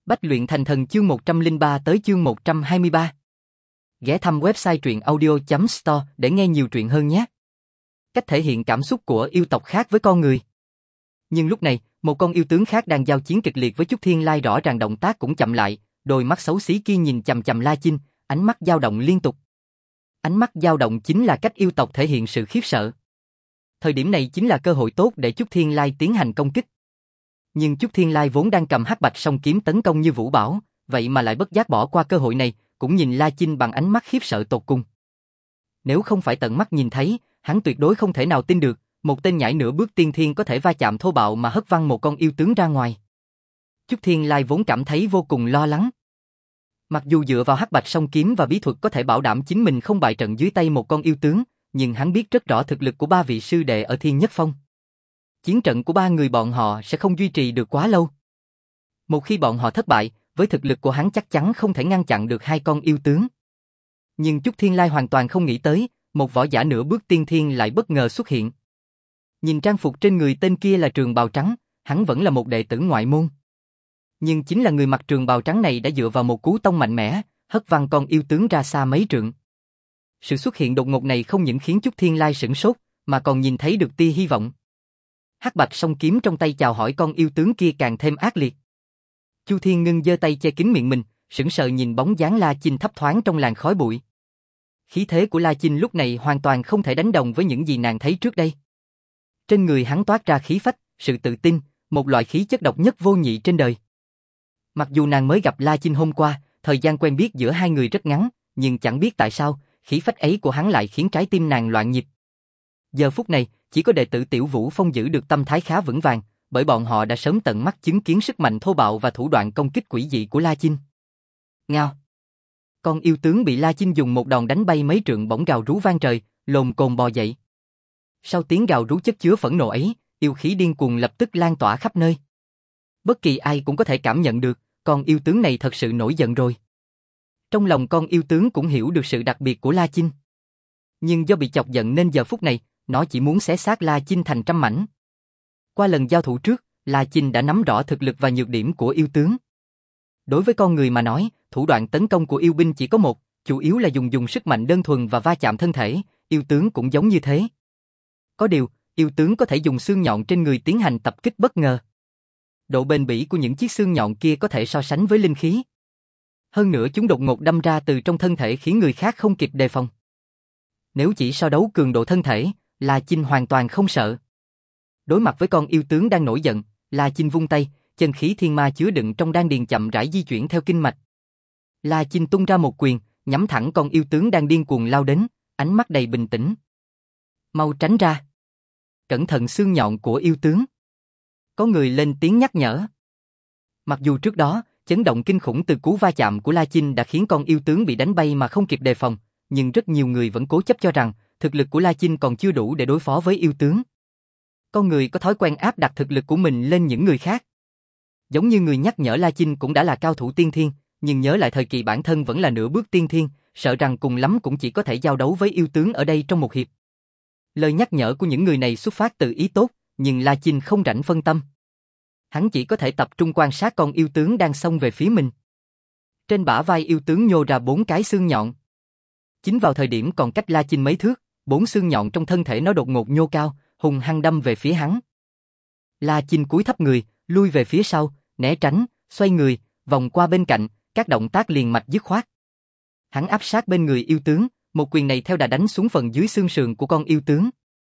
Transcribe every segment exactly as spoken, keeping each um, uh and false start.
Bách luyện thành thần chương một trăm lẻ ba tới chương một trăm hai mươi ba. Ghé thăm website truyện audio chấm store để nghe nhiều truyện hơn nhé. Cách thể hiện cảm xúc của yêu tộc khác với con người. Nhưng lúc này, một con yêu tướng khác đang giao chiến kịch liệt với Chúc Thiên Lai, rõ ràng động tác cũng chậm lại, đôi mắt xấu xí kia nhìn chằm chằm La Chinh, ánh mắt dao động liên tục. Ánh mắt dao động chính là cách yêu tộc thể hiện sự khiếp sợ. Thời điểm này chính là cơ hội tốt để Chúc Thiên Lai tiến hành công kích. Nhưng Chúc Thiên Lai vốn đang cầm hắc bạch song kiếm tấn công như vũ bão, vậy mà lại bất giác bỏ qua cơ hội này, cũng nhìn La Chinh bằng ánh mắt khiếp sợ tột cùng. Nếu không phải tận mắt nhìn thấy, hắn tuyệt đối không thể nào tin được, một tên nhãi nửa bước tiên thiên có thể va chạm thô bạo mà hất văng một con yêu tướng ra ngoài. Chúc Thiên Lai vốn cảm thấy vô cùng lo lắng. Mặc dù dựa vào hắc bạch song kiếm và bí thuật có thể bảo đảm chính mình không bại trận dưới tay một con yêu tướng, nhưng hắn biết rất rõ thực lực của ba vị sư đệ ở Thiên Nhất Phong. Chiến trận của ba người bọn họ sẽ không duy trì được quá lâu. Một khi bọn họ thất bại, với thực lực của hắn chắc chắn không thể ngăn chặn được hai con yêu tướng. Nhưng Chúc Thiên Lai hoàn toàn không nghĩ tới, một võ giả nửa bước tiên thiên lại bất ngờ xuất hiện. Nhìn trang phục trên người tên kia là trường bào trắng, hắn vẫn là một đệ tử ngoại môn. Nhưng chính là người mặc trường bào trắng này đã dựa vào một cú tông mạnh mẽ, hất văng con yêu tướng ra xa mấy trượng. Sự xuất hiện đột ngột này không những khiến Chúc Thiên Lai sửng sốt, mà còn nhìn thấy được tia hy vọng. Hắc bạch song kiếm trong tay chào hỏi con yêu tướng kia càng thêm ác liệt. Chu Thiên Ngân giơ tay che kín miệng mình, sững sờ nhìn bóng dáng La Chinh thấp thoáng trong làn khói bụi. Khí thế của La Chinh lúc này hoàn toàn không thể đánh đồng với những gì nàng thấy trước đây. Trên người hắn toát ra khí phách, sự tự tin, một loại khí chất độc nhất vô nhị trên đời. Mặc dù nàng mới gặp La Chinh hôm qua, thời gian quen biết giữa hai người rất ngắn, nhưng chẳng biết tại sao, khí phách ấy của hắn lại khiến trái tim nàng loạn nhịp. Giờ phút này, chỉ có đệ tử Tiểu Vũ Phong giữ được tâm thái khá vững vàng, bởi bọn họ đã sớm tận mắt chứng kiến sức mạnh thô bạo và thủ đoạn công kích quỷ dị của La Chinh. Ngao! Con yêu tướng bị La Chinh dùng một đòn đánh bay mấy trượng bỗng gào rú vang trời, lồm cồm bò dậy. Sau tiếng gào rú chất chứa phẫn nộ ấy, yêu khí điên cuồng lập tức lan tỏa khắp nơi. Bất kỳ ai cũng có thể cảm nhận được, con yêu tướng này thật sự nổi giận rồi. Trong lòng con yêu tướng cũng hiểu được sự đặc biệt của La Chinh. Nhưng do bị chọc giận nên giờ phút này, nó chỉ muốn xé xác La Chinh thành trăm mảnh. Qua lần giao thủ trước, La Chinh đã nắm rõ thực lực và nhược điểm của yêu tướng. Đối với con người mà nói, thủ đoạn tấn công của yêu binh chỉ có một, chủ yếu là dùng dùng sức mạnh đơn thuần và va chạm thân thể, yêu tướng cũng giống như thế. Có điều, yêu tướng có thể dùng xương nhọn trên người tiến hành tập kích bất ngờ. Độ bền bỉ của những chiếc xương nhọn kia có thể so sánh với linh khí. Hơn nữa chúng đột ngột đâm ra từ trong thân thể khiến người khác không kịp đề phòng. Nếu chỉ so đấu cường độ thân thể, La Chinh hoàn toàn không sợ. Đối mặt với con yêu tướng đang nổi giận, La Chinh vung tay, chân khí thiên ma chứa đựng trong đan điền chậm rãi di chuyển theo kinh mạch. La Chinh tung ra một quyền, nhắm thẳng con yêu tướng đang điên cuồng lao đến, ánh mắt đầy bình tĩnh. Mau tránh ra. Cẩn thận xương nhọn của yêu tướng. Có người lên tiếng nhắc nhở. Mặc dù trước đó, chấn động kinh khủng từ cú va chạm của La Chinh đã khiến con yêu tướng bị đánh bay mà không kịp đề phòng, nhưng rất nhiều người vẫn cố chấp cho rằng thực lực của La Chinh còn chưa đủ để đối phó với yêu tướng. Con người có thói quen áp đặt thực lực của mình lên những người khác. Giống như người nhắc nhở La Chinh cũng đã là cao thủ tiên thiên, nhưng nhớ lại thời kỳ bản thân vẫn là nửa bước tiên thiên, sợ rằng cùng lắm cũng chỉ có thể giao đấu với yêu tướng ở đây trong một hiệp. Lời nhắc nhở của những người này xuất phát từ ý tốt, nhưng La Chinh không rảnh phân tâm. Hắn chỉ có thể tập trung quan sát con yêu tướng đang xông về phía mình. Trên bả vai yêu tướng nhô ra bốn cái xương nhọn. Chính vào thời điểm còn cách La Chinh mấy thước, bốn xương nhọn trong thân thể nó đột ngột nhô cao, hùng hăng đâm về phía hắn. La Chinh cúi thấp người, lui về phía sau, né tránh, xoay người, vòng qua bên cạnh, các động tác liền mạch dứt khoát. Hắn áp sát bên người yêu tướng, một quyền này theo đà đánh xuống phần dưới xương sườn của con yêu tướng.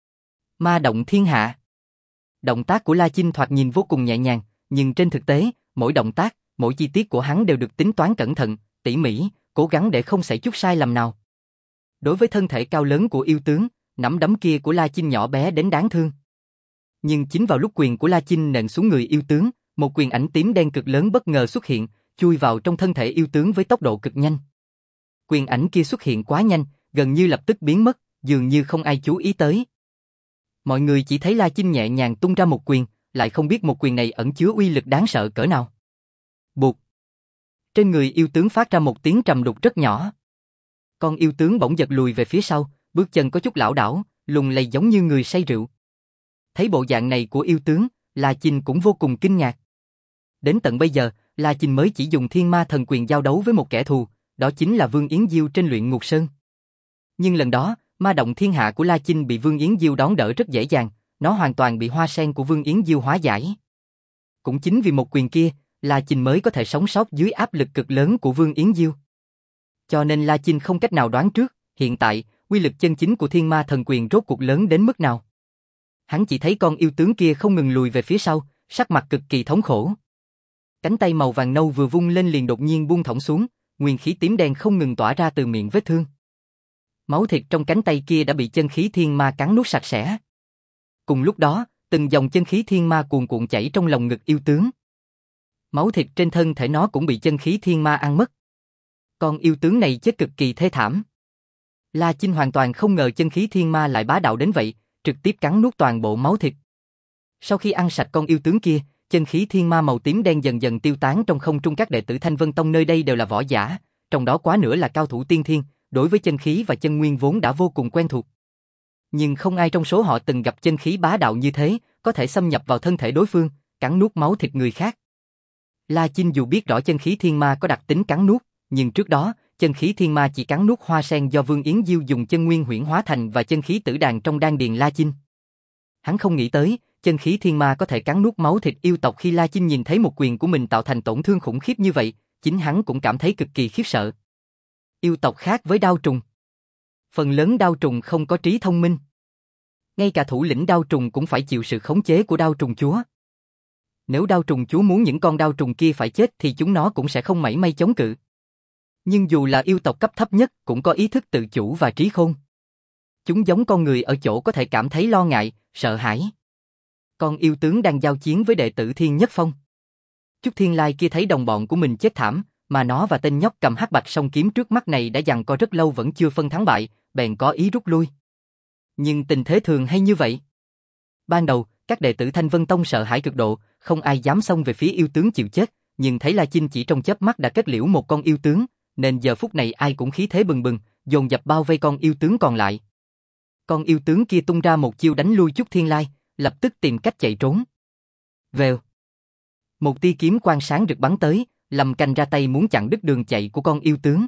Ma động thiên hạ. Động tác của La Chinh thoạt nhìn vô cùng nhẹ nhàng, nhưng trên thực tế, mỗi động tác, mỗi chi tiết của hắn đều được tính toán cẩn thận, tỉ mỉ, cố gắng để không xảy chút sai lầm nào. Đối với thân thể cao lớn của yêu tướng, nắm đấm kia của La Chinh nhỏ bé đến đáng thương. Nhưng chính vào lúc quyền của La Chinh nện xuống người yêu tướng, một quyền ảnh tím đen cực lớn bất ngờ xuất hiện, chui vào trong thân thể yêu tướng với tốc độ cực nhanh. Quyền ảnh kia xuất hiện quá nhanh, gần như lập tức biến mất, dường như không ai chú ý tới. Mọi người chỉ thấy La Chinh nhẹ nhàng tung ra một quyền, lại không biết một quyền này ẩn chứa uy lực đáng sợ cỡ nào. Bụt. Trên người yêu tướng phát ra một tiếng trầm đục rất nhỏ. Con yêu tướng bỗng giật lùi về phía sau, bước chân có chút lảo đảo, lùng lầy giống như người say rượu. Thấy bộ dạng này của yêu tướng, La Chinh cũng vô cùng kinh ngạc. Đến tận bây giờ, La Chinh mới chỉ dùng Thiên Ma Thần Quyền giao đấu với một kẻ thù, đó chính là Vương Yến Diêu trên Luyện Ngục Sơn. Nhưng lần đó, ma động thiên hạ của La Chinh bị Vương Yến Diêu đón đỡ rất dễ dàng, nó hoàn toàn bị hoa sen của Vương Yến Diêu hóa giải. Cũng chính vì một quyền kia, La Chinh mới có thể sống sót dưới áp lực cực lớn của Vương Yến Diêu. Cho nên La Chinh không cách nào đoán trước, hiện tại, uy lực chân chính của Thiên Ma Thần Quyền rốt cuộc lớn đến mức nào. Hắn chỉ thấy con yêu tướng kia không ngừng lùi về phía sau, sắc mặt cực kỳ thống khổ. Cánh tay màu vàng nâu vừa vung lên liền đột nhiên buông thõng xuống, nguyên khí tím đen không ngừng tỏa ra từ miệng vết thương. Máu thịt trong cánh tay kia đã bị chân khí thiên ma cắn nuốt sạch sẽ. Cùng lúc đó, từng dòng chân khí thiên ma cuồn cuộn chảy trong lòng ngực yêu tướng. Máu thịt trên thân thể nó cũng bị chân khí thiên ma ăn mất. Con yêu tướng này chết cực kỳ thê thảm. La Chinh hoàn toàn không ngờ chân khí thiên ma lại bá đạo đến vậy, trực tiếp cắn nuốt toàn bộ máu thịt. Sau khi ăn sạch con yêu tướng kia, chân khí thiên ma màu tím đen dần dần tiêu tán trong không trung. Các đệ tử Thanh Vân Tông nơi đây đều là võ giả, trong đó quá nửa là cao thủ tiên thiên, đối với chân khí và chân nguyên vốn đã vô cùng quen thuộc. Nhưng không ai trong số họ từng gặp chân khí bá đạo như thế, có thể xâm nhập vào thân thể đối phương, cắn nuốt máu thịt người khác. La Chinh dù biết rõ chân khí thiên ma có đặc tính cắn nuốt, nhưng trước đó, chân khí thiên ma chỉ cắn nuốt hoa sen do Vương Yến Diêu dùng chân nguyên huyễn hóa thành và chân khí tử đàn trong đan điền La Chinh. Hắn không nghĩ tới, chân khí thiên ma có thể cắn nuốt máu thịt yêu tộc. Khi La Chinh nhìn thấy một quyền của mình tạo thành tổn thương khủng khiếp như vậy, chính hắn cũng cảm thấy cực kỳ khiếp sợ. Yêu tộc khác với đao trùng. Phần lớn đao trùng không có trí thông minh. Ngay cả thủ lĩnh đao trùng cũng phải chịu sự khống chế của đao trùng chúa. Nếu đao trùng chúa muốn những con đao trùng kia phải chết thì chúng nó cũng sẽ không mảy may chống cự. Nhưng dù là yêu tộc cấp thấp nhất cũng có ý thức tự chủ và trí khôn. Chúng giống con người ở chỗ có thể cảm thấy lo ngại, sợ hãi. Con yêu tướng đang giao chiến với đệ tử Thiên Nhất Phong. Chúc Thiên Lai kia thấy đồng bọn của mình chết thảm, mà nó và tên nhóc cầm hắc bạch song kiếm trước mắt này đã giằng co rất lâu vẫn chưa phân thắng bại, bèn có ý rút lui. Nhưng tình thế thường hay như vậy. Ban đầu, các đệ tử Thanh Vân Tông sợ hãi cực độ, không ai dám xông về phía yêu tướng chịu chết, nhưng thấy La Chinh chỉ trong chớp mắt đã kết liễu một con yêu tướng, nên giờ phút này ai cũng khí thế bừng bừng, dồn dập bao vây con yêu tướng còn lại. Con yêu tướng kia tung ra một chiêu đánh lui Chúc Thiên Lai, lập tức tìm cách chạy trốn. Vèo. Một tia kiếm quang sáng rực bắn tới, Lâm Canh ra tay muốn chặn đứt đường chạy của con yêu tướng.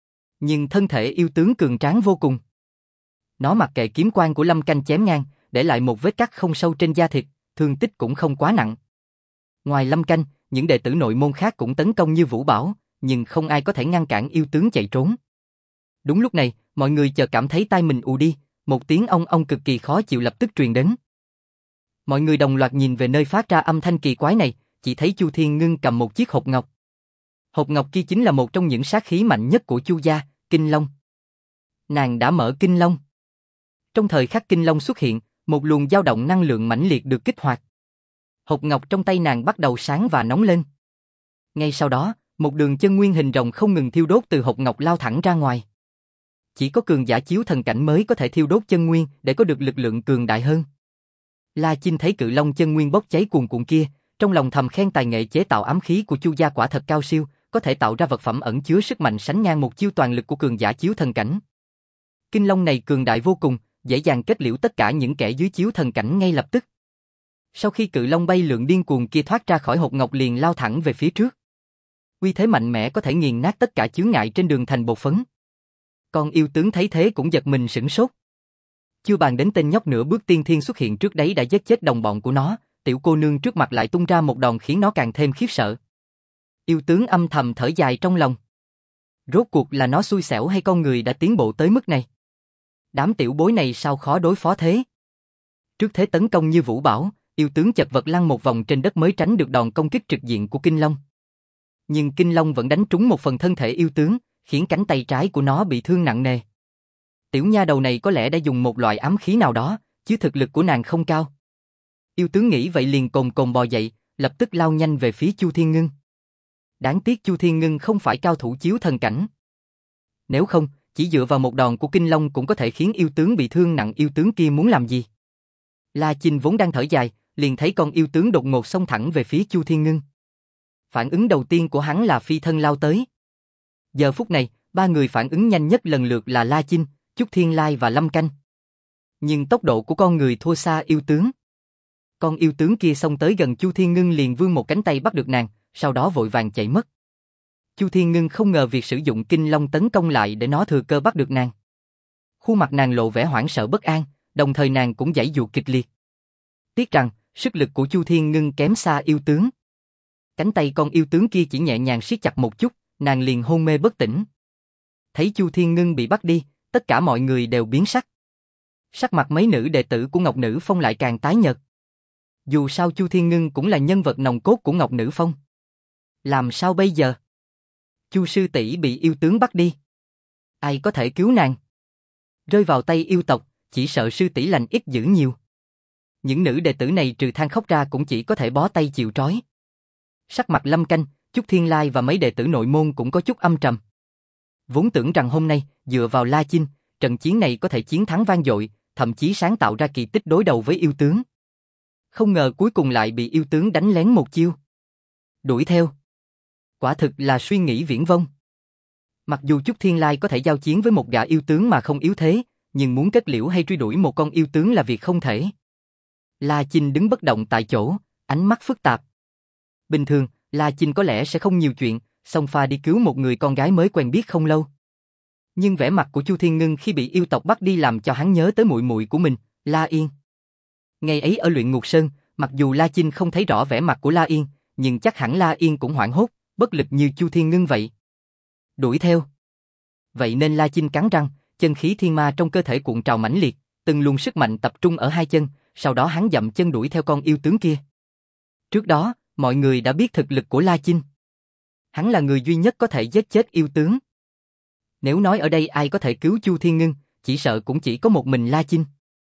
Nhưng thân thể yêu tướng cường tráng vô cùng. Nó mặc kệ kiếm quang của Lâm Canh chém ngang, để lại một vết cắt không sâu trên da thịt, thương tích cũng không quá nặng. Ngoài Lâm Canh, những đệ tử nội môn khác cũng tấn công như vũ bão, nhưng không ai có thể ngăn cản yêu tướng chạy trốn. Đúng lúc này, mọi người chợt cảm thấy tai mình ù đi, một tiếng ong ong cực kỳ khó chịu lập tức truyền đến. Mọi người đồng loạt nhìn về nơi phát ra âm thanh kỳ quái này, chỉ thấy Chu Thiên Ngưng cầm một chiếc hộp ngọc. Hộp ngọc kia chính là một trong những sát khí mạnh nhất của Chu gia, Kinh Long. Nàng đã mở Kinh Long. Trong thời khắc Kinh Long xuất hiện, một luồng dao động năng lượng mãnh liệt được kích hoạt. Hộp ngọc trong tay nàng bắt đầu sáng và nóng lên. Ngay sau đó, một đường chân nguyên hình rồng không ngừng thiêu đốt từ hộp ngọc lao thẳng ra ngoài. Chỉ có cường giả chiếu thần cảnh mới có thể thiêu đốt chân nguyên để có được lực lượng cường đại hơn. La Chinh thấy cự long chân nguyên bốc cháy cuồn cuộn kia, trong lòng thầm khen tài nghệ chế tạo ám khí của Chu gia quả thật cao siêu, có thể tạo ra vật phẩm ẩn chứa sức mạnh sánh ngang một chiêu toàn lực của cường giả chiếu thần cảnh. Kinh long này cường đại vô cùng, dễ dàng kết liễu tất cả những kẻ dưới chiếu thần cảnh ngay lập tức. Sau khi cự long bay lượn điên cuồng kia thoát ra khỏi hộp ngọc liền lao thẳng về phía trước. Uy thế mạnh mẽ có thể nghiền nát tất cả chướng ngại trên đường thành bột phấn. Con yêu tướng thấy thế cũng giật mình sửng sốt. Chưa bàn đến tên nhóc nửa bước tiên thiên xuất hiện trước đấy đã giết chết đồng bọn của nó, tiểu cô nương trước mặt lại tung ra một đòn khiến nó càng thêm khiếp sợ. Yêu tướng âm thầm thở dài trong lòng. Rốt cuộc là nó xui xẻo hay con người đã tiến bộ tới mức này? Đám tiểu bối này sao khó đối phó thế? Trước thế tấn công như vũ bão, yêu tướng chật vật lăn một vòng trên đất mới tránh được đòn công kích trực diện của Kinh Long. Nhưng Kinh Long vẫn đánh trúng một phần thân thể yêu tướng, khiến cánh tay trái của nó bị thương nặng nề. Tiểu nha đầu này có lẽ đã dùng một loại ám khí nào đó, chứ thực lực của nàng không cao. Yêu tướng nghĩ vậy liền cồn cồn bò dậy, lập tức lao nhanh về phía Chu Thiên Ngưng. Đáng tiếc Chu Thiên Ngưng không phải cao thủ chiếu thần cảnh. Nếu không, chỉ dựa vào một đòn của Kinh Long cũng có thể khiến yêu tướng bị thương nặng. Yêu tướng kia muốn làm gì? La Chinh vốn đang thở dài, liền thấy con yêu tướng đột ngột xông thẳng về phía Chu Thiên Ngưng. Phản ứng đầu tiên của hắn là phi thân lao tới. Giờ phút này, ba người phản ứng nhanh nhất lần lượt là La Chinh, Chúc Thiên Lai và Lâm Canh. Nhưng tốc độ của con người thua xa yêu tướng. Con yêu tướng kia xông tới gần Chu Thiên Ngưng liền vươn một cánh tay bắt được nàng, sau đó vội vàng chạy mất. Chu Thiên Ngưng không ngờ việc sử dụng Kinh Long tấn công lại để nó thừa cơ bắt được nàng. Khuôn mặt nàng lộ vẻ hoảng sợ bất an, đồng thời nàng cũng giãy giụa kịch liệt. Tiếc rằng, sức lực của Chu Thiên Ngưng kém xa yêu tướng. Cánh tay con yêu tướng kia chỉ nhẹ nhàng siết chặt một chút, nàng liền hôn mê bất tỉnh. Thấy Chu Thiên Ngưng bị bắt đi, tất cả mọi người đều biến sắc. Sắc mặt mấy nữ đệ tử của Ngọc Nữ Phong lại càng tái nhợt. Dù sao Chu Thiên Ngưng cũng là nhân vật nòng cốt của Ngọc Nữ Phong. Làm sao bây giờ? Chu sư tỷ bị yêu tướng bắt đi. Ai có thể cứu nàng? Rơi vào tay yêu tộc, chỉ sợ sư tỷ lành ít dữ nhiều. Những nữ đệ tử này trừ than khóc ra cũng chỉ có thể bó tay chịu trói. Sắc mặt Lâm Canh, Chúc Thiên Lai và mấy đệ tử nội môn cũng có chút âm trầm. Vốn tưởng rằng hôm nay, dựa vào La Chinh, trận chiến này có thể chiến thắng vang dội, thậm chí sáng tạo ra kỳ tích đối đầu với yêu tướng. Không ngờ cuối cùng lại bị yêu tướng đánh lén một chiêu. Đuổi theo. Quả thực là suy nghĩ viển vông. Mặc dù Chúc Thiên Lai có thể giao chiến với một gã yêu tướng mà không yếu thế, nhưng muốn kết liễu hay truy đuổi một con yêu tướng là việc không thể. La Chinh đứng bất động tại chỗ, ánh mắt phức tạp. Bình thường, La Chinh có lẽ sẽ không nhiều chuyện, xông pha đi cứu một người con gái mới quen biết không lâu. Nhưng vẻ mặt của Chu Thiên Ngưng khi bị yêu tộc bắt đi làm cho hắn nhớ tới muội muội của mình, La Yên. Ngày ấy ở Luyện Ngục Sơn, mặc dù La Chinh không thấy rõ vẻ mặt của La Yên, nhưng chắc hẳn La Yên cũng hoảng hốt, bất lực như Chu Thiên Ngưng vậy. Đuổi theo. Vậy nên La Chinh cắn răng, chân khí thiên ma trong cơ thể cuộn trào mãnh liệt, từng luồng sức mạnh tập trung ở hai chân, sau đó hắn dậm chân đuổi theo con yêu tướng kia. Trước đó, mọi người đã biết thực lực của La Chinh. Hắn là người duy nhất có thể giết chết yêu tướng. Nếu nói ở đây ai có thể cứu Chu Thiên Ngưng, chỉ sợ cũng chỉ có một mình La Chinh.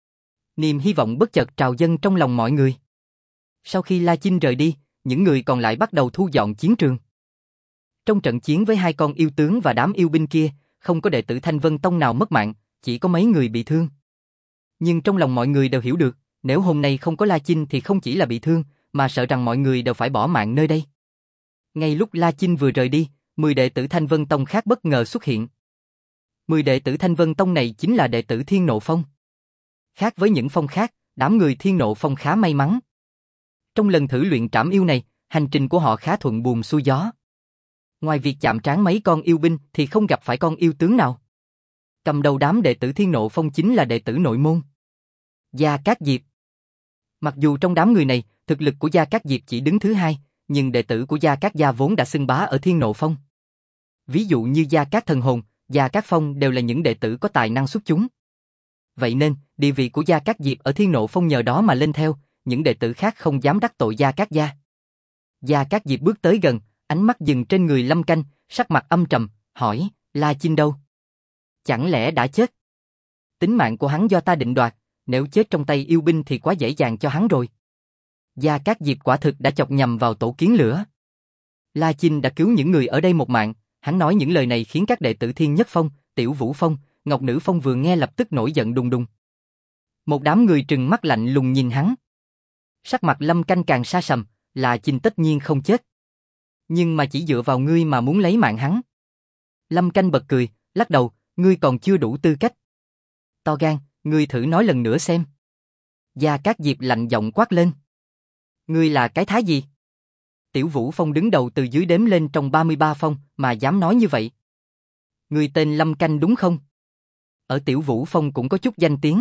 Niềm hy vọng bất chợt trào dâng trong lòng mọi người. Sau khi La Chinh rời đi, những người còn lại bắt đầu thu dọn chiến trường. Trong trận chiến với hai con yêu tướng và đám yêu binh kia, không có đệ tử Thanh Vân Tông nào mất mạng, chỉ có mấy người bị thương. Nhưng trong lòng mọi người đều hiểu được, nếu hôm nay không có La Chinh thì không chỉ là bị thương, mà sợ rằng mọi người đều phải bỏ mạng nơi đây. Ngay lúc La Chinh vừa rời đi, mười đệ tử Thanh Vân Tông khác bất ngờ xuất hiện. Mười đệ tử Thanh Vân Tông này chính là đệ tử Thiên Nộ Phong. Khác với những phong khác, đám người Thiên Nộ Phong khá may mắn. Trong lần thử luyện trảm yêu này, hành trình của họ khá thuận buồm xuôi gió. Ngoài việc chạm trán mấy con yêu binh thì không gặp phải con yêu tướng nào. Cầm đầu đám đệ tử Thiên Nộ Phong chính là đệ tử nội môn Gia Cát Diệp. Mặc dù trong đám người này, thực lực của Gia Cát Diệp chỉ đứng thứ hai, nhưng đệ tử của Gia Cát Gia vốn đã xưng bá ở Thiên Nộ Phong. Ví dụ như Gia Cát Thần Hồn, Gia Cát Phong đều là những đệ tử có tài năng xuất chúng. Vậy nên, địa vị của Gia Cát Diệp ở Thiên Nộ Phong nhờ đó mà lên theo, những đệ tử khác không dám đắc tội Gia Cát Gia. Gia Cát Diệp bước tới gần, ánh mắt dừng trên người Lâm Canh, sắc mặt âm trầm, hỏi, La Chinh đâu? Chẳng lẽ đã chết? Tính mạng của hắn do ta định đoạt, nếu chết trong tay yêu binh thì quá dễ dàng cho hắn rồi. Gia Cát Diệp quả thực đã chọc nhầm vào tổ kiến lửa. La Chinh đã cứu những người ở đây một mạng, hắn nói những lời này khiến các đệ tử Thiên Nhất Phong, Tiểu Vũ Phong, Ngọc Nữ Phong vừa nghe lập tức nổi giận đùng đùng. Một đám người trừng mắt lạnh lùng nhìn hắn. Sắc mặt Lâm Canh càng sa sầm, La Chinh tất nhiên không chết. Nhưng mà chỉ dựa vào ngươi mà muốn lấy mạng hắn. Lâm Canh bật cười, lắc đầu, ngươi còn chưa đủ tư cách. To gan, ngươi thử nói lần nữa xem. Gia Cát Diệp lạnh giọng quát lên. Ngươi là cái thá gì? Tiểu Vũ Phong đứng đầu từ dưới đếm lên trong ba mươi ba phong mà dám nói như vậy. Ngươi tên Lâm Canh đúng không? Ở Tiểu Vũ Phong cũng có chút danh tiếng.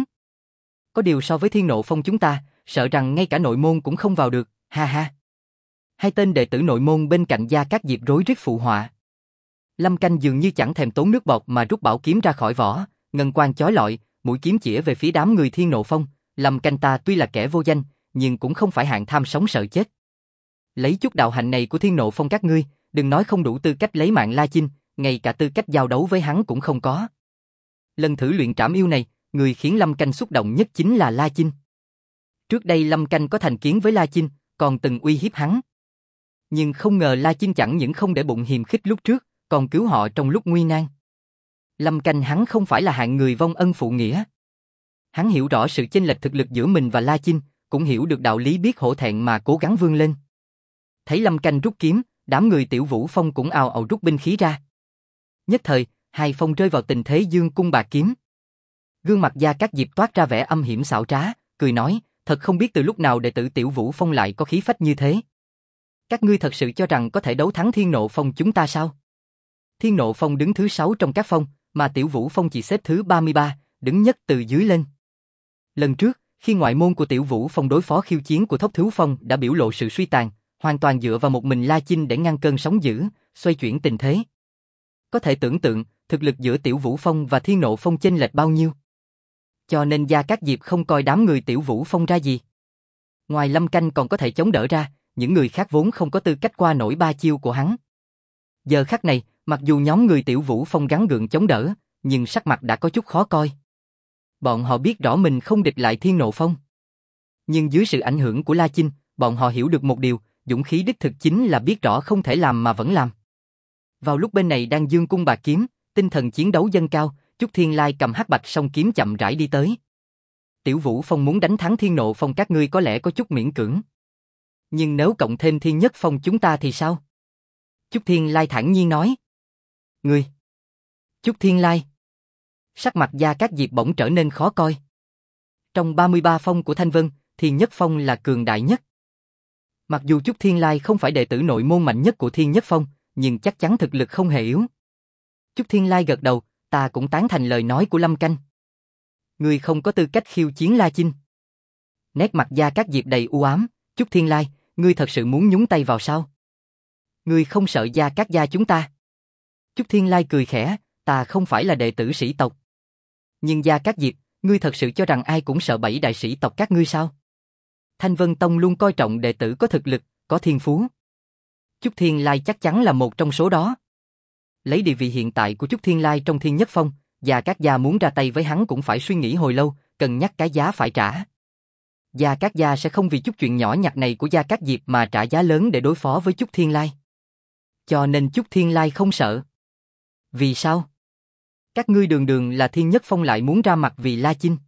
Có điều so với Thiên Nộ Phong chúng ta, sợ rằng ngay cả nội môn cũng không vào được, ha ha. Hai tên đệ tử nội môn bên cạnh Gia Cát Diệp rối rít phụ họa. Lâm Canh dường như chẳng thèm tốn nước bọt mà rút bảo kiếm ra khỏi vỏ, ngân quang chói lọi, mũi kiếm chĩa về phía đám người Thiên Nộ Phong. Lâm Canh ta tuy là kẻ vô danh, nhưng cũng không phải hạng tham sống sợ chết. Lấy chút đạo hạnh này của Thiên Nộ Phong các ngươi, đừng nói không đủ tư cách lấy mạng La Chinh, ngay cả tư cách giao đấu với hắn cũng không có. Lần thử luyện trảm yêu này, người khiến Lâm Canh xúc động nhất chính là La Chinh. Trước đây Lâm Canh có thành kiến với La Chinh, còn từng uy hiếp hắn. Nhưng không ngờ La Chinh chẳng những không để bụng hiềm khích lúc trước, còn cứu họ trong lúc nguy nan. Lâm Canh hắn không phải là hạng người vong ân phụ nghĩa. Hắn hiểu rõ sự chênh lệch thực lực giữa mình và La Chinh, cũng hiểu được đạo lý biết hổ thẹn mà cố gắng vươn lên. Thấy Lâm Canh rút kiếm, đám người Tiểu Vũ Phong cũng ào ào rút binh khí ra. Nhất thời, hai phong rơi vào tình thế dương cung bạc kiếm. Gương mặt Gia Cát Diệp toát ra vẻ âm hiểm xảo trá, cười nói, thật không biết từ lúc nào đệ tử Tiểu Vũ Phong lại có khí phách như thế. Các ngươi thật sự cho rằng có thể đấu thắng Thiên Nộ Phong chúng ta sao? Thiên Nộ Phong đứng thứ sáu trong các phong, mà Tiểu Vũ Phong chỉ xếp thứ ba mươi ba, đứng nhất từ dưới lên. Lần trước, khi ngoại môn của Tiểu Vũ Phong đối phó khiêu chiến của Thốc Thứu Phong đã biểu lộ sự suy tàn, hoàn toàn dựa vào một mình La Chinh để ngăn cơn sóng dữ, xoay chuyển tình thế. Có thể tưởng tượng, thực lực giữa Tiểu Vũ Phong và Thiên Nộ Phong chênh lệch bao nhiêu. Cho nên Gia Cát Diệp không coi đám người Tiểu Vũ Phong ra gì. Ngoài Lâm Canh còn có thể chống đỡ ra, những người khác vốn không có tư cách qua nổi ba chiêu của hắn. Giờ khắc này, mặc dù nhóm người Tiểu Vũ Phong gắng gượng chống đỡ, nhưng sắc mặt đã có chút khó coi. Bọn họ biết rõ mình không địch lại Thiên Nộ Phong. Nhưng dưới sự ảnh hưởng của La Chinh, bọn họ hiểu được một điều, dũng khí đích thực chính là biết rõ không thể làm mà vẫn làm. Vào lúc bên này đang dương cung bạc kiếm, tinh thần chiến đấu dâng cao, Chúc Thiên Lai cầm hắc bạch song kiếm chậm rãi đi tới. Tiểu Vũ Phong muốn đánh thắng Thiên Nộ Phong các ngươi có lẽ có chút miễn cưỡng. Nhưng nếu cộng thêm Thiên Nhất Phong chúng ta thì sao? Chúc Thiên Lai thản nhiên nói. Ngươi! Chúc Thiên Lai! Sắc mặt Gia Cát Diệp bỗng trở nên khó coi. Trong ba mươi ba phong của Thanh Vân, Thiên Nhất Phong là cường đại nhất. Mặc dù Chúc Thiên Lai không phải đệ tử nội môn mạnh nhất của Thiên Nhất Phong, nhưng chắc chắn thực lực không hề yếu. Chúc Thiên Lai gật đầu, ta cũng tán thành lời nói của Lâm Canh. Ngươi không có tư cách khiêu chiến La Chinh. Nét mặt Gia Cát Diệp đầy u ám, Chúc Thiên Lai, ngươi thật sự muốn nhúng tay vào sao? Ngươi không sợ Gia Cát gia chúng ta? Chúc Thiên Lai cười khẽ, ta không phải là đệ tử sĩ tộc. Nhưng Gia Cát Diệp, ngươi thật sự cho rằng ai cũng sợ bảy đại sĩ tộc các ngươi sao? Thanh Vân Tông luôn coi trọng đệ tử có thực lực, có thiên phú. Chúc Thiên Lai chắc chắn là một trong số đó. Lấy địa vị hiện tại của Chúc Thiên Lai trong Thiên Nhất Phong, Gia Cát gia muốn ra tay với hắn cũng phải suy nghĩ hồi lâu, cân nhắc cái giá phải trả. Gia Cát gia sẽ không vì chút chuyện nhỏ nhặt này của Gia Cát Diệp mà trả giá lớn để đối phó với Chúc Thiên Lai. Cho nên Chúc Thiên Lai không sợ. Vì sao? Các ngươi đường đường là Thiên Nhất Phong lại muốn ra mặt vì La Chinh.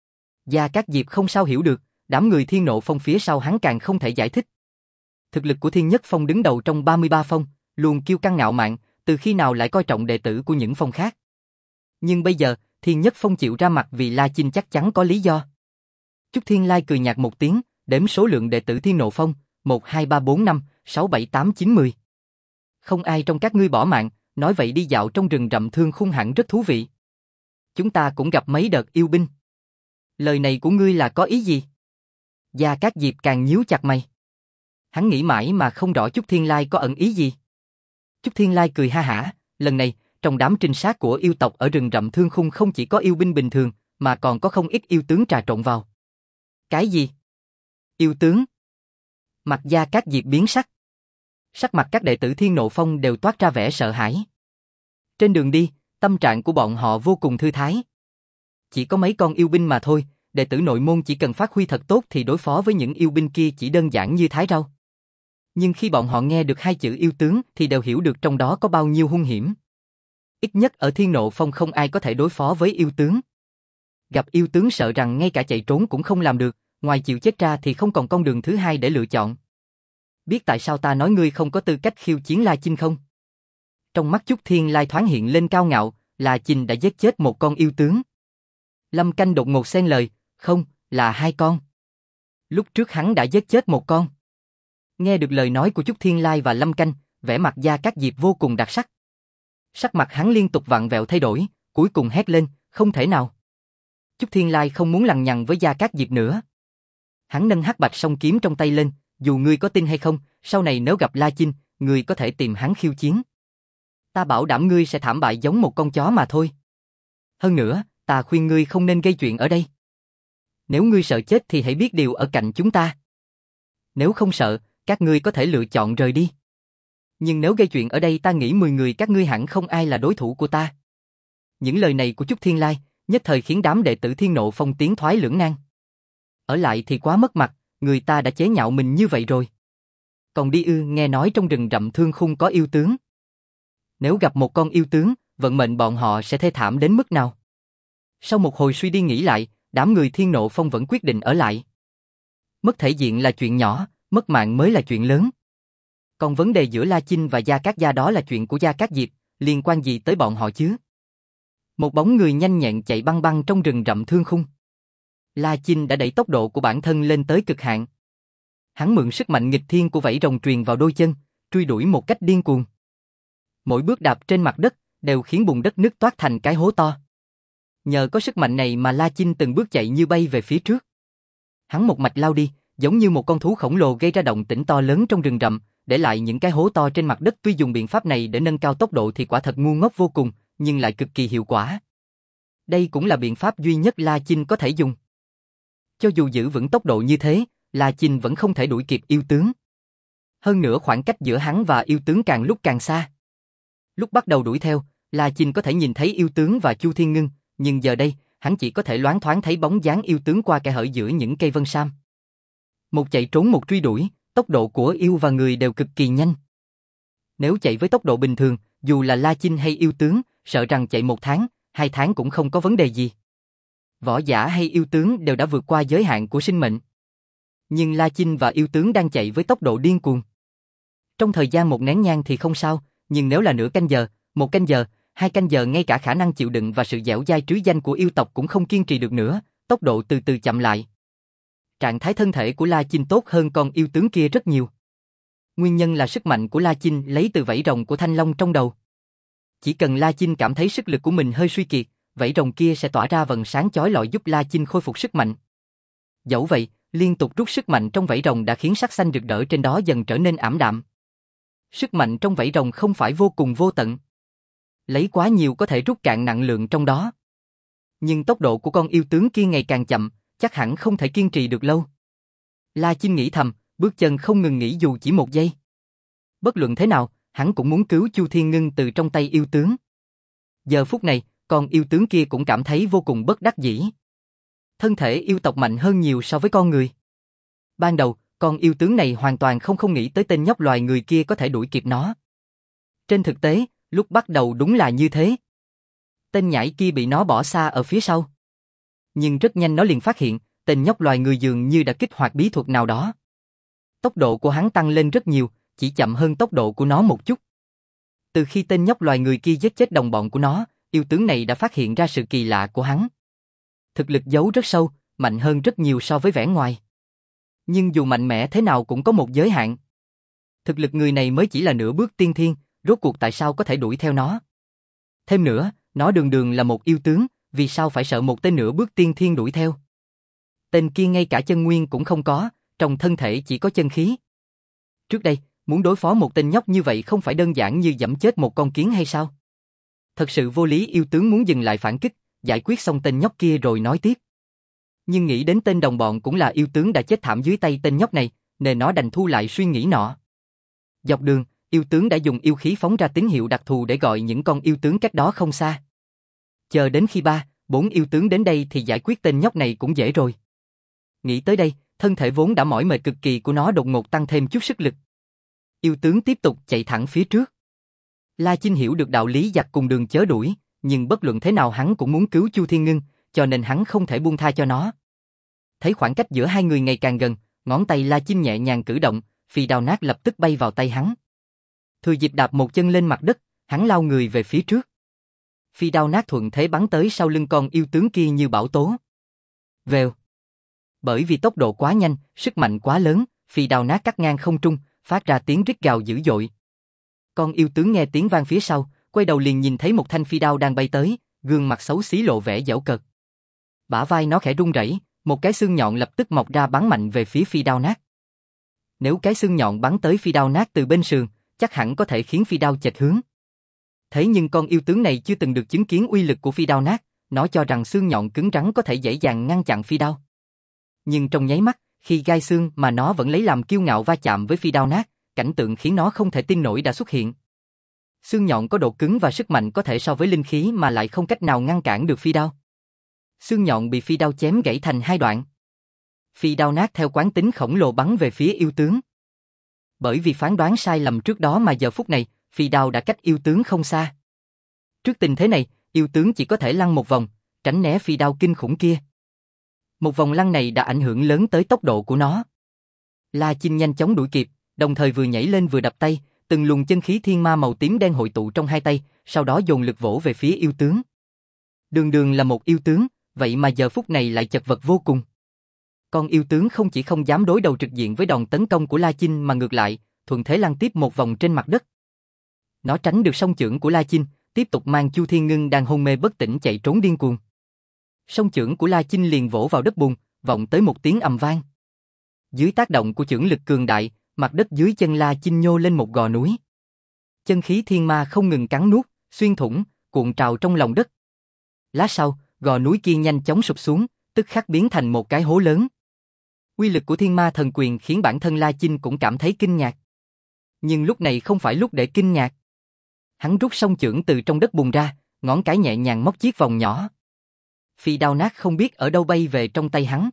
Gia Cát Diệp không sao hiểu được, đám người Thiên Nộ Phong phía sau hắn càng không thể giải thích. Thực lực của Thiên Nhất Phong đứng đầu trong ba mươi ba phong, luôn kiêu căng ngạo mạn, từ khi nào lại coi trọng đệ tử của những phong khác. Nhưng bây giờ, Thiên Nhất Phong chịu ra mặt vì La Chinh chắc chắn có lý do. Chúc Thiên Lai cười nhạt một tiếng, đếm số lượng đệ tử Thiên Nộ Phong, một, hai, ba, bốn, năm, sáu, bảy, tám, chín, mười. Không ai trong các ngươi bỏ mạng, nói vậy đi dạo trong rừng rậm Thương Khung hẳn rất thú vị. Chúng ta cũng gặp mấy đợt yêu binh. Lời này của ngươi là có ý gì? Gia Cát Diệp càng nhíu chặt mày. Hắn nghĩ mãi mà không rõ Chúc Thiên Lai có ẩn ý gì. Chúc Thiên Lai cười ha hả, lần này, trong đám trinh sát của yêu tộc ở rừng rậm Thương Khung không chỉ có yêu binh bình thường, mà còn có không ít yêu tướng trà trộn vào. Cái gì? Yêu tướng? Mặt Gia Cát Diệp biến sắc. Sắc mặt các đệ tử Thiên Nộ Phong đều toát ra vẻ sợ hãi. Trên đường đi, tâm trạng của bọn họ vô cùng thư thái. Chỉ có mấy con yêu binh mà thôi, đệ tử nội môn chỉ cần phát huy thật tốt thì đối phó với những yêu binh kia chỉ đơn giản như thái rau. Nhưng khi bọn họ nghe được hai chữ yêu tướng thì đều hiểu được trong đó có bao nhiêu hung hiểm. Ít nhất ở Thiên Nộ Phong không ai có thể đối phó với yêu tướng. Gặp yêu tướng sợ rằng ngay cả chạy trốn cũng không làm được, ngoài chịu chết ra thì không còn con đường thứ hai để lựa chọn. Biết tại sao ta nói ngươi không có tư cách khiêu chiến La Chinh không? Trong mắt Chúc Thiên Lai thoáng hiện lên cao ngạo, La Chinh đã giết chết một con yêu tướng. Lâm Canh đột ngột xen lời, không, là hai con. Lúc trước hắn đã giết chết một con. Nghe được lời nói của Chúc Thiên Lai và Lâm Canh, vẻ mặt Gia Cát Diệp vô cùng đặc sắc. Sắc mặt hắn liên tục vặn vẹo thay đổi, cuối cùng hét lên, không thể nào. Chúc Thiên Lai không muốn lằng nhằng với Gia Cát Diệp nữa. Hắn nâng hắc bạch song kiếm trong tay lên, dù ngươi có tin hay không, sau này nếu gặp La Chinh, ngươi có thể tìm hắn khiêu chiến. Ta bảo đảm ngươi sẽ thảm bại giống một con chó mà thôi. Hơn nữa, ta khuyên ngươi không nên gây chuyện ở đây. Nếu ngươi sợ chết thì hãy biết điều ở cạnh chúng ta. Nếu không sợ, các ngươi có thể lựa chọn rời đi. Nhưng nếu gây chuyện ở đây ta nghĩ mười người các ngươi hẳn không ai là đối thủ của ta. Những lời này của Chúc Thiên Lai, nhất thời khiến đám đệ tử Thiên Nộ Phong tiến thoái lưỡng nan. Ở lại thì quá mất mặt, người ta đã chế nhạo mình như vậy rồi. Còn đi ư, nghe nói trong rừng rậm Thương Khung có yêu tướng. Nếu gặp một con yêu tướng, vận mệnh bọn họ sẽ thê thảm đến mức nào? Sau một hồi suy đi nghĩ lại, đám người Thiên Nộ Phong vẫn quyết định ở lại. Mất thể diện là chuyện nhỏ, mất mạng mới là chuyện lớn. Còn vấn đề giữa La Chinh và Gia Cát gia đó là chuyện của Gia Cát Diệp, liên quan gì tới bọn họ chứ? Một bóng người nhanh nhẹn chạy băng băng trong rừng rậm Thương Khung. La Chinh đã đẩy tốc độ của bản thân lên tới cực hạn. Hắn mượn sức mạnh nghịch thiên của vảy rồng truyền vào đôi chân, truy đuổi một cách điên cuồng. Mỗi bước đạp trên mặt đất đều khiến bùn đất nứt toát thành cái hố to. Nhờ có sức mạnh này mà La Chinh từng bước chạy như bay về phía trước. Hắn một mạch lao đi, giống như một con thú khổng lồ gây ra động tĩnh to lớn trong rừng rậm, để lại những cái hố to trên mặt đất. Tuy dùng biện pháp này để nâng cao tốc độ thì quả thật ngu ngốc vô cùng, nhưng lại cực kỳ hiệu quả. Đây cũng là biện pháp duy nhất La Chinh có thể dùng. Cho dù giữ vững tốc độ như thế, La Chinh vẫn không thể đuổi kịp yêu tướng. Hơn nữa khoảng cách giữa hắn và yêu tướng càng lúc càng xa. Lúc bắt đầu đuổi theo, La Chinh có thể nhìn thấy yêu tướng và Chu Thiên Ngưng, nhưng giờ đây, hắn chỉ có thể loáng thoáng thấy bóng dáng yêu tướng qua kẽ hở giữa những cây vân sam. Một chạy trốn một truy đuổi, tốc độ của yêu và người đều cực kỳ nhanh. Nếu chạy với tốc độ bình thường, dù là La Chinh hay yêu tướng, sợ rằng chạy một tháng, hai tháng cũng không có vấn đề gì. Võ giả hay yêu tướng đều đã vượt qua giới hạn của sinh mệnh. Nhưng La Chinh và yêu tướng đang chạy với tốc độ điên cuồng. Trong thời gian một nén nhang thì không sao, nhưng nếu là nửa canh giờ, một canh giờ, hai canh giờ, ngay cả khả năng chịu đựng và sự dẻo dai trứ danh của yêu tộc cũng không kiên trì được nữa, tốc độ từ từ chậm lại. Trạng thái thân thể của La Chinh tốt hơn con yêu tướng kia rất nhiều. Nguyên nhân là sức mạnh của La Chinh lấy từ vảy rồng của thanh long trong đầu. Chỉ cần La Chinh cảm thấy sức lực của mình hơi suy kiệt, vảy rồng kia sẽ tỏa ra vầng sáng chói lọi giúp La Chinh khôi phục sức mạnh. Dẫu vậy, liên tục rút sức mạnh trong vảy rồng đã khiến sắc xanh rực rỡ trên đó dần trở nên ảm đạm. Sức mạnh trong vảy rồng không phải vô cùng vô tận. Lấy quá nhiều có thể rút cạn nặng lượng trong đó. Nhưng tốc độ của con yêu tướng kia ngày càng chậm, chắc hẳn không thể kiên trì được lâu. La Chinh nghĩ thầm, bước chân không ngừng nghỉ dù chỉ một giây. Bất luận thế nào, hắn cũng muốn cứu Chu Thiên Ngưng từ trong tay yêu tướng. Giờ phút này, con yêu tướng kia cũng cảm thấy vô cùng bất đắc dĩ. Thân thể yêu tộc mạnh hơn nhiều so với con người. Ban đầu, con yêu tướng này hoàn toàn không không nghĩ tới tên nhóc loài người kia có thể đuổi kịp nó. Trên thực tế, lúc bắt đầu đúng là như thế. Tên nhãi kia bị nó bỏ xa ở phía sau. Nhưng rất nhanh nó liền phát hiện, tên nhóc loài người dường như đã kích hoạt bí thuật nào đó. Tốc độ của hắn tăng lên rất nhiều, chỉ chậm hơn tốc độ của nó một chút. Từ khi tên nhóc loài người kia giết chết đồng bọn của nó, yêu tướng này đã phát hiện ra sự kỳ lạ của hắn. Thực lực giấu rất sâu, mạnh hơn rất nhiều so với vẻ ngoài. Nhưng dù mạnh mẽ thế nào cũng có một giới hạn. Thực lực người này mới chỉ là nửa bước tiên thiên, rốt cuộc tại sao có thể đuổi theo nó? Thêm nữa, nó đường đường là một yêu tướng, vì sao phải sợ một tên nửa bước tiên thiên đuổi theo? Tên kia ngay cả chân nguyên cũng không có, trong thân thể chỉ có chân khí. Trước đây, muốn đối phó một tên nhóc như vậy không phải đơn giản như giẫm chết một con kiến hay sao? Thật sự vô lý. Yêu tướng muốn dừng lại phản kích, giải quyết xong tên nhóc kia rồi nói tiếp. Nhưng nghĩ đến tên đồng bọn cũng là yêu tướng đã chết thảm dưới tay tên nhóc này, nên nó đành thu lại suy nghĩ nọ. Dọc đường, yêu tướng đã dùng yêu khí phóng ra tín hiệu đặc thù để gọi những con yêu tướng cách đó không xa. Chờ đến khi ba, bốn yêu tướng đến đây thì giải quyết tên nhóc này cũng dễ rồi. Nghĩ tới đây, thân thể vốn đã mỏi mệt cực kỳ của nó đột ngột tăng thêm chút sức lực. Yêu tướng tiếp tục chạy thẳng phía trước. La Chinh hiểu được đạo lý giặc cùng đường chớ đuổi, nhưng bất luận thế nào hắn cũng muốn cứu Chu Thiên Ngưng, cho nên hắn không thể buông tha cho nó. Thấy khoảng cách giữa hai người ngày càng gần, ngón tay La Chinh nhẹ nhàng cử động, phi đao nát lập tức bay vào tay hắn. Thừa dịp đạp một chân lên mặt đất, hắn lao người về phía trước. Phi đao nát thuận thế bắn tới sau lưng con yêu tướng kia như bão tố. Vèo. Bởi vì tốc độ quá nhanh, sức mạnh quá lớn, phi đao nát cắt ngang không trung, phát ra tiếng rít gào dữ dội. Con yêu tướng nghe tiếng vang phía sau, quay đầu liền nhìn thấy một thanh phi đao đang bay tới, gương mặt xấu xí lộ vẻ giễu cợt. Bả vai nó khẽ rung rẩy, một cái xương nhọn lập tức mọc ra bắn mạnh về phía phi đao nát. Nếu cái xương nhọn bắn tới phi đao nát từ bên sườn, chắc hẳn có thể khiến phi đao chệch hướng. Thế nhưng con yêu tướng này chưa từng được chứng kiến uy lực của phi đao nát, nó cho rằng xương nhọn cứng rắn có thể dễ dàng ngăn chặn phi đao. Nhưng trong nháy mắt, khi gai xương mà nó vẫn lấy làm kiêu ngạo va chạm với phi đao nát, cảnh tượng khiến nó không thể tin nổi đã xuất hiện. Xương nhọn có độ cứng và sức mạnh có thể so với linh khí mà lại không cách nào ngăn cản được phi đao. Xương nhọn bị phi đao chém gãy thành hai đoạn. Phi đao nát theo quán tính khổng lồ bắn về phía yêu tướng. Bởi vì phán đoán sai lầm trước đó mà giờ phút này, phi đao đã cách yêu tướng không xa. Trước tình thế này, yêu tướng chỉ có thể lăn một vòng, tránh né phi đao kinh khủng kia. Một vòng lăn này đã ảnh hưởng lớn tới tốc độ của nó. La Chinh nhanh chóng đuổi kịp, đồng thời vừa nhảy lên vừa đập tay, từng luồng chân khí thiên ma màu tím đen hội tụ trong hai tay, sau đó dồn lực vỗ về phía yêu tướng. Đường đường là một yêu tướng, vậy mà giờ phút này lại chật vật vô cùng. Con yêu tướng không chỉ không dám đối đầu trực diện với đòn tấn công của La Chinh mà ngược lại, thuận thế lăn tiếp một vòng trên mặt đất. Nó tránh được song chưởng của La Chinh, tiếp tục mang Chu Thiên Ngân đang hôn mê bất tỉnh chạy trốn điên cuồng. Song chưởng của La Chinh liền vỗ vào đất bùn, vọng tới một tiếng ầm vang. Dưới tác động của chưởng lực cường đại, mặt đất dưới chân La Chinh nhô lên một gò núi. Chân khí thiên ma không ngừng cắn nuốt, xuyên thủng, cuộn trào trong lòng đất. Lát sau, gò núi kia nhanh chóng sụp xuống, tức khắc biến thành một cái hố lớn. Uy lực của thiên ma thần quyền khiến bản thân La Chinh cũng cảm thấy kinh ngạc. Nhưng lúc này không phải lúc để kinh ngạc. Hắn rút song chưởng từ trong đất bùn ra, ngón cái nhẹ nhàng móc chiếc vòng nhỏ. Phi đao nát không biết ở đâu bay về trong tay hắn.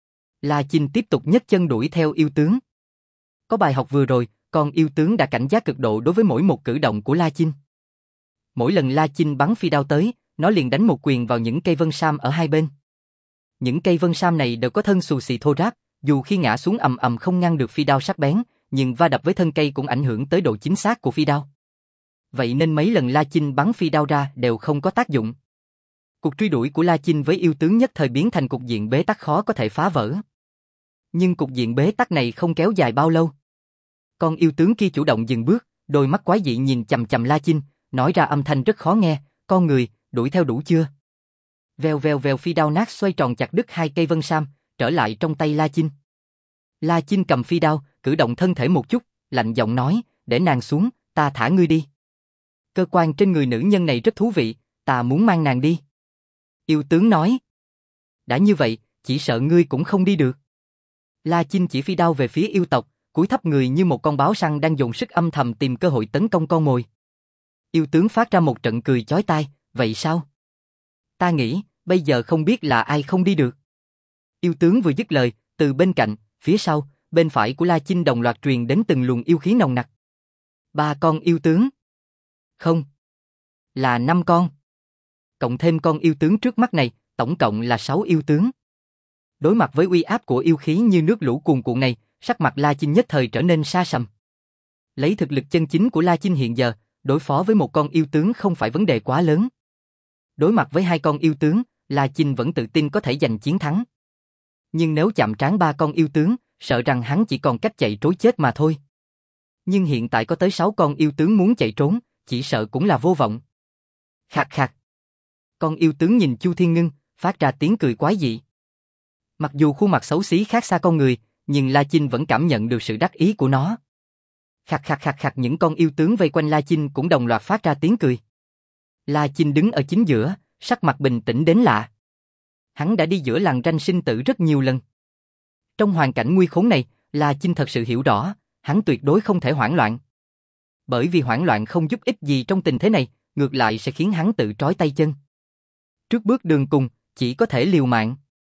La Chinh tiếp tục nhấc chân đuổi theo yêu tướng. Có bài học vừa rồi, con yêu tướng đã cảnh giác cực độ đối với mỗi một cử động của La Chinh. Mỗi lần La Chinh bắn phi đao tới, nó liền đánh một quyền vào những cây vân sam ở hai bên. Những cây vân sam này đều có thân xù xì thô ráp, dù khi ngã xuống ầm ầm không ngăn được phi đao sắc bén, nhưng va đập với thân cây cũng ảnh hưởng tới độ chính xác của phi đao. Vậy nên mấy lần La Chinh bắn phi đao ra đều không có tác dụng. Cuộc truy đuổi của La Chinh với yêu tướng nhất thời biến thành cục diện bế tắc khó có thể phá vỡ. Nhưng cục diện bế tắc này không kéo dài bao lâu. Con yêu tướng kia chủ động dừng bước, đôi mắt quái dị nhìn chằm chằm La Chinh, nói ra âm thanh rất khó nghe, con người, đuổi theo đủ chưa? Vèo vèo vèo phi đao nát xoay tròn chặt đứt hai cây vân sam, trở lại trong tay La Chinh. La Chinh cầm phi đao, cử động thân thể một chút, lạnh giọng nói, để nàng xuống, ta thả ngươi đi. Cơ quan trên người nữ nhân này rất thú vị, ta muốn mang nàng đi. Yêu tướng nói. Đã như vậy, chỉ sợ ngươi cũng không đi được. La Chinh chỉ phi đao về phía yêu tộc, cúi thấp người như một con báo săn đang dồn sức âm thầm tìm cơ hội tấn công con mồi. Yêu tướng phát ra một trận cười chói tai, vậy sao? Ta nghĩ, bây giờ không biết là ai không đi được. Yêu tướng vừa dứt lời, từ bên cạnh, phía sau, bên phải của La Chinh đồng loạt truyền đến từng luồng yêu khí nồng nặc. Ba con yêu tướng. Không. Là năm con. Cộng thêm con yêu tướng trước mắt này, tổng cộng là sáu yêu tướng. Đối mặt với uy áp của yêu khí như nước lũ cuồn cuộn này, sắc mặt La Chinh nhất thời trở nên sa sầm. Lấy thực lực chân chính của La Chinh hiện giờ, đối phó với một con yêu tướng không phải vấn đề quá lớn. Đối mặt với hai con yêu tướng, La Chinh vẫn tự tin có thể giành chiến thắng. Nhưng nếu chạm trán ba con yêu tướng, sợ rằng hắn chỉ còn cách chạy trối chết mà thôi. Nhưng hiện tại có tới sáu con yêu tướng muốn chạy trốn, chỉ sợ cũng là vô vọng. Khạc khạc. Con yêu tướng nhìn Chu Thiên Ngân, phát ra tiếng cười quái dị. Mặc dù khuôn mặt xấu xí khác xa con người, nhưng La Chinh vẫn cảm nhận được sự đắc ý của nó. Khạc khạc khạc khạc những con yêu tướng vây quanh La Chinh cũng đồng loạt phát ra tiếng cười. La Chinh đứng ở chính giữa, sắc mặt bình tĩnh đến lạ. Hắn đã đi giữa làng ranh sinh tử rất nhiều lần. Trong hoàn cảnh nguy khốn này, La Chinh thật sự hiểu rõ, hắn tuyệt đối không thể hoảng loạn. Bởi vì hoảng loạn không giúp ích gì trong tình thế này, ngược lại sẽ khiến hắn tự trói tay chân. Trước bước đường cùng, chỉ có thể liều mạng.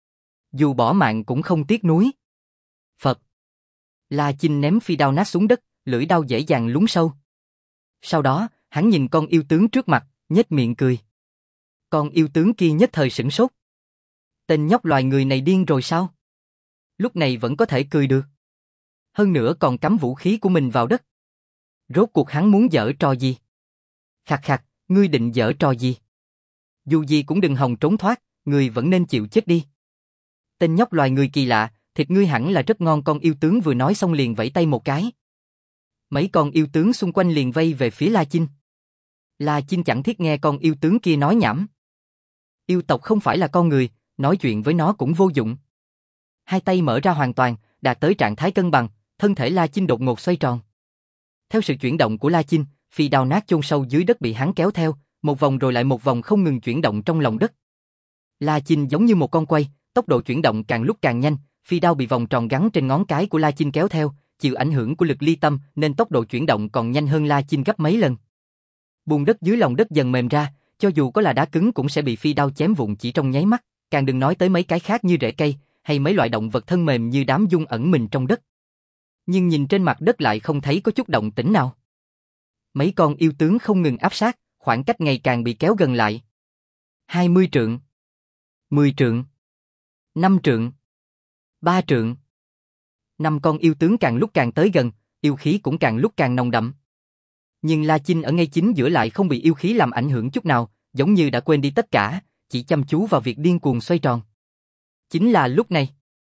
Dù bỏ mạng cũng không tiếc nuối. Phật. La Chinh ném phi đao nát xuống đất, lưỡi đao dễ dàng lún sâu. Sau đó, hắn nhìn con yêu tướng trước mặt, nhếch miệng cười. Con yêu tướng kia nhất thời sửng sốt. Tên nhóc loài người này điên rồi sao? Lúc này vẫn có thể cười được. Hơn nữa còn cắm vũ khí của mình vào đất. Rốt cuộc hắn muốn giở trò gì? Khạc khạc, ngươi định giở trò gì? Dù gì cũng đừng hòng trốn thoát, ngươi vẫn nên chịu chết đi. Tên nhóc loài người kỳ lạ, thịt ngươi hẳn là rất ngon. Con yêu tướng vừa nói xong liền vẫy tay một cái. Mấy con yêu tướng xung quanh liền vây về phía La Chinh. La Chinh chẳng thiết nghe con yêu tướng kia nói nhảm. Yêu tộc không phải là con người, nói chuyện với nó cũng vô dụng. Hai tay mở ra hoàn toàn, đạt tới trạng thái cân bằng, thân thể La Chinh đột ngột xoay tròn. Theo sự chuyển động của La Chinh, phi đao nát chôn sâu dưới đất bị hắn kéo theo, một vòng rồi lại một vòng không ngừng chuyển động trong lòng đất. La Chinh giống như một con quay, tốc độ chuyển động càng lúc càng nhanh, phi đao bị vòng tròn gắn trên ngón cái của La Chinh kéo theo, chịu ảnh hưởng của lực ly tâm nên tốc độ chuyển động còn nhanh hơn La Chinh gấp mấy lần. Bùn đất dưới lòng đất dần mềm ra, cho dù có là đá cứng cũng sẽ bị phi đao chém vụn chỉ trong nháy mắt, càng đừng nói tới mấy cái khác như rễ cây, hay mấy loại động vật thân mềm như đám giun ẩn mình trong đất. Nhưng nhìn trên mặt đất lại không thấy có chút động tĩnh nào. Mấy con yêu tướng không ngừng áp sát, khoảng cách ngày càng bị kéo gần lại. hai mươi trượng, mười trượng, năm trượng, ba trượng. Năm con yêu tướng càng lúc càng tới gần, yêu khí cũng càng lúc càng nồng đậm. Nhưng La Chinh ở ngay chính giữa lại không bị yêu khí làm ảnh hưởng chút nào, giống như đã quên đi tất cả, chỉ chăm chú vào việc điên cuồng xoay tròn. Chính là lúc này,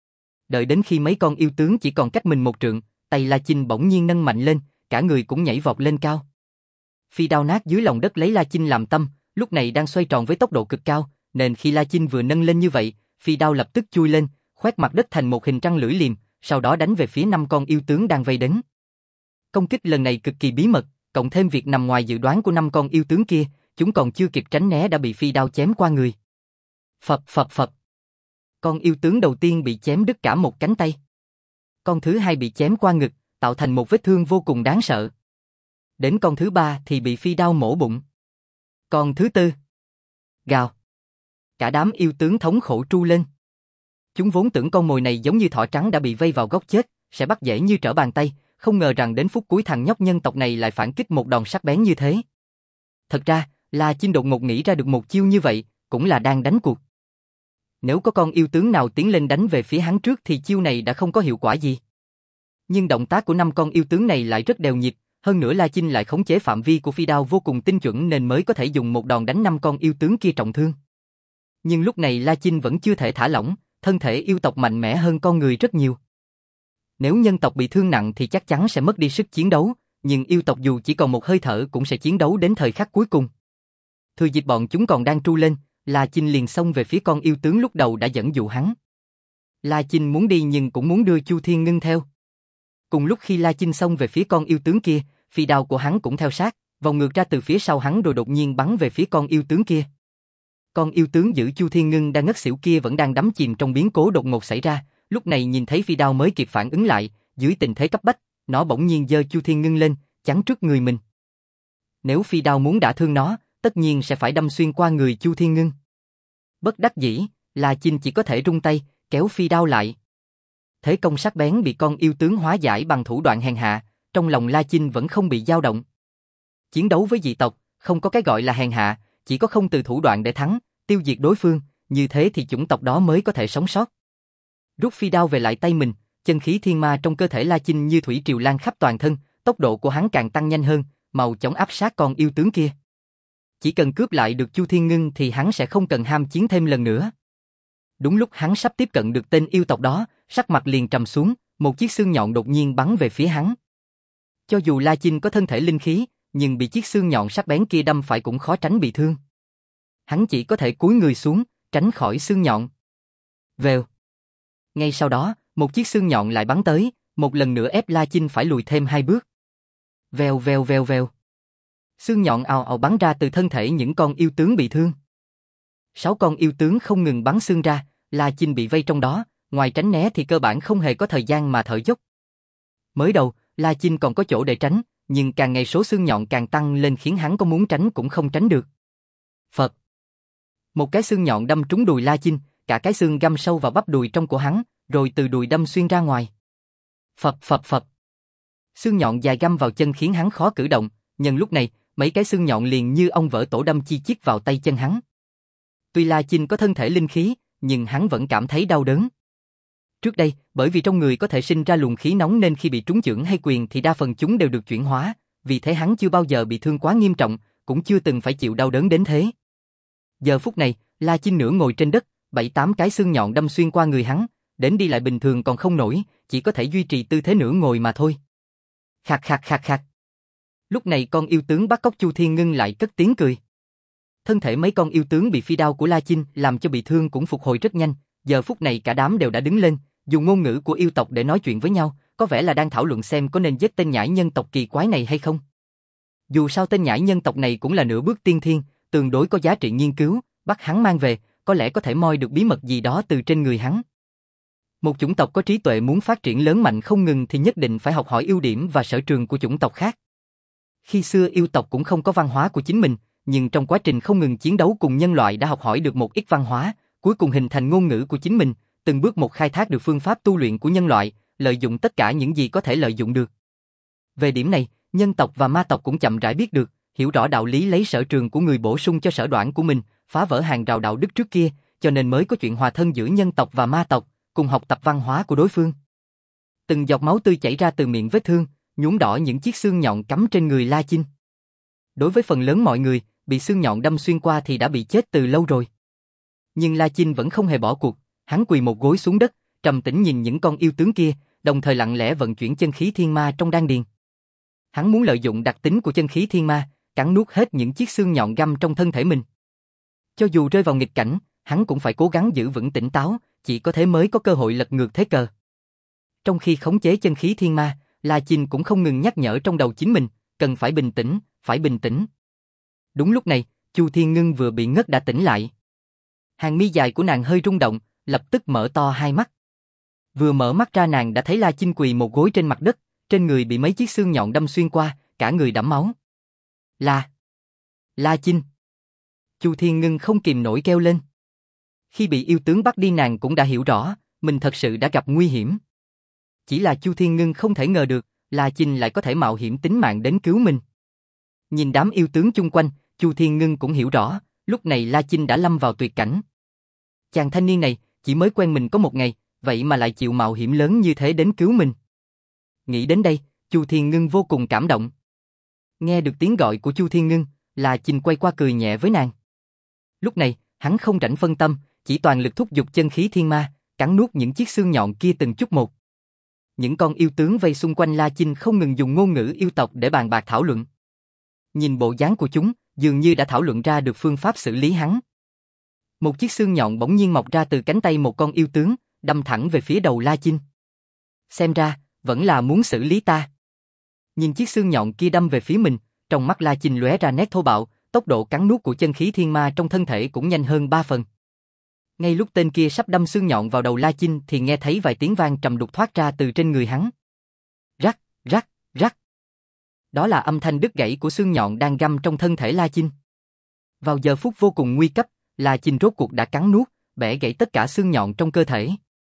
Đợi đến khi mấy con yêu tướng chỉ còn cách mình một trượng, tay La Chinh bỗng nhiên nâng mạnh lên, cả người cũng nhảy vọt lên cao. Phi đao nát dưới lòng đất lấy La Chinh làm tâm, lúc này đang xoay tròn với tốc độ cực cao, nên khi La Chinh vừa nâng lên như vậy, phi đao lập tức chui lên, khoét mặt đất thành một hình trăng lưỡi liềm, sau đó đánh về phía năm con yêu tướng đang vây đến. Công kích lần này cực kỳ bí mật, cộng thêm việc nằm ngoài dự đoán của năm con yêu tướng kia, chúng còn chưa kịp tránh né đã bị phi đao chém qua người. Phập phập phập. Con yêu tướng đầu tiên bị chém đứt cả một cánh tay. Con thứ hai bị chém qua ngực, tạo thành một vết thương vô cùng đáng sợ. Đến con thứ ba thì bị phi đao mổ bụng. Con thứ tư. Gào. Cả đám yêu tướng thống khổ tru lên. Chúng vốn tưởng con mồi này giống như thỏ trắng đã bị vây vào góc chết, sẽ bắt dễ như trở bàn tay, không ngờ rằng đến phút cuối thằng nhóc nhân tộc này lại phản kích một đòn sắc bén như thế. Thật ra, La Chinh đột ngột nghĩ ra được một chiêu như vậy, cũng là đang đánh cuộc. Nếu có con yêu tướng nào tiến lên đánh về phía hắn trước thì chiêu này đã không có hiệu quả gì. Nhưng động tác của năm con yêu tướng này lại rất đều nhịp, hơn nữa La Chinh lại khống chế phạm vi của phi đao vô cùng tinh chuẩn nên mới có thể dùng một đòn đánh năm con yêu tướng kia trọng thương. Nhưng lúc này La Chinh vẫn chưa thể thả lỏng, thân thể yêu tộc mạnh mẽ hơn con người rất nhiều. Nếu nhân tộc bị thương nặng thì chắc chắn sẽ mất đi sức chiến đấu, nhưng yêu tộc dù chỉ còn một hơi thở cũng sẽ chiến đấu đến thời khắc cuối cùng. Thừa dịp bọn chúng còn đang tru lên, La Chinh liền xông về phía con yêu tướng lúc đầu đã dẫn dụ hắn. La Chinh muốn đi nhưng cũng muốn đưa Chu Thiên Ngưng theo. Cùng lúc khi La Chinh xông về phía con yêu tướng kia, phi đao của hắn cũng theo sát, vòng ngược ra từ phía sau hắn rồi đột nhiên bắn về phía con yêu tướng kia. Con yêu tướng giữ Chu Thiên Ngưng đang ngất xỉu kia vẫn đang đắm chìm trong biến cố đột ngột xảy ra, lúc này nhìn thấy phi đao mới kịp phản ứng lại, dưới tình thế cấp bách, nó bỗng nhiên giơ Chu Thiên Ngưng lên, chắn trước người mình. Nếu phi đao muốn đả thương nó, tất nhiên sẽ phải đâm xuyên qua người Chu Thiên Ngưng. Bất đắc dĩ, La Chinh chỉ có thể rung tay, kéo phi đao lại. Thế công sắc bén bị con yêu tướng hóa giải bằng thủ đoạn hèn hạ, trong lòng La Chinh vẫn không bị dao động. Chiến đấu với dị tộc, không có cái gọi là hèn hạ, chỉ có không từ thủ đoạn để thắng, tiêu diệt đối phương, như thế thì chủng tộc đó mới có thể sống sót. Rút phi đao về lại tay mình, chân khí thiên ma trong cơ thể La Chinh như thủy triều lan khắp toàn thân, tốc độ của hắn càng tăng nhanh hơn, mau chóng áp sát con yêu tướng kia. Chỉ cần cướp lại được Chu Thiên Ngưng thì hắn sẽ không cần ham chiến thêm lần nữa. Đúng lúc hắn sắp tiếp cận được tên yêu tộc đó, sắc mặt liền trầm xuống, một chiếc xương nhọn đột nhiên bắn về phía hắn. Cho dù La Chinh có thân thể linh khí, nhưng bị chiếc xương nhọn sắc bén kia đâm phải cũng khó tránh bị thương. Hắn chỉ có thể cúi người xuống, tránh khỏi xương nhọn. Vèo. Ngay sau đó, một chiếc xương nhọn lại bắn tới, một lần nữa ép La Chinh phải lùi thêm hai bước. Vèo vèo vèo vèo. Xương nhọn ào ào bắn ra từ thân thể những con yêu tướng bị thương. Sáu con yêu tướng không ngừng bắn xương ra, La Chinh bị vây trong đó, ngoài tránh né thì cơ bản không hề có thời gian mà thở dốc. Mới đầu, La Chinh còn có chỗ để tránh, nhưng càng ngày số xương nhọn càng tăng lên khiến hắn có muốn tránh cũng không tránh được. Phật. Một cái xương nhọn đâm trúng đùi La Chinh, cả cái xương găm sâu vào bắp đùi trong của hắn, rồi từ đùi đâm xuyên ra ngoài. Phập phập phập. Xương nhọn dài găm vào chân khiến hắn khó cử động, nhân lúc này, mấy cái xương nhọn liền như ong vỡ tổ đâm chi chít vào tay chân hắn. Tuy La Chinh có thân thể linh khí, nhưng hắn vẫn cảm thấy đau đớn. Trước đây, bởi vì trong người có thể sinh ra luồng khí nóng nên khi bị trúng chưởng hay quyền thì đa phần chúng đều được chuyển hóa, vì thế hắn chưa bao giờ bị thương quá nghiêm trọng, cũng chưa từng phải chịu đau đớn đến thế. Giờ phút này, La Chinh nửa ngồi trên đất, bảy tám cái xương nhọn đâm xuyên qua người hắn, đến đi lại bình thường còn không nổi, chỉ có thể duy trì tư thế nửa ngồi mà thôi. Khạc khạc khạc khạc. Lúc này con yêu tướng bắt cóc Chu Thiên Ngưng lại cất tiếng cười. Thân thể mấy con yêu tướng bị phi đao của La Chinh làm cho bị thương cũng phục hồi rất nhanh, giờ phút này cả đám đều đã đứng lên, dùng ngôn ngữ của yêu tộc để nói chuyện với nhau, có vẻ là đang thảo luận xem có nên giết tên nhãi nhân tộc kỳ quái này hay không. Dù sao tên nhãi nhân tộc này cũng là nửa bước tiên thiên, tương đối có giá trị nghiên cứu, bắt hắn mang về, có lẽ có thể moi được bí mật gì đó từ trên người hắn. Một chủng tộc có trí tuệ muốn phát triển lớn mạnh không ngừng thì nhất định phải học hỏi ưu điểm và sở trường của chủng tộc khác. Khi xưa yêu tộc cũng không có văn hóa của chính mình, nhưng trong quá trình không ngừng chiến đấu cùng nhân loại đã học hỏi được một ít văn hóa, cuối cùng hình thành ngôn ngữ của chính mình, từng bước một khai thác được phương pháp tu luyện của nhân loại, lợi dụng tất cả những gì có thể lợi dụng được. Về điểm này, nhân tộc và ma tộc cũng chậm rãi biết được, hiểu rõ đạo lý lấy sở trường của người bổ sung cho sở đoản của mình, phá vỡ hàng rào đạo đức trước kia, cho nên mới có chuyện hòa thân giữa nhân tộc và ma tộc, cùng học tập văn hóa của đối phương. Từng giọt máu tươi chảy ra từ miệng vết thương, nhuốm đỏ những chiếc xương nhọn cắm trên người La Chinh. Đối với phần lớn mọi người, bị xương nhọn đâm xuyên qua thì đã bị chết từ lâu rồi. Nhưng La Chinh vẫn không hề bỏ cuộc, hắn quỳ một gối xuống đất, trầm tĩnh nhìn những con yêu tướng kia, đồng thời lặng lẽ vận chuyển chân khí thiên ma trong đan điền. Hắn muốn lợi dụng đặc tính của chân khí thiên ma, cắn nuốt hết những chiếc xương nhọn găm trong thân thể mình. Cho dù rơi vào nghịch cảnh, hắn cũng phải cố gắng giữ vững tỉnh táo, chỉ có thế mới có cơ hội lật ngược thế cờ. Trong khi khống chế chân khí thiên ma, La Chinh cũng không ngừng nhắc nhở trong đầu chính mình, cần phải bình tĩnh, phải bình tĩnh. Đúng lúc này, Chu Thiên Ngưng vừa bị ngất đã tỉnh lại. Hàng mi dài của nàng hơi rung động, lập tức mở to hai mắt. Vừa mở mắt ra nàng đã thấy La Chinh quỳ một gối trên mặt đất, trên người bị mấy chiếc xương nhọn đâm xuyên qua, cả người đẫm máu. La! La Chinh! Chu Thiên Ngưng không kìm nổi kêu lên. Khi bị yêu tướng bắt đi nàng cũng đã hiểu rõ, mình thật sự đã gặp nguy hiểm. Chỉ là Chu Thiên Ngưng không thể ngờ được, La Chinh lại có thể mạo hiểm tính mạng đến cứu mình. Nhìn đám yêu tướng chung quanh, Chu Thiên Ngưng cũng hiểu rõ, lúc này La Chinh đã lâm vào tuyệt cảnh. Chàng thanh niên này, chỉ mới quen mình có một ngày, vậy mà lại chịu mạo hiểm lớn như thế đến cứu mình. Nghĩ đến đây, Chu Thiên Ngưng vô cùng cảm động. Nghe được tiếng gọi của Chu Thiên Ngưng, La Chinh quay qua cười nhẹ với nàng. Lúc này, hắn không rảnh phân tâm, chỉ toàn lực thúc giục chân khí thiên ma, cắn nuốt những chiếc xương nhọn kia từng chút một. Những con yêu tướng vây xung quanh La Chinh không ngừng dùng ngôn ngữ yêu tộc để bàn bạc thảo luận. Nhìn bộ dáng của chúng, dường như đã thảo luận ra được phương pháp xử lý hắn. Một chiếc xương nhọn bỗng nhiên mọc ra từ cánh tay một con yêu tướng, đâm thẳng về phía đầu La Chinh. Xem ra, vẫn là muốn xử lý ta. Nhìn chiếc xương nhọn kia đâm về phía mình, trong mắt La Chinh lóe ra nét thô bạo, tốc độ cắn nuốt của chân khí thiên ma trong thân thể cũng nhanh hơn ba phần. Ngay lúc tên kia sắp đâm xương nhọn vào đầu La Chinh thì nghe thấy vài tiếng vang trầm đục thoát ra từ trên người hắn. Rắc, rắc, rắc. Đó là âm thanh đứt gãy của xương nhọn đang găm trong thân thể La Chinh. Vào giờ phút vô cùng nguy cấp, La Chinh rốt cuộc đã cắn nuốt, bẻ gãy tất cả xương nhọn trong cơ thể.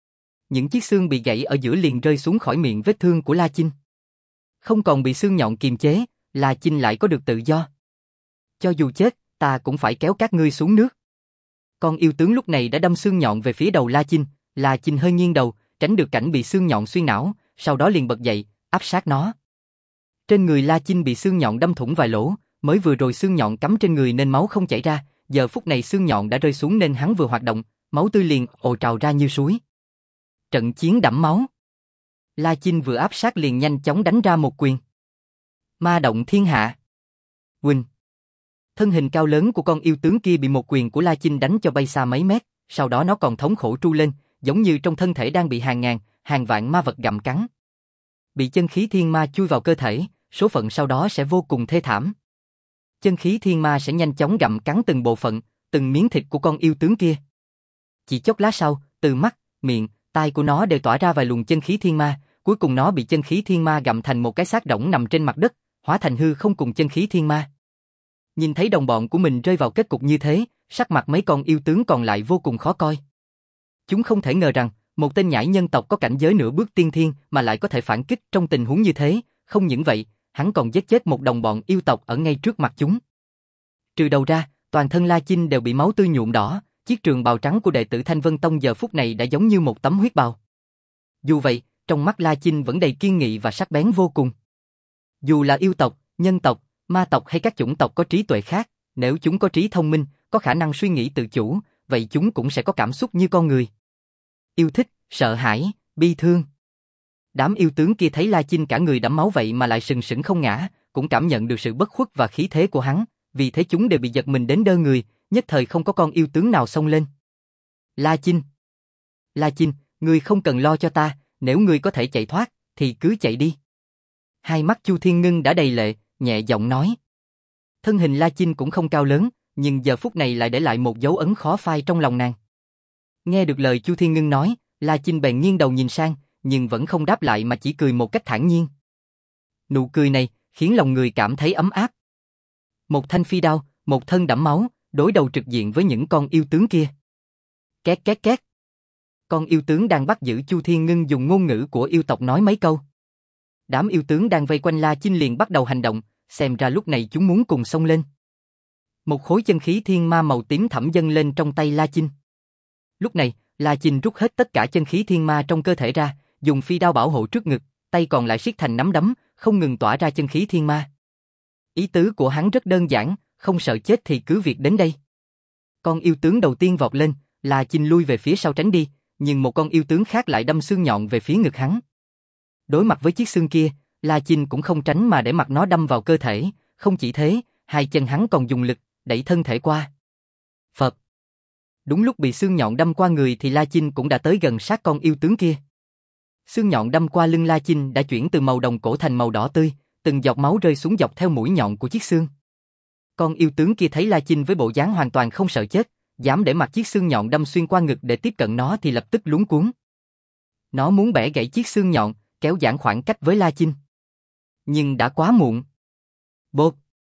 Những chiếc xương bị gãy ở giữa liền rơi xuống khỏi miệng vết thương của La Chinh. Không còn bị xương nhọn kiềm chế, La Chinh lại có được tự do. Cho dù chết, ta cũng phải kéo các ngươi xuống nước. Con yêu tướng lúc này đã đâm xương nhọn về phía đầu La Chinh, La Chinh hơi nghiêng đầu, tránh được cảnh bị xương nhọn xuyên não, sau đó liền bật dậy, áp sát nó. Trên người La Chinh bị xương nhọn đâm thủng vài lỗ, mới vừa rồi xương nhọn cắm trên người nên máu không chảy ra, giờ phút này xương nhọn đã rơi xuống nên hắn vừa hoạt động, máu tươi liền ồ trào ra như suối. Trận chiến đẫm máu. La Chinh vừa áp sát liền nhanh chóng đánh ra một quyền. Ma động thiên hạ. Quỳnh. Thân hình cao lớn của con yêu tướng kia bị một quyền của La Chinh đánh cho bay xa mấy mét, sau đó nó còn thống khổ tru lên, giống như trong thân thể đang bị hàng ngàn, hàng vạn ma vật gặm cắn. Bị chân khí thiên ma chui vào cơ thể, số phận sau đó sẽ vô cùng thê thảm. Chân khí thiên ma sẽ nhanh chóng gặm cắn từng bộ phận, từng miếng thịt của con yêu tướng kia. Chỉ chốc lát sau, từ mắt, miệng, tai của nó đều tỏa ra vài luồng chân khí thiên ma, cuối cùng nó bị chân khí thiên ma gặm thành một cái xác rỗng nằm trên mặt đất, hóa thành hư không cùng chân khí thiên ma. Nhìn thấy đồng bọn của mình rơi vào kết cục như thế, sắc mặt mấy con yêu tướng còn lại vô cùng khó coi. Chúng không thể ngờ rằng, một tên nhãi nhân tộc có cảnh giới nửa bước tiên thiên mà lại có thể phản kích trong tình huống như thế, không những vậy, hắn còn giết chết một đồng bọn yêu tộc ở ngay trước mặt chúng. Trừ đầu ra, toàn thân La Chinh đều bị máu tươi nhuộm đỏ, chiếc trường bào trắng của đệ tử Thanh Vân Tông giờ phút này đã giống như một tấm huyết bào. Dù vậy, trong mắt La Chinh vẫn đầy kiên nghị và sắc bén vô cùng. Dù là yêu tộc, nhân tộc, ma tộc hay các chủng tộc có trí tuệ khác, nếu chúng có trí thông minh, có khả năng suy nghĩ tự chủ, vậy chúng cũng sẽ có cảm xúc như con người. Yêu thích, sợ hãi, bi thương. Đám yêu tướng kia thấy La Chinh cả người đẫm máu vậy mà lại sừng sững không ngã, cũng cảm nhận được sự bất khuất và khí thế của hắn, vì thế chúng đều bị giật mình đến đơ người, nhất thời không có con yêu tướng nào xông lên. La Chinh! La Chinh, ngươi không cần lo cho ta, nếu ngươi có thể chạy thoát, thì cứ chạy đi. Hai mắt Chu Thiên Ngưng đã đầy lệ, nhẹ giọng nói. Thân hình La Chinh cũng không cao lớn, nhưng giờ phút này lại để lại một dấu ấn khó phai trong lòng nàng. Nghe được lời Chu Thiên Ngưng nói, La Chinh bèn nghiêng đầu nhìn sang, nhưng vẫn không đáp lại mà chỉ cười một cách thản nhiên. Nụ cười này khiến lòng người cảm thấy ấm áp. Một thanh phi đao, một thân đẫm máu, đối đầu trực diện với những con yêu tướng kia. Két két két. Con yêu tướng đang bắt giữ Chu Thiên Ngưng dùng ngôn ngữ của yêu tộc nói mấy câu. Đám yêu tướng đang vây quanh La Chinh liền bắt đầu hành động, xem ra lúc này chúng muốn cùng xông lên. Một khối chân khí thiên ma màu tím thẳm dâng lên trong tay La Chinh. Lúc này, La Chinh rút hết tất cả chân khí thiên ma trong cơ thể ra, dùng phi đao bảo hộ trước ngực, tay còn lại siết thành nắm đấm, không ngừng tỏa ra chân khí thiên ma. Ý tứ của hắn rất đơn giản, không sợ chết thì cứ việc đến đây. Con yêu tướng đầu tiên vọt lên, La Chinh lui về phía sau tránh đi, Nhưng một con yêu tướng khác lại đâm xương nhọn về phía ngực hắn. Đối mặt với chiếc xương kia, La Chinh cũng không tránh mà để mặc nó đâm vào cơ thể, không chỉ thế, hai chân hắn còn dùng lực, đẩy thân thể qua. Phập. Đúng lúc bị xương nhọn đâm qua người thì La Chinh cũng đã tới gần sát con yêu tướng kia. Xương nhọn đâm qua lưng La Chinh đã chuyển từ màu đồng cổ thành màu đỏ tươi, từng giọt máu rơi xuống dọc theo mũi nhọn của chiếc xương. Con yêu tướng kia thấy La Chinh với bộ dáng hoàn toàn không sợ chết, dám để mặc chiếc xương nhọn đâm xuyên qua ngực để tiếp cận nó thì lập tức luống cuống. Nó muốn bẻ gãy chiếc xương nhọn, kéo giãn khoảng cách với La Chinh. Nhưng đã quá muộn. Bộp.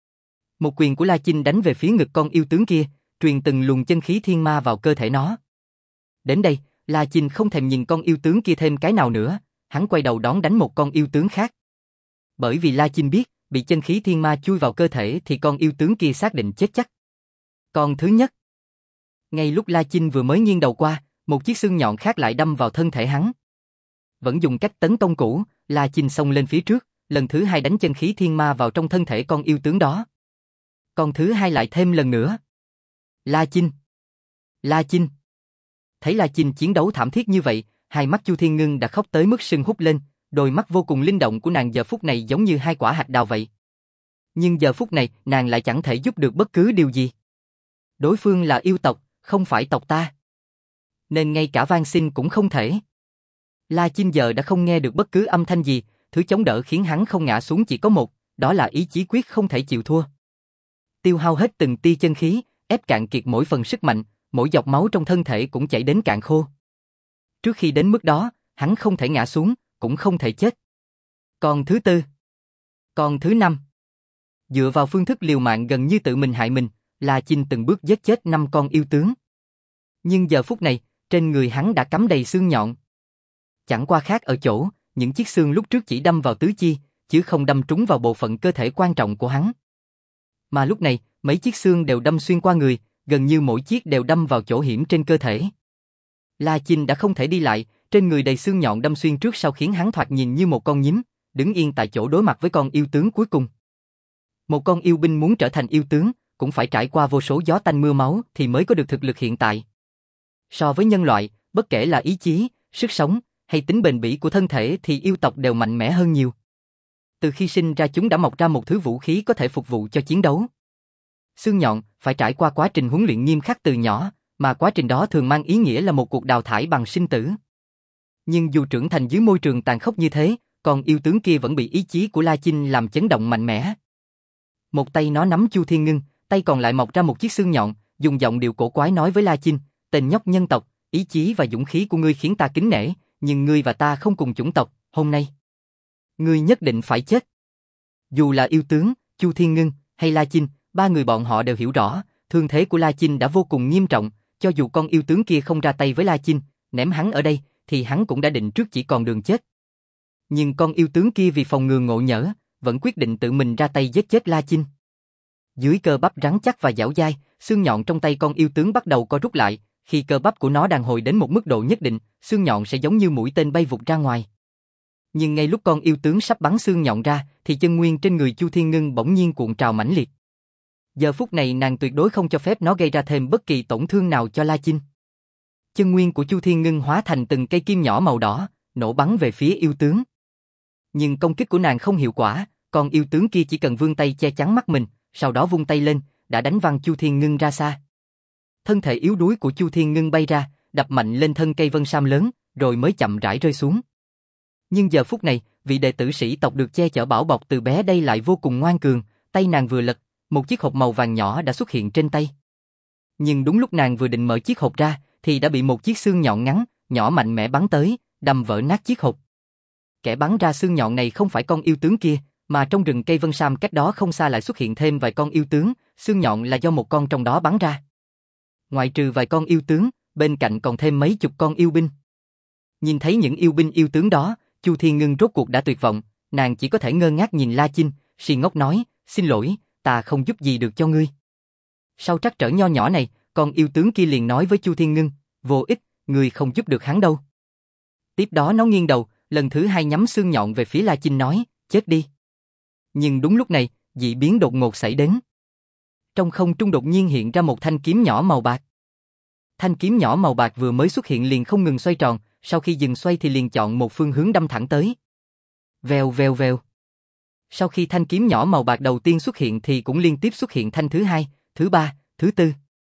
Một quyền của La Chinh đánh về phía ngực con yêu tướng kia, truyền từng luồng chân khí thiên ma vào cơ thể nó. Đến đây, La Chinh không thèm nhìn con yêu tướng kia thêm cái nào nữa, hắn quay đầu đón đánh một con yêu tướng khác. Bởi vì La Chinh biết, bị chân khí thiên ma chui vào cơ thể thì con yêu tướng kia xác định chết chắc. Con thứ nhất. Ngay lúc La Chinh vừa mới nghiêng đầu qua, một chiếc xương nhọn khác lại đâm vào thân thể hắn. Vẫn dùng cách tấn công cũ, La Chinh xông lên phía trước, lần thứ hai đánh chân khí thiên ma vào trong thân thể con yêu tướng đó. Con thứ hai lại thêm lần nữa. La Chinh! La Chinh! Thấy La Chinh chiến đấu thảm thiết như vậy, hai mắt Chu Thiên Ngưng đã khóc tới mức sưng húp lên, đôi mắt vô cùng linh động của nàng giờ phút này giống như hai quả hạt đào vậy. Nhưng giờ phút này, nàng lại chẳng thể giúp được bất cứ điều gì. Đối phương là yêu tộc, không phải tộc ta. Nên ngay cả van xin cũng không thể. La Chinh giờ đã không nghe được bất cứ âm thanh gì, thứ chống đỡ khiến hắn không ngã xuống chỉ có một, đó là ý chí quyết không thể chịu thua. Tiêu hao hết từng tia chân khí, ép cạn kiệt mỗi phần sức mạnh, mỗi giọt máu trong thân thể cũng chảy đến cạn khô. Trước khi đến mức đó, hắn không thể ngã xuống, cũng không thể chết. Còn thứ tư, còn thứ năm. Dựa vào phương thức liều mạng gần như tự mình hại mình, La Chinh từng bước giết chết năm con yêu tướng. Nhưng giờ phút này, trên người hắn đã cắm đầy xương nhọn. Chẳng qua khác ở chỗ, những chiếc xương lúc trước chỉ đâm vào tứ chi, chứ không đâm trúng vào bộ phận cơ thể quan trọng của hắn. Mà lúc này, mấy chiếc xương đều đâm xuyên qua người, gần như mỗi chiếc đều đâm vào chỗ hiểm trên cơ thể. La Chinh đã không thể đi lại, trên người đầy xương nhọn đâm xuyên trước sau khiến hắn thoạt nhìn như một con nhím, đứng yên tại chỗ đối mặt với con yêu tướng cuối cùng. Một con yêu binh muốn trở thành yêu tướng, cũng phải trải qua vô số gió tanh mưa máu thì mới có được thực lực hiện tại. So với nhân loại, bất kể là ý chí, sức sống, hay tính bền bỉ của thân thể thì yêu tộc đều mạnh mẽ hơn nhiều. Từ khi sinh ra chúng đã mọc ra một thứ vũ khí có thể phục vụ cho chiến đấu. Xương nhọn phải trải qua quá trình huấn luyện nghiêm khắc từ nhỏ, mà quá trình đó thường mang ý nghĩa là một cuộc đào thải bằng sinh tử. Nhưng dù trưởng thành dưới môi trường tàn khốc như thế, con yêu tướng kia vẫn bị ý chí của La Chinh làm chấn động mạnh mẽ. Một tay nó nắm Chu Thiên Ngưng, tay còn lại mọc ra một chiếc xương nhọn, dùng giọng điệu cổ quái nói với La Chinh, tên nhóc nhân tộc, ý chí và dũng khí của ngươi khiến ta kính nể, nhưng ngươi và ta không cùng chủng tộc, hôm nay ngươi nhất định phải chết. Dù là yêu tướng, Chu Thiên Ngưng hay La Chinh, ba người bọn họ đều hiểu rõ, thương thế của La Chinh đã vô cùng nghiêm trọng, cho dù con yêu tướng kia không ra tay với La Chinh, ném hắn ở đây, thì hắn cũng đã định trước chỉ còn đường chết. Nhưng con yêu tướng kia vì phòng ngừa ngộ nhỡ, vẫn quyết định tự mình ra tay giết chết La Chinh. Dưới cơ bắp rắn chắc và dẻo dai, xương nhọn trong tay con yêu tướng bắt đầu co rút lại, khi cơ bắp của nó đàn hồi đến một mức độ nhất định, xương nhọn sẽ giống như mũi tên bay vụt ra ngoài. Nhưng ngay lúc con yêu tướng sắp bắn xương nhọn ra, thì chân nguyên trên người Chu Thiên Ngưng bỗng nhiên cuộn trào mãnh liệt. Giờ phút này nàng tuyệt đối không cho phép nó gây ra thêm bất kỳ tổn thương nào cho La Chinh. Chân nguyên của Chu Thiên Ngưng hóa thành từng cây kim nhỏ màu đỏ, nổ bắn về phía yêu tướng. Nhưng công kích của nàng không hiệu quả, con yêu tướng kia chỉ cần vươn tay che chắn mắt mình, sau đó vung tay lên, đã đánh văng Chu Thiên Ngưng ra xa. Thân thể yếu đuối của Chu Thiên Ngưng bay ra, đập mạnh lên thân cây vân sam lớn, rồi mới chậm rãi rơi xuống. Nhưng giờ phút này, vị đệ tử sĩ tộc được che chở bảo bọc từ bé đây lại vô cùng ngoan cường, tay nàng vừa lật, một chiếc hộp màu vàng nhỏ đã xuất hiện trên tay. Nhưng đúng lúc nàng vừa định mở chiếc hộp ra, thì đã bị một chiếc xương nhọn ngắn, nhỏ mạnh mẽ bắn tới, đâm vỡ nát chiếc hộp. Kẻ bắn ra xương nhọn này không phải con yêu tướng kia, mà trong rừng cây vân sam cách đó không xa lại xuất hiện thêm vài con yêu tướng, xương nhọn là do một con trong đó bắn ra. Ngoại trừ vài con yêu tướng, bên cạnh còn thêm mấy chục con yêu binh. Nhìn thấy những yêu binh yêu tướng đó, Chu Thiên Ngưng rốt cuộc đã tuyệt vọng, nàng chỉ có thể ngơ ngác nhìn La Chinh, si ngốc nói, xin lỗi, ta không giúp gì được cho ngươi. Sau trắc trở nho nhỏ này, con yêu tướng kia liền nói với Chu Thiên Ngưng, vô ích, ngươi không giúp được hắn đâu. Tiếp đó nó nghiêng đầu, lần thứ hai nhắm xương nhọn về phía La Chinh nói, chết đi. Nhưng đúng lúc này, dị biến đột ngột xảy đến. Trong không trung đột nhiên hiện ra một thanh kiếm nhỏ màu bạc. Thanh kiếm nhỏ màu bạc vừa mới xuất hiện liền không ngừng xoay tròn, sau khi dừng xoay thì liền chọn một phương hướng đâm thẳng tới. Vèo vèo vèo. Sau khi thanh kiếm nhỏ màu bạc đầu tiên xuất hiện thì cũng liên tiếp xuất hiện thanh thứ hai, thứ ba, thứ tư.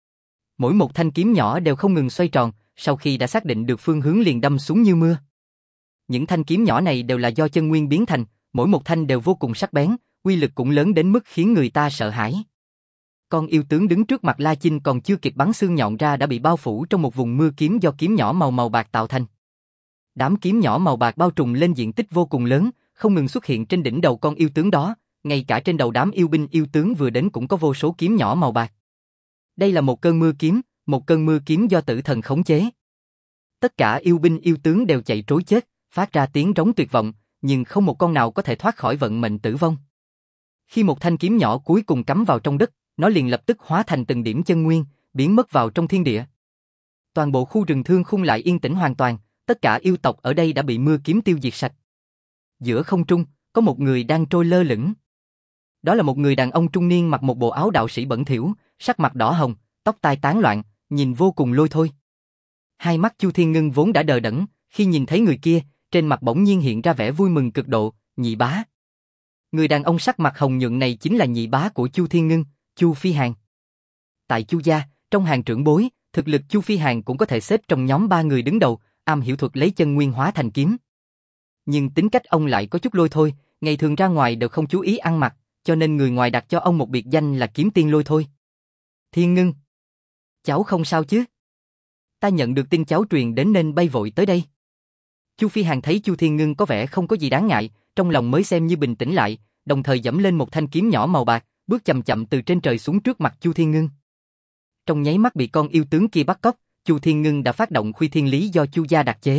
Mỗi một thanh kiếm nhỏ đều không ngừng xoay tròn, sau khi đã xác định được phương hướng liền đâm xuống như mưa. Những thanh kiếm nhỏ này đều là do chân nguyên biến thành, mỗi một thanh đều vô cùng sắc bén, uy lực cũng lớn đến mức khiến người ta sợ hãi. Con yêu tướng đứng trước mặt La Chinh còn chưa kịp bắn xương nhọn ra đã bị bao phủ trong một vùng mưa kiếm do kiếm nhỏ màu màu bạc tạo thành. Đám kiếm nhỏ màu bạc bao trùm lên diện tích vô cùng lớn, không ngừng xuất hiện trên đỉnh đầu con yêu tướng đó, ngay cả trên đầu đám yêu binh yêu tướng vừa đến cũng có vô số kiếm nhỏ màu bạc. Đây là một cơn mưa kiếm, một cơn mưa kiếm do tử thần khống chế. Tất cả yêu binh yêu tướng đều chạy trối chết, phát ra tiếng rống tuyệt vọng, nhưng không một con nào có thể thoát khỏi vận mệnh tử vong. Khi một thanh kiếm nhỏ cuối cùng cắm vào trong đất, nó liền lập tức hóa thành từng điểm chân nguyên, biến mất vào trong thiên địa. Toàn bộ khu rừng Thương Khung lại yên tĩnh hoàn toàn, tất cả yêu tộc ở đây đã bị mưa kiếm tiêu diệt sạch. Giữa không trung, có một người đang trôi lơ lửng. Đó là một người đàn ông trung niên mặc một bộ áo đạo sĩ bẩn thỉu, sắc mặt đỏ hồng, tóc tai tán loạn, nhìn vô cùng lôi thôi. Hai mắt Chu Thiên Ngân vốn đã đờ đẫn, khi nhìn thấy người kia, trên mặt bỗng nhiên hiện ra vẻ vui mừng cực độ, nhị bá. Người đàn ông sắc mặt hồng nhuận này chính là nhị bá của Chu Thiên Ngân, Chu Phi Hàn. Tại Chu gia, trong hàng trưởng bối, thực lực Chu Phi Hàn cũng có thể xếp trong nhóm ba người đứng đầu, am hiểu thuật lấy chân nguyên hóa thành kiếm. Nhưng tính cách ông lại có chút lôi thôi, ngày thường ra ngoài đều không chú ý ăn mặc, cho nên người ngoài đặt cho ông một biệt danh là kiếm tiên lôi thôi. Thiên Ngân, cháu không sao chứ? Ta nhận được tin cháu truyền đến nên bay vội tới đây. Chu Phi Hàn thấy Chu Thiên Ngân có vẻ không có gì đáng ngại, trong lòng mới xem như bình tĩnh lại, đồng thời giẫm lên một thanh kiếm nhỏ màu bạc, bước chậm chậm từ trên trời xuống trước mặt Chu Thiên Ngân. Trong nháy mắt bị con yêu tướng kia bắt cóc, Chu Thiên Ngân đã phát động Khuy Thiên Lý do Chu gia đặc chế.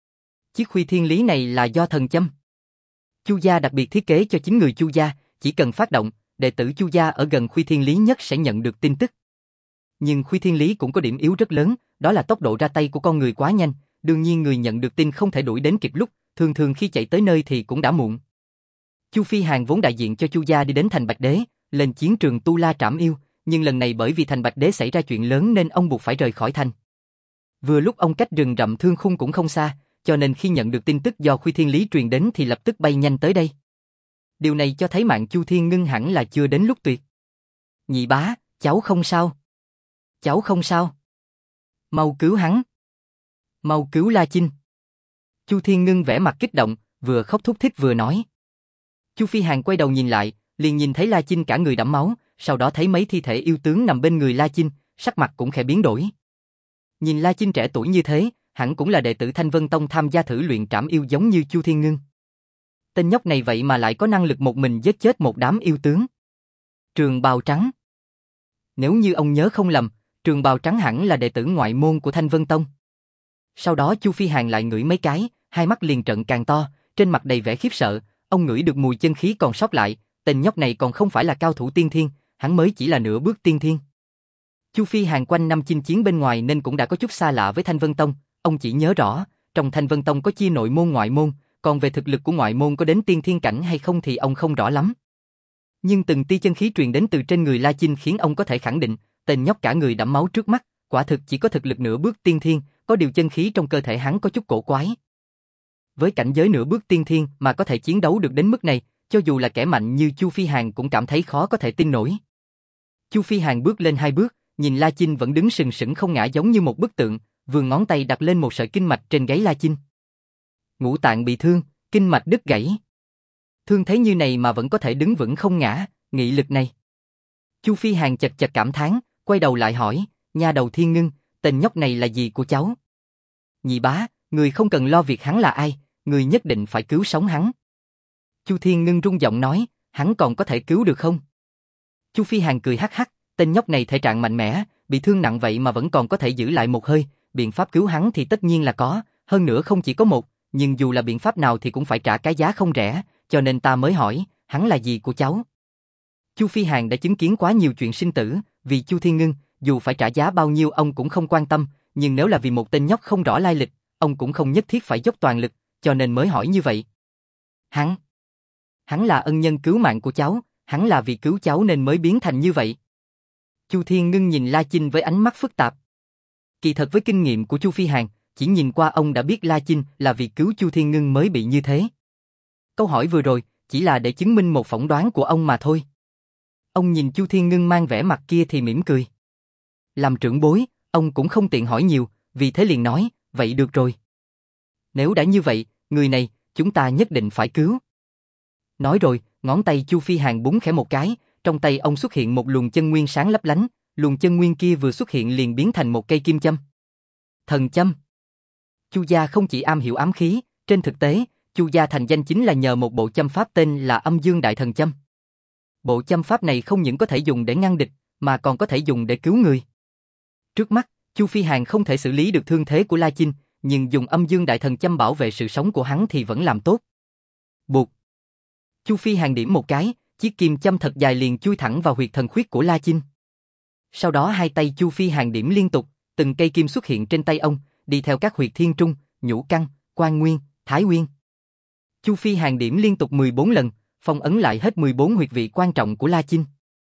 Chiếc Khuy Thiên Lý này là do thần châm Chu gia đặc biệt thiết kế cho chính người Chu gia, chỉ cần phát động, đệ tử Chu gia ở gần Khuy Thiên Lý nhất sẽ nhận được tin tức. Nhưng Khuy Thiên Lý cũng có điểm yếu rất lớn, đó là tốc độ ra tay của con người quá nhanh, đương nhiên người nhận được tin không thể đuổi đến kịp lúc, thường thường khi chạy tới nơi thì cũng đã muộn. Chu Phi Hàn vốn đại diện cho Chu gia đi đến thành Bạch Đế, lên chiến trường tu la trảm yêu, nhưng lần này bởi vì thành Bạch Đế xảy ra chuyện lớn nên ông buộc phải rời khỏi thành. Vừa lúc ông cách rừng rậm Thương Khung cũng không xa, cho nên khi nhận được tin tức do Khuy Thiên Lý truyền đến thì lập tức bay nhanh tới đây. Điều này cho thấy mạng Chu Thiên Ngân hẳn là chưa đến lúc tuyệt. Nhị bá, cháu không sao. Cháu không sao. Mau cứu hắn. Mau cứu La Chinh. Chu Thiên Ngân vẻ mặt kích động, vừa khóc thúc thích vừa nói. Chu Phi Hàn quay đầu nhìn lại, liền nhìn thấy La Chinh cả người đẫm máu, sau đó thấy mấy thi thể yêu tướng nằm bên người La Chinh, sắc mặt cũng khẽ biến đổi. Nhìn La Chinh trẻ tuổi như thế, hẳn cũng là đệ tử Thanh Vân Tông tham gia thử luyện trảm yêu giống như Chu Thiên Ngân. Tên nhóc này vậy mà lại có năng lực một mình giết chết một đám yêu tướng. Trường bào trắng. Nếu như ông nhớ không lầm, Trường bào trắng hẳn là đệ tử ngoại môn của Thanh Vân Tông. Sau đó Chu Phi Hàn lại ngửi mấy cái, hai mắt liền trợn càng to, trên mặt đầy vẻ khiếp sợ, ông ngửi được mùi chân khí còn sót lại, tên nhóc này còn không phải là cao thủ tiên thiên, hắn mới chỉ là nửa bước tiên thiên. Chu Phi Hàn quanh năm chinh chiến bên ngoài nên cũng đã có chút xa lạ với Thanh Vân Tông, ông chỉ nhớ rõ, trong Thanh Vân Tông có chia nội môn ngoại môn, còn về thực lực của ngoại môn có đến tiên thiên cảnh hay không thì ông không rõ lắm. Nhưng từng tia chân khí truyền đến từ trên người La Chinh khiến ông có thể khẳng định, tên nhóc cả người đẫm máu trước mắt, quả thực chỉ có thực lực nửa bước tiên thiên, có điều chân khí trong cơ thể hắn có chút cổ quái. Với cảnh giới nửa bước tiên thiên mà có thể chiến đấu được đến mức này, cho dù là kẻ mạnh như Chu Phi Hàn cũng cảm thấy khó có thể tin nổi. Chu Phi Hàn bước lên hai bước, nhìn La Chinh vẫn đứng sừng sững không ngã giống như một bức tượng, vươn ngón tay đặt lên một sợi kinh mạch trên gáy La Chinh. Ngũ tạng bị thương, kinh mạch đứt gãy. Thương thế như này mà vẫn có thể đứng vững không ngã, nghị lực này. Chu Phi Hàn chật chật cảm thán, quay đầu lại hỏi, nha đầu Thiên Ngân, tên nhóc này là gì của cháu? Nhị bá, người không cần lo việc hắn là ai, người nhất định phải cứu sống hắn. Chu Thiên Ngân rung giọng nói, hắn còn có thể cứu được không? Chu Phi Hàn cười hắc hắc, tên nhóc này thể trạng mạnh mẽ, bị thương nặng vậy mà vẫn còn có thể giữ lại một hơi, biện pháp cứu hắn thì tất nhiên là có, hơn nữa không chỉ có một, nhưng dù là biện pháp nào thì cũng phải trả cái giá không rẻ, cho nên ta mới hỏi, hắn là gì của cháu? Chu Phi Hàn đã chứng kiến quá nhiều chuyện sinh tử, vì Chu Thiên Ngân, dù phải trả giá bao nhiêu ông cũng không quan tâm, nhưng nếu là vì một tên nhóc không rõ lai lịch, ông cũng không nhất thiết phải dốc toàn lực, cho nên mới hỏi như vậy. Hắn, hắn là ân nhân cứu mạng của cháu, hắn là vì cứu cháu nên mới biến thành như vậy. Chu Thiên Ngân nhìn La Chinh với ánh mắt phức tạp. Kỳ thật với kinh nghiệm của Chu Phi Hàn, chỉ nhìn qua ông đã biết La Chinh là vì cứu Chu Thiên Ngân mới bị như thế. Câu hỏi vừa rồi chỉ là để chứng minh một phỏng đoán của ông mà thôi. Ông nhìn Chu Thiên Ngân mang vẻ mặt kia thì mỉm cười. Làm trưởng bối, ông cũng không tiện hỏi nhiều, vì thế liền nói, vậy được rồi. Nếu đã như vậy, người này, chúng ta nhất định phải cứu. Nói rồi, ngón tay Chu Phi Hàn búng khẽ một cái, trong tay ông xuất hiện một luồng chân nguyên sáng lấp lánh, luồng chân nguyên kia vừa xuất hiện liền biến thành một cây kim châm. Thần châm. Chu gia không chỉ am hiểu ám khí, trên thực tế, Chu gia thành danh chính là nhờ một bộ châm pháp tên là Âm Dương Đại Thần Châm. Bộ châm pháp này không những có thể dùng để ngăn địch, mà còn có thể dùng để cứu người. Trước mắt, Chu Phi Hàn không thể xử lý được thương thế của La Chinh, nhưng dùng Âm Dương Đại Thần Châm bảo vệ sự sống của hắn thì vẫn làm tốt. Buộc. Chu Phi Hàn điểm một cái, chiếc kim châm thật dài liền chui thẳng vào huyệt thần khuyết của La Chinh. Sau đó hai tay Chu Phi Hàn điểm liên tục, từng cây kim xuất hiện trên tay ông, đi theo các huyệt thiên trung, nhũ căn, quan nguyên, thái nguyên. Chu Phi Hàn điểm liên tục mười bốn lần, phong ấn lại hết mười bốn huyệt vị quan trọng của La Chinh.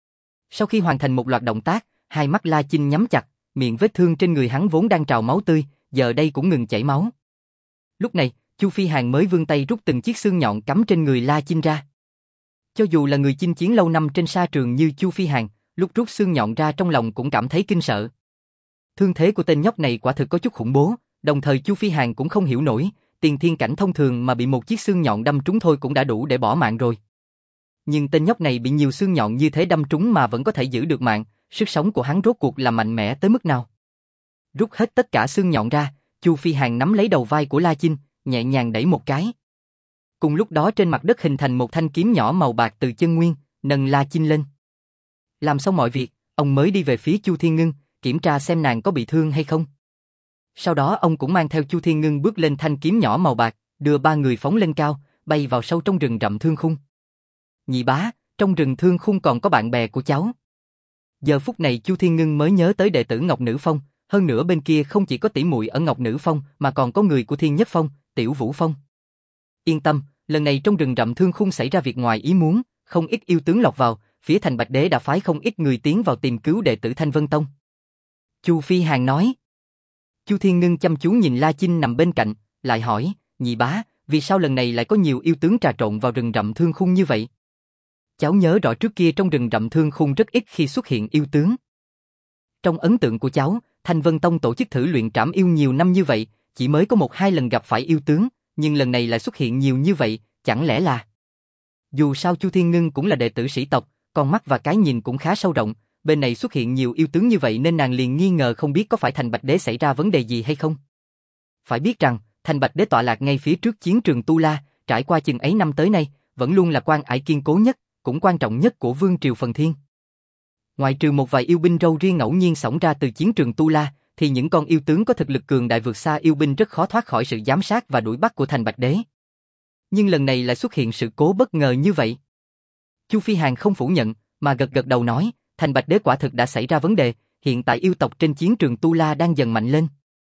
Sau khi hoàn thành một loạt động tác, hai mắt La Chinh nhắm chặt, miệng vết thương trên người hắn vốn đang trào máu tươi, giờ đây cũng ngừng chảy máu. Lúc này, Chu Phi Hàn mới vươn tay rút từng chiếc xương nhọn cắm trên người La Chinh ra. Cho dù là người chinh chiến lâu năm trên sa trường như Chu Phi Hàn, lúc rút xương nhọn ra trong lòng cũng cảm thấy kinh sợ. Thương thế của tên nhóc này quả thực có chút khủng bố, đồng thời Chu Phi Hàn cũng không hiểu nổi, tiền thiên cảnh thông thường mà bị một chiếc xương nhọn đâm trúng thôi cũng đã đủ để bỏ mạng rồi. Nhưng tên nhóc này bị nhiều xương nhọn như thế đâm trúng mà vẫn có thể giữ được mạng, sức sống của hắn rốt cuộc là mạnh mẽ tới mức nào? Rút hết tất cả xương nhọn ra, Chu Phi Hàn nắm lấy đầu vai của La Chinh, nhẹ nhàng đẩy một cái. Cùng lúc đó trên mặt đất hình thành một thanh kiếm nhỏ màu bạc từ chân nguyên, nâng La Chinh lên. Làm xong mọi việc, ông mới đi về phía Chu Thiên Ngân, kiểm tra xem nàng có bị thương hay không. Sau đó ông cũng mang theo Chu Thiên Ngân bước lên thanh kiếm nhỏ màu bạc, đưa ba người phóng lên cao, bay vào sâu trong rừng rậm Thương Khung. Nhị bá, trong rừng Thương Khung còn có bạn bè của cháu. Giờ phút này Chu Thiên Ngân mới nhớ tới đệ tử Ngọc Nữ Phong, hơn nữa bên kia không chỉ có tỷ muội ở Ngọc Nữ Phong mà còn có người của Thiên Nhất Phong, Tiểu Vũ Phong. Yên tâm, lần này trong rừng rậm Thương Khung xảy ra việc ngoài ý muốn, không ít yêu tướng lọt vào, phía Thành Bạch Đế đã phái không ít người tiến vào tìm cứu đệ tử Thanh Vân Tông. Chu Phi Hàn nói. Chu Thiên Ngân chăm chú nhìn La Chinh nằm bên cạnh, lại hỏi, nhị bá, vì sao lần này lại có nhiều yêu tướng trà trộn vào rừng rậm Thương Khung như vậy? Cháu nhớ rõ trước kia trong rừng rậm Thương Khung rất ít khi xuất hiện yêu tướng. Trong ấn tượng của cháu, Thanh Vân Tông tổ chức thử luyện trảm yêu nhiều năm như vậy, chỉ mới có một hai lần gặp phải yêu tướng, nhưng lần này lại xuất hiện nhiều như vậy, chẳng lẽ là... Dù sao Chu Thiên Ngân cũng là đệ tử sĩ tộc, con mắt và cái nhìn cũng khá sâu rộng, bên này xuất hiện nhiều yêu tướng như vậy nên nàng liền nghi ngờ không biết có phải Thành Bạch Đế xảy ra vấn đề gì hay không. Phải biết rằng, Thành Bạch Đế tọa lạc ngay phía trước chiến trường Tu La, trải qua chừng ấy năm tới nay, vẫn luôn là quan ải kiên cố nhất, cũng quan trọng nhất của Vương Triều Phần Thiên. Ngoại trừ một vài yêu binh râu riêng ngẫu nhiên xổng ra từ chiến trường Tu La, thì những con yêu tướng có thực lực cường đại vượt xa yêu binh rất khó thoát khỏi sự giám sát và đuổi bắt của Thành Bạch Đế. Nhưng lần này lại xuất hiện sự cố bất ngờ như vậy. Chu Phi Hàn không phủ nhận, mà gật gật đầu nói, Thành Bạch Đế quả thực đã xảy ra vấn đề, hiện tại yêu tộc trên chiến trường Tu La đang dần mạnh lên.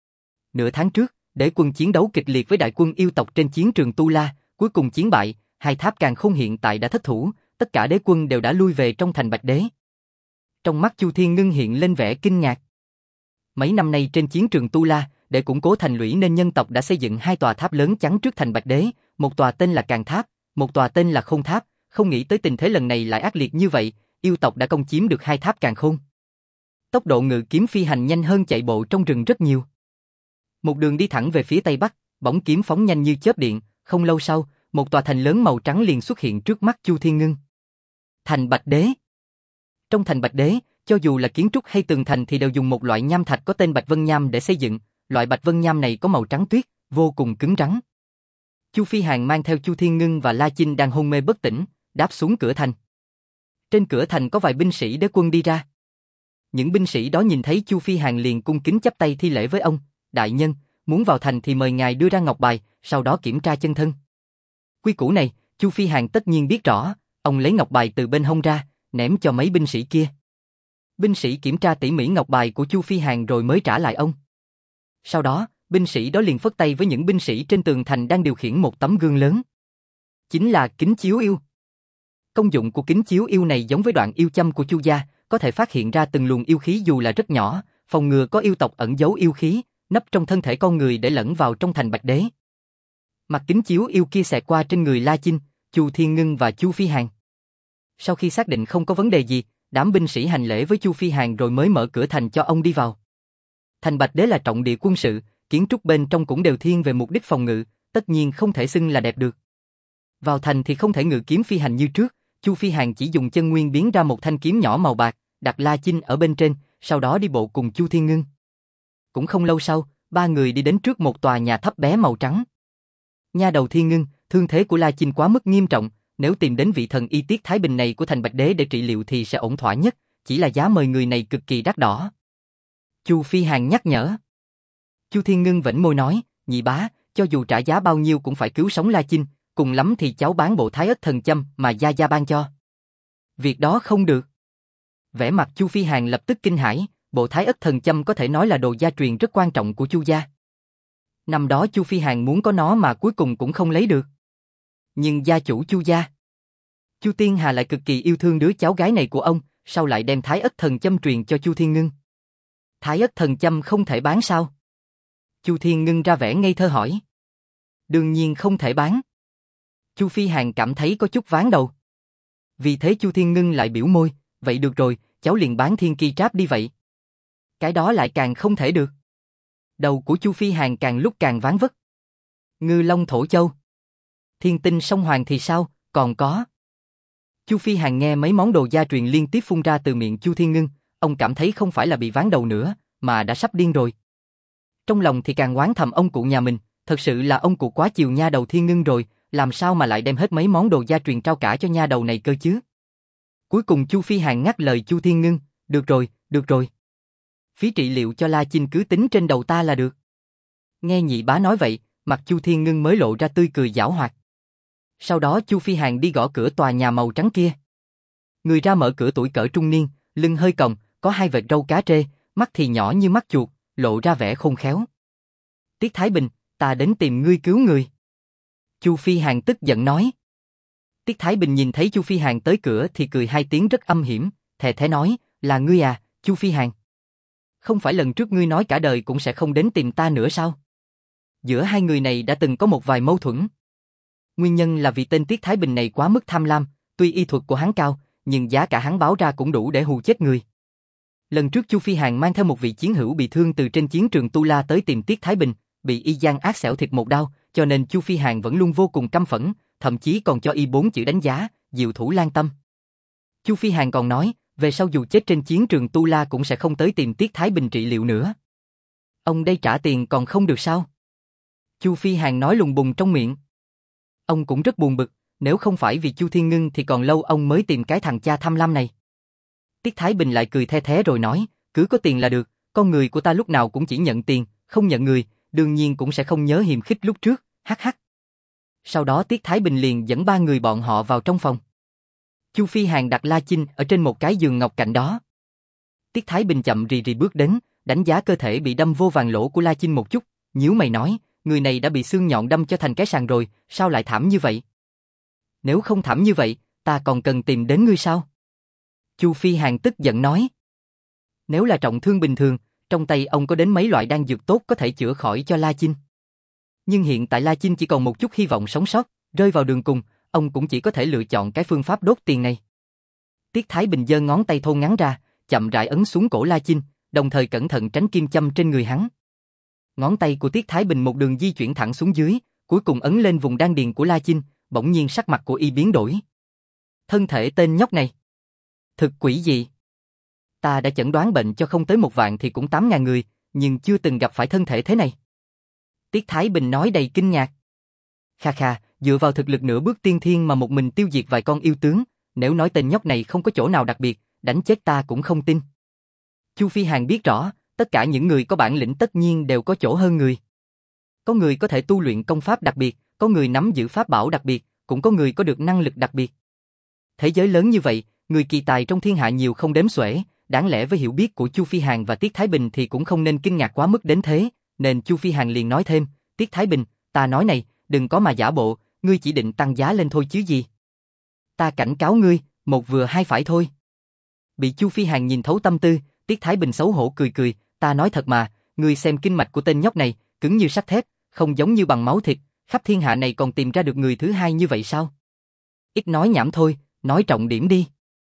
Nửa tháng trước, Đế quân chiến đấu kịch liệt với đại quân yêu tộc trên chiến trường Tu La, cuối cùng chiến bại, hai tháp Càn Khôn hiện tại đã thất thủ, tất cả đế quân đều đã lui về trong Thành Bạch Đế. Trong mắt Chu Thiên Ngân hiện lên vẻ kinh ngạc. Mấy năm nay trên chiến trường Tu La, để củng cố thành lũy nên nhân tộc đã xây dựng hai tòa tháp lớn chắn trước Thành Bạch Đế, một tòa tên là Càn Tháp, một tòa tên là Khôn Tháp, không nghĩ tới tình thế lần này lại ác liệt như vậy, yêu tộc đã công chiếm được hai tháp Càn Khôn. Tốc độ ngự kiếm phi hành nhanh hơn chạy bộ trong rừng rất nhiều. Một đường đi thẳng về phía tây bắc, bóng kiếm phóng nhanh như chớp điện, không lâu sau, một tòa thành lớn màu trắng liền xuất hiện trước mắt Chu Thiên Ngân. Thành Bạch Đế. Trong Thành Bạch Đế, cho dù là kiến trúc hay tường thành thì đều dùng một loại nham thạch có tên Bạch Vân Nham để xây dựng, loại Bạch Vân Nham này có màu trắng tuyết, vô cùng cứng rắn. Chu Phi Hàn mang theo Chu Thiên Ngân và La Chinh đang hôn mê bất tỉnh, đáp xuống cửa thành. Trên cửa thành có vài binh sĩ đế quân đi ra. Những binh sĩ đó nhìn thấy Chu Phi Hàn liền cung kính chắp tay thi lễ với ông, đại nhân, muốn vào thành thì mời ngài đưa ra ngọc bài, sau đó kiểm tra chân thân. Quy củ này, Chu Phi Hàn tất nhiên biết rõ, ông lấy ngọc bài từ bên hông ra, ném cho mấy binh sĩ kia. Binh sĩ kiểm tra tỉ mỉ ngọc bài của Chu Phi Hàn rồi mới trả lại ông. Sau đó, binh sĩ đó liền phất tay với những binh sĩ trên tường thành đang điều khiển một tấm gương lớn. Chính là kính chiếu yêu. Công dụng của kính chiếu yêu này giống với đoạn yêu châm của Chu gia, có thể phát hiện ra từng luồng yêu khí dù là rất nhỏ, phòng ngừa có yêu tộc ẩn giấu yêu khí, nấp trong thân thể con người để lẫn vào trong thành Bạch Đế. Mặt kính chiếu yêu kia xẹt qua trên người La Chinh, Chu Thiên Ngân và Chu Phi Hàn. Sau khi xác định không có vấn đề gì, đám binh sĩ hành lễ với Chu Phi Hàn rồi mới mở cửa thành cho ông đi vào. Thành Bạch Đế là trọng địa quân sự, kiến trúc bên trong cũng đều thiên về mục đích phòng ngự, tất nhiên không thể xưng là đẹp được. Vào thành thì không thể ngự kiếm phi hành như trước, Chu Phi Hàn chỉ dùng chân nguyên biến ra một thanh kiếm nhỏ màu bạc, đặt La Chinh ở bên trên, sau đó đi bộ cùng Chu Thiên Ngân. Cũng không lâu sau, ba người đi đến trước một tòa nhà thấp bé màu trắng. Nha đầu Thiên Ngân, thương thế của La Chinh quá mức nghiêm trọng, nếu tìm đến vị thần y Tiết Thái Bình này của thành Bạch Đế để trị liệu thì sẽ ổn thỏa nhất, chỉ là giá mời người này cực kỳ đắt đỏ. Chu Phi Hàn nhắc nhở. Chu Thiên Ngân vẫy môi nói, nhị bá, cho dù trả giá bao nhiêu cũng phải cứu sống La Chinh, cùng lắm thì cháu bán bộ Thái Ất Thần Châm mà gia gia ban cho. Việc đó không được. Vẻ mặt Chu Phi Hàn lập tức kinh hãi, bộ Thái Ất Thần Châm có thể nói là đồ gia truyền rất quan trọng của Chu gia. Năm đó Chu Phi Hàn muốn có nó mà cuối cùng cũng không lấy được. Nhưng gia chủ Chu gia, Chu Tiên Hà lại cực kỳ yêu thương đứa cháu gái này của ông, sao lại đem Thái Ất Thần Châm truyền cho Chu Thiên Ngân? Thái Ất Thần Châm không thể bán sao? Chu Thiên Ngân ra vẻ ngây thơ hỏi. Đương nhiên không thể bán. Chu Phi Hàn cảm thấy có chút ván đầu. Vì thế Chu Thiên Ngân lại biểu môi, vậy được rồi, cháu liền bán Thiên Ki Tráp đi vậy. Cái đó lại càng không thể được. Đầu của Chu Phi Hàn càng lúc càng ván vất. Ngư Long Thổ Châu, Thiên Tinh Sông Hoàng thì sao, còn có. Chu Phi Hàn nghe mấy món đồ gia truyền liên tiếp phun ra từ miệng Chu Thiên Ngân, ông cảm thấy không phải là bị ván đầu nữa, mà đã sắp điên rồi. Trong lòng thì càng oán thầm ông cụ nhà mình, thật sự là ông cụ quá chiều nha đầu Thiên Ngân rồi, làm sao mà lại đem hết mấy món đồ gia truyền trao cả cho nha đầu này cơ chứ. Cuối cùng Chu Phi Hàn ngắt lời Chu Thiên Ngân, được rồi, được rồi. Phí trị liệu cho La Chinh cứ tính trên đầu ta là được. Nghe nhị bá nói vậy, mặt Chu Thiên Ngân mới lộ ra tươi cười giảo hoạt. Sau đó Chu Phi Hàn đi gõ cửa tòa nhà màu trắng kia. Người ra mở cửa tuổi cỡ trung niên, lưng hơi còng, có hai vệt râu cá trê, mắt thì nhỏ như mắt chuột, lộ ra vẻ khôn khéo. Tiết Thái Bình, ta đến tìm ngươi cứu người. Chu Phi Hàn tức giận nói. Tiết Thái Bình nhìn thấy Chu Phi Hàn tới cửa thì cười hai tiếng rất âm hiểm, thè thé nói, là ngươi à, Chu Phi Hàn. Không phải lần trước ngươi nói cả đời cũng sẽ không đến tìm ta nữa sao? Giữa hai người này đã từng có một vài mâu thuẫn. Nguyên nhân là vì tên Tiết Thái Bình này quá mức tham lam, tuy y thuật của hắn cao, nhưng giá cả hắn báo ra cũng đủ để hù chết người. Lần trước Chu Phi Hàn mang theo một vị chiến hữu bị thương từ trên chiến trường Tu La tới tìm Tiết Thái Bình, bị y gian ác xẻo thịt một đao, cho nên Chu Phi Hàn vẫn luôn vô cùng căm phẫn, thậm chí còn cho y bốn chữ đánh giá, diệu thủ lan tâm. Chu Phi Hàn còn nói, về sau dù chết trên chiến trường Tu La cũng sẽ không tới tìm Tiết Thái Bình trị liệu nữa. Ông đây trả tiền còn không được sao? Chu Phi Hàn nói lùng bùng trong miệng. Ông cũng rất buồn bực, nếu không phải vì Chu Thiên Ngân thì còn lâu ông mới tìm cái thằng cha tham lam này. Tiết Thái Bình lại cười the thé rồi nói, cứ có tiền là được, con người của ta lúc nào cũng chỉ nhận tiền, không nhận người, đương nhiên cũng sẽ không nhớ hiềm khích lúc trước, hắc hắc. Sau đó Tiết Thái Bình liền dẫn ba người bọn họ vào trong phòng. Chu Phi Hàn đặt La Chinh ở trên một cái giường ngọc cạnh đó. Tiết Thái Bình chậm rì rì bước đến, đánh giá cơ thể bị đâm vô vàng lỗ của La Chinh một chút, nhíu mày nói, người này đã bị xương nhọn đâm cho thành cái sàng rồi, sao lại thảm như vậy? Nếu không thảm như vậy, ta còn cần tìm đến ngươi sao? Chu Phi Hàn tức giận nói. Nếu là trọng thương bình thường, trong tay ông có đến mấy loại đan dược tốt có thể chữa khỏi cho La Chinh. Nhưng hiện tại La Chinh chỉ còn một chút hy vọng sống sót, rơi vào đường cùng, ông cũng chỉ có thể lựa chọn cái phương pháp đốt tiền này. Tiết Thái Bình giơ ngón tay thô ngắn ra, chậm rãi ấn xuống cổ La Chinh, đồng thời cẩn thận tránh kim châm trên người hắn. Ngón tay của Tiết Thái Bình một đường di chuyển thẳng xuống dưới, cuối cùng ấn lên vùng đan điền của La Chinh, bỗng nhiên sắc mặt của y biến đổi. Thân thể tên nhóc này thực quỷ dị. Ta đã chẩn đoán bệnh cho không tới một vạn thì cũng tám ngàn người, nhưng chưa từng gặp phải thân thể thế này. Tiết Thái Bình nói đầy kinh ngạc. Kha kha, dựa vào thực lực nửa bước tiên thiên mà một mình tiêu diệt vài con yêu tướng, nếu nói tên nhóc này không có chỗ nào đặc biệt, đánh chết ta cũng không tin. Chu Phi Hàn biết rõ, tất cả những người có bản lĩnh tất nhiên đều có chỗ hơn người. Có người có thể tu luyện công pháp đặc biệt, có người nắm giữ pháp bảo đặc biệt, cũng có người có được năng lực đặc biệt. Thế giới lớn như vậy, người kỳ tài trong thiên hạ nhiều không đếm xuể, đáng lẽ với hiểu biết của Chu Phi Hàn và Tiết Thái Bình thì cũng không nên kinh ngạc quá mức đến thế, nên Chu Phi Hàn liền nói thêm, Tiết Thái Bình, ta nói này, đừng có mà giả bộ, ngươi chỉ định tăng giá lên thôi chứ gì. Ta cảnh cáo ngươi, một vừa hai phải thôi. Bị Chu Phi Hàn nhìn thấu tâm tư, Tiết Thái Bình xấu hổ cười cười, ta nói thật mà, ngươi xem kinh mạch của tên nhóc này, cứng như sắt thép, không giống như bằng máu thịt, khắp thiên hạ này còn tìm ra được người thứ hai như vậy sao? Ít nói nhảm thôi, nói trọng điểm đi.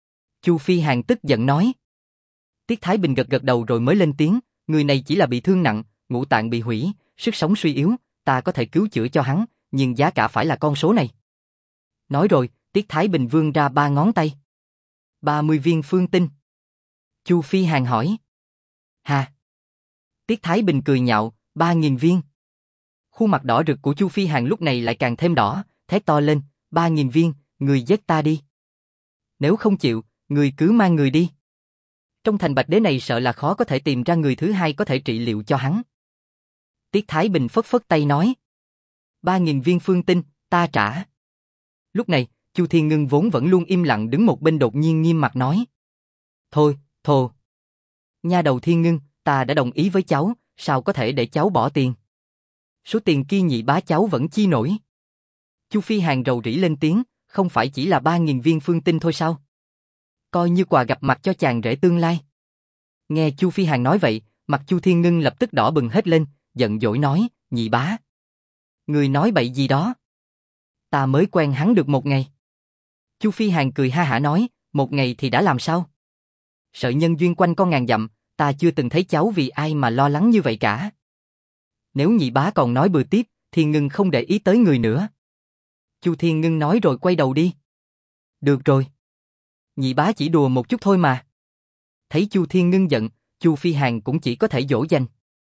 Chu Phi Hàn tức giận nói. Tiết Thái Bình gật gật đầu rồi mới lên tiếng, người này chỉ là bị thương nặng, ngũ tạng bị hủy, sức sống suy yếu, ta có thể cứu chữa cho hắn, nhưng giá cả phải là con số này. Nói rồi, Tiết Thái Bình vươn ra ba ngón tay. ba mươi viên phương tinh. Chu Phi Hàn hỏi. Hà. Tiết Thái Bình cười nhạo, ba nghìn viên. Khuôn mặt đỏ rực của Chu Phi Hàn lúc này lại càng thêm đỏ, thét to lên, ba nghìn viên, người giết ta đi. Nếu không chịu, người cứ mang người đi. Trong thành Bạch Đế này sợ là khó có thể tìm ra người thứ hai có thể trị liệu cho hắn. Tiết Thái Bình phất phất tay nói. Ba nghìn viên phương tinh, ta trả. Lúc này, Chu Thiên Ngưng vốn vẫn luôn im lặng đứng một bên đột nhiên nghiêm mặt nói. Thôi, thồ. Nha đầu Thiên Ngưng, ta đã đồng ý với cháu, sao có thể để cháu bỏ tiền? Số tiền kia nhị bá cháu vẫn chi nổi. Chu Phi Hàn rầu rĩ lên tiếng, không phải chỉ là ba nghìn viên phương tinh thôi sao? Coi như quà gặp mặt cho chàng rể tương lai. Nghe Chu Phi Hàn nói vậy, mặt Chu Thiên Ngưng lập tức đỏ bừng hết lên, giận dỗi nói, nhị bá. Người nói bậy gì đó? Ta mới quen hắn được một ngày. Chu Phi Hàn cười ha hả nói, một ngày thì đã làm sao? Sợ nhân duyên quanh con ngàn dặm, ta chưa từng thấy cháu vì ai mà lo lắng như vậy cả. Nếu nhị bá còn nói bừa tiếp, Thiên Ngưng không để ý tới người nữa. Chu Thiên Ngưng nói rồi quay đầu đi. Được rồi. Nhị bá chỉ đùa một chút thôi mà. Thấy Chu Thiên Ngưng giận, Chu Phi Hàn cũng chỉ có thể dỗ dành.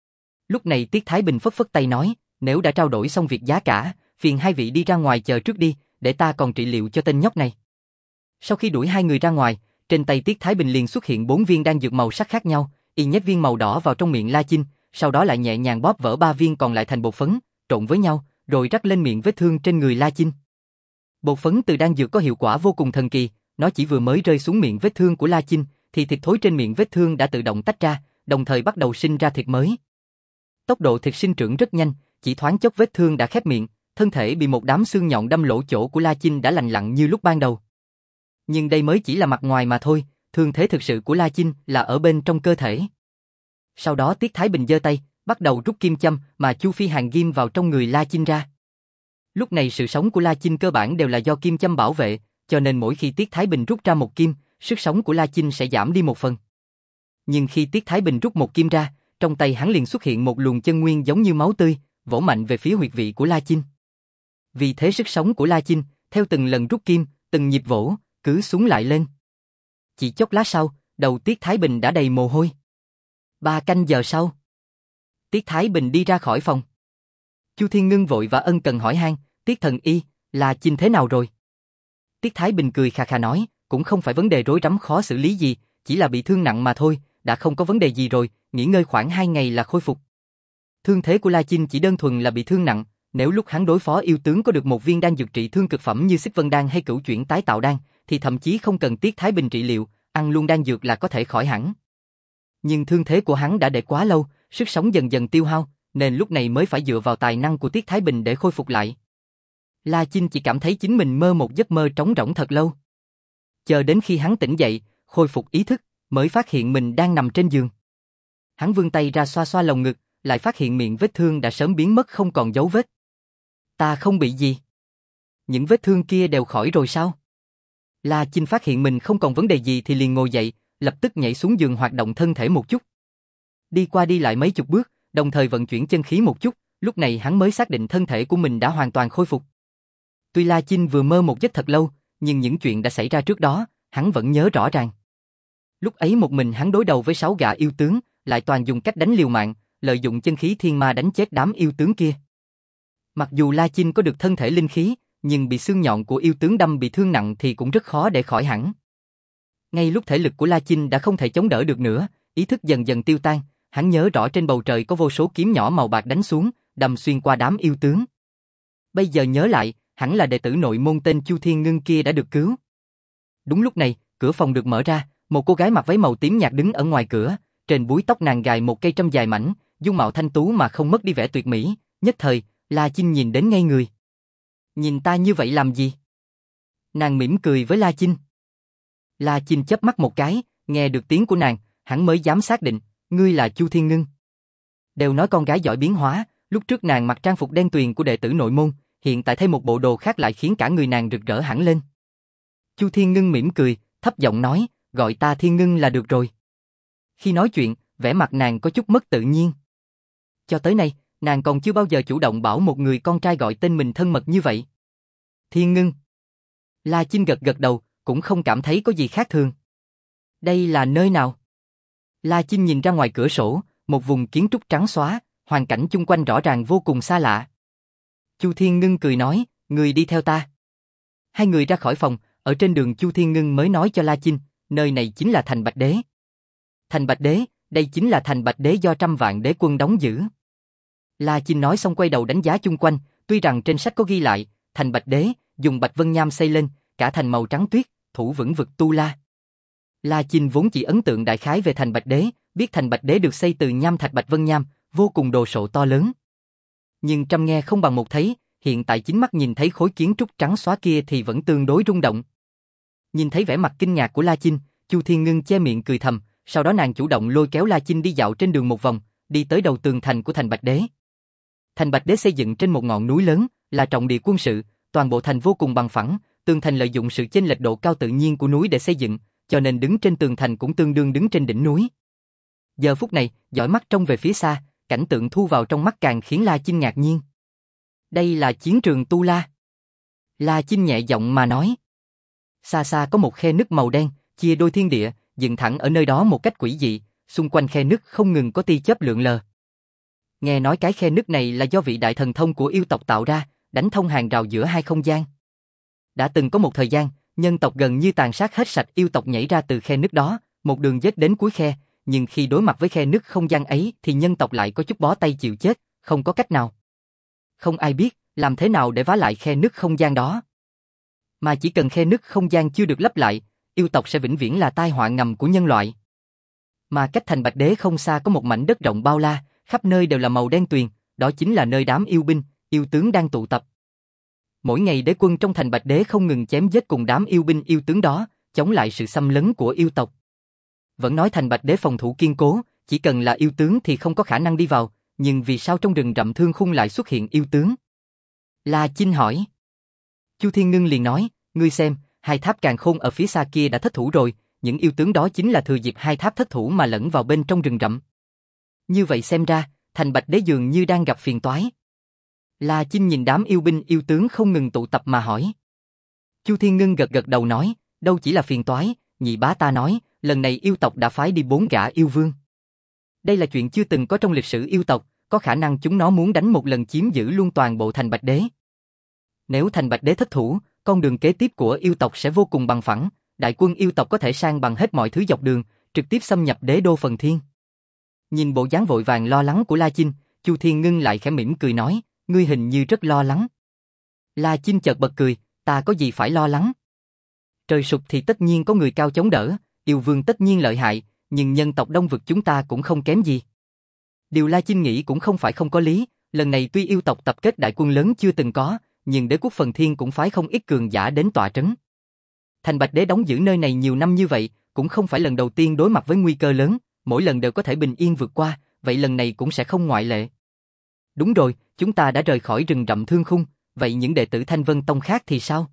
Lúc này Tiết Thái Bình phất phất tay nói, nếu đã trao đổi xong việc giá cả, phiền hai vị đi ra ngoài chờ trước đi, để ta còn trị liệu cho tên nhóc này. Sau khi đuổi hai người ra ngoài, trên tay Tiết Thái Bình liền xuất hiện bốn viên đan dược màu sắc khác nhau, y nhét viên màu đỏ vào trong miệng La Chinh, sau đó lại nhẹ nhàng bóp vỡ ba viên còn lại thành bột phấn, trộn với nhau, rồi rắc lên miệng vết thương trên người La Chinh. Bột phấn từ đan dược có hiệu quả vô cùng thần kỳ, nó chỉ vừa mới rơi xuống miệng vết thương của La Chinh, thì thịt thối trên miệng vết thương đã tự động tách ra, đồng thời bắt đầu sinh ra thịt mới. Tốc độ thịt sinh trưởng rất nhanh, chỉ thoáng chốc vết thương đã khép miệng, thân thể bị một đám xương nhọn đâm lỗ chỗ của La Chinh đã lành lặn như lúc ban đầu. Nhưng đây mới chỉ là mặt ngoài mà thôi, thương thế thực sự của La Chinh là ở bên trong cơ thể. Sau đó Tiết Thái Bình giơ tay, bắt đầu rút kim châm mà Chu Phi Hàn ghim vào trong người La Chinh ra. Lúc này sự sống của La Chinh cơ bản đều là do kim châm bảo vệ, cho nên mỗi khi Tiết Thái Bình rút ra một kim, sức sống của La Chinh sẽ giảm đi một phần. Nhưng khi Tiết Thái Bình rút một kim ra, trong tay hắn liền xuất hiện một luồng chân nguyên giống như máu tươi, vỗ mạnh về phía huyệt vị của La Chinh. Vì thế sức sống của La Chinh, theo từng lần rút kim, từng nhịp vỗ, cứ xuống lại lên. Chỉ chốc lát sau, đầu Tiết Thái Bình đã đầy mồ hôi. Ba canh giờ sau, Tiết Thái Bình đi ra khỏi phòng. Chu Thiên Ngưng vội và ân cần hỏi han, Tiết thần y, La Chinh thế nào rồi? Tiết Thái Bình cười khà khà nói, cũng không phải vấn đề rối rắm khó xử lý gì, chỉ là bị thương nặng mà thôi, đã không có vấn đề gì rồi, nghỉ ngơi khoảng hai ngày là khôi phục. Thương thế của La Chinh chỉ đơn thuần là bị thương nặng, nếu lúc hắn đối phó yêu tướng có được một viên đan dược trị thương cực phẩm như Xích Vân đan hay Cửu Chuyển Tái Tạo đan, thì thậm chí không cần Tiết Thái Bình trị liệu, ăn luôn đan dược là có thể khỏi hẳn. Nhưng thương thế của hắn đã để quá lâu, sức sống dần dần tiêu hao, nên lúc này mới phải dựa vào tài năng của Tiết Thái Bình để khôi phục lại. La Chinh chỉ cảm thấy chính mình mơ một giấc mơ trống rỗng thật lâu. Chờ đến khi hắn tỉnh dậy, khôi phục ý thức, mới phát hiện mình đang nằm trên giường. Hắn vươn tay ra xoa xoa lồng ngực, lại phát hiện miệng vết thương đã sớm biến mất không còn dấu vết. Ta không bị gì. Những vết thương kia đều khỏi rồi sao? La Chinh phát hiện mình không còn vấn đề gì thì liền ngồi dậy, lập tức nhảy xuống giường hoạt động thân thể một chút. Đi qua đi lại mấy chục bước, đồng thời vận chuyển chân khí một chút, lúc này hắn mới xác định thân thể của mình đã hoàn toàn khôi phục. Tuy La Chinh vừa mơ một giấc thật lâu, nhưng những chuyện đã xảy ra trước đó, hắn vẫn nhớ rõ ràng. Lúc ấy một mình hắn đối đầu với sáu gã yêu tướng, lại toàn dùng cách đánh liều mạng, lợi dụng chân khí thiên ma đánh chết đám yêu tướng kia. Mặc dù La Chinh có được thân thể linh khí, nhưng bị xương nhọn của yêu tướng đâm bị thương nặng thì cũng rất khó để khỏi hẳn. Ngay lúc thể lực của La Chinh đã không thể chống đỡ được nữa, ý thức dần dần tiêu tan, hắn nhớ rõ trên bầu trời có vô số kiếm nhỏ màu bạc đánh xuống, đâm xuyên qua đám yêu tướng. Bây giờ nhớ lại, hẳn là đệ tử nội môn tên Chu Thiên Ngưng kia đã được cứu. Đúng lúc này, cửa phòng được mở ra, một cô gái mặc váy màu tím nhạt đứng ở ngoài cửa, trên búi tóc nàng gài một cây trâm dài mảnh, dung mạo thanh tú mà không mất đi vẻ tuyệt mỹ, nhất thời, La Chinh nhìn đến ngây người. Nhìn ta như vậy làm gì? Nàng mỉm cười với La Chinh. La Chinh chớp mắt một cái, nghe được tiếng của nàng, hắn mới dám xác định, ngươi là Chu Thiên Ngưng. Đều nói con gái giỏi biến hóa, lúc trước nàng mặc trang phục đen tuyền của đệ tử nội môn, hiện tại thêm một bộ đồ khác lại khiến cả người nàng rực rỡ hẳn lên. Chu Thiên Ngưng mỉm cười, thấp giọng nói, gọi ta Thiên Ngưng là được rồi. Khi nói chuyện, vẻ mặt nàng có chút mất tự nhiên. Cho tới nay, nàng còn chưa bao giờ chủ động bảo một người con trai gọi tên mình thân mật như vậy. Thiên Ngưng. La Chinh gật gật đầu, cũng không cảm thấy có gì khác thường. Đây là nơi nào? La Chinh nhìn ra ngoài cửa sổ, một vùng kiến trúc trắng xóa, hoàn cảnh chung quanh rõ ràng vô cùng xa lạ. Chu Thiên Ngưng cười nói, người đi theo ta. Hai người ra khỏi phòng, ở trên đường Chu Thiên Ngưng mới nói cho La Chinh, nơi này chính là thành Bạch Đế. Thành Bạch Đế, đây chính là thành Bạch Đế do trăm vạn đế quân đóng giữ. La Chinh nói xong quay đầu đánh giá chung quanh, tuy rằng trên sách có ghi lại, thành Bạch Đế, dùng bạch vân nham xây lên, cả thành màu trắng tuyết, thủ vững vực tu la. La Chinh vốn chỉ ấn tượng đại khái về thành Bạch Đế, biết thành Bạch Đế được xây từ nham thạch bạch vân nham, vô cùng đồ sộ to lớn. Nhưng trăm nghe không bằng một thấy, hiện tại chính mắt nhìn thấy khối kiến trúc trắng xóa kia thì vẫn tương đối rung động. Nhìn thấy vẻ mặt kinh ngạc của La Chinh, Chu Thiên Ngưng che miệng cười thầm, sau đó nàng chủ động lôi kéo La Chinh đi dạo trên đường một vòng, đi tới đầu tường thành của thành Bạch Đế. Thành Bạch Đế xây dựng trên một ngọn núi lớn, là trọng địa quân sự, toàn bộ thành vô cùng bằng phẳng, tường thành lợi dụng sự chênh lệch độ cao tự nhiên của núi để xây dựng, cho nên đứng trên tường thành cũng tương đương đứng trên đỉnh núi. Giờ phút này, dõi mắt trông về phía xa, cảnh tượng thu vào trong mắt càng khiến La Chinh ngạc nhiên. Đây là chiến trường Tu La. La Chinh nhẹ giọng mà nói. Xa xa có một khe nứt màu đen, chia đôi thiên địa, dựng thẳng ở nơi đó một cách quỷ dị, xung quanh khe nứt không ngừng có tia chớp lượn lờ. Nghe nói cái khe nứt này là do vị đại thần thông của yêu tộc tạo ra, đánh thông hàng rào giữa hai không gian. Đã từng có một thời gian, nhân tộc gần như tàn sát hết sạch yêu tộc nhảy ra từ khe nứt đó, một đường dết đến cuối khe, nhưng khi đối mặt với khe nứt không gian ấy thì nhân tộc lại có chút bó tay chịu chết, không có cách nào. Không ai biết làm thế nào để vá lại khe nứt không gian đó. Mà chỉ cần khe nứt không gian chưa được lấp lại, yêu tộc sẽ vĩnh viễn là tai họa ngầm của nhân loại. Mà cách thành Bạch Đế không xa có một mảnh đất rộng bao la, khắp nơi đều là màu đen tuyền, đó chính là nơi đám yêu binh, yêu tướng đang tụ tập. Mỗi ngày đế quân trong thành Bạch Đế không ngừng chém giết cùng đám yêu binh yêu tướng đó, chống lại sự xâm lấn của yêu tộc. Vẫn nói thành Bạch Đế phòng thủ kiên cố, chỉ cần là yêu tướng thì không có khả năng đi vào, nhưng vì sao trong rừng rậm Thương Khung lại xuất hiện yêu tướng? La Chinh hỏi. Chu Thiên Ngưng liền nói, ngươi xem, hai tháp càn khôn ở phía xa kia đã thất thủ rồi, những yêu tướng đó chính là thừa dịp hai tháp thất thủ mà lẫn vào bên trong rừng rậm. Như vậy xem ra, thành Bạch Đế dường như đang gặp phiền toái. La Chinh nhìn đám yêu binh yêu tướng không ngừng tụ tập mà hỏi. Chu Thiên Ngưng gật gật đầu nói, đâu chỉ là phiền toái, nhị bá ta nói, lần này yêu tộc đã phái đi bốn gã yêu vương. Đây là chuyện chưa từng có trong lịch sử yêu tộc, có khả năng chúng nó muốn đánh một lần chiếm giữ luôn toàn bộ thành Bạch Đế. Nếu thành Bạch Đế thất thủ, con đường kế tiếp của yêu tộc sẽ vô cùng bằng phẳng, đại quân yêu tộc có thể san bằng hết mọi thứ dọc đường, trực tiếp xâm nhập đế đô Phần Thiên. Nhìn bộ dáng vội vàng lo lắng của La Chinh, Chu Thiên Ngưng lại khẽ mỉm cười nói, ngươi hình như rất lo lắng. La Chinh chợt bật cười, ta có gì phải lo lắng? Trời sụp thì tất nhiên có người cao chống đỡ, yêu vương tất nhiên lợi hại, nhưng nhân tộc đông vực chúng ta cũng không kém gì. Điều La Chinh nghĩ cũng không phải không có lý, lần này tuy yêu tộc tập kết đại quân lớn chưa từng có, nhưng đế quốc Phần Thiên cũng phái không ít cường giả đến tọa trấn. Thành Bạch Đế đóng giữ nơi này nhiều năm như vậy, cũng không phải lần đầu tiên đối mặt với nguy cơ lớn, mỗi lần đều có thể bình yên vượt qua, vậy lần này cũng sẽ không ngoại lệ. Đúng rồi, chúng ta đã rời khỏi rừng rậm Thương Khung, vậy những đệ tử Thanh Vân Tông khác thì sao?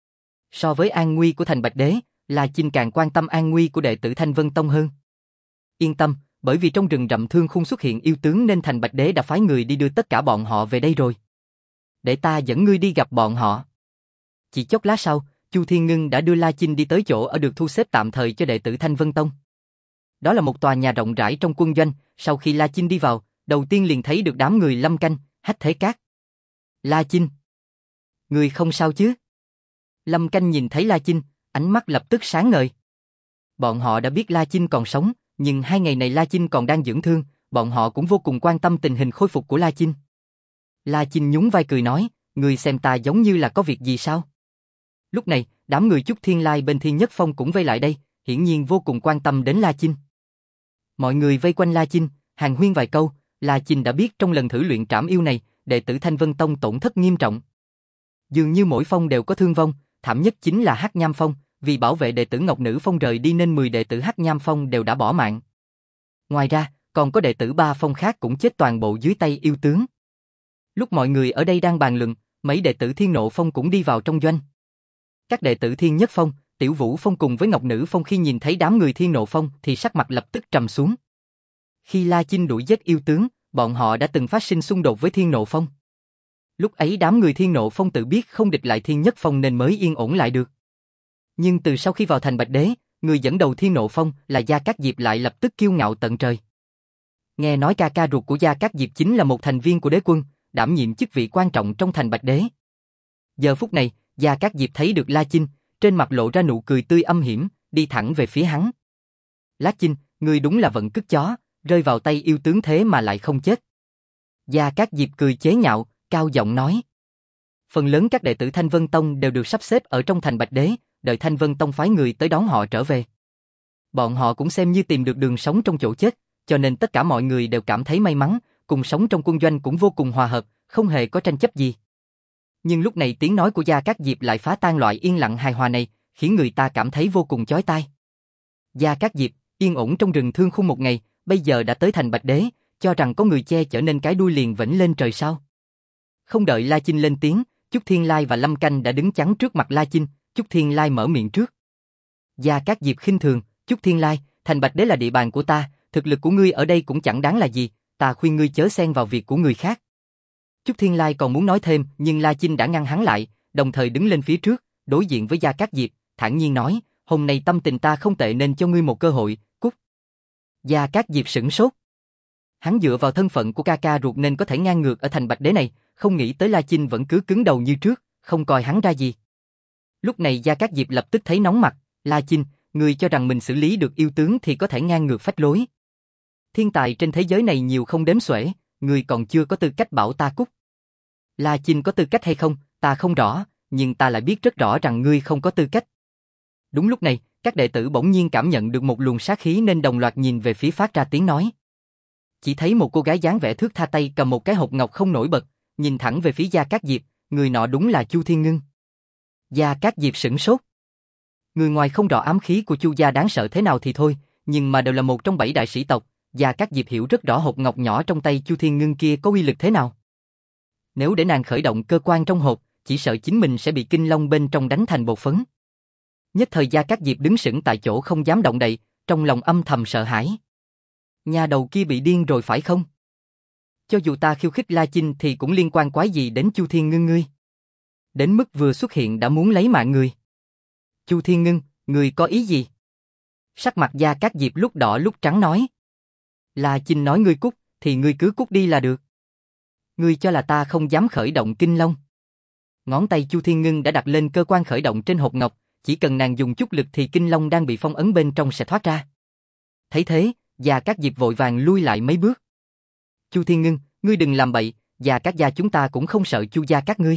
So với an nguy của thành Bạch Đế, La Chinh càng quan tâm an nguy của đệ tử Thanh Vân Tông hơn. Yên tâm, bởi vì trong rừng rậm Thương Khung xuất hiện yêu tướng nên thành Bạch Đế đã phái người đi đưa tất cả bọn họ về đây rồi. Để ta dẫn ngươi đi gặp bọn họ. Chỉ chốc lát sau, Chu Thiên Ngưng đã đưa La Chinh đi tới chỗ ở được thu xếp tạm thời cho đệ tử Thanh Vân Tông. Đó là một tòa nhà rộng rãi trong quân doanh, sau khi La Chinh đi vào, đầu tiên liền thấy được đám người Lâm Canh, Hách Thế Cát. La Chinh, ngươi không sao chứ? Lâm Canh nhìn thấy La Chinh, ánh mắt lập tức sáng ngời. Bọn họ đã biết La Chinh còn sống, nhưng hai ngày này La Chinh còn đang dưỡng thương, bọn họ cũng vô cùng quan tâm tình hình khôi phục của La Chinh. La Chinh nhún vai cười nói, ngươi xem ta giống như là có việc gì sao? Lúc này, đám người Chúc Thiên Lai bên Thiên Nhất Phong cũng vây lại đây, hiển nhiên vô cùng quan tâm đến La Chinh. Mọi người vây quanh La Chinh, hàn huyên vài câu, La Chinh đã biết trong lần thử luyện trảm yêu này, đệ tử Thanh Vân Tông tổn thất nghiêm trọng. Dường như mỗi phong đều có thương vong, thảm nhất chính là Hắc Nham Phong, vì bảo vệ đệ tử Ngọc Nữ Phong rời đi nên mười đệ tử Hắc Nham Phong đều đã bỏ mạng. Ngoài ra, còn có đệ tử ba phong khác cũng chết toàn bộ dưới tay yêu tướng. Lúc mọi người ở đây đang bàn luận, mấy đệ tử Thiên Nộ Phong cũng đi vào trong doanh. Các đệ tử Thiên Nhất Phong, Tiểu Vũ Phong cùng với Ngọc Nữ Phong khi nhìn thấy đám người Thiên Nộ Phong thì sắc mặt lập tức trầm xuống. Khi La Chinh đuổi giết yêu tướng, bọn họ đã từng phát sinh xung đột với Thiên Nộ Phong. Lúc ấy đám người Thiên Nộ Phong tự biết không địch lại Thiên Nhất Phong nên mới yên ổn lại được. Nhưng từ sau khi vào thành Bạch Đế, người dẫn đầu Thiên Nộ Phong là Gia Cát Diệp lại lập tức kiêu ngạo tận trời. Nghe nói ca ca ruột của Gia Cát Diệp chính là một thành viên của đế quân, đảm nhiệm chức vị quan trọng trong thành Bạch Đế. Giờ phút này, Gia Cát Diệp thấy được La Chinh, trên mặt lộ ra nụ cười tươi âm hiểm, đi thẳng về phía hắn. La Chinh, ngươi đúng là vận cứt chó, rơi vào tay yêu tướng thế mà lại không chết. Gia Cát Diệp cười chế nhạo, cao giọng nói. Phần lớn các đệ tử Thanh Vân Tông đều được sắp xếp ở trong thành Bạch Đế, đợi Thanh Vân Tông phái người tới đón họ trở về. Bọn họ cũng xem như tìm được đường sống trong chỗ chết, cho nên tất cả mọi người đều cảm thấy may mắn, cùng sống trong quân doanh cũng vô cùng hòa hợp, không hề có tranh chấp gì. Nhưng lúc này tiếng nói của Gia Cát Diệp lại phá tan loại yên lặng hài hòa này, khiến người ta cảm thấy vô cùng chói tai. Gia Cát Diệp, yên ổn trong rừng Thương Khung một ngày, bây giờ đã tới thành Bạch Đế, cho rằng có người che chở nên cái đuôi liền vểnh lên trời sao. Không đợi La Chinh lên tiếng, Chúc Thiên Lai và Lâm Canh đã đứng chắn trước mặt La Chinh, Chúc Thiên Lai mở miệng trước. Gia Cát Diệp khinh thường, Chúc Thiên Lai, thành Bạch Đế là địa bàn của ta, thực lực của ngươi ở đây cũng chẳng đáng là gì, ta khuyên ngươi chớ xen vào việc của người khác. Chúc Thiên Lai còn muốn nói thêm, nhưng La Chinh đã ngăn hắn lại, đồng thời đứng lên phía trước, đối diện với Gia Cát Diệp, thản nhiên nói, hôm nay tâm tình ta không tệ nên cho ngươi một cơ hội, cút. Gia Cát Diệp sửng sốt. Hắn dựa vào thân phận của ca ca ruột nên có thể ngang ngược ở thành Bạch Đế này, không nghĩ tới La Chinh vẫn cứ cứng đầu như trước, không coi hắn ra gì. Lúc này Gia Cát Diệp lập tức thấy nóng mặt, La Chinh, ngươi cho rằng mình xử lý được yêu tướng thì có thể ngang ngược phách lối. Thiên tài trên thế giới này nhiều không đếm xuể, ngươi còn chưa có tư cách bảo ta cút. La Chinh có tư cách hay không, ta không rõ, nhưng ta lại biết rất rõ rằng ngươi không có tư cách. Đúng lúc này, các đệ tử bỗng nhiên cảm nhận được một luồng sát khí nên đồng loạt nhìn về phía phát ra tiếng nói. Chỉ thấy một cô gái dáng vẻ thước tha tay cầm một cái hộp ngọc không nổi bật, nhìn thẳng về phía Gia Cát Diệp, người nọ đúng là Chu Thiên Ngưng. Gia Cát Diệp sửng sốt. Người ngoài không rõ ám khí của Chu gia đáng sợ thế nào thì thôi, nhưng mà đều là một trong bảy đại sĩ tộc, Gia Cát Diệp hiểu rất rõ hộp ngọc nhỏ trong tay Chu Thiên Ngưng kia có uy lực thế nào. Nếu để nàng khởi động cơ quan trong hộp, chỉ sợ chính mình sẽ bị kinh long bên trong đánh thành bột phấn. Nhất thời Gia Cát Diệp đứng sững tại chỗ không dám động đậy, trong lòng âm thầm sợ hãi. Nhà đầu kia bị điên rồi phải không? Cho dù ta khiêu khích La Chinh thì cũng liên quan quái gì đến Chu Thiên Ngưng ngươi? Đến mức vừa xuất hiện đã muốn lấy mạng người. Chu Thiên Ngưng, ngươi có ý gì? Sắc mặt Gia Cát Diệp lúc đỏ lúc trắng nói. La Chinh nói ngươi cút, thì ngươi cứ cút đi là được. Ngươi cho là ta không dám khởi động kinh long. Ngón tay Chu Thiên Ngưng đã đặt lên cơ quan khởi động trên hộp ngọc, chỉ cần nàng dùng chút lực thì kinh long đang bị phong ấn bên trong sẽ thoát ra. Thấy thế, Gia Cát Diệp vội vàng lui lại mấy bước. Chu Thiên Ngưng, ngươi đừng làm bậy, Gia Cát gia chúng ta cũng không sợ Chu gia các ngươi.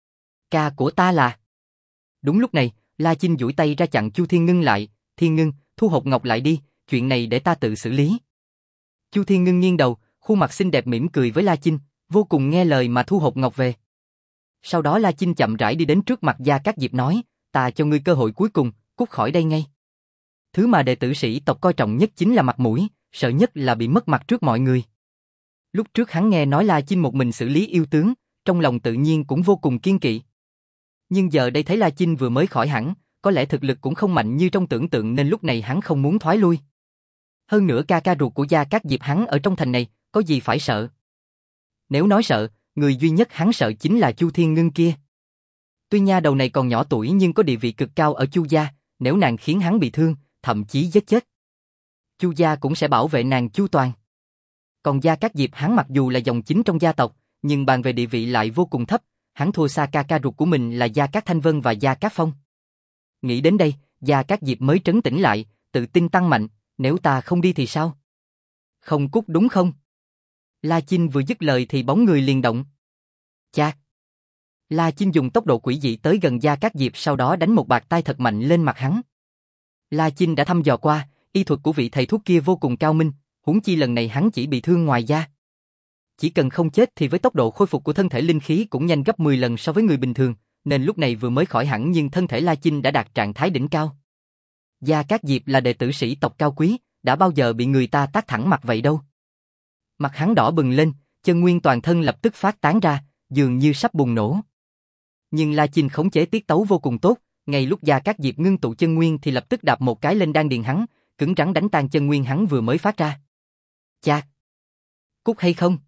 Ca của ta là... Đúng lúc này, La Chinh duỗi tay ra chặn Chu Thiên Ngưng lại, Thiên Ngưng, thu hộp ngọc lại đi, chuyện này để ta tự xử lý. Chu Thiên Ngưng nghiêng đầu, khuôn mặt xinh đẹp mỉm cười với La Chinh, vô cùng nghe lời mà thu hộp ngọc về. Sau đó La Chinh chậm rãi đi đến trước mặt Gia Cát Diệp nói, ta cho ngươi cơ hội cuối cùng, cút khỏi đây ngay. Thứ mà đệ tử sĩ tộc coi trọng nhất chính là mặt mũi, sợ nhất là bị mất mặt trước mọi người. Lúc trước hắn nghe nói La Chinh một mình xử lý yêu tướng, trong lòng tự nhiên cũng vô cùng kiên kỵ. Nhưng giờ đây thấy La Chinh vừa mới khỏi hẳn, có lẽ thực lực cũng không mạnh như trong tưởng tượng nên lúc này hắn không muốn thoái lui. Hơn nữa ca ca ruột của Gia Cát Diệp hắn ở trong thành này, có gì phải sợ. Nếu nói sợ, người duy nhất hắn sợ chính là Chu Thiên Ngưng kia. Tuy nha đầu này còn nhỏ tuổi nhưng có địa vị cực cao ở Chu gia, nếu nàng khiến hắn bị thương, thậm chí giết chết, Chu gia cũng sẽ bảo vệ nàng chu toàn. Còn Gia Cát Diệp hắn mặc dù là dòng chính trong gia tộc, nhưng bàn về địa vị lại vô cùng thấp, hắn thua xa ca ca ruột của mình là Gia Cát Thanh Vân và Gia Cát Phong. Nghĩ đến đây, Gia Cát Diệp mới trấn tĩnh lại, tự tin tăng mạnh, nếu ta không đi thì sao? Không cút đúng không? La Chinh vừa dứt lời thì bóng người liền động. Chà! La Chinh dùng tốc độ quỷ dị tới gần Gia Cát Diệp sau đó đánh một bạt tai thật mạnh lên mặt hắn. La Chinh đã thăm dò qua, y thuật của vị thầy thuốc kia vô cùng cao minh, huống chi lần này hắn chỉ bị thương ngoài da. Chỉ cần không chết thì với tốc độ khôi phục của thân thể linh khí cũng nhanh gấp mười lần so với người bình thường, nên lúc này vừa mới khỏi hẳn nhưng thân thể La Chinh đã đạt trạng thái đỉnh cao. Gia Cát Diệp là đệ tử sĩ tộc cao quý, đã bao giờ bị người ta tát thẳng mặt vậy đâu. Mặt hắn đỏ bừng lên, chân nguyên toàn thân lập tức phát tán ra, dường như sắp bùng nổ. Nhưng La Chinh khống chế tiết tấu vô cùng tốt, ngay lúc Gia Cát Diệp ngưng tụ chân nguyên thì lập tức đạp một cái lên đan điền hắn, cứng rắn đánh tan chân nguyên hắn vừa mới phát ra. Chạc! Cút hay không?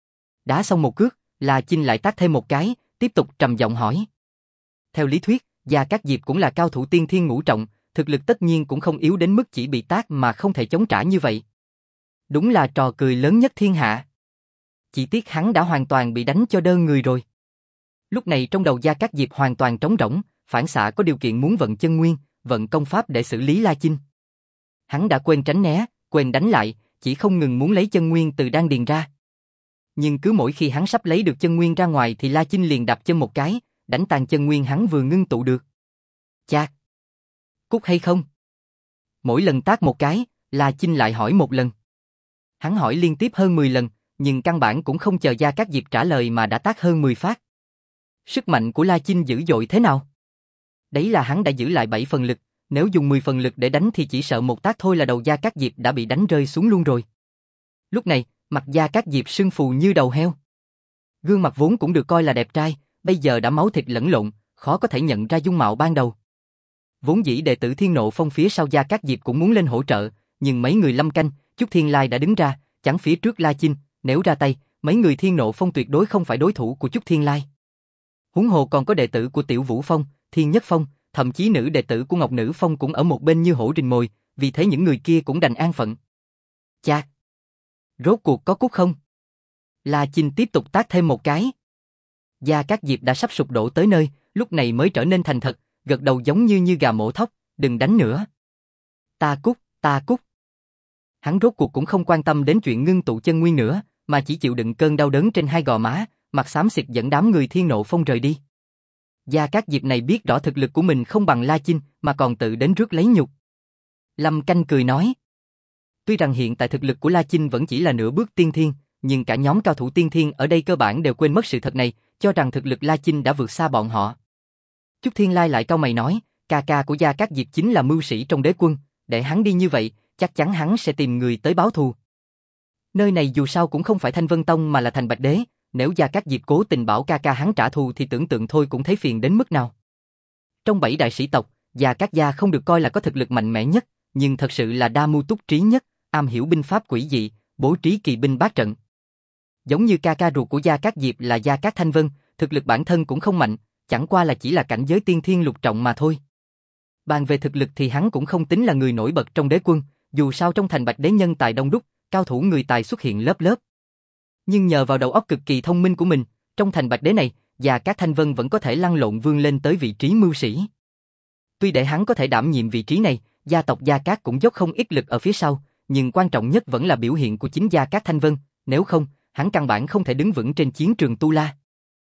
Đá xong một cước, La Chinh lại tát thêm một cái, tiếp tục trầm giọng hỏi. Theo lý thuyết, Gia Cát Diệp cũng là cao thủ tiên thiên ngũ trọng, thực lực tất nhiên cũng không yếu đến mức chỉ bị tát mà không thể chống trả như vậy. Đúng là trò cười lớn nhất thiên hạ. Chỉ tiếc hắn đã hoàn toàn bị đánh cho đơ người rồi. Lúc này trong đầu Gia Cát Diệp hoàn toàn trống rỗng, phản xạ có điều kiện muốn vận chân nguyên, vận công pháp để xử lý La Chinh. Hắn đã quên tránh né, quên đánh lại, chỉ không ngừng muốn lấy chân nguyên từ đan điền ra. Nhưng cứ mỗi khi hắn sắp lấy được chân nguyên ra ngoài thì La Chinh liền đạp chân một cái, đánh tan chân nguyên hắn vừa ngưng tụ được. Chạc! Cút hay không? Mỗi lần tát một cái, La Chinh lại hỏi một lần. Hắn hỏi liên tiếp hơn mười lần, nhưng căn bản cũng không chờ Gia Cát Diệp trả lời mà đã tát hơn mười phát. Sức mạnh của La Chinh dữ dội thế nào? Đấy là hắn đã giữ lại bảy phần lực, nếu dùng mười phần lực để đánh thì chỉ sợ một tát thôi là đầu Gia Cát Diệp đã bị đánh rơi xuống luôn rồi. Lúc này, mặt Gia Cát Diệp sưng phù như đầu heo. Gương mặt vốn cũng được coi là đẹp trai, bây giờ đã máu thịt lẫn lộn, khó có thể nhận ra dung mạo ban đầu. Vốn dĩ đệ tử Thiên Nộ Phong phía sau Gia Cát Diệp cũng muốn lên hỗ trợ, nhưng mấy người lâm canh, Chúc Thiên Lai đã đứng ra, chắn phía trước La Chinh, nếu ra tay, mấy người Thiên Nộ Phong tuyệt đối không phải đối thủ của Chúc Thiên Lai. Huống hồ còn có đệ tử của Tiểu Vũ Phong, Thiên Nhất Phong, thậm chí nữ đệ tử của Ngọc Nữ Phong cũng ở một bên như hổ rình mồi, vì thế những người kia cũng đành an phận. Chà! Rốt cuộc có cút không? La Chinh tiếp tục tát thêm một cái. Gia Cát Diệp đã sắp sụp đổ tới nơi, lúc này mới trở nên thành thật, gật đầu giống như như gà mổ thóc, đừng đánh nữa. Ta cút, ta cút. Hắn rốt cuộc cũng không quan tâm đến chuyện ngưng tụ chân nguyên nữa, mà chỉ chịu đựng cơn đau đớn trên hai gò má, mặt xám xịt dẫn đám người Thiên Nộ Phong rời đi. Gia Cát Diệp này biết rõ thực lực của mình không bằng La Chinh, mà còn tự đến rước lấy nhục. Lâm Canh cười nói. Tuy rằng hiện tại thực lực của La Chinh vẫn chỉ là nửa bước tiên thiên, nhưng cả nhóm cao thủ tiên thiên ở đây cơ bản đều quên mất sự thật này, cho rằng thực lực La Chinh đã vượt xa bọn họ. Chúc Thiên Lai lại cau mày nói, ca ca của Gia Cát Diệp chính là mưu sĩ trong đế quân, để hắn đi như vậy, chắc chắn hắn sẽ tìm người tới báo thù. Nơi này dù sao cũng không phải Thanh Vân Tông mà là thành Bạch Đế, nếu Gia Cát Diệp cố tình bảo ca ca hắn trả thù thì tưởng tượng thôi cũng thấy phiền đến mức nào. Trong bảy đại sĩ tộc, Gia Cát gia không được coi là có thực lực mạnh mẽ nhất, nhưng thật sự là đa mưu túc trí nhất, am hiểu binh pháp quỷ dị, bố trí kỳ binh bát trận. Giống như ca ca ruột của Gia Cát Diệp là Gia Cát Thanh Vân, thực lực bản thân cũng không mạnh, chẳng qua là chỉ là cảnh giới tiên thiên lục trọng mà thôi. Bàn về thực lực thì hắn cũng không tính là người nổi bật trong đế quân, dù sao trong thành Bạch Đế nhân tài đông đúc, cao thủ người tài xuất hiện lớp lớp. Nhưng nhờ vào đầu óc cực kỳ thông minh của mình, trong thành Bạch Đế này, Gia Cát Thanh Vân vẫn có thể lăn lộn vươn lên tới vị trí mưu sĩ. Tuy để hắn có thể đảm nhiệm vị trí này, gia tộc Gia Cát cũng dốc không ít lực ở phía sau, nhưng quan trọng nhất vẫn là biểu hiện của chính Gia Cát Thanh Vân, nếu không, hắn căn bản không thể đứng vững trên chiến trường Tu La.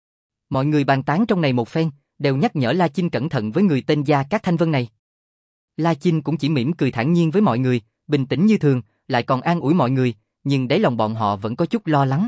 Mọi người bàn tán trong này một phen, đều nhắc nhở La Chinh cẩn thận với người tên Gia Cát Thanh Vân này. La Chinh cũng chỉ mỉm cười thản nhiên với mọi người, bình tĩnh như thường, lại còn an ủi mọi người, nhưng đáy lòng bọn họ vẫn có chút lo lắng.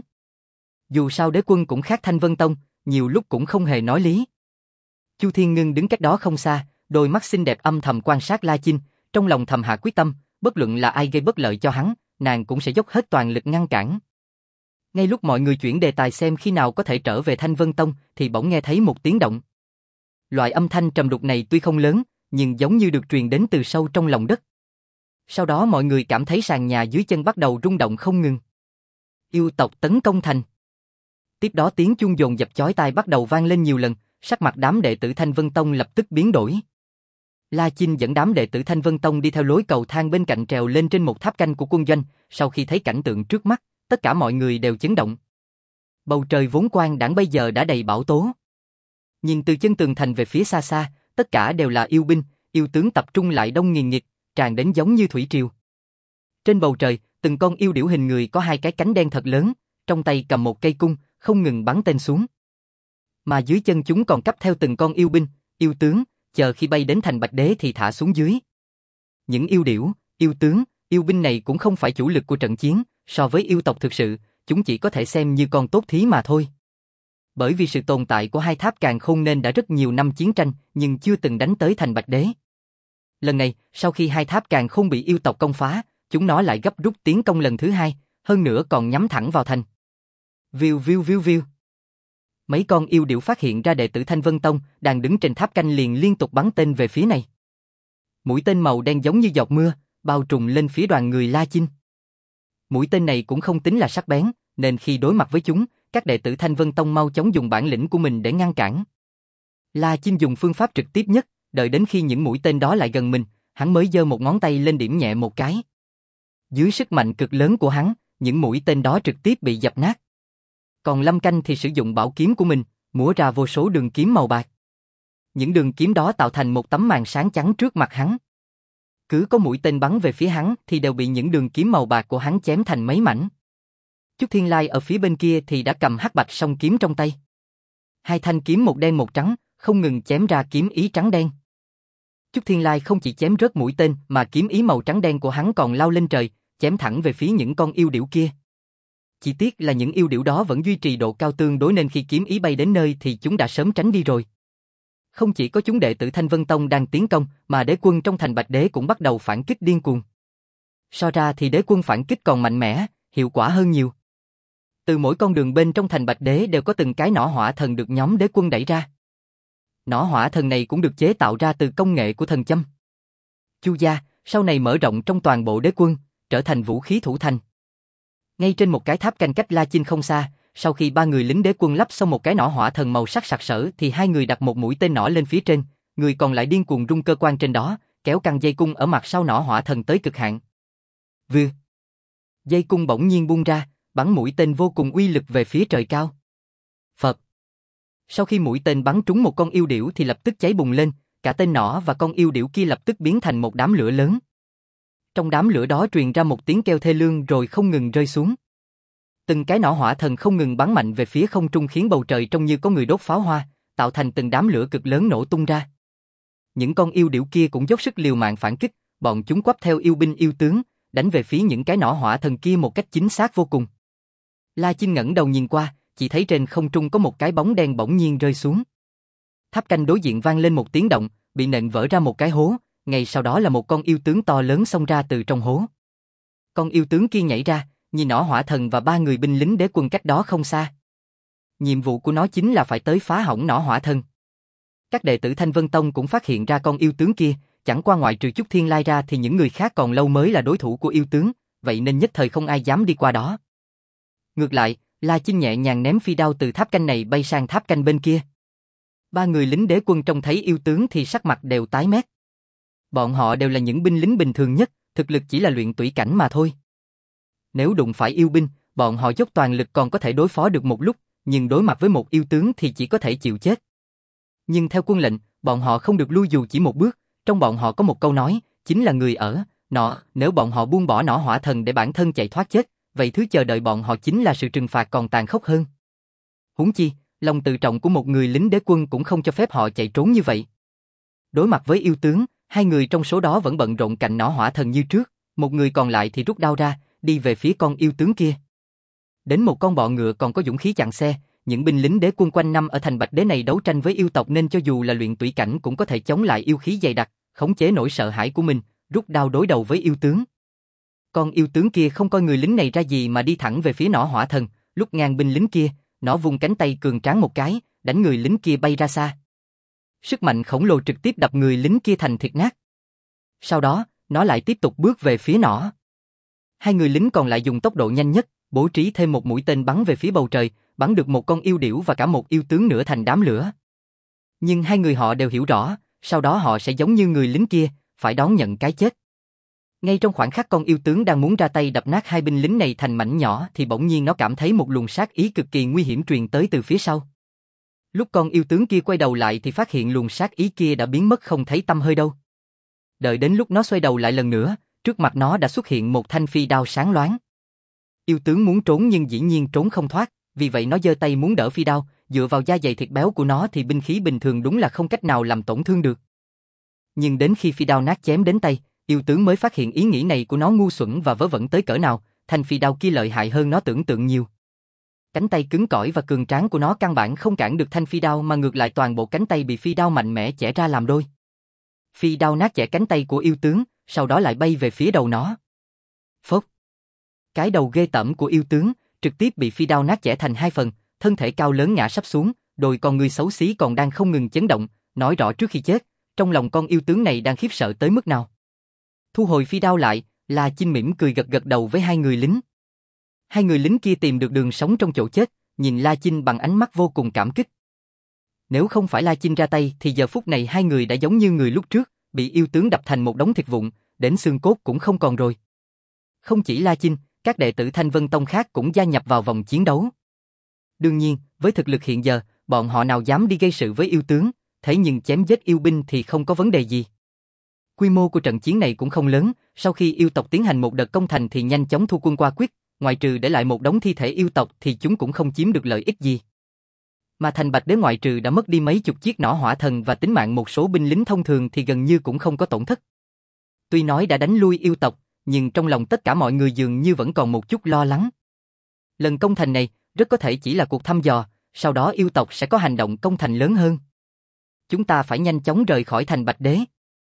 Dù sao đế quân cũng khác Thanh Vân Tông, nhiều lúc cũng không hề nói lý. Chu Thiên Ngưng đứng cách đó không xa, đôi mắt xinh đẹp âm thầm quan sát La Chinh, trong lòng thầm hạ quyết tâm, bất luận là ai gây bất lợi cho hắn, nàng cũng sẽ dốc hết toàn lực ngăn cản. Ngay lúc mọi người chuyển đề tài xem khi nào có thể trở về Thanh Vân Tông, thì bỗng nghe thấy một tiếng động. Loại âm thanh trầm đục này tuy không lớn, nhưng giống như được truyền đến từ sâu trong lòng đất. Sau đó mọi người cảm thấy sàn nhà dưới chân bắt đầu rung động không ngừng. Yêu tộc tấn công thành. Tiếp đó tiếng chuông dồn dập chói tai bắt đầu vang lên nhiều lần, sắc mặt đám đệ tử Thanh Vân Tông lập tức biến đổi. La Chinh dẫn đám đệ tử Thanh Vân Tông đi theo lối cầu thang bên cạnh trèo lên trên một tháp canh của quân doanh, sau khi thấy cảnh tượng trước mắt, tất cả mọi người đều chấn động. Bầu trời vốn quang đãng bây giờ đã đầy bão tố. Nhìn từ chân tường thành về phía xa xa, tất cả đều là yêu binh, yêu tướng tập trung lại đông nghìn nghịt, tràn đến giống như thủy triều. Trên bầu trời, từng con yêu điểu hình người có hai cái cánh đen thật lớn, trong tay cầm một cây cung, không ngừng bắn tên xuống. Mà dưới chân chúng còn cấp theo từng con yêu binh, yêu tướng, chờ khi bay đến thành Bạch Đế thì thả xuống dưới. Những yêu điểu, yêu tướng, yêu binh này cũng không phải chủ lực của trận chiến, so với yêu tộc thực sự, chúng chỉ có thể xem như con tốt thí mà thôi. Bởi vì sự tồn tại của hai tháp càn khôn nên đã rất nhiều năm chiến tranh, nhưng chưa từng đánh tới thành Bạch Đế. Lần này, sau khi hai tháp càn khôn bị yêu tộc công phá, chúng nó lại gấp rút tiến công lần thứ hai, hơn nữa còn nhắm thẳng vào thành. Viu viu viu viu. Mấy con yêu điểu phát hiện ra đệ tử Thanh Vân Tông đang đứng trên tháp canh liền liên tục bắn tên về phía này. Mũi tên màu đen giống như giọt mưa, bao trùm lên phía đoàn người La Chinh. Mũi tên này cũng không tính là sắc bén, nên khi đối mặt với chúng, các đệ tử Thanh Vân Tông mau chóng dùng bản lĩnh của mình để ngăn cản. La Chinh dùng phương pháp trực tiếp nhất, đợi đến khi những mũi tên đó lại gần mình, hắn mới giơ một ngón tay lên điểm nhẹ một cái. Dưới sức mạnh cực lớn của hắn, những mũi tên đó trực tiếp bị dập nát. Còn Lâm Canh thì sử dụng bảo kiếm của mình, múa ra vô số đường kiếm màu bạc. Những đường kiếm đó tạo thành một tấm màn sáng trắng trước mặt hắn. Cứ có mũi tên bắn về phía hắn thì đều bị những đường kiếm màu bạc của hắn chém thành mấy mảnh. Chúc Thiên Lai ở phía bên kia thì đã cầm hắc bạch song kiếm trong tay. Hai thanh kiếm một đen một trắng, không ngừng chém ra kiếm ý trắng đen. Chúc Thiên Lai không chỉ chém rớt mũi tên mà kiếm ý màu trắng đen của hắn còn lao lên trời, chém thẳng về phía những con yêu điểu kia. Chỉ tiếc là những yêu điểu đó vẫn duy trì độ cao tương đối nên khi kiếm ý bay đến nơi thì chúng đã sớm tránh đi rồi. Không chỉ có chúng đệ tử Thanh Vân Tông đang tiến công, mà đế quân trong thành Bạch Đế cũng bắt đầu phản kích điên cuồng. So ra thì đế quân phản kích còn mạnh mẽ, hiệu quả hơn nhiều. Từ mỗi con đường bên trong thành Bạch Đế đều có từng cái nỏ hỏa thần được nhóm đế quân đẩy ra. Nỏ hỏa thần này cũng được chế tạo ra từ công nghệ của thần châm. Chu gia, sau này mở rộng trong toàn bộ đế quân, trở thành vũ khí thủ thành. Ngay trên một cái tháp canh cách La Chinh không xa, sau khi ba người lính đế quân lắp xong một cái nỏ hỏa thần màu sắc sặc sỡ thì hai người đặt một mũi tên nỏ lên phía trên, người còn lại điên cuồng rung cơ quan trên đó, kéo căng dây cung ở mặt sau nỏ hỏa thần tới cực hạn. Vừ. Dây cung bỗng nhiên buông ra, bắn mũi tên vô cùng uy lực về phía trời cao. Phập. Sau khi mũi tên bắn trúng một con yêu điểu thì lập tức cháy bùng lên, cả tên nỏ và con yêu điểu kia lập tức biến thành một đám lửa lớn. Trong đám lửa đó truyền ra một tiếng kêu thê lương rồi không ngừng rơi xuống. Từng cái nỏ hỏa thần không ngừng bắn mạnh về phía không trung khiến bầu trời trông như có người đốt pháo hoa, tạo thành từng đám lửa cực lớn nổ tung ra. Những con yêu điểu kia cũng dốc sức liều mạng phản kích, bọn chúng quắp theo yêu binh yêu tướng, đánh về phía những cái nỏ hỏa thần kia một cách chính xác vô cùng. La Chinh ngẩng đầu nhìn qua, chỉ thấy trên không trung có một cái bóng đen bỗng nhiên rơi xuống. Tháp canh đối diện vang lên một tiếng động, bị nện vỡ ra một cái hố, ngay sau đó là một con yêu tướng to lớn xông ra từ trong hố. Con yêu tướng kia nhảy ra, nhìn nỏ hỏa thần và ba người binh lính đế quân cách đó không xa. Nhiệm vụ của nó chính là phải tới phá hỏng nỏ hỏa thần. Các đệ tử Thanh Vân Tông cũng phát hiện ra con yêu tướng kia, chẳng qua ngoại trừ Chúc Thiên Lai ra thì những người khác còn lâu mới là đối thủ của yêu tướng, vậy nên nhất thời không ai dám đi qua đó. Ngược lại, La Chinh nhẹ nhàng ném phi đao từ tháp canh này bay sang tháp canh bên kia. Ba người lính đế quân trông thấy yêu tướng thì sắc mặt đều tái mét. Bọn họ đều là những binh lính bình thường nhất, thực lực chỉ là luyện tủy cảnh mà thôi. Nếu đụng phải yêu binh, bọn họ dốc toàn lực còn có thể đối phó được một lúc, nhưng đối mặt với một yêu tướng thì chỉ có thể chịu chết. Nhưng theo quân lệnh, bọn họ không được lui dù chỉ một bước, trong bọn họ có một câu nói, chính là người ở, nọ, nếu bọn họ buông bỏ nỏ hỏa thần để bản thân chạy thoát chết, vậy thứ chờ đợi bọn họ chính là sự trừng phạt còn tàn khốc hơn. Huống chi, lòng tự trọng của một người lính đế quân cũng không cho phép họ chạy trốn như vậy. Đối mặt với yêu tướng, hai người trong số đó vẫn bận rộn cạnh nỏ hỏa thần như trước, một người còn lại thì rút đao ra, đi về phía con yêu tướng kia. Đến một con bọ ngựa còn có dũng khí chặn xe, những binh lính đế quân quanh năm ở thành Bạch Đế này đấu tranh với yêu tộc nên cho dù là luyện tủy cảnh cũng có thể chống lại yêu khí dày đặc, khống chế nỗi sợ hãi của mình, rút đao đối đầu với yêu tướng. Con yêu tướng kia không coi người lính này ra gì mà đi thẳng về phía nỏ hỏa thần, lúc ngang binh lính kia, nó vung cánh tay cường tráng một cái, đánh người lính kia bay ra xa. Sức mạnh khổng lồ trực tiếp đập người lính kia thành thịt nát. Sau đó, nó lại tiếp tục bước về phía nỏ. Hai người lính còn lại dùng tốc độ nhanh nhất, bố trí thêm một mũi tên bắn về phía bầu trời, bắn được một con yêu điểu và cả một yêu tướng nữa thành đám lửa. Nhưng hai người họ đều hiểu rõ, sau đó họ sẽ giống như người lính kia, phải đón nhận cái chết. Ngay trong khoảnh khắc con yêu tướng đang muốn ra tay đập nát hai binh lính này thành mảnh nhỏ thì bỗng nhiên nó cảm thấy một luồng sát ý cực kỳ nguy hiểm truyền tới từ phía sau. Lúc con yêu tướng kia quay đầu lại thì phát hiện luồng sát ý kia đã biến mất không thấy tăm hơi đâu. Đợi đến lúc nó xoay đầu lại lần nữa, trước mặt nó đã xuất hiện một thanh phi đao sáng loáng. Yêu tướng muốn trốn nhưng dĩ nhiên trốn không thoát, vì vậy nó giơ tay muốn đỡ phi đao, dựa vào da dày thịt béo của nó thì binh khí bình thường đúng là không cách nào làm tổn thương được. Nhưng đến khi phi đao nát chém đến tay, yêu tướng mới phát hiện ý nghĩ này của nó ngu xuẩn và vớ vẩn tới cỡ nào, thanh phi đao kia lợi hại hơn nó tưởng tượng nhiều. Cánh tay cứng cỏi và cường tráng của nó căn bản không cản được thanh phi đao mà ngược lại toàn bộ cánh tay bị phi đao mạnh mẽ chẻ ra làm đôi. Phi đao nát chẻ cánh tay của yêu tướng, sau đó lại bay về phía đầu nó. Phốc. Cái đầu ghê tởm của yêu tướng, trực tiếp bị phi đao nát chẻ thành hai phần, thân thể cao lớn ngã sắp xuống, đôi con ngươi xấu xí còn đang không ngừng chấn động, nói rõ trước khi chết, trong lòng con yêu tướng này đang khiếp sợ tới mức nào. Thu hồi phi đao lại, La Chinh mỉm cười gật gật đầu với hai người lính. Hai người lính kia tìm được đường sống trong chỗ chết, nhìn La Chinh bằng ánh mắt vô cùng cảm kích. Nếu không phải La Chinh ra tay thì giờ phút này hai người đã giống như người lúc trước, bị yêu tướng đập thành một đống thịt vụn, đến xương cốt cũng không còn rồi. Không chỉ La Chinh, các đệ tử Thanh Vân Tông khác cũng gia nhập vào vòng chiến đấu. Đương nhiên, với thực lực hiện giờ, bọn họ nào dám đi gây sự với yêu tướng, thế nhưng chém giết yêu binh thì không có vấn đề gì. Quy mô của trận chiến này cũng không lớn, sau khi yêu tộc tiến hành một đợt công thành thì nhanh chóng thu quân qua quyết, ngoại trừ để lại một đống thi thể yêu tộc thì chúng cũng không chiếm được lợi ích gì. Mà thành Bạch Đế ngoại trừ đã mất đi mấy chục chiếc nỏ hỏa thần và tính mạng một số binh lính thông thường thì gần như cũng không có tổn thất. Tuy nói đã đánh lui yêu tộc, nhưng trong lòng tất cả mọi người dường như vẫn còn một chút lo lắng. Lần công thành này, rất có thể chỉ là cuộc thăm dò, sau đó yêu tộc sẽ có hành động công thành lớn hơn. Chúng ta phải nhanh chóng rời khỏi thành Bạch Đế.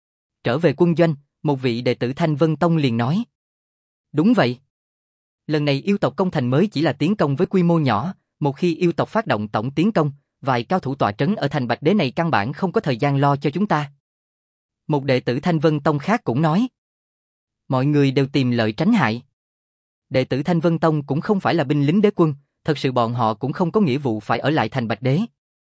Trở về quân doanh, một vị đệ tử Thanh Vân Tông liền nói. Đúng vậy. Lần này yêu tộc công thành mới chỉ là tiến công với quy mô nhỏ, một khi yêu tộc phát động tổng tiến công, vài cao thủ tọa trấn ở thành Bạch Đế này căn bản không có thời gian lo cho chúng ta. Một đệ tử Thanh Vân Tông khác cũng nói. Mọi người đều tìm lợi tránh hại. Đệ tử Thanh Vân Tông cũng không phải là binh lính đế quân, thật sự bọn họ cũng không có nghĩa vụ phải ở lại thành Bạch Đế.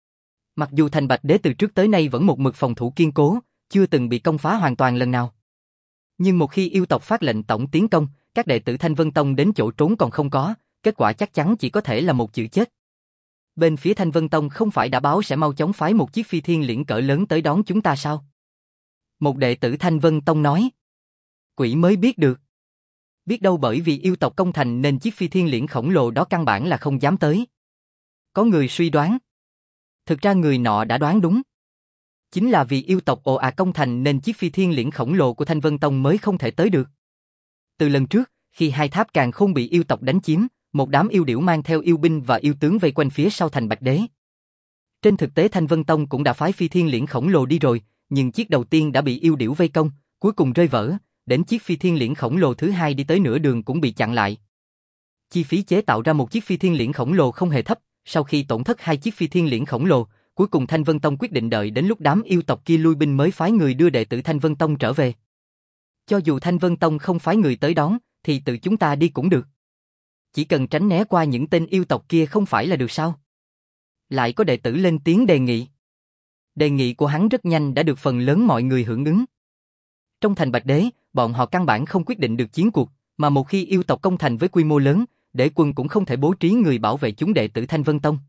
Mặc dù thành Bạch Đế từ trước tới nay vẫn một mực phòng thủ kiên cố, chưa từng bị công phá hoàn toàn lần nào. Nhưng một khi yêu tộc phát lệnh tổng tiến công, các đệ tử Thanh Vân Tông đến chỗ trốn còn không có, kết quả chắc chắn chỉ có thể là một chữ chết. Bên phía Thanh Vân Tông không phải đã báo sẽ mau chóng phái một chiếc phi thiên liễn cỡ lớn tới đón chúng ta sao? Một đệ tử Thanh Vân Tông nói. Quỷ mới biết được. Biết đâu bởi vì yêu tộc công thành nên chiếc phi thiên liễn khổng lồ đó căn bản là không dám tới. Có người suy đoán. Thực ra người nọ đã đoán đúng. Chính là vì yêu tộc ồ ạt công thành nên chiếc phi thiên liễn khổng lồ của Thanh Vân Tông mới không thể tới được. Từ lần trước, khi hai tháp Càn Khôn bị yêu tộc đánh chiếm, một đám yêu điểu mang theo yêu binh và yêu tướng vây quanh phía sau thành Bạch Đế. Trên thực tế Thanh Vân Tông cũng đã phái phi thiên liễn khổng lồ đi rồi, nhưng chiếc đầu tiên đã bị yêu điểu vây công, cuối cùng rơi vỡ, đến chiếc phi thiên liễn khổng lồ thứ hai đi tới nửa đường cũng bị chặn lại. Chi phí chế tạo ra một chiếc phi thiên liễn khổng lồ không hề thấp, sau khi tổn thất hai chiếc phi thiên liễn khổng lồ, cuối cùng Thanh Vân Tông quyết định đợi đến lúc đám yêu tộc kia lui binh mới phái người đưa đệ tử Thanh Vân Tông trở về. Cho dù Thanh Vân Tông không phái người tới đón, thì tự chúng ta đi cũng được. Chỉ cần tránh né qua những tên yêu tộc kia không phải là được sao? Lại có đệ tử lên tiếng đề nghị. Đề nghị của hắn rất nhanh đã được phần lớn mọi người hưởng ứng. Trong thành Bạch Đế, bọn họ căn bản không quyết định được chiến cuộc, mà một khi yêu tộc công thành với quy mô lớn, đế quân cũng không thể bố trí người bảo vệ chúng đệ tử Thanh Vân Tông.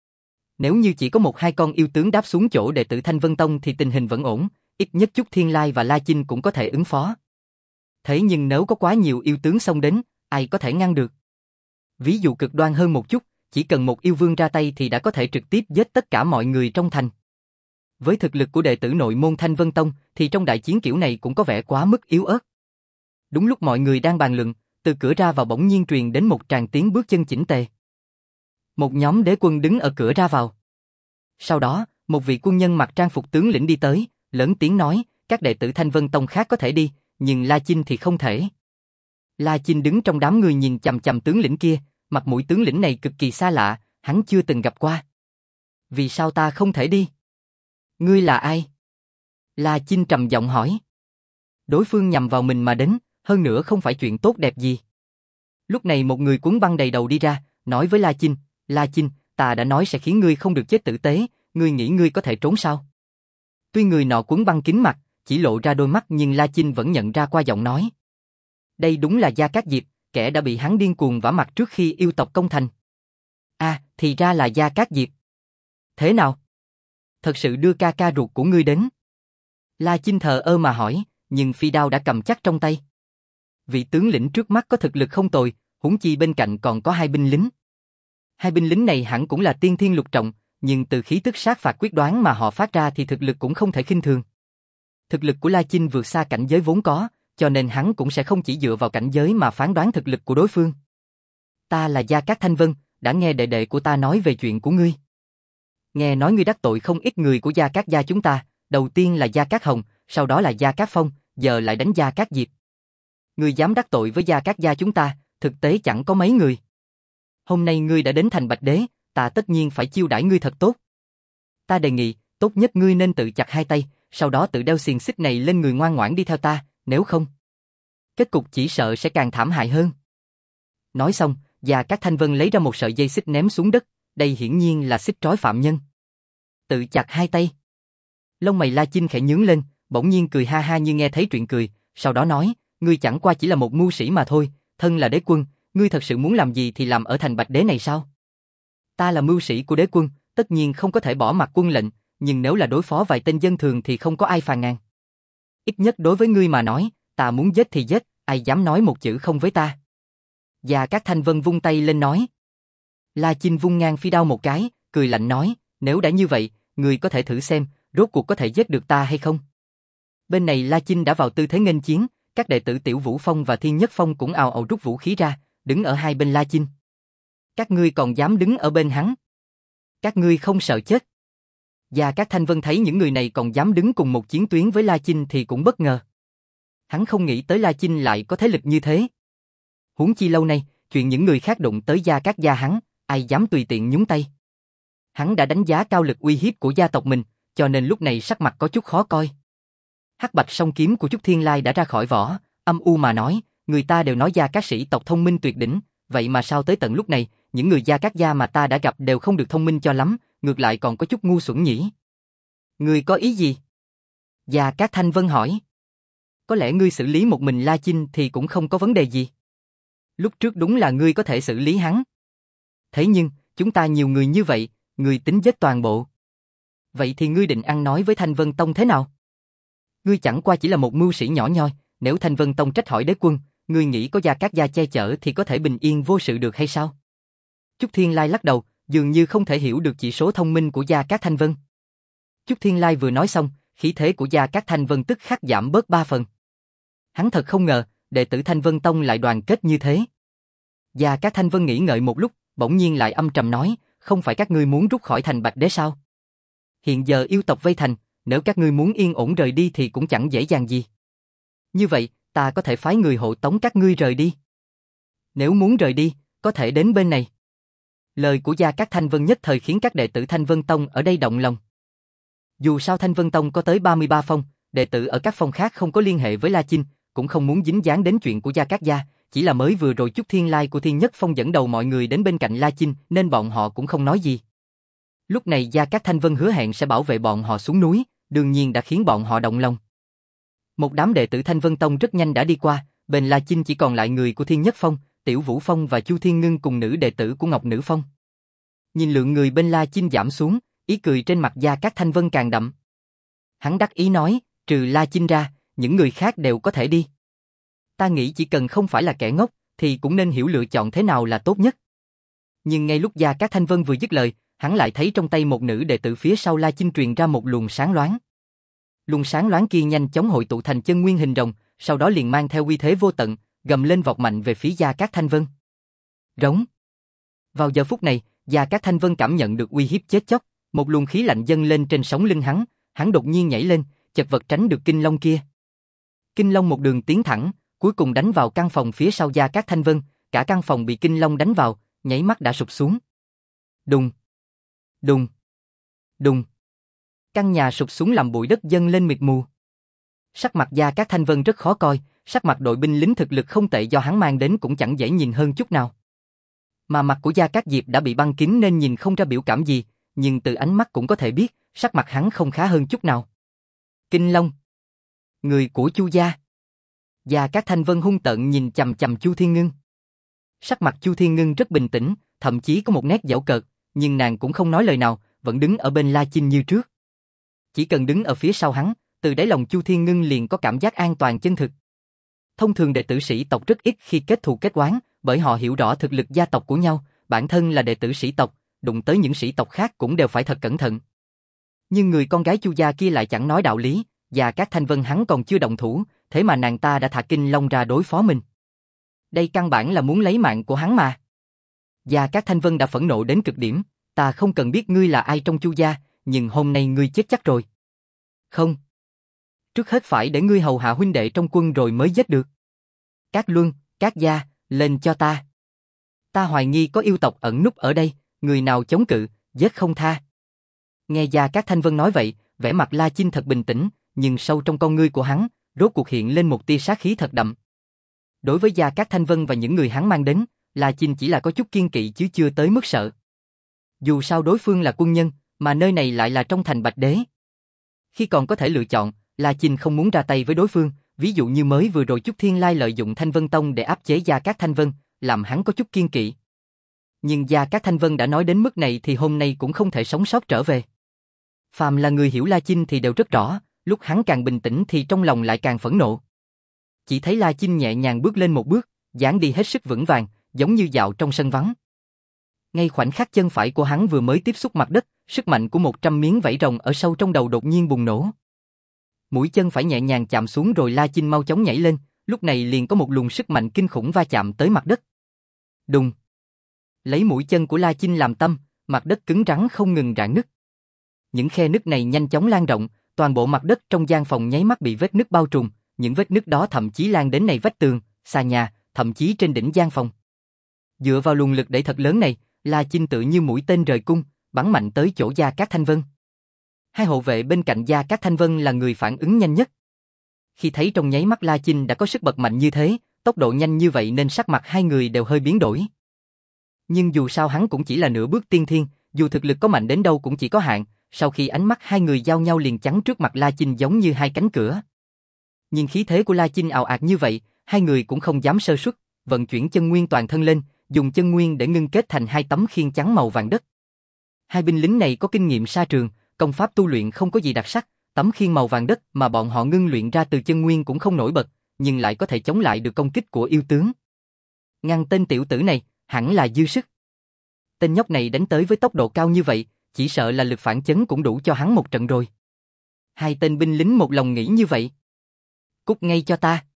Nếu như chỉ có một hai con yêu tướng đáp xuống chỗ đệ tử Thanh Vân Tông thì tình hình vẫn ổn, ít nhất chút Thiên Lai và La Chinh cũng có thể ứng phó. Thế nhưng nếu có quá nhiều yêu tướng xông đến, ai có thể ngăn được? Ví dụ cực đoan hơn một chút, chỉ cần một yêu vương ra tay thì đã có thể trực tiếp giết tất cả mọi người trong thành. Với thực lực của đệ tử nội môn Thanh Vân Tông thì trong đại chiến kiểu này cũng có vẻ quá mức yếu ớt. Đúng lúc mọi người đang bàn luận, từ cửa ra vào bỗng nhiên truyền đến một tràng tiếng bước chân chỉnh tề. Một nhóm đế quân đứng ở cửa ra vào. Sau đó, một vị quân nhân mặc trang phục tướng lĩnh đi tới, lớn tiếng nói, các đệ tử Thanh Vân Tông khác có thể đi, nhưng La Chinh thì không thể. La Chinh đứng trong đám người nhìn chằm chằm tướng lĩnh kia, mặt mũi tướng lĩnh này cực kỳ xa lạ, hắn chưa từng gặp qua. Vì sao ta không thể đi? Ngươi là ai? La Chinh trầm giọng hỏi. Đối phương nhằm vào mình mà đến, hơn nữa không phải chuyện tốt đẹp gì. Lúc này một người cuốn băng đầy đầu đi ra, nói với La Chinh, La Chinh, ta đã nói sẽ khiến ngươi không được chết tử tế, ngươi nghĩ ngươi có thể trốn sao? Tuy người nọ cuốn băng kín mặt, chỉ lộ ra đôi mắt nhưng La Chinh vẫn nhận ra qua giọng nói. Đây đúng là Gia Cát Diệp, kẻ đã bị hắn điên cuồng vả mặt trước khi yêu tộc công thành. À, thì ra là Gia Cát Diệp. Thế nào? Thật sự đưa ca ca ruột của ngươi đến? La Chinh thờ ơ mà hỏi, nhưng phi đao đã cầm chắc trong tay. Vị tướng lĩnh trước mắt có thực lực không tồi, huống chi bên cạnh còn có hai binh lính. Hai binh lính này hẳn cũng là tiên thiên lục trọng, nhưng từ khí tức sát phạt quyết đoán mà họ phát ra thì thực lực cũng không thể khinh thường. Thực lực của La Chinh vượt xa cảnh giới vốn có, cho nên hắn cũng sẽ không chỉ dựa vào cảnh giới mà phán đoán thực lực của đối phương. Ta là Gia Cát Thanh Vân, đã nghe đệ đệ của ta nói về chuyện của ngươi. Nghe nói ngươi đắc tội không ít người của Gia Cát gia chúng ta, đầu tiên là Gia Cát Hồng, sau đó là Gia Cát Phong, giờ lại đánh Gia Cát Diệp. Ngươi dám đắc tội với Gia Cát gia chúng ta, thực tế chẳng có mấy người. Hôm nay ngươi đã đến thành Bạch Đế, ta tất nhiên phải chiêu đãi ngươi thật tốt. Ta đề nghị, tốt nhất ngươi nên tự chặt hai tay, sau đó tự đeo xiềng xích này lên người ngoan ngoãn đi theo ta, nếu không, kết cục chỉ sợ sẽ càng thảm hại hơn. Nói xong, Gia Cát Thanh Vân lấy ra một sợi dây xích ném xuống đất, đây hiển nhiên là xích trói phạm nhân. Tự chặt hai tay. Lông mày La Chinh khẽ nhướng lên, bỗng nhiên cười ha ha như nghe thấy chuyện cười, sau đó nói, ngươi chẳng qua chỉ là một mưu sĩ mà thôi, thân là đế quân, ngươi thật sự muốn làm gì thì làm ở thành Bạch Đế này sao? Ta là mưu sĩ của đế quân, tất nhiên không có thể bỏ mặc quân lệnh, nhưng nếu là đối phó vài tên dân thường thì không có ai phàn nàn. Ít nhất đối với ngươi mà nói, ta muốn giết thì giết, ai dám nói một chữ không với ta. Gia Cát Thanh Vân vung tay lên nói. La Chinh vung ngang phi đao một cái, cười lạnh nói, nếu đã như vậy, ngươi có thể thử xem, rốt cuộc có thể giết được ta hay không? Bên này La Chinh đã vào tư thế nghênh chiến, các đệ tử Tiểu Vũ Phong và Thiên Nhất Phong cũng ào ào rút vũ khí ra, đứng ở hai bên La Chinh. Các ngươi còn dám đứng ở bên hắn? Các ngươi không sợ chết? Gia Cát Thanh Vân thấy những người này còn dám đứng cùng một chiến tuyến với La Chinh thì cũng bất ngờ. Hắn không nghĩ tới La Chinh lại có thế lực như thế. Huống chi lâu nay, chuyện những người khác đụng tới Gia Cát gia hắn, ai dám tùy tiện nhúng tay. Hắn đã đánh giá cao lực uy hiếp của gia tộc mình, cho nên lúc này sắc mặt có chút khó coi. Hắc bạch song kiếm của Chúc Thiên Lai đã ra khỏi vỏ, âm u mà nói, người ta đều nói Gia Cát sĩ tộc thông minh tuyệt đỉnh, vậy mà sao tới tận lúc này, những người Gia Cát gia mà ta đã gặp đều không được thông minh cho lắm, ngược lại còn có chút ngu xuẩn nhỉ. Ngươi có ý gì? Gia Cát Thanh Vân hỏi. Có lẽ ngươi xử lý một mình La Chinh thì cũng không có vấn đề gì. Lúc trước đúng là ngươi có thể xử lý hắn. Thế nhưng, chúng ta nhiều người như vậy, ngươi tính giết toàn bộ. Vậy thì ngươi định ăn nói với Thanh Vân Tông thế nào? Ngươi chẳng qua chỉ là một mưu sĩ nhỏ nhoi, nếu Thanh Vân Tông trách hỏi đế quân, ngươi nghĩ có Gia Cát gia che chở thì có thể bình yên vô sự được hay sao? Chúc Thiên Lai lắc đầu, dường như không thể hiểu được chỉ số thông minh của Gia Cát Thanh Vân. Chúc Thiên Lai vừa nói xong, khí thế của Gia Cát Thanh Vân tức khắc giảm bớt ba phần. Hắn thật không ngờ, đệ tử Thanh Vân Tông lại đoàn kết như thế. Gia Cát Thanh Vân nghĩ ngợi một lúc, bỗng nhiên lại âm trầm nói, không phải các ngươi muốn rút khỏi thành Bạch Đế sao? Hiện giờ yêu tộc vây thành, nếu các ngươi muốn yên ổn rời đi thì cũng chẳng dễ dàng gì. Như vậy, ta có thể phái người hộ tống các ngươi rời đi. Nếu muốn rời đi, có thể đến bên này. Lời của Gia Cát Thanh Vân nhất thời khiến các đệ tử Thanh Vân Tông ở đây động lòng. Dù sao Thanh Vân Tông có tới ba mươi ba phong, đệ tử ở các phong khác không có liên hệ với La Chinh, cũng không muốn dính dáng đến chuyện của Gia Cát gia, chỉ là mới vừa rồi Chúc Thiên Lai của Thiên Nhất Phong dẫn đầu mọi người đến bên cạnh La Chinh nên bọn họ cũng không nói gì. Lúc này Gia Cát Thanh Vân hứa hẹn sẽ bảo vệ bọn họ xuống núi, đương nhiên đã khiến bọn họ động lòng. Một đám đệ tử Thanh Vân Tông rất nhanh đã đi qua, bên La Chinh chỉ còn lại người của Thiên Nhất Phong, Tiểu Vũ Phong và Chu Thiên Ngưng cùng nữ đệ tử của Ngọc Nữ Phong. Nhìn lượng người bên La Chinh giảm xuống, ý cười trên mặt Gia Cát Thanh Vân càng đậm. Hắn đắc ý nói, trừ La Chinh ra, những người khác đều có thể đi. Ta nghĩ chỉ cần không phải là kẻ ngốc, thì cũng nên hiểu lựa chọn thế nào là tốt nhất. Nhưng ngay lúc Gia Cát Thanh Vân vừa dứt lời, hắn lại thấy trong tay một nữ đệ tử phía sau La Chinh truyền ra một luồng sáng loáng. Luồng sáng loáng kia nhanh chóng hội tụ thành chân nguyên hình rồng, sau đó liền mang theo uy thế vô tận, gầm lên vọt mạnh về phía Gia Cát Thanh Vân. Rống. Vào giờ phút này, Gia Cát Thanh Vân cảm nhận được uy hiếp chết chóc, một luồng khí lạnh dâng lên trên sống lưng hắn, hắn đột nhiên nhảy lên, chật vật tránh được kinh long kia. Kinh long một đường tiến thẳng, cuối cùng đánh vào căn phòng phía sau Gia Cát Thanh Vân, cả căn phòng bị kinh long đánh vào, nháy mắt đã sụp xuống. Đùng, đùng, đùng. Căn nhà sụp xuống làm bụi đất dâng lên mịt mù. Sắc mặt Gia Cát Thanh Vân rất khó coi, sắc mặt đội binh lính thực lực không tệ do hắn mang đến cũng chẳng dễ nhìn hơn chút nào. Mà mặt của Gia Cát Diệp đã bị băng kín nên nhìn không ra biểu cảm gì, nhưng từ ánh mắt cũng có thể biết, sắc mặt hắn không khá hơn chút nào. Kinh Long, người của Chu gia. Gia Cát Thanh Vân hung tợn nhìn chằm chằm Chu Thiên Ngưng. Sắc mặt Chu Thiên Ngưng rất bình tĩnh, thậm chí có một nét giễu cợt, nhưng nàng cũng không nói lời nào, vẫn đứng ở bên La Chinh như trước. Chỉ cần đứng ở phía sau hắn, từ đáy lòng Chu Thiên Ngưng liền có cảm giác an toàn chân thực. Thông thường đệ tử sĩ tộc rất ít khi kết thù kết oán, bởi họ hiểu rõ thực lực gia tộc của nhau, bản thân là đệ tử sĩ tộc, đụng tới những sĩ tộc khác cũng đều phải thật cẩn thận. Nhưng người con gái Chu gia kia lại chẳng nói đạo lý, Gia Cát Thanh Vân hắn còn chưa động thủ, thế mà nàng ta đã thả kinh long ra đối phó mình. Đây căn bản là muốn lấy mạng của hắn mà. Gia Cát Thanh Vân đã phẫn nộ đến cực điểm, ta không cần biết ngươi là ai trong Chu gia, nhưng hôm nay ngươi chết chắc rồi. Không. Trước hết phải để ngươi hầu hạ huynh đệ trong quân rồi mới giết được. Cát Luân, Cát gia, Lên cho ta. Ta hoài nghi có yêu tộc ẩn núp ở đây, người nào chống cự, giết không tha. Nghe Gia Cát Thanh Vân nói vậy, vẻ mặt La Chinh thật bình tĩnh, nhưng sâu trong con ngươi của hắn, rốt cuộc hiện lên một tia sát khí thật đậm. Đối với Gia Cát Thanh Vân và những người hắn mang đến, La Chinh chỉ là có chút kiên kỵ chứ chưa tới mức sợ. Dù sao đối phương là quân nhân, mà nơi này lại là trong thành Bạch Đế. Khi còn có thể lựa chọn, La Chinh không muốn ra tay với đối phương, ví dụ như mới vừa rồi Chúc Thiên Lai lợi dụng Thanh Vân Tông để áp chế Gia Cát Thanh Vân, làm hắn có chút kiên kỵ. Nhưng Gia Cát Thanh Vân đã nói đến mức này thì hôm nay cũng không thể sống sót trở về. Phàm là người hiểu La Chinh thì đều rất rõ, lúc hắn càng bình tĩnh thì trong lòng lại càng phẫn nộ. Chỉ thấy La Chinh nhẹ nhàng bước lên một bước, dáng đi hết sức vững vàng, giống như dạo trong sân vắng. Ngay khoảnh khắc chân phải của hắn vừa mới tiếp xúc mặt đất, sức mạnh của một trăm miếng vảy rồng ở sâu trong đầu đột nhiên bùng nổ. Mũi chân phải nhẹ nhàng chạm xuống rồi La Chinh mau chóng nhảy lên, lúc này liền có một luồng sức mạnh kinh khủng va chạm tới mặt đất. Đùng! Lấy mũi chân của La Chinh làm tâm, mặt đất cứng rắn không ngừng rạn nứt. Những khe nứt này nhanh chóng lan rộng, toàn bộ mặt đất trong gian phòng nháy mắt bị vết nứt bao trùm, những vết nứt đó thậm chí lan đến nền vách tường, xà nhà, thậm chí trên đỉnh gian phòng. Dựa vào luồng lực đẩy thật lớn này, La Chinh tự như mũi tên rời cung, bắn mạnh tới chỗ Gia Cát Thanh Vân. Hai hộ vệ bên cạnh Gia Cát Thanh Vân là người phản ứng nhanh nhất. Khi thấy trong nháy mắt La Chinh đã có sức bật mạnh như thế, tốc độ nhanh như vậy nên sắc mặt hai người đều hơi biến đổi. Nhưng dù sao hắn cũng chỉ là nửa bước tiên thiên, dù thực lực có mạnh đến đâu cũng chỉ có hạn, sau khi ánh mắt hai người giao nhau liền chắn trước mặt La Chinh giống như hai cánh cửa. Nhưng khí thế của La Chinh ào ạt như vậy, hai người cũng không dám sơ suất, vận chuyển chân nguyên toàn thân lên, dùng chân nguyên để ngưng kết thành hai tấm khiên trắng màu vàng đất. Hai binh lính này có kinh nghiệm sa trường, công pháp tu luyện không có gì đặc sắc, tấm khiên màu vàng đất mà bọn họ ngưng luyện ra từ chân nguyên cũng không nổi bật, nhưng lại có thể chống lại được công kích của yêu tướng. Ngăn tên tiểu tử này, hẳn là dư sức. Tên nhóc này đánh tới với tốc độ cao như vậy, chỉ sợ là lực phản chấn cũng đủ cho hắn một trận rồi. Hai tên binh lính một lòng nghĩ như vậy. Cút ngay cho ta.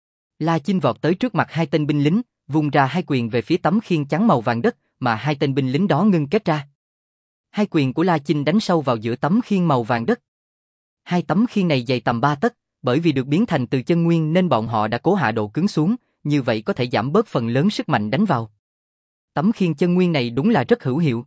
La Chinh vọt tới trước mặt hai tên binh lính, vung ra hai quyền về phía tấm khiên trắng màu vàng đất mà hai tên binh lính đó ngưng kết ra. Hai quyền của La Chinh đánh sâu vào giữa tấm khiên màu vàng đất. Hai tấm khiên này dày tầm ba tấc, bởi vì được biến thành từ chân nguyên nên bọn họ đã cố hạ độ cứng xuống, như vậy có thể giảm bớt phần lớn sức mạnh đánh vào. Tấm khiên chân nguyên này đúng là rất hữu hiệu.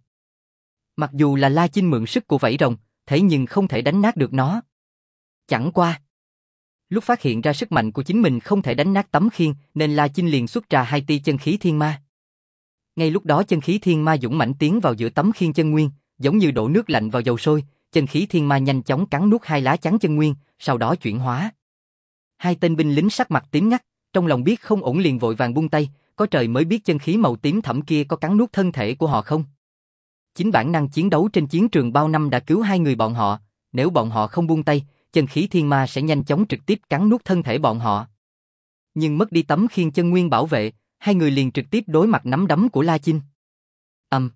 Mặc dù là La Chinh mượn sức của vảy rồng, thế nhưng không thể đánh nát được nó. Chẳng qua, lúc phát hiện ra sức mạnh của chính mình không thể đánh nát tấm khiên, nên La Chinh liền xuất ra hai tia chân khí thiên ma. Ngay lúc đó chân khí thiên ma dũng mãnh tiến vào giữa tấm khiên chân nguyên, giống như đổ nước lạnh vào dầu sôi, chân khí thiên ma nhanh chóng cắn nuốt hai lá chắn chân nguyên, sau đó chuyển hóa. Hai tên binh lính sắc mặt tím ngắt, trong lòng biết không ổn liền vội vàng buông tay, có trời mới biết chân khí màu tím thẫm kia có cắn nuốt thân thể của họ không. Chính bản năng chiến đấu trên chiến trường bao năm đã cứu hai người bọn họ, nếu bọn họ không buông tay, chân khí thiên ma sẽ nhanh chóng trực tiếp cắn nuốt thân thể bọn họ. Nhưng mất đi tấm khiên chân nguyên bảo vệ, hai người liền trực tiếp đối mặt nắm đấm của La Chinh. Ầm,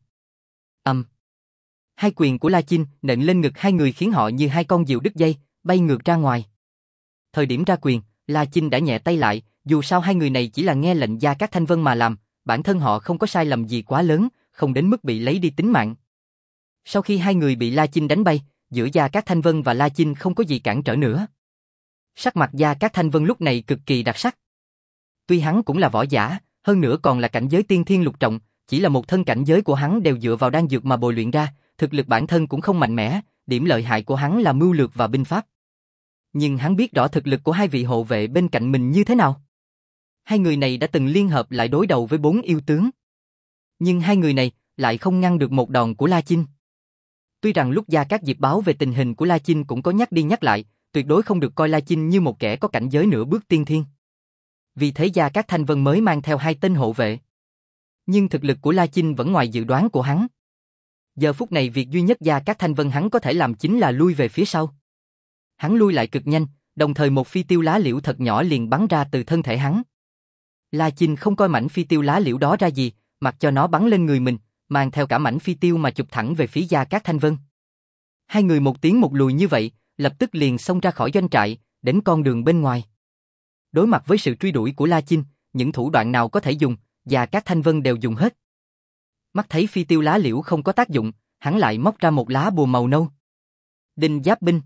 ầm. Hai quyền của La Chinh nện lên ngực hai người khiến họ như hai con diều đứt dây, bay ngược ra ngoài. Thời điểm ra quyền, La Chinh đã nhẹ tay lại, dù sao hai người này chỉ là nghe lệnh Gia Cát Thanh Vân mà làm, bản thân họ không có sai lầm gì quá lớn, không đến mức bị lấy đi tính mạng. Sau khi hai người bị La Chinh đánh bay, giữa Gia Cát Thanh Vân và La Chinh không có gì cản trở nữa. Sắc mặt Gia Cát Thanh Vân lúc này cực kỳ đặc sắc. Tuy hắn cũng là võ giả, hơn nữa còn là cảnh giới tiên thiên lục trọng, chỉ là một thân cảnh giới của hắn đều dựa vào đan dược mà bồi luyện ra, thực lực bản thân cũng không mạnh mẽ, điểm lợi hại của hắn là mưu lược và binh pháp. Nhưng hắn biết rõ thực lực của hai vị hộ vệ bên cạnh mình như thế nào. Hai người này đã từng liên hợp lại đối đầu với bốn yêu tướng. Nhưng hai người này lại không ngăn được một đòn của La Chinh. Tuy rằng lúc Gia Cát Diệp báo về tình hình của La Chinh cũng có nhắc đi nhắc lại, tuyệt đối không được coi La Chinh như một kẻ có cảnh giới nửa bước tiên thiên. Vì thế Gia Cát Thanh Vân mới mang theo hai tên hộ vệ. Nhưng thực lực của La Chinh vẫn ngoài dự đoán của hắn. Giờ phút này việc duy nhất Gia Cát Thanh Vân hắn có thể làm chính là lui về phía sau. Hắn lui lại cực nhanh, đồng thời một phi tiêu lá liễu thật nhỏ liền bắn ra từ thân thể hắn. La Chinh không coi mảnh phi tiêu lá liễu đó ra gì, mặc cho nó bắn lên người mình, mang theo cả mảnh phi tiêu mà chụp thẳng về phía Gia Cát Thanh Vân. Hai người một tiến một lùi như vậy, lập tức liền xông ra khỏi doanh trại, đến con đường bên ngoài. Đối mặt với sự truy đuổi của La Chinh, những thủ đoạn nào có thể dùng, Gia Cát Thanh Vân đều dùng hết. Mắt thấy phi tiêu lá liễu không có tác dụng, hắn lại móc ra một lá bùa màu nâu. Đinh giáp binh.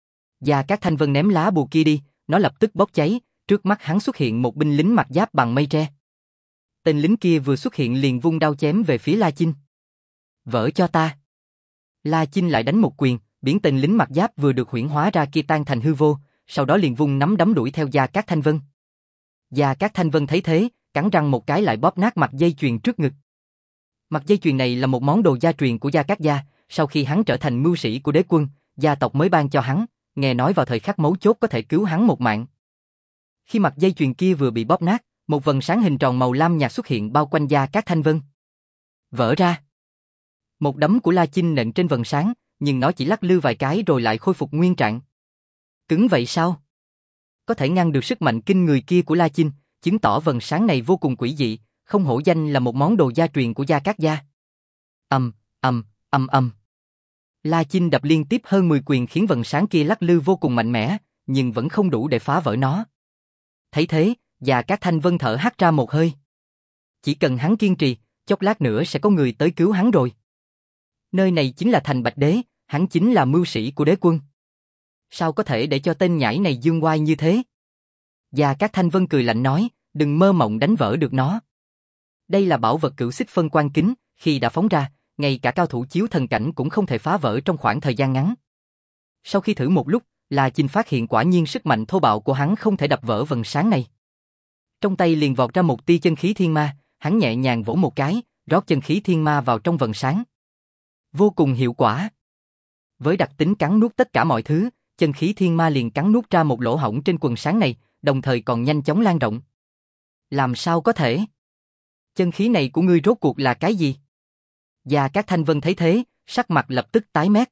Gia Cát Thanh Vân ném lá bùa kia đi, nó lập tức bốc cháy, trước mắt hắn xuất hiện một binh lính mặc giáp bằng mây tre. Tên lính kia vừa xuất hiện liền vung đao chém về phía La Chinh. Vỡ cho ta. La Chinh lại đánh một quyền, biển tên lính mặc giáp vừa được huyễn hóa ra kia tan thành hư vô, sau đó liền vung nắm đấm đuổi theo Gia Cát Thanh Vân. Gia Cát Thanh Vân thấy thế, cắn răng một cái lại bóp nát mặt dây chuyền trước ngực. Mặt dây chuyền này là một món đồ gia truyền của Gia Cát gia, sau khi hắn trở thành mưu sĩ của đế quân, gia tộc mới ban cho hắn, nghe nói vào thời khắc mấu chốt có thể cứu hắn một mạng. Khi mặt dây chuyền kia vừa bị bóp nát, một vầng sáng hình tròn màu lam nhạt xuất hiện bao quanh Gia Cát Thanh Vân. Vỡ ra. Một đấm của La Chinh nện trên vầng sáng, nhưng nó chỉ lắc lư vài cái rồi lại khôi phục nguyên trạng. Cứng vậy sao? Có thể ngăn được sức mạnh kinh người kia của La Chinh, chứng tỏ vầng sáng này vô cùng quỷ dị, không hổ danh là một món đồ gia truyền của Gia Cát gia. Ầm, ầm, ầm ầm. La Chinh đập liên tiếp hơn mười quyền khiến vầng sáng kia lắc lư vô cùng mạnh mẽ, nhưng vẫn không đủ để phá vỡ nó. Thấy thế, Gia Cát Thanh Vân thở hắt ra một hơi. Chỉ cần hắn kiên trì, chốc lát nữa sẽ có người tới cứu hắn rồi. Nơi này chính là thành Bạch Đế, hắn chính là mưu sĩ của đế quân. Sao có thể để cho tên nhãi này dương oai như thế? Gia Cát Thanh Vân cười lạnh nói, đừng mơ mộng đánh vỡ được nó. Đây là bảo vật cửu xích phân quan kính, khi đã phóng ra, ngay cả cao thủ chiếu thần cảnh cũng không thể phá vỡ trong khoảng thời gian ngắn. Sau khi thử một lúc, La Chinh phát hiện quả nhiên sức mạnh thô bạo của hắn không thể đập vỡ vầng sáng này. Trong tay liền vọt ra một tia chân khí thiên ma, hắn nhẹ nhàng vỗ một cái, rót chân khí thiên ma vào trong vầng sáng. Vô cùng hiệu quả. Với đặc tính cắn nuốt tất cả mọi thứ, chân khí thiên ma liền cắn nuốt ra một lỗ hổng trên quần sáng này, đồng thời còn nhanh chóng lan rộng. Làm sao có thể? Chân khí này của ngươi rốt cuộc là cái gì? Gia Cát Thanh Vân thấy thế, sắc mặt lập tức tái mét.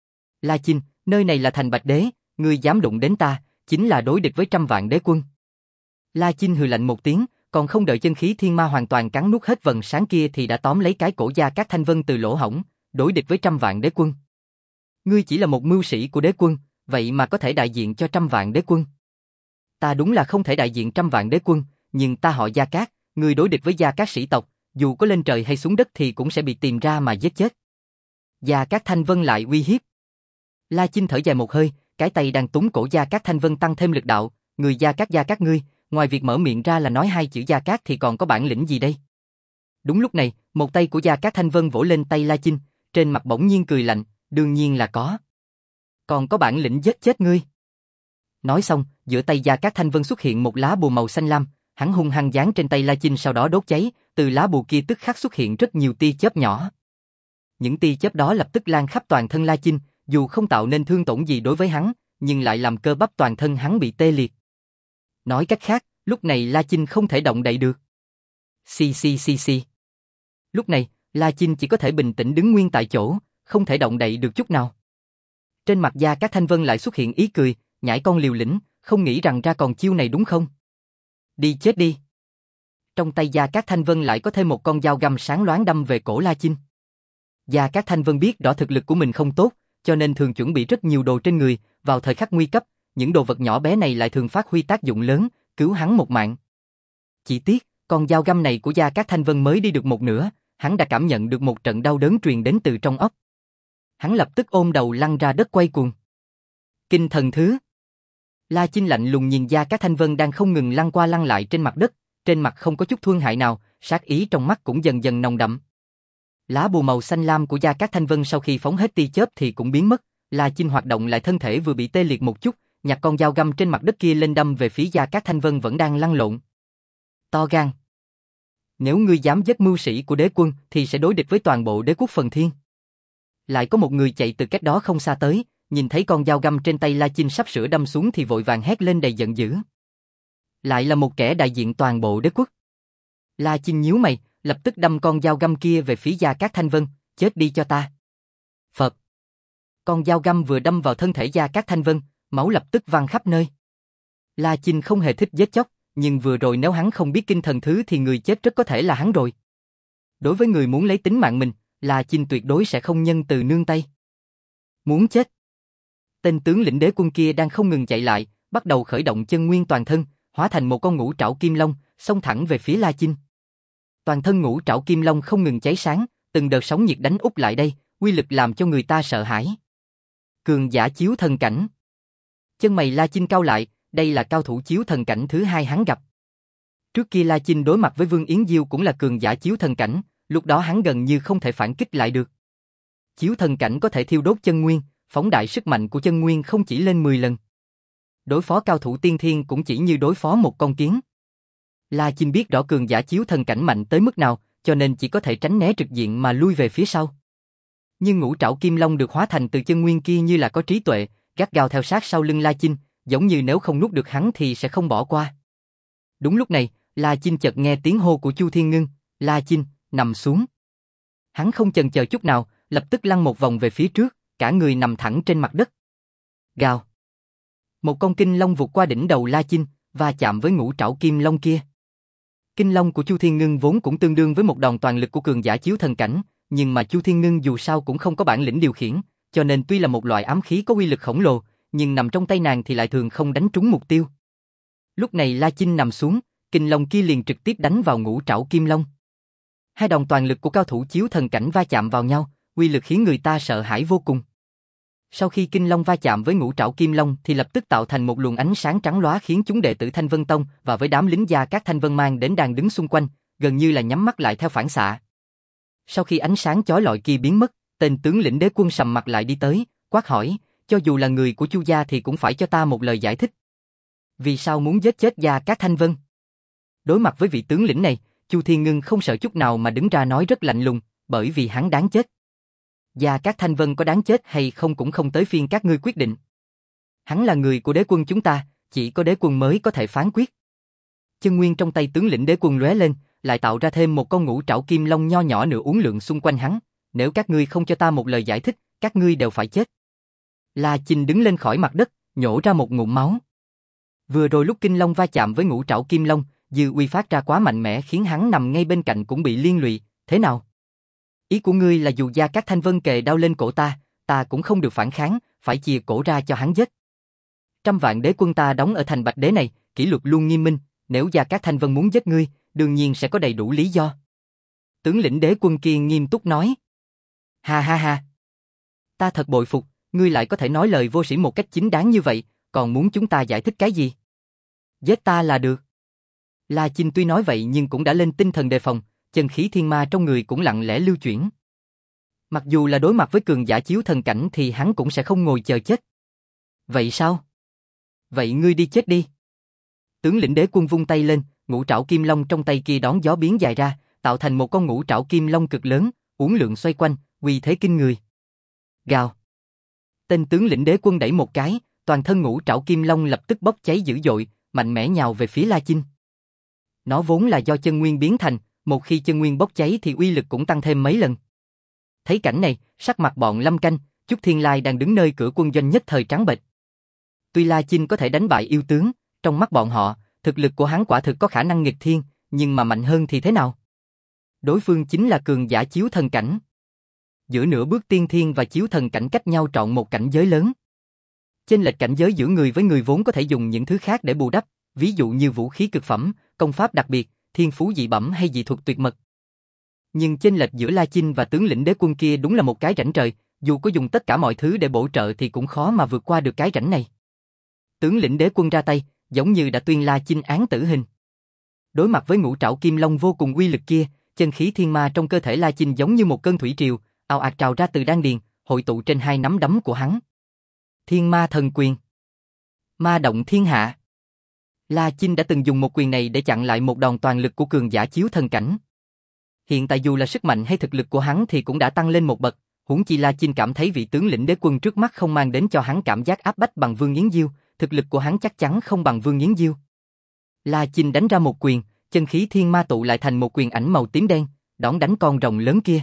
La Chinh, nơi này là thành Bạch Đế, ngươi dám đụng đến ta, chính là đối địch với trăm vạn đế quân. La Chinh hừ lạnh một tiếng, còn không đợi chân khí thiên ma hoàn toàn cắn nuốt hết vầng sáng kia thì đã tóm lấy cái cổ Gia Cát Thanh Vân từ lỗ hổng, đối địch với trăm vạn đế quân. Ngươi chỉ là một mưu sĩ của đế quân, vậy mà có thể đại diện cho trăm vạn đế quân. Ta đúng là không thể đại diện trăm vạn đế quân, nhưng ta họ Gia Cát, ngươi đối địch với Gia Cát sĩ tộc, dù có lên trời hay xuống đất thì cũng sẽ bị tìm ra mà giết chết. Gia Cát Thanh Vân lại uy hiếp. La Chinh thở dài một hơi, cái tay đang túm cổ Gia Cát Thanh Vân tăng thêm lực đạo, người Gia Cát Gia Cát ngươi, ngoài việc mở miệng ra là nói hai chữ Gia Cát thì còn có bản lĩnh gì đây? Đúng lúc này, một tay của Gia Cát Thanh Vân vỗ lên tay La Chinh, trên mặt bỗng nhiên cười lạnh, đương nhiên là có. Còn có bản lĩnh giết chết ngươi. Nói xong, giữa tay Gia Cát Thanh Vân xuất hiện một lá bùa màu xanh lam, hắn hung hăng giáng trên tay La Chinh sau đó đốt cháy, từ lá bùa kia tức khắc xuất hiện rất nhiều tia chớp nhỏ. Những tia chớp đó lập tức lan khắp toàn thân La Chinh, dù không tạo nên thương tổn gì đối với hắn, nhưng lại làm cơ bắp toàn thân hắn bị tê liệt. Nói cách khác, lúc này La Chinh không thể động đậy được. Xì xì xì xì. Lúc này, La Chinh chỉ có thể bình tĩnh đứng nguyên tại chỗ, không thể động đậy được chút nào. Trên mặt Gia Cát Thanh Vân lại xuất hiện ý cười, nhãi con liều lĩnh, không nghĩ rằng ra còn chiêu này đúng không? Đi chết đi. Trong tay Gia Cát Thanh Vân lại có thêm một con dao găm sáng loáng đâm về cổ La Chinh. Gia Cát Thanh Vân biết rõ thực lực của mình không tốt, cho nên thường chuẩn bị rất nhiều đồ trên người, vào thời khắc nguy cấp, những đồ vật nhỏ bé này lại thường phát huy tác dụng lớn, cứu hắn một mạng. Chỉ tiếc, con dao găm này của Gia Cát Thanh Vân mới đi được một nửa, hắn đã cảm nhận được một trận đau đớn truyền đến từ trong óc. Hắn lập tức ôm đầu lăn ra đất quay cuồng. Kinh thần thứ. La Chinh lạnh lùng nhìn Gia Cát Thanh Vân đang không ngừng lăn qua lăn lại trên mặt đất, trên mặt không có chút thương hại nào, sát ý trong mắt cũng dần dần nồng đậm. Lá bùa màu xanh lam của Gia Cát Thanh Vân sau khi phóng hết tia chớp thì cũng biến mất, La Chinh hoạt động lại thân thể vừa bị tê liệt một chút, nhặt con dao găm trên mặt đất kia lên đâm về phía Gia Cát Thanh Vân vẫn đang lăn lộn. To gan. Nếu ngươi dám giết mưu sĩ của đế quân thì sẽ đối địch với toàn bộ đế quốc Phần Thiên. Lại có một người chạy từ cách đó không xa tới, nhìn thấy con dao găm trên tay La Chinh sắp sửa đâm xuống thì vội vàng hét lên đầy giận dữ. Lại là một kẻ đại diện toàn bộ đế quốc. La Chinh nhíu mày, lập tức đâm con dao găm kia về phía Gia Cát Thanh Vân, chết đi cho ta. Phật. Con dao găm vừa đâm vào thân thể Gia Cát Thanh Vân, máu lập tức văng khắp nơi. La Chinh không hề thích giết chóc, nhưng vừa rồi nếu hắn không biết kinh thần thứ thì người chết rất có thể là hắn rồi. Đối với người muốn lấy tính mạng mình, La Chinh tuyệt đối sẽ không nhân từ nương tay. Muốn chết. Tên tướng lĩnh đế quân kia đang không ngừng chạy lại, bắt đầu khởi động chân nguyên toàn thân, hóa thành một con ngũ trảo kim long, xông thẳng về phía La Chinh. Toàn thân ngũ trảo kim long không ngừng cháy sáng, từng đợt sóng nhiệt đánh úp lại đây, uy lực làm cho người ta sợ hãi. Cường giả chiếu thần cảnh. Chân mày La Chinh cau lại, đây là cao thủ chiếu thần cảnh thứ hai hắn gặp. Trước kia La Chinh đối mặt với Vương Yến Diêu cũng là cường giả chiếu thần cảnh, lúc đó hắn gần như không thể phản kích lại được. Chiếu thần cảnh có thể thiêu đốt chân nguyên, phóng đại sức mạnh của chân nguyên không chỉ lên mười lần. Đối phó cao thủ tiên thiên cũng chỉ như đối phó một con kiến. La Chinh biết rõ cường giả chiếu thần cảnh mạnh tới mức nào, cho nên chỉ có thể tránh né trực diện mà lui về phía sau. Nhưng ngũ trảo kim long được hóa thành từ chân nguyên kia như là có trí tuệ, gắt gao theo sát sau lưng La Chinh, giống như nếu không nuốt được hắn thì sẽ không bỏ qua. Đúng lúc này, La Chinh chợt nghe tiếng hô của Chu Thiên Ngưng, "La Chinh, nằm xuống." Hắn không chần chờ chút nào, lập tức lăn một vòng về phía trước, cả người nằm thẳng trên mặt đất. Gào. Một con kinh long vụt qua đỉnh đầu La Chinh, và chạm với ngũ trảo kim long kia. Kinh long của Chu Thiên Ngưng vốn cũng tương đương với một đòn toàn lực của cường giả chiếu thần cảnh, nhưng mà Chu Thiên Ngưng dù sao cũng không có bản lĩnh điều khiển, cho nên tuy là một loại ám khí có uy lực khổng lồ, nhưng nằm trong tay nàng thì lại thường không đánh trúng mục tiêu. Lúc này La Chinh nằm xuống, kinh long kia liền trực tiếp đánh vào ngũ trảo kim long. Hai đòn toàn lực của cao thủ chiếu thần cảnh va chạm vào nhau, uy lực khiến người ta sợ hãi vô cùng. Sau khi kinh long va chạm với ngũ trảo kim long thì lập tức tạo thành một luồng ánh sáng trắng lóa khiến chúng đệ tử Thanh Vân Tông và với đám lính gia các Thanh Vân mang đến đang đứng xung quanh, gần như là nhắm mắt lại theo phản xạ. Sau khi ánh sáng chói lọi kia biến mất, tên tướng lĩnh Đế Quân sầm mặt lại đi tới, quát hỏi, cho dù là người của Chu gia thì cũng phải cho ta một lời giải thích. Vì sao muốn giết chết gia các Thanh Vân? Đối mặt với vị tướng lĩnh này, Chu Thiên Ngưng không sợ chút nào mà đứng ra nói rất lạnh lùng, bởi vì hắn đáng chết. Gia các Thanh Vân có đáng chết hay không cũng không tới phiên các ngươi quyết định. Hắn là người của Đế Quân chúng ta, chỉ có Đế Quân mới có thể phán quyết. Chân nguyên trong tay tướng lĩnh Đế Quân lóe lên, lại tạo ra thêm một con ngũ trảo kim long nho nhỏ nửa uốn lượn xung quanh hắn. Nếu các ngươi không cho ta một lời giải thích, các ngươi đều phải chết. La Chinh đứng lên khỏi mặt đất, nhổ ra một ngụm máu. Vừa rồi lúc kinh long va chạm với ngũ trảo kim long, dư uy phát ra quá mạnh mẽ khiến hắn nằm ngay bên cạnh cũng bị liên lụy. Thế nào? Ý của ngươi là dù gia các Thanh Vân kề đao lên cổ ta, ta cũng không được phản kháng, phải chìa cổ ra cho hắn giết. Trăm vạn đế quân ta đóng ở thành Bạch Đế này, kỷ luật luôn nghiêm minh, nếu gia các Thanh Vân muốn giết ngươi, đương nhiên sẽ có đầy đủ lý do. Tướng lĩnh Đế Quân kia nghiêm túc nói. Ha ha ha. Ta thật bội phục, ngươi lại có thể nói lời vô sĩ một cách chính đáng như vậy, còn muốn chúng ta giải thích cái gì? Giết ta là được. La Chinh tuy nói vậy nhưng cũng đã lên tinh thần đề phòng, chân khí thiên ma trong người cũng lặng lẽ lưu chuyển. Mặc dù là đối mặt với cường giả chiếu thần cảnh thì hắn cũng sẽ không ngồi chờ chết. Vậy sao? Vậy ngươi đi chết đi. Tướng lĩnh Đế Quân vung tay lên, ngũ trảo kim long trong tay kia đón gió biến dài ra, tạo thành một con ngũ trảo kim long cực lớn, uốn lượn xoay quanh, uy thế kinh người. Gào. Tên tướng lĩnh Đế Quân đẩy một cái, toàn thân ngũ trảo kim long lập tức bốc cháy dữ dội, mạnh mẽ nhào về phía La Chinh. Nó vốn là do chân nguyên biến thành, một khi chân nguyên bốc cháy thì uy lực cũng tăng thêm mấy lần. Thấy cảnh này, sắc mặt bọn Lâm Canh, Chúc Thiên Lai đang đứng nơi cửa quân doanh nhất thời trắng bệch. Tuy La Chinh có thể đánh bại yêu tướng, trong mắt bọn họ, thực lực của hắn quả thực có khả năng nghịch thiên, nhưng mà mạnh hơn thì thế nào? Đối phương chính là cường giả chiếu thần cảnh. Giữa nửa bước tiên thiên và chiếu thần cảnh cách nhau trọn một cảnh giới lớn. Chênh lệch cảnh giới giữa người với người vốn có thể dùng những thứ khác để bù đắp, ví dụ như vũ khí cực phẩm, công pháp đặc biệt, thiên phú dị bẩm hay dị thuật tuyệt mật. Nhưng chênh lệch giữa La Chinh và tướng lĩnh Đế Quân kia đúng là một cái rãnh trời, dù có dùng tất cả mọi thứ để bổ trợ thì cũng khó mà vượt qua được cái rãnh này. Tướng lĩnh Đế Quân ra tay, giống như đã tuyên La Chinh án tử hình. Đối mặt với ngũ trảo kim long vô cùng uy lực kia, chân khí thiên ma trong cơ thể La Chinh giống như một cơn thủy triều, ào ạt trào ra từ đan điền, hội tụ trên hai nắm đấm của hắn. Thiên ma thần quyền. Ma động thiên hạ. La Chinh đã từng dùng một quyền này để chặn lại một đòn toàn lực của cường giả chiếu thần cảnh. Hiện tại dù là sức mạnh hay thực lực của hắn thì cũng đã tăng lên một bậc, huống chi La Chinh cảm thấy vị tướng lĩnh Đế Quân trước mắt không mang đến cho hắn cảm giác áp bách bằng Vương Yến Diêu, thực lực của hắn chắc chắn không bằng Vương Yến Diêu. La Chinh đánh ra một quyền, chân khí thiên ma tụ lại thành một quyền ảnh màu tím đen, đón đánh con rồng lớn kia.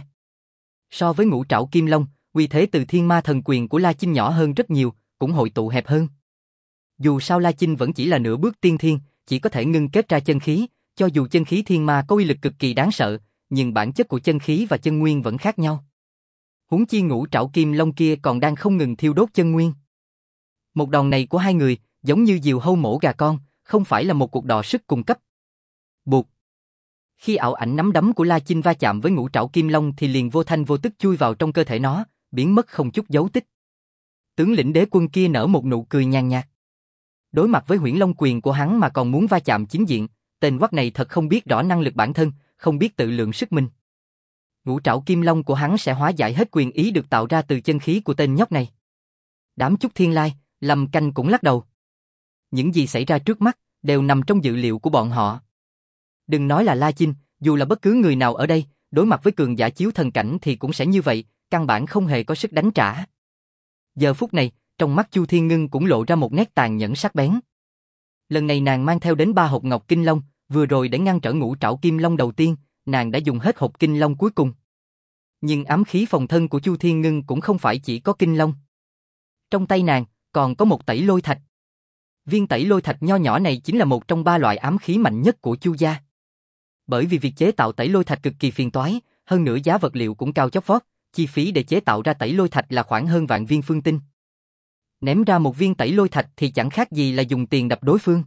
So với ngũ trảo kim long, uy thế từ thiên ma thần quyền của La Chinh nhỏ hơn rất nhiều, cũng hội tụ hẹp hơn. Dù sao La Chinh vẫn chỉ là nửa bước tiên thiên, chỉ có thể ngưng kết ra chân khí, cho dù chân khí thiên ma có uy lực cực kỳ đáng sợ, nhưng bản chất của chân khí và chân nguyên vẫn khác nhau. Huống chi ngũ trảo kim long kia còn đang không ngừng thiêu đốt chân nguyên. Một đòn này của hai người, giống như diều hâu mổ gà con, không phải là một cuộc đọ sức cùng cấp. Bụt. Khi ảo ảnh nắm đấm của La Chinh va chạm với ngũ trảo kim long thì liền vô thanh vô tức chui vào trong cơ thể nó, biến mất không chút dấu tích. Tướng lĩnh Đế Quân kia nở một nụ cười nhàn nhạt. Đối mặt với Huyễn Long quyền của hắn mà còn muốn va chạm chính diện, tên quắc này thật không biết rõ năng lực bản thân, không biết tự lượng sức mình. Ngũ trảo kim long của hắn sẽ hóa giải hết quyền ý được tạo ra từ chân khí của tên nhóc này. Đám Chúc Thiên Lai, Lâm Canh cũng lắc đầu. Những gì xảy ra trước mắt đều nằm trong dự liệu của bọn họ. Đừng nói là La Chinh, dù là bất cứ người nào ở đây, đối mặt với cường giả chiếu thần cảnh thì cũng sẽ như vậy, căn bản không hề có sức đánh trả. Giờ phút này, trong mắt Chu Thiên Ngưng cũng lộ ra một nét tàn nhẫn sắc bén. Lần này nàng mang theo đến ba hộp ngọc kinh long, vừa rồi để ngăn trở ngũ trảo kim long đầu tiên, nàng đã dùng hết hộp kinh long cuối cùng. Nhưng ám khí phòng thân của Chu Thiên Ngưng cũng không phải chỉ có kinh long. Trong tay nàng còn có một tẩy lôi thạch. Viên tẩy lôi thạch nho nhỏ này chính là một trong ba loại ám khí mạnh nhất của Chu gia. Bởi vì việc chế tạo tẩy lôi thạch cực kỳ phiền toái, hơn nữa giá vật liệu cũng cao chót vót, chi phí để chế tạo ra tẩy lôi thạch là khoảng hơn vạn viên phương tinh. Ném ra một viên tẩy lôi thạch thì chẳng khác gì là dùng tiền đập đối phương.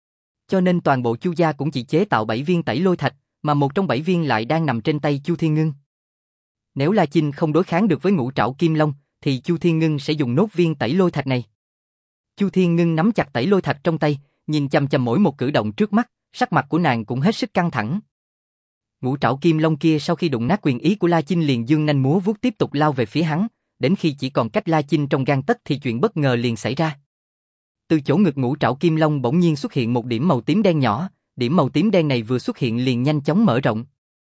Cho nên toàn bộ Chu gia cũng chỉ chế tạo bảy viên tẩy lôi thạch, mà một trong bảy viên lại đang nằm trên tay Chu Thiên Ngưng. Nếu La Chinh không đối kháng được với ngũ trảo kim long, thì Chu Thiên Ngưng sẽ dùng nốt viên tẩy lôi thạch này. Chu Thiên Ngưng nắm chặt tẩy lôi thạch trong tay, nhìn chằm chằm mỗi một cử động trước mắt, sắc mặt của nàng cũng hết sức căng thẳng. Ngũ trảo kim long kia sau khi đụng nát quyền ý của La Chinh liền dương nanh múa vuốt tiếp tục lao về phía hắn, đến khi chỉ còn cách La Chinh trong gang tấc thì chuyện bất ngờ liền xảy ra. Từ chỗ ngực ngũ trảo kim long bỗng nhiên xuất hiện một điểm màu tím đen nhỏ, điểm màu tím đen này vừa xuất hiện liền nhanh chóng mở rộng.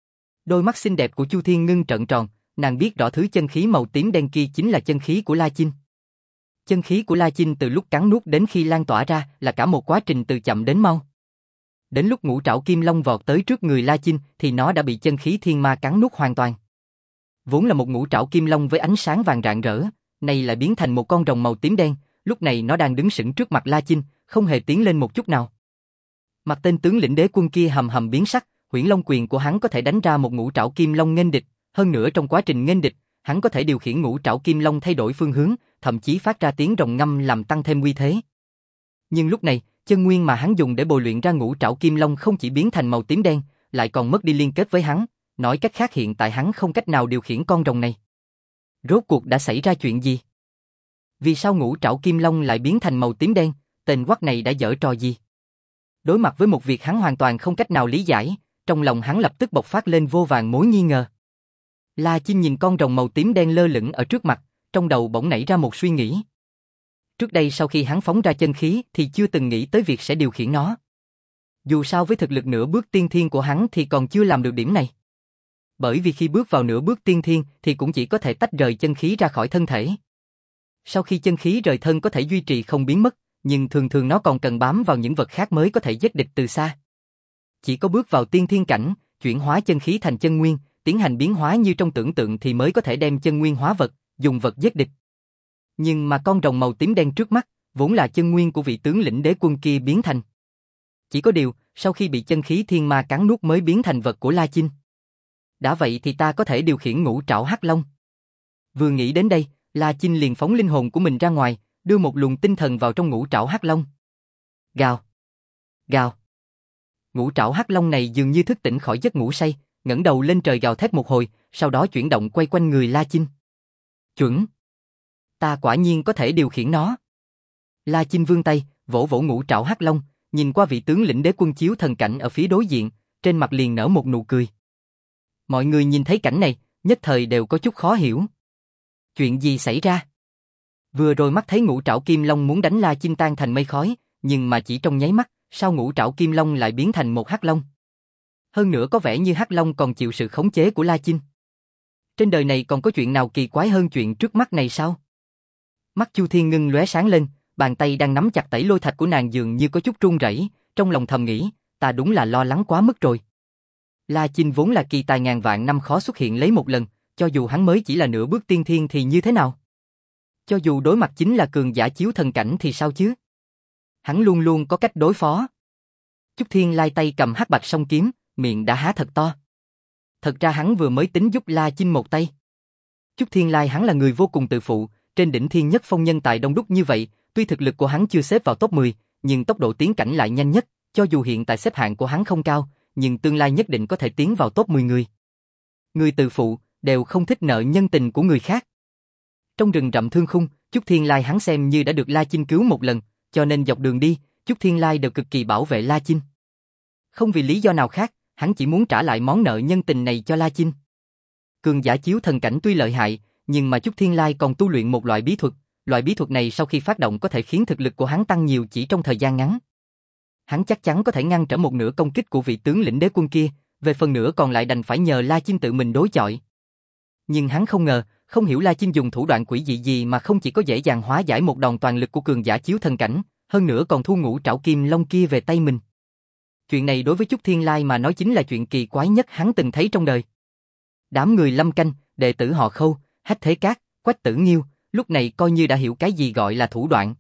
Đôi mắt xinh đẹp của Chu Thiên Ngưng trợn tròn, nàng biết rõ thứ chân khí màu tím đen kia chính là chân khí của La Chinh. Chân khí của La Chinh từ lúc cắn nuốt đến khi lan tỏa ra là cả một quá trình từ chậm đến mau. Đến lúc ngũ trảo kim long vọt tới trước người La Chinh thì nó đã bị chân khí thiên ma cắn nuốt hoàn toàn. Vốn là một ngũ trảo kim long với ánh sáng vàng rạng rỡ, nay lại biến thành một con rồng màu tím đen, lúc này nó đang đứng sững trước mặt La Chinh, không hề tiến lên một chút nào. Mặt tên tướng lĩnh đế quân kia hầm hầm biến sắc, Huyễn Long quyền của hắn có thể đánh ra một ngũ trảo kim long nghênh địch, hơn nữa trong quá trình nghênh địch, hắn có thể điều khiển ngũ trảo kim long thay đổi phương hướng, thậm chí phát ra tiếng rồng ngâm làm tăng thêm uy thế. Nhưng lúc này, chân nguyên mà hắn dùng để bồi luyện ra ngũ trảo kim long không chỉ biến thành màu tím đen, lại còn mất đi liên kết với hắn, nói cách khác hiện tại hắn không cách nào điều khiển con rồng này. Rốt cuộc đã xảy ra chuyện gì? Vì sao ngũ trảo kim long lại biến thành màu tím đen, tên quắc này đã giở trò gì? Đối mặt với một việc hắn hoàn toàn không cách nào lý giải, trong lòng hắn lập tức bộc phát lên vô vàn mối nghi ngờ. La Chinh nhìn con rồng màu tím đen lơ lửng ở trước mặt, trong đầu bỗng nảy ra một suy nghĩ. Trước đây sau khi hắn phóng ra chân khí thì chưa từng nghĩ tới việc sẽ điều khiển nó. Dù sao với thực lực nửa bước tiên thiên của hắn thì còn chưa làm được điểm này. Bởi vì khi bước vào nửa bước tiên thiên thì cũng chỉ có thể tách rời chân khí ra khỏi thân thể. Sau khi chân khí rời thân có thể duy trì không biến mất, nhưng thường thường nó còn cần bám vào những vật khác mới có thể giết địch từ xa. Chỉ có bước vào tiên thiên cảnh, chuyển hóa chân khí thành chân nguyên, tiến hành biến hóa như trong tưởng tượng thì mới có thể đem chân nguyên hóa vật, dùng vật giết địch. Nhưng mà con rồng màu tím đen trước mắt, vốn là chân nguyên của vị tướng lĩnh đế quân kia biến thành. Chỉ có điều, sau khi bị chân khí thiên ma cắn nuốt mới biến thành vật của La Chinh. Đã vậy thì ta có thể điều khiển ngũ trảo hắc long. Vừa nghĩ đến đây, La Chinh liền phóng linh hồn của mình ra ngoài, đưa một luồng tinh thần vào trong ngũ trảo hắc long. Gào, gào. Ngũ trảo hắc long này dường như thức tỉnh khỏi giấc ngủ say, ngẩng đầu lên trời gào thét một hồi, sau đó chuyển động quay quanh người La Chinh. Chuẩn. Ta quả nhiên có thể điều khiển nó. La Chinh vươn tay, vỗ vỗ ngũ trảo hắc long, nhìn qua vị tướng lĩnh đế quân chiếu thần cảnh ở phía đối diện, trên mặt liền nở một nụ cười. Mọi người nhìn thấy cảnh này, nhất thời đều có chút khó hiểu. Chuyện gì xảy ra? Vừa rồi mắt thấy ngũ trảo kim long muốn đánh La Chinh tan thành mây khói, nhưng mà chỉ trong nháy mắt, sao ngũ trảo kim long lại biến thành một hắc long? Hơn nữa có vẻ như hắc long còn chịu sự khống chế của La Chinh. Trên đời này còn có chuyện nào kỳ quái hơn chuyện trước mắt này sao? Mắt Chu Thiên Ngưng lóe sáng lên, bàn tay đang nắm chặt tẩy lôi thạch của nàng dường như có chút run rẩy, trong lòng thầm nghĩ, ta đúng là lo lắng quá mức rồi. La Chinh vốn là kỳ tài ngàn vạn năm khó xuất hiện lấy một lần, cho dù hắn mới chỉ là nửa bước tiên thiên thì như thế nào? Cho dù đối mặt chính là cường giả chiếu thần cảnh thì sao chứ? Hắn luôn luôn có cách đối phó. Chúc Thiên Lai tay cầm hắc bạch song kiếm, miệng đã há thật to. Thật ra hắn vừa mới tính giúp La Chinh một tay. Chúc Thiên Lai hắn là người vô cùng tự phụ, trên đỉnh thiên nhất phong nhân tài đông đúc như vậy, tuy thực lực của hắn chưa xếp vào top mười, nhưng tốc độ tiến cảnh lại nhanh nhất, cho dù hiện tại xếp hạng của hắn không cao, nhưng tương lai nhất định có thể tiến vào top mười người. Người tự phụ đều không thích nợ nhân tình của người khác. Trong rừng rậm thương khung, Chúc Thiên Lai hắn xem như đã được La Chinh cứu một lần, cho nên dọc đường đi, Chúc Thiên Lai đều cực kỳ bảo vệ La Chinh. Không vì lý do nào khác, hắn chỉ muốn trả lại món nợ nhân tình này cho La Chinh. Cường giả chiếu thần cảnh tuy lợi hại, nhưng mà Chúc Thiên Lai còn tu luyện một loại bí thuật, loại bí thuật này sau khi phát động có thể khiến thực lực của hắn tăng nhiều chỉ trong thời gian ngắn. Hắn chắc chắn có thể ngăn trở một nửa công kích của vị tướng lĩnh đế quân kia, về phần nửa còn lại đành phải nhờ La Chinh tự mình đối chọi. Nhưng hắn không ngờ, không hiểu La Chinh dùng thủ đoạn quỷ dị gì mà không chỉ có dễ dàng hóa giải một đòn toàn lực của cường giả chiếu thần cảnh, hơn nữa còn thu ngũ trảo kim long kia về tay mình. Chuyện này đối với Chúc Thiên Lai mà nói chính là chuyện kỳ quái nhất hắn từng thấy trong đời. Đám người Lâm Canh, đệ tử họ Khâu, Hách Thế Cát, Quách Tử Nghiêu, lúc này coi như đã hiểu cái gì gọi là thủ đoạn.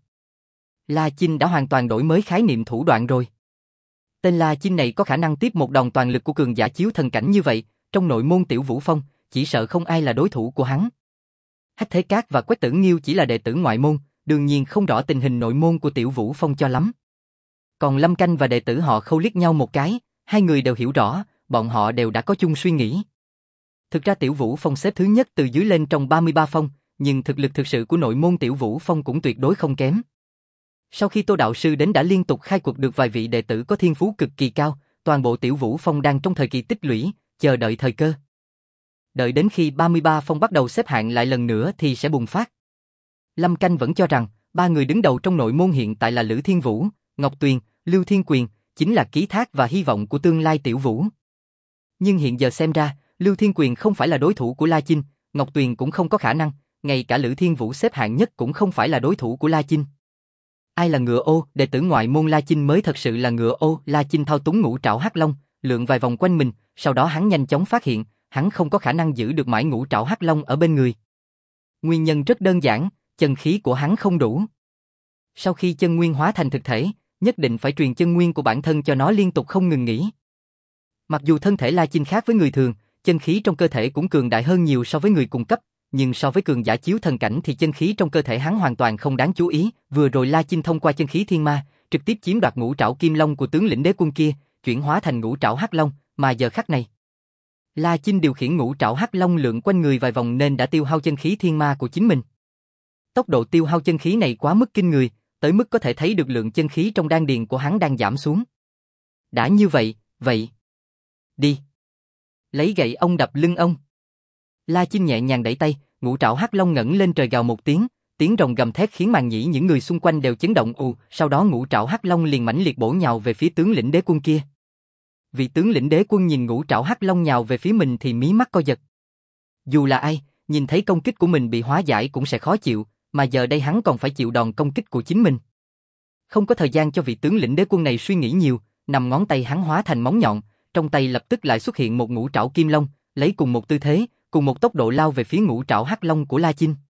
La Chinh đã hoàn toàn đổi mới khái niệm thủ đoạn rồi. Tên La Chinh này có khả năng tiếp một đòn toàn lực của cường giả chiếu thần cảnh như vậy, trong nội môn Tiểu Vũ Phong, chỉ sợ không ai là đối thủ của hắn. Hách Thế Cát và Quách Tử Nghiêu chỉ là đệ tử ngoại môn, đương nhiên không rõ tình hình nội môn của Tiểu Vũ Phong cho lắm. Còn Lâm Canh và đệ tử họ Khâu liếc nhau một cái, hai người đều hiểu rõ, bọn họ đều đã có chung suy nghĩ. Thực ra Tiểu Vũ Phong xếp thứ nhất từ dưới lên trong ba mươi ba phong, nhưng thực lực thực sự của nội môn Tiểu Vũ Phong cũng tuyệt đối không kém. Sau khi Tô đạo sư đến đã liên tục khai quật được vài vị đệ tử có thiên phú cực kỳ cao, toàn bộ Tiểu Vũ Phong đang trong thời kỳ tích lũy, chờ đợi thời cơ. Đợi đến khi ba mươi ba phong bắt đầu xếp hạng lại lần nữa thì sẽ bùng phát. Lâm Canh vẫn cho rằng, ba người đứng đầu trong nội môn hiện tại là Lữ Thiên Vũ, Ngọc Tuyền, Lưu Thiên Quyền, chính là ký thác và hy vọng của tương lai Tiểu Vũ. Nhưng hiện giờ xem ra, Lưu Thiên Quyền không phải là đối thủ của La Chinh, Ngọc Tuyền cũng không có khả năng, ngay cả Lữ Thiên Vũ xếp hạng nhất cũng không phải là đối thủ của La Chinh. Ai là ngựa ô, đệ tử ngoại môn La Chinh mới thật sự là ngựa ô. La Chinh thao túng ngũ trảo hắc long, lượn vài vòng quanh mình, sau đó hắn nhanh chóng phát hiện, hắn không có khả năng giữ được mãi ngũ trảo hắc long ở bên người. Nguyên nhân rất đơn giản, chân khí của hắn không đủ. Sau khi chân nguyên hóa thành thực thể, nhất định phải truyền chân nguyên của bản thân cho nó liên tục không ngừng nghỉ. Mặc dù thân thể La Chinh khác với người thường, chân khí trong cơ thể cũng cường đại hơn nhiều so với người cùng cấp, nhưng so với cường giả chiếu thần cảnh thì chân khí trong cơ thể hắn hoàn toàn không đáng chú ý. Vừa rồi La Chinh thông qua chân khí thiên ma, trực tiếp chiếm đoạt ngũ trảo kim long của tướng lĩnh đế quân kia, chuyển hóa thành ngũ trảo hắc long, mà giờ khắc này, La Chinh điều khiển ngũ trảo hắc long lượn quanh người vài vòng nên đã tiêu hao chân khí thiên ma của chính mình. Tốc độ tiêu hao chân khí này quá mức kinh người, tới mức có thể thấy được lượng chân khí trong đan điền của hắn đang giảm xuống. Đã như vậy, vậy đi. Lấy gậy ông đập lưng ông. La Chinh nhẹ nhàng đẩy tay, ngũ trảo hắc long ngẩng lên trời gào một tiếng, tiếng rồng gầm thét khiến màn nhĩ những người xung quanh đều chấn động ù, sau đó ngũ trảo hắc long liền mãnh liệt bổ nhào về phía tướng lĩnh đế quân kia. Vị tướng lĩnh đế quân nhìn ngũ trảo hắc long nhào về phía mình thì mí mắt co giật. Dù là ai, nhìn thấy công kích của mình bị hóa giải cũng sẽ khó chịu, mà giờ đây hắn còn phải chịu đòn công kích của chính mình. Không có thời gian cho vị tướng lĩnh đế quân này suy nghĩ nhiều, nằm ngón tay hắn hóa thành móng nhọn, trong tay lập tức lại xuất hiện một ngũ trảo kim long, lấy cùng một tư thế, cùng một tốc độ lao về phía ngũ trảo hắc long của La Chinh.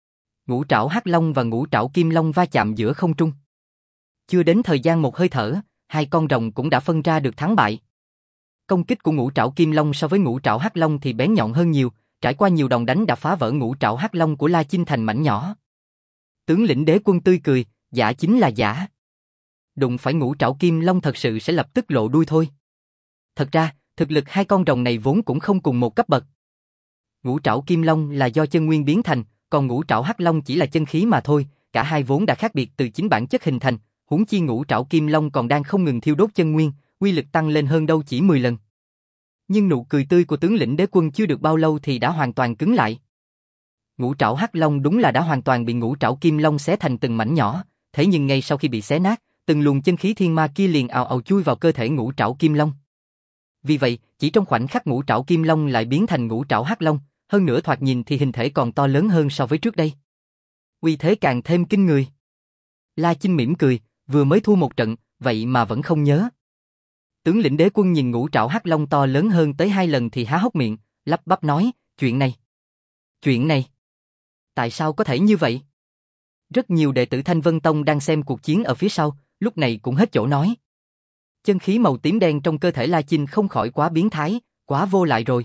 Ngũ trảo hắc long và ngũ trảo kim long va chạm giữa không trung. Chưa đến thời gian một hơi thở, hai con rồng cũng đã phân ra được thắng bại. Công kích của ngũ trảo kim long so với ngũ trảo hắc long thì bén nhọn hơn nhiều, trải qua nhiều đòn đánh đã phá vỡ ngũ trảo hắc long của La Chinh thành mảnh nhỏ. Tướng lĩnh đế quân tươi cười, giả chính là giả. Đụng phải ngũ trảo kim long thật sự sẽ lập tức lộ đuôi thôi. Thật ra, thực lực hai con rồng này vốn cũng không cùng một cấp bậc. Ngũ trảo kim long là do chân nguyên biến thành, còn ngũ trảo hắc long chỉ là chân khí mà thôi, cả hai vốn đã khác biệt từ chính bản chất hình thành, huống chi ngũ trảo kim long còn đang không ngừng thiêu đốt chân nguyên, uy lực tăng lên hơn đâu chỉ mười lần. Nhưng nụ cười tươi của tướng lĩnh đế quân chưa được bao lâu thì đã hoàn toàn cứng lại. Ngũ trảo hắc long đúng là đã hoàn toàn bị ngũ trảo kim long xé thành từng mảnh nhỏ, thế nhưng ngay sau khi bị xé nát, từng luồng chân khí thiên ma kia liền ào ào chui vào cơ thể ngũ trảo kim long. Vì vậy, chỉ trong khoảnh khắc ngũ trảo kim long lại biến thành ngũ trảo hắc long, hơn nữa thoạt nhìn thì hình thể còn to lớn hơn so với trước đây. Uy thế càng thêm kinh người. La Chinh mỉm cười, vừa mới thua một trận, vậy mà vẫn không nhớ. Tướng lĩnh đế quân nhìn ngũ trảo hắc long to lớn hơn tới hai lần thì há hốc miệng, lắp bắp nói, chuyện này. Chuyện này. Tại sao có thể như vậy? Rất nhiều đệ tử Thanh Vân Tông đang xem cuộc chiến ở phía sau, lúc này cũng hết chỗ nói. Chân khí màu tím đen trong cơ thể La Chinh không khỏi quá biến thái, quá vô lại rồi.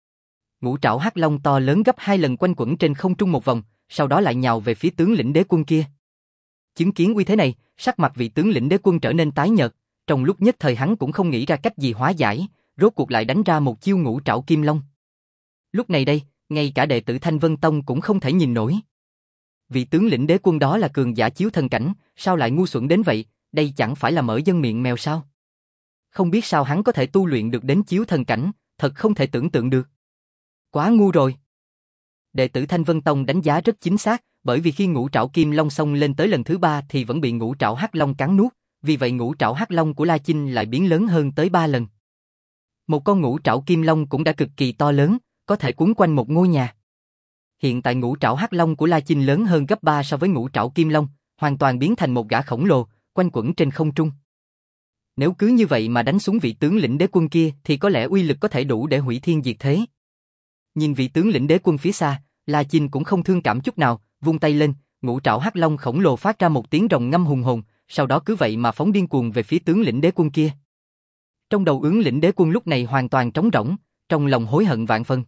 Ngũ trảo hắc long to lớn gấp hai lần quanh quẩn trên không trung một vòng, sau đó lại nhào về phía tướng lĩnh đế quân kia. Chứng kiến uy thế này, sắc mặt vị tướng lĩnh đế quân trở nên tái nhợt, trong lúc nhất thời hắn cũng không nghĩ ra cách gì hóa giải, rốt cuộc lại đánh ra một chiêu ngũ trảo kim long. Lúc này đây, ngay cả đệ tử Thanh Vân Tông cũng không thể nhìn nổi. Vị tướng lĩnh đế quân đó là cường giả chiếu thần cảnh, sao lại ngu xuẩn đến vậy, đây chẳng phải là mở dân miệng mèo sao? Không biết sao hắn có thể tu luyện được đến chiếu thần cảnh, thật không thể tưởng tượng được. Quá ngu rồi. Đệ tử Thanh Vân Tông đánh giá rất chính xác, bởi vì khi ngũ trảo kim long xông lên tới lần thứ ba thì vẫn bị ngũ trảo hắc long cắn nuốt, vì vậy ngũ trảo hắc long của La Chinh lại biến lớn hơn tới ba lần. Một con ngũ trảo kim long cũng đã cực kỳ to lớn, có thể quấn quanh một ngôi nhà. Hiện tại ngũ trảo hắc long của La Chinh lớn hơn gấp ba so với ngũ trảo kim long, hoàn toàn biến thành một gã khổng lồ, quanh quẩn trên không trung. Nếu cứ như vậy mà đánh xuống vị tướng lĩnh đế quân kia thì có lẽ uy lực có thể đủ để hủy thiên diệt thế. Nhìn vị tướng lĩnh đế quân phía xa, La Chinh cũng không thương cảm chút nào, vung tay lên, ngũ trảo hắc long khổng lồ phát ra một tiếng rồng ngâm hùng hồn, sau đó cứ vậy mà phóng điên cuồng về phía tướng lĩnh đế quân kia. Trong đầu tướng lĩnh đế quân lúc này hoàn toàn trống rỗng, trong lòng hối hận vạn phần.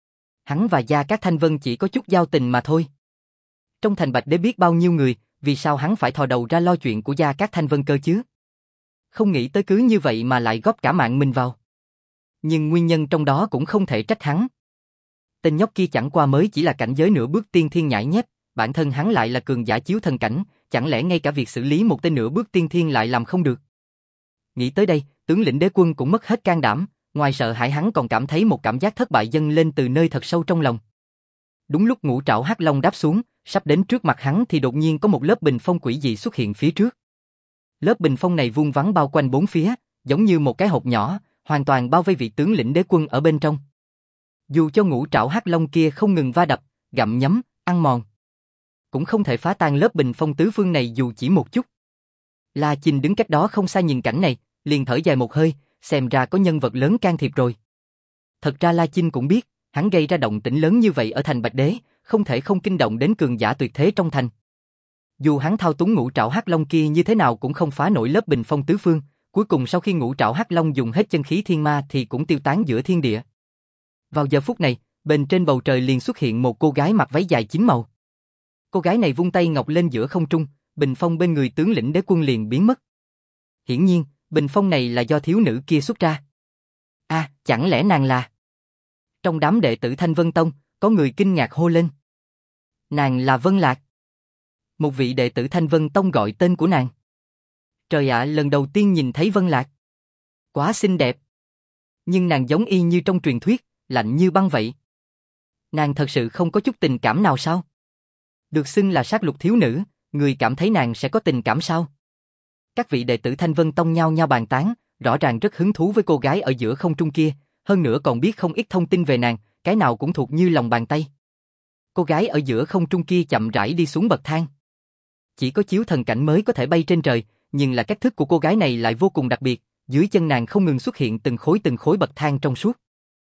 Hắn và Gia Cát Thanh Vân chỉ có chút giao tình mà thôi. Trong thành Bạch Đế biết bao nhiêu người, vì sao hắn phải thò đầu ra lo chuyện của Gia Cát Thanh Vân cơ chứ? Không nghĩ tới cứ như vậy mà lại góp cả mạng mình vào. Nhưng nguyên nhân trong đó cũng không thể trách hắn. Tên nhóc kia chẳng qua mới chỉ là cảnh giới nửa bước tiên thiên nhãi nhép, bản thân hắn lại là cường giả chiếu thần cảnh, chẳng lẽ ngay cả việc xử lý một tên nửa bước tiên thiên lại làm không được? Nghĩ tới đây, tướng lĩnh đế quân cũng mất hết can đảm, ngoài sợ hãi hắn còn cảm thấy một cảm giác thất bại dâng lên từ nơi thật sâu trong lòng. Đúng lúc ngũ trảo hắc long đáp xuống, sắp đến trước mặt hắn thì đột nhiên có một lớp bình phong quỷ dị xuất hiện phía trước. Lớp bình phong này vuông vắn bao quanh bốn phía, giống như một cái hộp nhỏ, hoàn toàn bao vây vị tướng lĩnh đế quân ở bên trong. Dù cho ngũ trảo hắc long kia không ngừng va đập, gặm nhấm, ăn mòn, cũng không thể phá tan lớp bình phong tứ phương này dù chỉ một chút. La Chinh đứng cách đó không xa nhìn cảnh này, liền thở dài một hơi, xem ra có nhân vật lớn can thiệp rồi. Thật ra La Chinh cũng biết, hắn gây ra động tĩnh lớn như vậy ở thành Bạch Đế, không thể không kinh động đến cường giả tuyệt thế trong thành. Dù hắn thao túng ngũ trảo hắc long kia như thế nào cũng không phá nổi lớp bình phong tứ phương, cuối cùng sau khi ngũ trảo hắc long dùng hết chân khí thiên ma thì cũng tiêu tán giữa thiên địa. Vào giờ phút này, bên trên bầu trời liền xuất hiện một cô gái mặc váy dài chín màu. Cô gái này vung tay ngọc lên giữa không trung, bình phong bên người tướng lĩnh đế quân liền biến mất. Hiển nhiên, bình phong này là do thiếu nữ kia xuất ra. A, à, chẳng lẽ nàng là? Trong đám đệ tử Thanh Vân Tông, có người kinh ngạc hô lên. Nàng là Vân Lạc. Một vị đệ tử Thanh Vân Tông gọi tên của nàng. Trời ạ, lần đầu tiên nhìn thấy Vân Lạc. Quá xinh đẹp. Nhưng nàng giống y như trong truyền thuyết, lạnh như băng vậy. Nàng thật sự không có chút tình cảm nào sao? Được xưng là sát lục thiếu nữ, người cảm thấy nàng sẽ có tình cảm sao? Các vị đệ tử Thanh Vân Tông nhao nhao bàn tán, rõ ràng rất hứng thú với cô gái ở giữa không trung kia, hơn nữa còn biết không ít thông tin về nàng, cái nào cũng thuộc như lòng bàn tay. Cô gái ở giữa không trung kia chậm rãi đi xuống bậc thang. Chỉ có chiếu thần cảnh mới có thể bay trên trời, nhưng là cách thức của cô gái này lại vô cùng đặc biệt, dưới chân nàng không ngừng xuất hiện từng khối từng khối bậc thang trong suốt.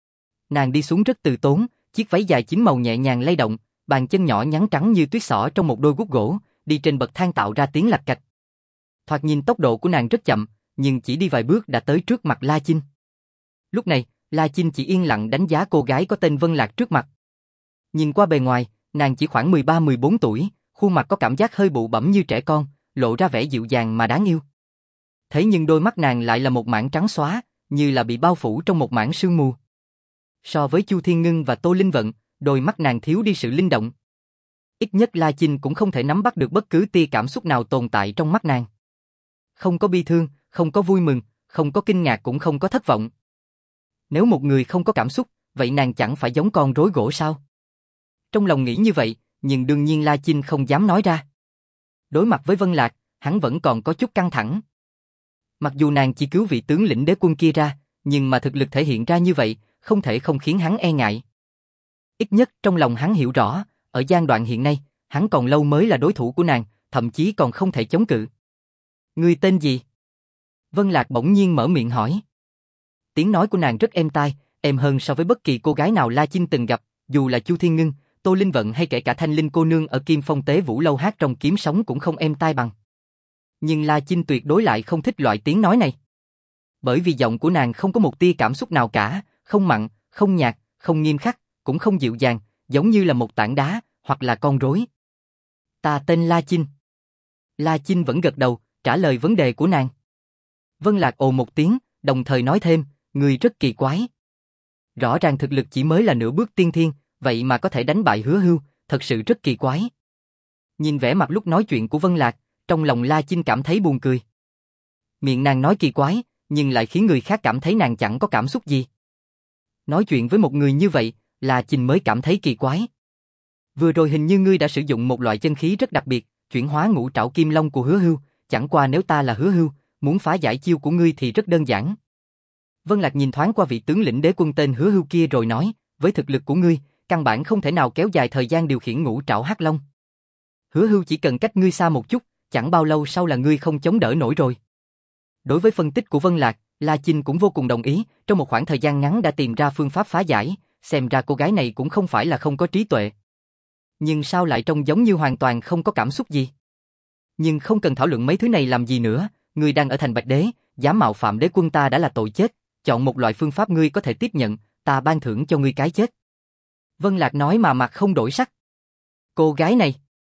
Nàng đi xuống rất từ tốn, chiếc váy dài chín màu nhẹ nhàng lay động, bàn chân nhỏ nhắn trắng như tuyết xỏ trong một đôi guốc gỗ, đi trên bậc thang tạo ra tiếng lạch cạch. Thoạt nhìn tốc độ của nàng rất chậm, nhưng chỉ đi vài bước đã tới trước mặt La Chinh. Lúc này, La Chinh chỉ yên lặng đánh giá cô gái có tên Vân Lạc trước mặt. Nhìn qua bề ngoài, nàng chỉ khoảng mười ba mười bốn tuổi, khuôn mặt có cảm giác hơi bụ bẫm như trẻ con, lộ ra vẻ dịu dàng mà đáng yêu. Thế nhưng đôi mắt nàng lại là một mảng trắng xóa, như là bị bao phủ trong một mảng sương mù. So với Chu Thiên Ngân và Tô Linh Vận, đôi mắt nàng thiếu đi sự linh động. Ít nhất La Chinh cũng không thể nắm bắt được bất cứ tia cảm xúc nào tồn tại trong mắt nàng. Không có bi thương, không có vui mừng, không có kinh ngạc cũng không có thất vọng. Nếu một người không có cảm xúc, vậy nàng chẳng phải giống con rối gỗ sao? Trong lòng nghĩ như vậy, nhưng đương nhiên La Chinh không dám nói ra. Đối mặt với Vân Lạc, hắn vẫn còn có chút căng thẳng. Mặc dù nàng chỉ cứu vị tướng lĩnh đế quân kia ra, nhưng mà thực lực thể hiện ra như vậy, không thể không khiến hắn e ngại. Ít nhất trong lòng hắn hiểu rõ, ở giai đoạn hiện nay, hắn còn lâu mới là đối thủ của nàng, thậm chí còn không thể chống cự. Ngươi tên gì? Vân Lạc bỗng nhiên mở miệng hỏi. Tiếng nói của nàng rất êm tai, êm hơn so với bất kỳ cô gái nào La Chinh từng gặp, dù là Chu Thiên Ngân, Tô Linh Vận hay kể cả Thanh Linh cô nương ở Kim Phong Tế Vũ lâu hát trong kiếm sống cũng không êm tai bằng. Nhưng La Chinh tuyệt đối lại không thích loại tiếng nói này. Bởi vì giọng của nàng không có một tia cảm xúc nào cả, không mặn, không nhạt, không nghiêm khắc, cũng không dịu dàng, giống như là một tảng đá, hoặc là con rối. Ta tên La Chinh. La Chinh vẫn gật đầu, trả lời vấn đề của nàng. Vân Lạc ồ một tiếng, đồng thời nói thêm, người rất kỳ quái. Rõ ràng thực lực chỉ mới là nửa bước tiên thiên, vậy mà có thể đánh bại Hứa Hưu, thật sự rất kỳ quái. Nhìn vẻ mặt lúc nói chuyện của Vân Lạc, trong lòng La Chinh cảm thấy buồn cười. Miệng nàng nói kỳ quái, nhưng lại khiến người khác cảm thấy nàng chẳng có cảm xúc gì. Nói chuyện với một người như vậy, La Chinh mới cảm thấy kỳ quái. Vừa rồi hình như ngươi đã sử dụng một loại chân khí rất đặc biệt, chuyển hóa ngũ trảo kim long của Hứa Hưu, chẳng qua nếu ta là Hứa Hưu, muốn phá giải chiêu của ngươi thì rất đơn giản. Vân Lạc nhìn thoáng qua vị tướng lĩnh đế quân tên Hứa Hưu kia rồi nói, với thực lực của ngươi, căn bản không thể nào kéo dài thời gian điều khiển ngũ trảo hắc long. Hứa Hưu chỉ cần cách ngươi xa một chút, chẳng bao lâu sau là ngươi không chống đỡ nổi rồi. Đối với phân tích của Vân Lạc, La Chinh cũng vô cùng đồng ý, trong một khoảng thời gian ngắn đã tìm ra phương pháp phá giải, xem ra cô gái này cũng không phải là không có trí tuệ. Nhưng sao lại trông giống như hoàn toàn không có cảm xúc gì? Nhưng không cần thảo luận mấy thứ này làm gì nữa, ngươi đang ở thành Bạch Đế, dám mạo phạm đế quân ta đã là tội chết, chọn một loại phương pháp ngươi có thể tiếp nhận, ta ban thưởng cho ngươi cái chết. Vân Lạc nói mà mặt không đổi sắc. Cô gái này.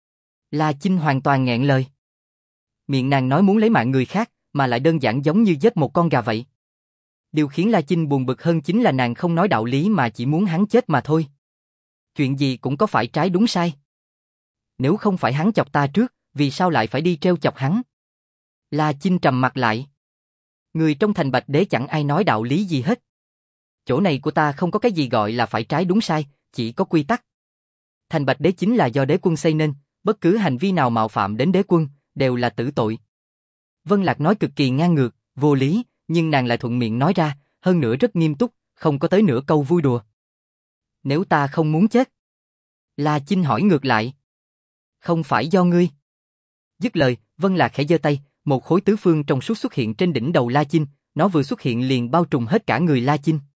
La Chinh hoàn toàn nghẹn lời. Miệng nàng nói muốn lấy mạng người khác, mà lại đơn giản giống như giết một con gà vậy. Điều khiến La Chinh buồn bực hơn chính là nàng không nói đạo lý mà chỉ muốn hắn chết mà thôi. Chuyện gì cũng có phải trái đúng sai. Nếu không phải hắn chọc ta trước, vì sao lại phải đi treo chọc hắn? La Chinh trầm mặt lại. Người trong thành Bạch Đế chẳng ai nói đạo lý gì hết. Chỗ này của ta không có cái gì gọi là phải trái đúng sai, chỉ có quy tắc. Thành Bạch Đế chính là do đế quân xây nên, bất cứ hành vi nào mạo phạm đến đế quân, đều là tử tội. Vân Lạc nói cực kỳ ngang ngược, vô lý, nhưng nàng lại thuận miệng nói ra, hơn nữa rất nghiêm túc, không có tới nửa câu vui đùa. Nếu ta không muốn chết? La Chinh hỏi ngược lại. Không phải do ngươi. Dứt lời, Vân Lạc khẽ giơ tay, một khối tứ phương trong suốt xuất hiện trên đỉnh đầu La Chinh, nó vừa xuất hiện liền bao trùm hết cả người La Chinh.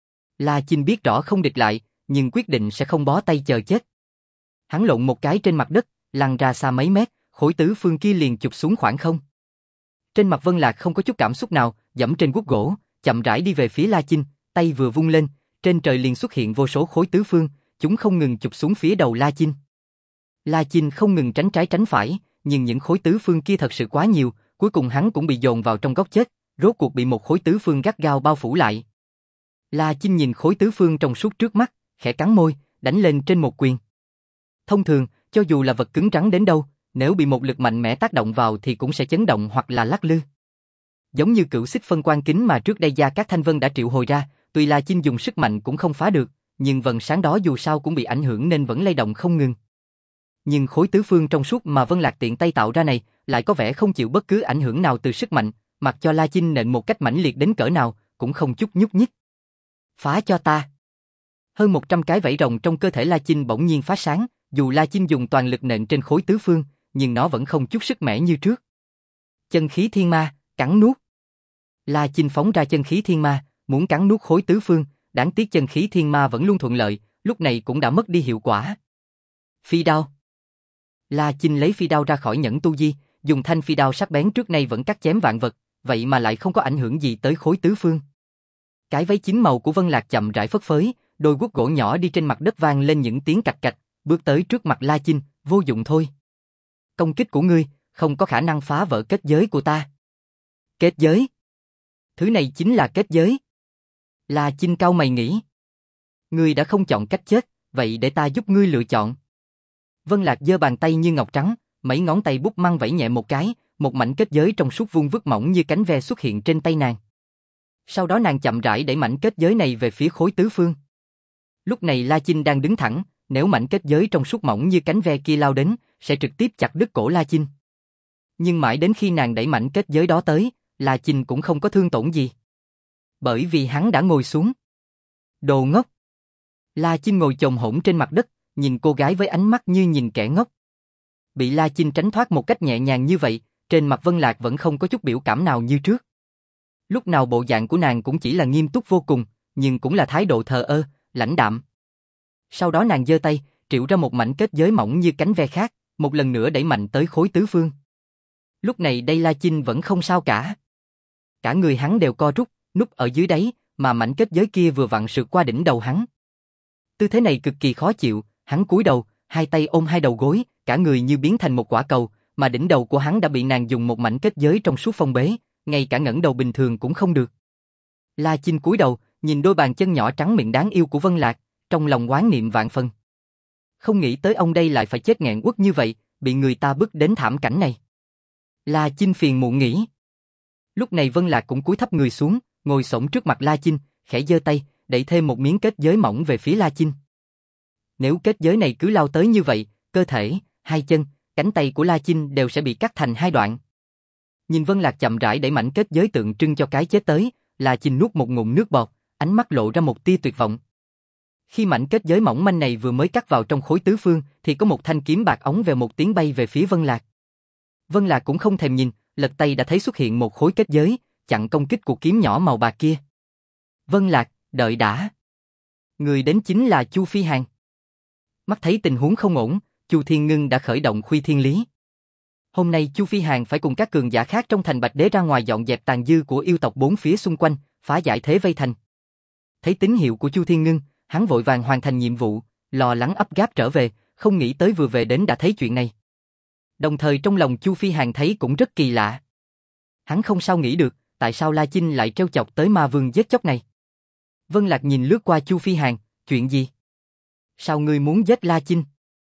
La Chinh biết rõ không địch lại, nhưng quyết định sẽ không bó tay chờ chết. Hắn lộn một cái trên mặt đất, lăn ra xa mấy mét, khối tứ phương kia liền chụp xuống khoảng không. Trên mặt Vân Lạc không có chút cảm xúc nào, dẫm trên guốc gỗ, chậm rãi đi về phía La Chinh, tay vừa vung lên, trên trời liền xuất hiện vô số khối tứ phương, chúng không ngừng chụp xuống phía đầu La Chinh. La Chinh không ngừng tránh trái tránh phải, nhưng những khối tứ phương kia thật sự quá nhiều, cuối cùng hắn cũng bị dồn vào trong góc chết, rốt cuộc bị một khối tứ phương gắt gao bao phủ lại. La Chinh nhìn khối tứ phương trong suốt trước mắt, khẽ cắn môi, đánh lên trên một quyền. Thông thường, cho dù là vật cứng rắn đến đâu, nếu bị một lực mạnh mẽ tác động vào thì cũng sẽ chấn động hoặc là lắc lư. Giống như cửu xích phân quan kính mà trước đây Gia Cát Thanh Vân đã triệu hồi ra, tuy La Chinh dùng sức mạnh cũng không phá được, nhưng vầng sáng đó dù sao cũng bị ảnh hưởng nên vẫn lay động không ngừng. Nhưng khối tứ phương trong suốt mà Vân Lạc tiện tay tạo ra này, lại có vẻ không chịu bất cứ ảnh hưởng nào từ sức mạnh, mặc cho La Chinh nện một cách mãnh liệt đến cỡ nào, cũng không chút nhúc nhích. Phá cho ta! Hơn một trăm cái vảy rồng trong cơ thể La Chinh bỗng nhiên phát sáng, dù La Chinh dùng toàn lực nện trên khối tứ phương, nhưng nó vẫn không chút sức mẻ như trước. Chân khí thiên ma, cắn nuốt. La Chinh phóng ra chân khí thiên ma, muốn cắn nuốt khối tứ phương, đáng tiếc chân khí thiên ma vẫn luôn thuận lợi, lúc này cũng đã mất đi hiệu quả. Phi đao. La Chinh lấy phi đao ra khỏi nhẫn tu di, dùng thanh phi đao sắc bén trước nay vẫn cắt chém vạn vật, vậy mà lại không có ảnh hưởng gì tới khối tứ phương. Cái váy chín màu của Vân Lạc chậm rãi phất phới, đôi guốc gỗ nhỏ đi trên mặt đất vang lên những tiếng cạch cạch, bước tới trước mặt La Chinh, vô dụng thôi. Công kích của ngươi không có khả năng phá vỡ kết giới của ta. Kết giới? Thứ này chính là kết giới. La Chinh cau mày nghĩ. Ngươi đã không chọn cách chết, vậy để ta giúp ngươi lựa chọn. Vân Lạc giơ bàn tay như ngọc trắng, mấy ngón tay bút măng vẫy nhẹ một cái, một mảnh kết giới trong suốt vuông vức mỏng như cánh ve xuất hiện trên tay nàng. Sau đó nàng chậm rãi đẩy mảnh kết giới này về phía khối tứ phương. Lúc này La Chinh đang đứng thẳng, nếu mảnh kết giới trong suốt mỏng như cánh ve kia lao đến, sẽ trực tiếp chặt đứt cổ La Chinh. Nhưng mãi đến khi nàng đẩy mảnh kết giới đó tới, La Chinh cũng không có thương tổn gì. Bởi vì hắn đã ngồi xuống. Đồ ngốc! La Chinh ngồi chồm hổm trên mặt đất, nhìn cô gái với ánh mắt như nhìn kẻ ngốc. Bị La Chinh tránh thoát một cách nhẹ nhàng như vậy, trên mặt Vân Lạc vẫn không có chút biểu cảm nào như trước. Lúc nào bộ dạng của nàng cũng chỉ là nghiêm túc vô cùng, nhưng cũng là thái độ thờ ơ, lãnh đạm. Sau đó nàng giơ tay, triệu ra một mảnh kết giới mỏng như cánh ve khác, một lần nữa đẩy mạnh tới khối tứ phương. Lúc này đây La Chinh vẫn không sao cả. Cả người hắn đều co rút, núp ở dưới đáy, mà mảnh kết giới kia vừa vặn sượt qua đỉnh đầu hắn. Tư thế này cực kỳ khó chịu, hắn cúi đầu, hai tay ôm hai đầu gối, cả người như biến thành một quả cầu, mà đỉnh đầu của hắn đã bị nàng dùng một mảnh kết giới trong suốt phong bế, ngay cả ngẩng đầu bình thường cũng không được. La Chinh cúi đầu, nhìn đôi bàn chân nhỏ trắng miệng đáng yêu của Vân Lạc, trong lòng oán niệm vạn phần. Không nghĩ tới ông đây lại phải chết nghẹn uất như vậy, bị người ta bức đến thảm cảnh này. La Chinh phiền muộn nghĩ. Lúc này Vân Lạc cũng cúi thấp người xuống, ngồi xổm trước mặt La Chinh, khẽ giơ tay, đẩy thêm một miếng kết giới mỏng về phía La Chinh. Nếu kết giới này cứ lao tới như vậy, cơ thể, hai chân, cánh tay của La Chinh đều sẽ bị cắt thành hai đoạn. Nhìn Vân Lạc chậm rãi đẩy mảnh kết giới tượng trưng cho cái chết tới, La Chinh nuốt một ngụm nước bọt, ánh mắt lộ ra một tia tuyệt vọng. Khi mảnh kết giới mỏng manh này vừa mới cắt vào trong khối tứ phương, thì có một thanh kiếm bạc óng về một tiếng bay về phía Vân Lạc. Vân Lạc cũng không thèm nhìn, lật tay đã thấy xuất hiện một khối kết giới, chặn công kích của kiếm nhỏ màu bạc kia. Vân Lạc, đợi đã. Người đến chính là Chu Phi Hàn. Mắt thấy tình huống không ổn, Chu Thiên Ngưng đã khởi động Khuy Thiên Lý. Hôm nay Chu Phi Hàn phải cùng các cường giả khác trong thành Bạch Đế ra ngoài dọn dẹp tàn dư của yêu tộc bốn phía xung quanh, phá giải thế vây thành. Thấy tín hiệu của Chu Thiên Ngưng, hắn vội vàng hoàn thành nhiệm vụ, lo lắng ấp gáp trở về, không nghĩ tới vừa về đến đã thấy chuyện này. Đồng thời trong lòng Chu Phi Hàn thấy cũng rất kỳ lạ. Hắn không sao nghĩ được, tại sao La Chinh lại trêu chọc tới ma vương giết chóc này. Vân Lạc nhìn lướt qua Chu Phi Hàn, chuyện gì? Sao ngươi muốn giết La Chinh?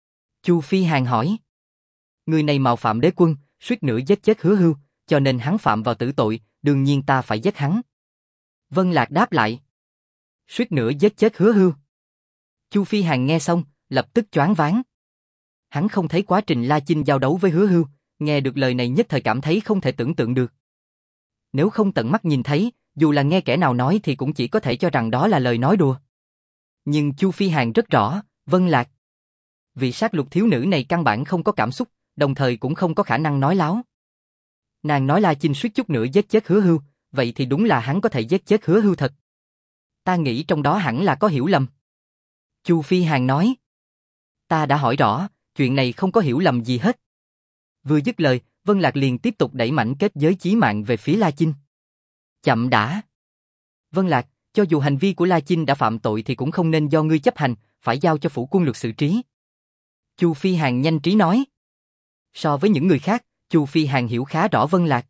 Chu Phi Hàn hỏi. Người này mạo phạm đế quân, suýt nữa giết chết Hứa Hưu, cho nên hắn phạm vào tử tội, đương nhiên ta phải giết hắn. Vân Lạc đáp lại. Suýt nữa giết chết Hứa Hưu. Chu Phi Hàn nghe xong, lập tức choáng váng. Hắn không thấy quá trình La Chinh giao đấu với Hứa Hưu, nghe được lời này nhất thời cảm thấy không thể tưởng tượng được. Nếu không tận mắt nhìn thấy, dù là nghe kẻ nào nói thì cũng chỉ có thể cho rằng đó là lời nói đùa. Nhưng Chu Phi Hàn rất rõ, Vân Lạc. Vị sát lục thiếu nữ này căn bản không có cảm xúc, đồng thời cũng không có khả năng nói láo. Nàng nói La Chinh suýt chút nữa giết chết Hứa Hưu, vậy thì đúng là hắn có thể giết chết Hứa Hưu thật. Ta nghĩ trong đó hẳn là có hiểu lầm. Chu Phi Hàn nói. Ta đã hỏi rõ, chuyện này không có hiểu lầm gì hết. Vừa dứt lời, Vân Lạc liền tiếp tục đẩy mảnh kết giới chí mạng về phía La Chinh. Chậm đã. Vân Lạc, cho dù hành vi của La Chinh đã phạm tội thì cũng không nên do ngươi chấp hành, phải giao cho phủ quân luật xử trí. Chu Phi Hàn nhanh trí nói. So với những người khác, Chu Phi Hàn hiểu khá rõ Vân Lạc.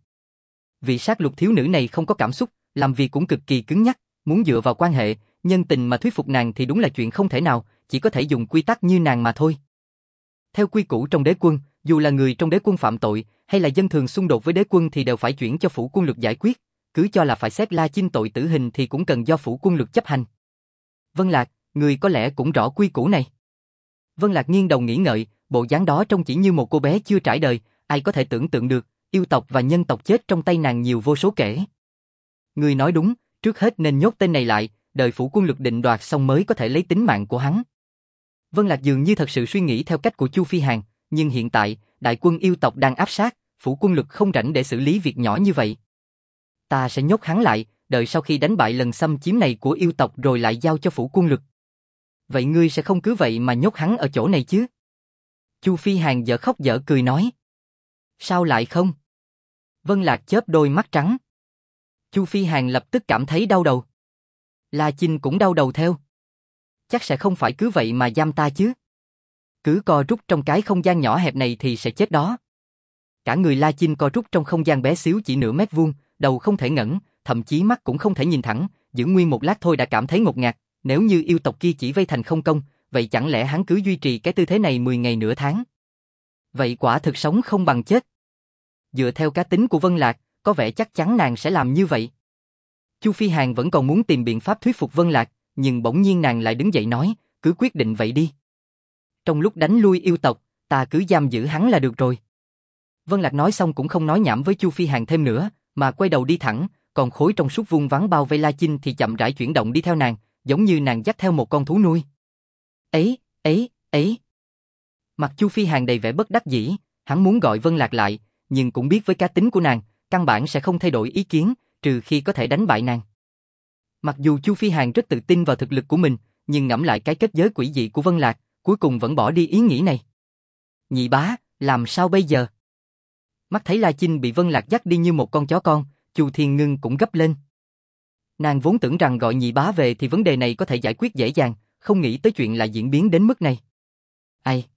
Vị sát lục thiếu nữ này không có cảm xúc, làm việc cũng cực kỳ cứng nhắc, muốn dựa vào quan hệ, nhân tình mà thuyết phục nàng thì đúng là chuyện không thể nào, chỉ có thể dùng quy tắc như nàng mà thôi. Theo quy củ trong đế quân, dù là người trong đế quân phạm tội, hay là dân thường xung đột với đế quân thì đều phải chuyển cho phủ quân luật giải quyết, cứ cho là phải xét La Chinh tội tử hình thì cũng cần do phủ quân luật chấp hành. Vân Lạc, người có lẽ cũng rõ quy củ này. Vân Lạc nghiêng đầu nghĩ ngợi, bộ dáng đó trông chỉ như một cô bé chưa trải đời, ai có thể tưởng tượng được, yêu tộc và nhân tộc chết trong tay nàng nhiều vô số kể. Người nói đúng, trước hết nên nhốt tên này lại, đợi phủ quân luật định đoạt xong mới có thể lấy tính mạng của hắn. Vân Lạc dường như thật sự suy nghĩ theo cách của Chu Phi Hàn, nhưng hiện tại, đại quân yêu tộc đang áp sát, phủ quân luật không rảnh để xử lý việc nhỏ như vậy. Ta sẽ nhốt hắn lại, đợi sau khi đánh bại lần xâm chiếm này của yêu tộc rồi lại giao cho phủ quân luật. Vậy ngươi sẽ không cứ vậy mà nhốt hắn ở chỗ này chứ? Chu Phi Hàn dở khóc dở cười nói. Sao lại không? Vân Lạc chớp đôi mắt trắng. Chu Phi Hàn lập tức cảm thấy đau đầu. La Chinh cũng đau đầu theo. Chắc sẽ không phải cứ vậy mà giam ta chứ. Cứ co rút trong cái không gian nhỏ hẹp này thì sẽ chết đó. Cả người La Chinh co rút trong không gian bé xíu chỉ nửa mét vuông, đầu không thể ngẩng, thậm chí mắt cũng không thể nhìn thẳng, giữ nguyên một lát thôi đã cảm thấy ngột ngạt. Nếu như yêu tộc kia chỉ vây thành không công, vậy chẳng lẽ hắn cứ duy trì cái tư thế này mười ngày nửa tháng? Vậy quả thực sống không bằng chết. Dựa theo cá tính của Vân Lạc, có vẻ chắc chắn nàng sẽ làm như vậy. Chu Phi Hàn vẫn còn muốn tìm biện pháp thuyết phục Vân Lạc, nhưng bỗng nhiên nàng lại đứng dậy nói, cứ quyết định vậy đi. Trong lúc đánh lui yêu tộc, ta cứ giam giữ hắn là được rồi. Vân Lạc nói xong cũng không nói nhảm với Chu Phi Hàn thêm nữa, mà quay đầu đi thẳng, còn khối trong suốt vuông vắn bao vây La Chinh thì chậm rãi chuyển động đi theo nàng, giống như nàng dắt theo một con thú nuôi. Ấy, ấy, ấy. Mặt Chu Phi Hàn đầy vẻ bất đắc dĩ, hắn muốn gọi Vân Lạc lại, nhưng cũng biết với cá tính của nàng, căn bản sẽ không thay đổi ý kiến, trừ khi có thể đánh bại nàng. Mặc dù Chu Phi Hàn rất tự tin vào thực lực của mình, nhưng ngẫm lại cái kết giới quỷ dị của Vân Lạc, cuối cùng vẫn bỏ đi ý nghĩ này. Nhị bá, làm sao bây giờ? Mắt thấy La Chinh bị Vân Lạc dắt đi như một con chó con, Chu Thiên Ngưng cũng gấp lên. Nàng vốn tưởng rằng gọi nhị bá về thì vấn đề này có thể giải quyết dễ dàng, không nghĩ tới chuyện lại diễn biến đến mức này. Ai?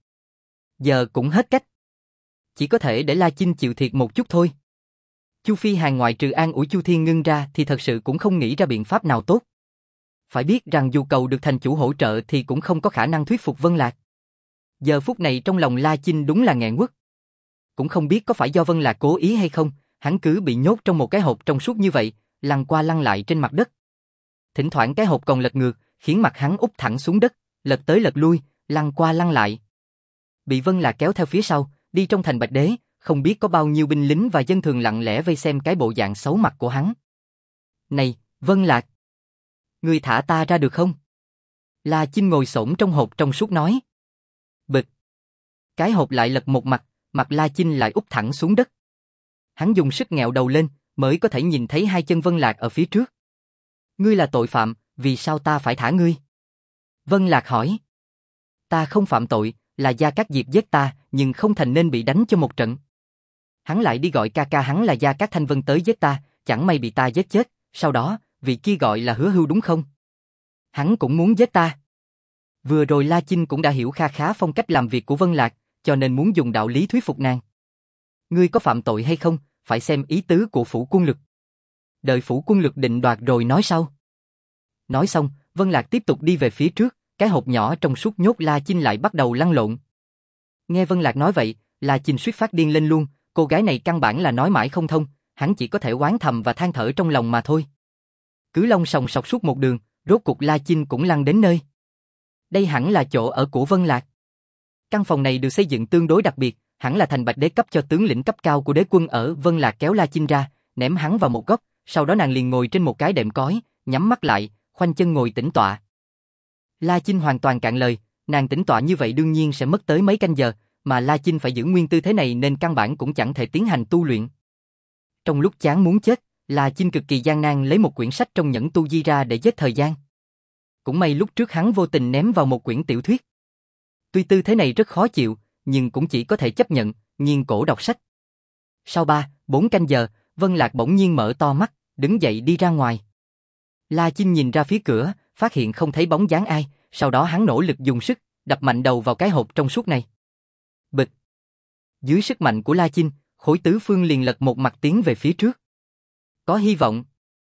Giờ cũng hết cách. Chỉ có thể để La Chinh chịu thiệt một chút thôi. Chu Phi Hàn ngoại trừ an ủi Chu Thiên Ngưng ra thì thật sự cũng không nghĩ ra biện pháp nào tốt. Phải biết rằng dù cầu được thành chủ hỗ trợ thì cũng không có khả năng thuyết phục Vân Lạc. Giờ phút này trong lòng La Chinh đúng là nghẹn quất. Cũng không biết có phải do Vân Lạc cố ý hay không, hắn cứ bị nhốt trong một cái hộp trong suốt như vậy, lăn qua lăn lại trên mặt đất. Thỉnh thoảng cái hộp còn lật ngược, khiến mặt hắn úp thẳng xuống đất, lật tới lật lui, lăn qua lăn lại. Bị Vân Lạc kéo theo phía sau, đi trong thành Bạch Đế, không biết có bao nhiêu binh lính và dân thường lặng lẽ vây xem cái bộ dạng xấu mặt của hắn. Này, Vân Lạc! Ngươi thả ta ra được không? La Chinh ngồi xổm trong hộp trong suốt nói. Bịch! Cái hộp lại lật một mặt, mặt La Chinh lại úp thẳng xuống đất. Hắn dùng sức nghẹo đầu lên, mới có thể nhìn thấy hai chân Vân Lạc ở phía trước. Ngươi là tội phạm, vì sao ta phải thả ngươi? Vân Lạc hỏi. Ta không phạm tội, là Gia Cát Diệp giết ta, nhưng không thành nên bị đánh cho một trận. Hắn lại đi gọi ca ca hắn là Gia Cát Thanh Vân tới giết ta, chẳng may bị ta giết chết, sau đó, vị kia gọi là Hứa Hưu đúng không? Hắn cũng muốn giết ta. Vừa rồi La Chinh cũng đã hiểu kha khá phong cách làm việc của Vân Lạc, cho nên muốn dùng đạo lý thuyết phục nàng. Ngươi có phạm tội hay không, phải xem ý tứ của phủ quân lực. Đợi phủ quân lực định đoạt rồi nói sau. Nói xong, Vân Lạc tiếp tục đi về phía trước, cái hộp nhỏ trong suốt nhốt La Chinh lại bắt đầu lăn lộn. Nghe Vân Lạc nói vậy, La Chinh suýt phát điên lên luôn, cô gái này căn bản là nói mãi không thông, hắn chỉ có thể oán thầm và than thở trong lòng mà thôi. Cứ long sòng sọc suốt một đường, rốt cục La Chinh cũng lăn đến nơi. Đây hẳn là chỗ ở của Vân Lạc. Căn phòng này được xây dựng tương đối đặc biệt, hẳn là thành Bạch Đế cấp cho tướng lĩnh cấp cao của đế quân ở. Vân Lạc kéo La Chinh ra, ném hắn vào một góc, sau đó nàng liền ngồi trên một cái đệm cói, nhắm mắt lại, khoanh chân ngồi tĩnh tọa. La Chinh hoàn toàn cạn lời, nàng tĩnh tọa như vậy đương nhiên sẽ mất tới mấy canh giờ, mà La Chinh phải giữ nguyên tư thế này nên căn bản cũng chẳng thể tiến hành tu luyện. Trong lúc chán muốn chết, La Chinh cực kỳ gian nan lấy một quyển sách trong nhẫn tu di ra để giết thời gian. Cũng may lúc trước hắn vô tình ném vào một quyển tiểu thuyết. Tuy tư thế này rất khó chịu, nhưng cũng chỉ có thể chấp nhận, nghiêng cổ đọc sách. Sau ba, bốn canh giờ, Vân Lạc bỗng nhiên mở to mắt, đứng dậy đi ra ngoài. La Chinh nhìn ra phía cửa, phát hiện không thấy bóng dáng ai, sau đó hắn nỗ lực dùng sức, đập mạnh đầu vào cái hộp trong suốt này. Bịch! Dưới sức mạnh của La Chinh, khối tứ phương liền lật một mặt tiến về phía trước. Có hy vọng.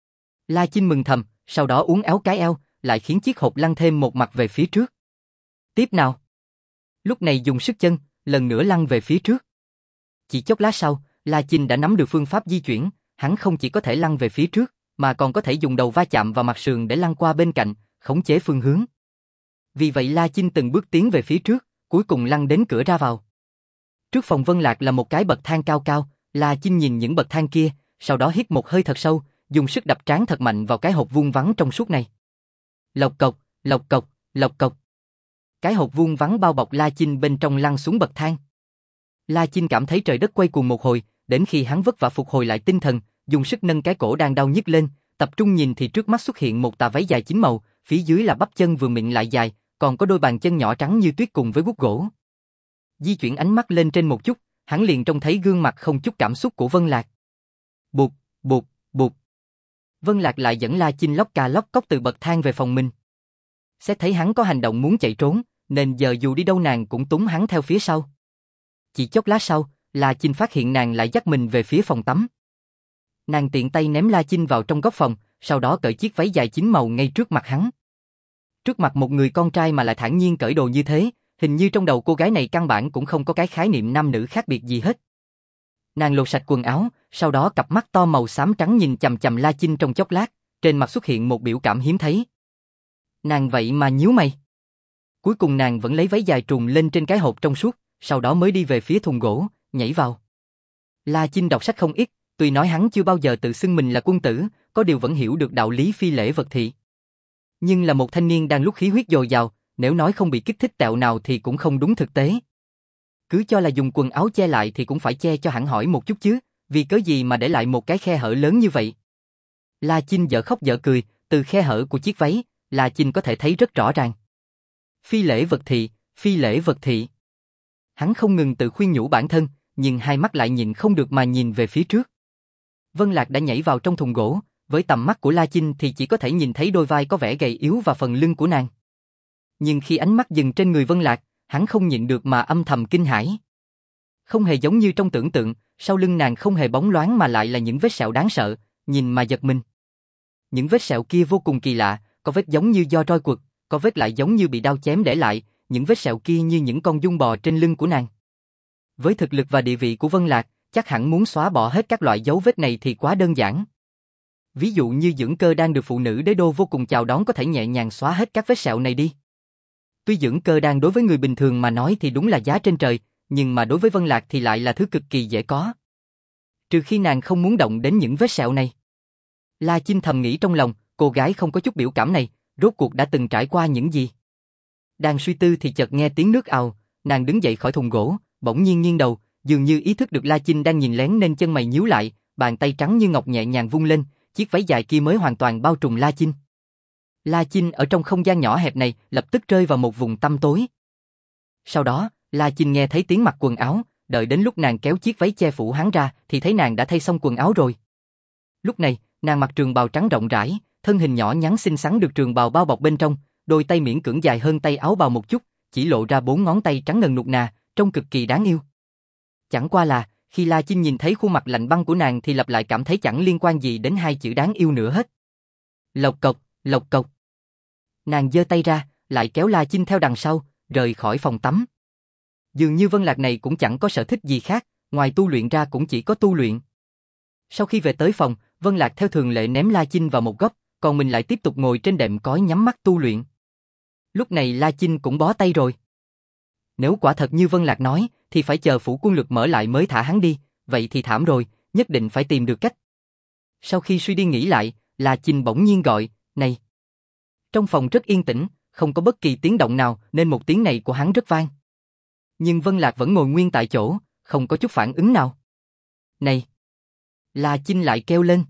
La Chinh mừng thầm, sau đó uốn éo cái eo, lại khiến chiếc hộp lăn thêm một mặt về phía trước. Tiếp nào. Lúc này dùng sức chân, lần nữa lăn về phía trước. Chỉ chốc lát sau, La Chinh đã nắm được phương pháp di chuyển, hắn không chỉ có thể lăn về phía trước, mà còn có thể dùng đầu va chạm vào mặt sườn để lăn qua bên cạnh, khống chế phương hướng. Vì vậy La Chinh từng bước tiến về phía trước, cuối cùng lăn đến cửa ra vào. Trước phòng Vân Lạc là một cái bậc thang cao cao, La Chinh nhìn những bậc thang kia, sau đó hít một hơi thật sâu, dùng sức đập trán thật mạnh vào cái hộp vuông vắn trong suốt này. Lộc cộc, lộc cộc, lộc cộc. Cái hộp vuông vắn bao bọc La Chinh bên trong lăn xuống bậc thang. La Chinh cảm thấy trời đất quay cuồng một hồi, đến khi hắn vất vả phục hồi lại tinh thần, dùng sức nâng cái cổ đang đau nhức lên, tập trung nhìn thì trước mắt xuất hiện một tà váy dài chín màu, phía dưới là bắp chân vừa mịn lại dài, còn có đôi bàn chân nhỏ trắng như tuyết cùng với guốc gỗ. Di chuyển ánh mắt lên trên một chút, hắn liền trông thấy gương mặt không chút cảm xúc của Vân Lạc. Bụt, bụt, bụt. Vân Lạc lại dẫn La Chinh lóc cà lóc cóc từ bậc thang về phòng mình. Xét thấy hắn có hành động muốn chạy trốn, nên giờ dù đi đâu nàng cũng túm hắn theo phía sau. Chỉ chốc lát sau, La Chinh phát hiện nàng lại dắt mình về phía phòng tắm. Nàng tiện tay ném La Chinh vào trong góc phòng, sau đó cởi chiếc váy dài chín màu ngay trước mặt hắn. Trước mặt một người con trai mà lại thản nhiên cởi đồ như thế, hình như trong đầu cô gái này căn bản cũng không có cái khái niệm nam nữ khác biệt gì hết. Nàng lột sạch quần áo, sau đó cặp mắt to màu xám trắng nhìn chằm chằm La Chinh trong chốc lát, trên mặt xuất hiện một biểu cảm hiếm thấy. Nàng vậy mà nhíu mày. Cuối cùng nàng vẫn lấy váy dài trùm lên trên cái hộp trong suốt, sau đó mới đi về phía thùng gỗ, nhảy vào. La Chinh đọc sách không ít, tuy nói hắn chưa bao giờ tự xưng mình là quân tử, có điều vẫn hiểu được đạo lý phi lễ vật thị. Nhưng là một thanh niên đang lúc khí huyết dồi dào, nếu nói không bị kích thích tẹo nào thì cũng không đúng thực tế. Cứ cho là dùng quần áo che lại thì cũng phải che cho hẳn hỏi một chút chứ, vì cớ gì mà để lại một cái khe hở lớn như vậy. La Chinh dở khóc dở cười, từ khe hở của chiếc váy, La Chinh có thể thấy rất rõ ràng. Phi lễ vật thị, phi lễ vật thị. Hắn không ngừng tự khuyên nhủ bản thân, nhưng hai mắt lại nhìn không được mà nhìn về phía trước. Vân Lạc đã nhảy vào trong thùng gỗ, với tầm mắt của La Chinh thì chỉ có thể nhìn thấy đôi vai có vẻ gầy yếu và phần lưng của nàng. Nhưng khi ánh mắt dừng trên người Vân Lạc, hắn không nhịn được mà âm thầm kinh hãi. Không hề giống như trong tưởng tượng, sau lưng nàng không hề bóng loáng mà lại là những vết sẹo đáng sợ, nhìn mà giật mình. Những vết sẹo kia vô cùng kỳ lạ, có vết giống như do roi quật, có vết lại giống như bị đao chém để lại, những vết sẹo kia như những con giun bò trên lưng của nàng. Với thực lực và địa vị của Vân Lạc, chắc hẳn muốn xóa bỏ hết các loại dấu vết này thì quá đơn giản. Ví dụ như dưỡng cơ đang được phụ nữ đế đô vô cùng chào đón có thể nhẹ nhàng xóa hết các vết sẹo này đi. Tuy dưỡng cơ đang đối với người bình thường mà nói thì đúng là giá trên trời, nhưng mà đối với Vân Lạc thì lại là thứ cực kỳ dễ có. Trừ khi nàng không muốn động đến những vết sẹo này. La Chinh thầm nghĩ trong lòng, cô gái không có chút biểu cảm này, rốt cuộc đã từng trải qua những gì. Đang suy tư thì chợt nghe tiếng nước ào, nàng đứng dậy khỏi thùng gỗ, bỗng nhiên nghiêng đầu, dường như ý thức được La Chinh đang nhìn lén nên chân mày nhíu lại, bàn tay trắng như ngọc nhẹ nhàng vung lên, chiếc váy dài kia mới hoàn toàn bao trùm La Chinh. La Chinh ở trong không gian nhỏ hẹp này lập tức rơi vào một vùng tăm tối. Sau đó, La Chinh nghe thấy tiếng mặc quần áo, đợi đến lúc nàng kéo chiếc váy che phủ hắn ra thì thấy nàng đã thay xong quần áo rồi. Lúc này, nàng mặc trường bào trắng rộng rãi, thân hình nhỏ nhắn xinh xắn được trường bào bao bọc bên trong, đôi tay miễn cưỡng dài hơn tay áo bào một chút, chỉ lộ ra bốn ngón tay trắng ngần nuột nà, trông cực kỳ đáng yêu. Chẳng qua là, khi La Chinh nhìn thấy khuôn mặt lạnh băng của nàng thì lập lại cảm thấy chẳng liên quan gì đến hai chữ đáng yêu nữa hết. Lộc cộc, lộc cộc. Nàng giơ tay ra, lại kéo La Chinh theo đằng sau, rời khỏi phòng tắm. Dường như Vân Lạc này cũng chẳng có sở thích gì khác, ngoài tu luyện ra cũng chỉ có tu luyện. Sau khi về tới phòng, Vân Lạc theo thường lệ ném La Chinh vào một góc, còn mình lại tiếp tục ngồi trên đệm cói nhắm mắt tu luyện. Lúc này La Chinh cũng bó tay rồi. Nếu quả thật như Vân Lạc nói, thì phải chờ phủ quân lực mở lại mới thả hắn đi, vậy thì thảm rồi, nhất định phải tìm được cách. Sau khi suy đi nghĩ lại, La Chinh bỗng nhiên gọi, này. Trong phòng rất yên tĩnh, không có bất kỳ tiếng động nào nên một tiếng này của hắn rất vang. Nhưng Vân Lạc vẫn ngồi nguyên tại chỗ, không có chút phản ứng nào. Này! La Chinh lại kêu lên.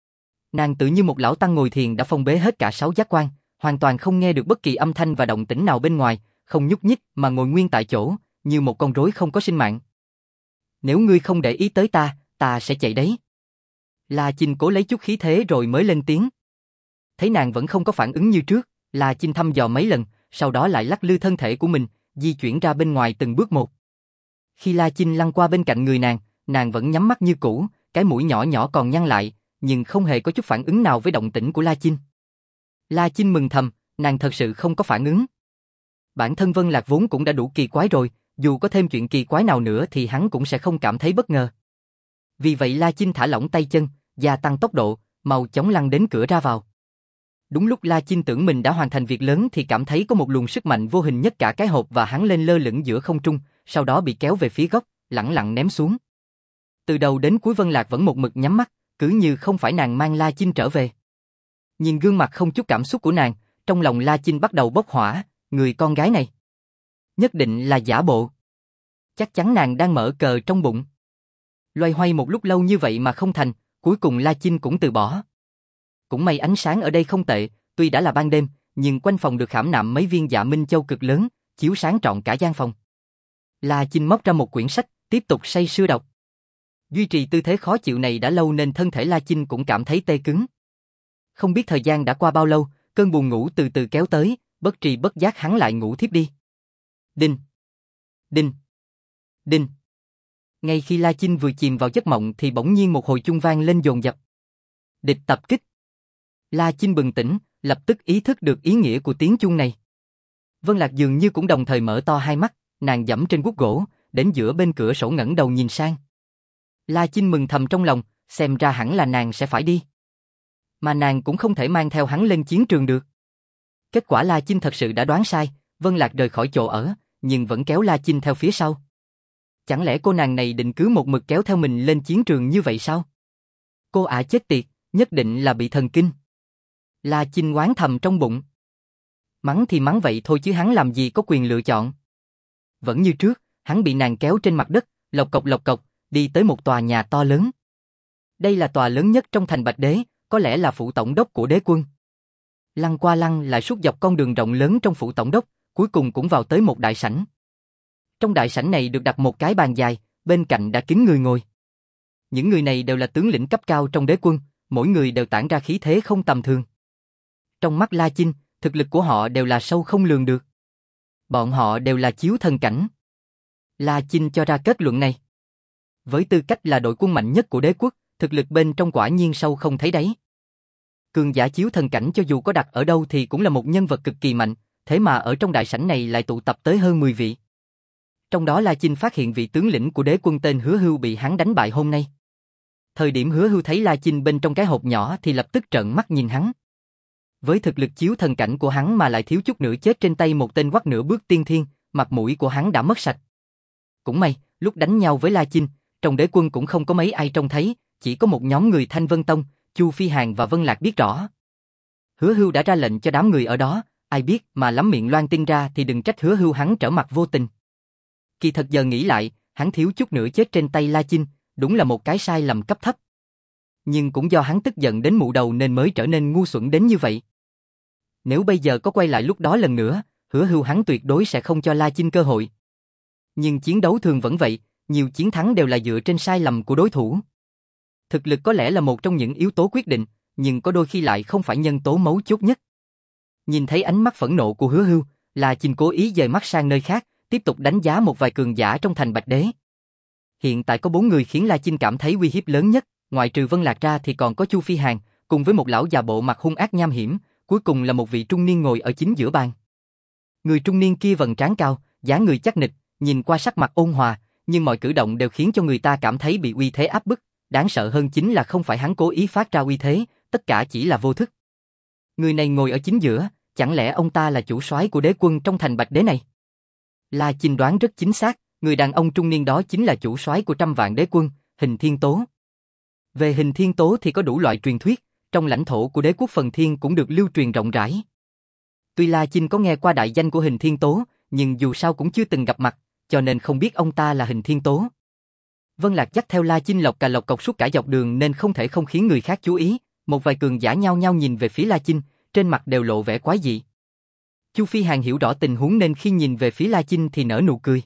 Nàng tự như một lão tăng ngồi thiền đã phong bế hết cả sáu giác quan, hoàn toàn không nghe được bất kỳ âm thanh và động tĩnh nào bên ngoài, không nhúc nhích mà ngồi nguyên tại chỗ, như một con rối không có sinh mạng. Nếu ngươi không để ý tới ta, ta sẽ chạy đấy. La Chinh cố lấy chút khí thế rồi mới lên tiếng. Thấy nàng vẫn không có phản ứng như trước, La Chinh thăm dò mấy lần, sau đó lại lắc lư thân thể của mình, di chuyển ra bên ngoài từng bước một. Khi La Chinh lăn qua bên cạnh người nàng, nàng vẫn nhắm mắt như cũ, cái mũi nhỏ nhỏ còn nhăn lại, nhưng không hề có chút phản ứng nào với động tĩnh của La Chinh. La Chinh mừng thầm, nàng thật sự không có phản ứng. Bản thân Vân Lạc vốn cũng đã đủ kỳ quái rồi, dù có thêm chuyện kỳ quái nào nữa thì hắn cũng sẽ không cảm thấy bất ngờ. Vì vậy La Chinh thả lỏng tay chân, gia tăng tốc độ, mau chóng lăn đến cửa ra vào. Đúng lúc La Chinh tưởng mình đã hoàn thành việc lớn thì cảm thấy có một luồng sức mạnh vô hình nhất cả cái hộp và hắn lên lơ lửng giữa không trung, sau đó bị kéo về phía góc, lẳng lặng ném xuống. Từ đầu đến cuối Vân Lạc vẫn một mực nhắm mắt, cứ như không phải nàng mang La Chinh trở về. Nhìn gương mặt không chút cảm xúc của nàng, trong lòng La Chinh bắt đầu bốc hỏa, người con gái này nhất định là giả bộ. Chắc chắn nàng đang mở cờ trong bụng. Loay hoay một lúc lâu như vậy mà không thành, cuối cùng La Chinh cũng từ bỏ. Cũng may ánh sáng ở đây không tệ, tuy đã là ban đêm, nhưng quanh phòng được khảm nạm mấy viên dạ minh châu cực lớn, chiếu sáng trọn cả gian phòng. La Chinh móc ra một quyển sách, tiếp tục say sưa đọc. Duy trì tư thế khó chịu này đã lâu nên thân thể La Chinh cũng cảm thấy tê cứng. Không biết thời gian đã qua bao lâu, cơn buồn ngủ từ từ kéo tới, bất tri bất giác hắn lại ngủ thiếp đi. Đinh! Đinh! Đinh! Ngay khi La Chinh vừa chìm vào giấc mộng thì bỗng nhiên một hồi chuông vang lên dồn dập. Địch tập kích! La Chinh bừng tỉnh, lập tức ý thức được ý nghĩa của tiếng chuông này. Vân Lạc dường như cũng đồng thời mở to hai mắt, nàng giẫm trên guốc gỗ, đến giữa bên cửa sổ ngẩng đầu nhìn sang. La Chinh mừng thầm trong lòng, xem ra hẳn là nàng sẽ phải đi. Mà nàng cũng không thể mang theo hắn lên chiến trường được. Kết quả La Chinh thật sự đã đoán sai, Vân Lạc rời khỏi chỗ ở, nhưng vẫn kéo La Chinh theo phía sau. Chẳng lẽ cô nàng này định cứ một mực kéo theo mình lên chiến trường như vậy sao? Cô ả chết tiệt, nhất định là bị thần kinh. La Chinh oán thầm trong bụng. Mắng thì mắng vậy thôi chứ hắn làm gì có quyền lựa chọn. Vẫn như trước, hắn bị nàng kéo trên mặt đất, lộc cộc lộc cộc, đi tới một tòa nhà to lớn. Đây là tòa lớn nhất trong thành Bạch Đế, có lẽ là phủ tổng đốc của đế quân. Lăn qua lăn lại suốt dọc con đường rộng lớn trong phủ tổng đốc, cuối cùng cũng vào tới một đại sảnh. Trong đại sảnh này được đặt một cái bàn dài, bên cạnh đã kín người ngồi. Những người này đều là tướng lĩnh cấp cao trong đế quân, mỗi người đều tản ra khí thế không tầm thường. Trong mắt La Chinh, thực lực của họ đều là sâu không lường được. Bọn họ đều là chiếu thần cảnh. La Chinh cho ra kết luận này. Với tư cách là đội quân mạnh nhất của đế quốc, thực lực bên trong quả nhiên sâu không thấy đáy. Cường giả chiếu thần cảnh cho dù có đặt ở đâu thì cũng là một nhân vật cực kỳ mạnh, thế mà ở trong đại sảnh này lại tụ tập tới hơn mười vị. Trong đó La Chinh phát hiện vị tướng lĩnh của đế quân tên Hứa Hưu bị hắn đánh bại hôm nay. Thời điểm Hứa Hưu thấy La Chinh bên trong cái hộp nhỏ thì lập tức trợn mắt nhìn hắn. Với thực lực chiếu thần cảnh của hắn mà lại thiếu chút nữa chết trên tay một tên quắc nửa bước tiên thiên, mặt mũi của hắn đã mất sạch. Cũng may, lúc đánh nhau với La Chinh, trong đế quân cũng không có mấy ai trông thấy, chỉ có một nhóm người Thanh Vân Tông, Chu Phi Hàn và Vân Lạc biết rõ. Hứa Hưu đã ra lệnh cho đám người ở đó, ai biết mà lắm miệng loan tin ra thì đừng trách Hứa Hưu hắn trở mặt vô tình. Kỳ thật giờ nghĩ lại, hắn thiếu chút nữa chết trên tay La Chinh, đúng là một cái sai lầm cấp thấp. Nhưng cũng do hắn tức giận đến mụ đầu nên mới trở nên ngu xuẩn đến như vậy. Nếu bây giờ có quay lại lúc đó lần nữa, Hứa Hưu hắn tuyệt đối sẽ không cho La Chinh cơ hội. Nhưng chiến đấu thường vẫn vậy, nhiều chiến thắng đều là dựa trên sai lầm của đối thủ. Thực lực có lẽ là một trong những yếu tố quyết định, nhưng có đôi khi lại không phải nhân tố mấu chốt nhất. Nhìn thấy ánh mắt phẫn nộ của Hứa Hưu, La Chinh cố ý dời mắt sang nơi khác, tiếp tục đánh giá một vài cường giả trong thành Bạch Đế. Hiện tại có bốn người khiến La Chinh cảm thấy uy hiếp lớn nhất, ngoại trừ Vân Lạc ra thì còn có Chu Phi Hàn, cùng với một lão già bộ mặt hung ác nham hiểm, cuối cùng là một vị trung niên ngồi ở chính giữa bàn. Người trung niên kia vầng trán cao, dáng người chắc nịch, nhìn qua sắc mặt ôn hòa, nhưng mọi cử động đều khiến cho người ta cảm thấy bị uy thế áp bức, đáng sợ hơn chính là không phải hắn cố ý phát ra uy thế, tất cả chỉ là vô thức. Người này ngồi ở chính giữa, chẳng lẽ ông ta là chủ soái của đế quân trong thành Bạch Đế này? La Chinh đoán rất chính xác, người đàn ông trung niên đó chính là chủ soái của trăm vạn đế quân, Hình Thiên Tố. Về Hình Thiên Tố thì có đủ loại truyền thuyết, trong lãnh thổ của đế quốc Phần Thiên cũng được lưu truyền rộng rãi. Tuy La Chinh có nghe qua đại danh của Hình Thiên Tố, nhưng dù sao cũng chưa từng gặp mặt, cho nên không biết ông ta là Hình Thiên Tố. Vân Lạc dắt theo La Chinh lộc cà lộc cọc suốt cả dọc đường nên không thể không khiến người khác chú ý, một vài cường giả nhao nhao nhìn về phía La Chinh, trên mặt đều lộ vẻ quái dị. Chu Phi Hàn hiểu rõ tình huống nên khi nhìn về phía La Chinh thì nở nụ cười.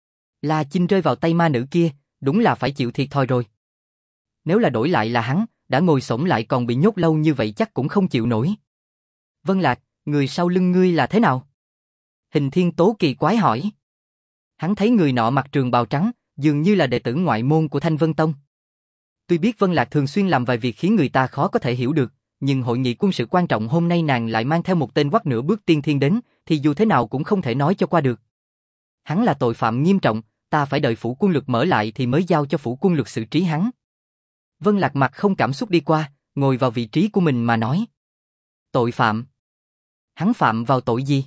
La Chinh rơi vào tay ma nữ kia, đúng là phải chịu thiệt thòi rồi. Nếu là đổi lại là hắn, đã ngồi xổm lại còn bị nhốt lâu như vậy chắc cũng không chịu nổi. Vân Lạc, người sau lưng ngươi là thế nào? Hình Thiên Tố kỳ quái hỏi. Hắn thấy người nọ mặc trường bào trắng, dường như là đệ tử ngoại môn của Thanh Vân Tông. Tuy biết Vân Lạc thường xuyên làm vài việc khiến người ta khó có thể hiểu được, nhưng hội nghị quân sự quan trọng hôm nay nàng lại mang theo một tên quắc nửa bước tiên thiên đến, thì dù thế nào cũng không thể nói cho qua được. Hắn là tội phạm nghiêm trọng, ta phải đợi phủ quân lực mở lại thì mới giao cho phủ quân lực xử trí hắn. Vân Lạc mặt không cảm xúc đi qua, ngồi vào vị trí của mình mà nói. Tội phạm? Hắn phạm vào tội gì?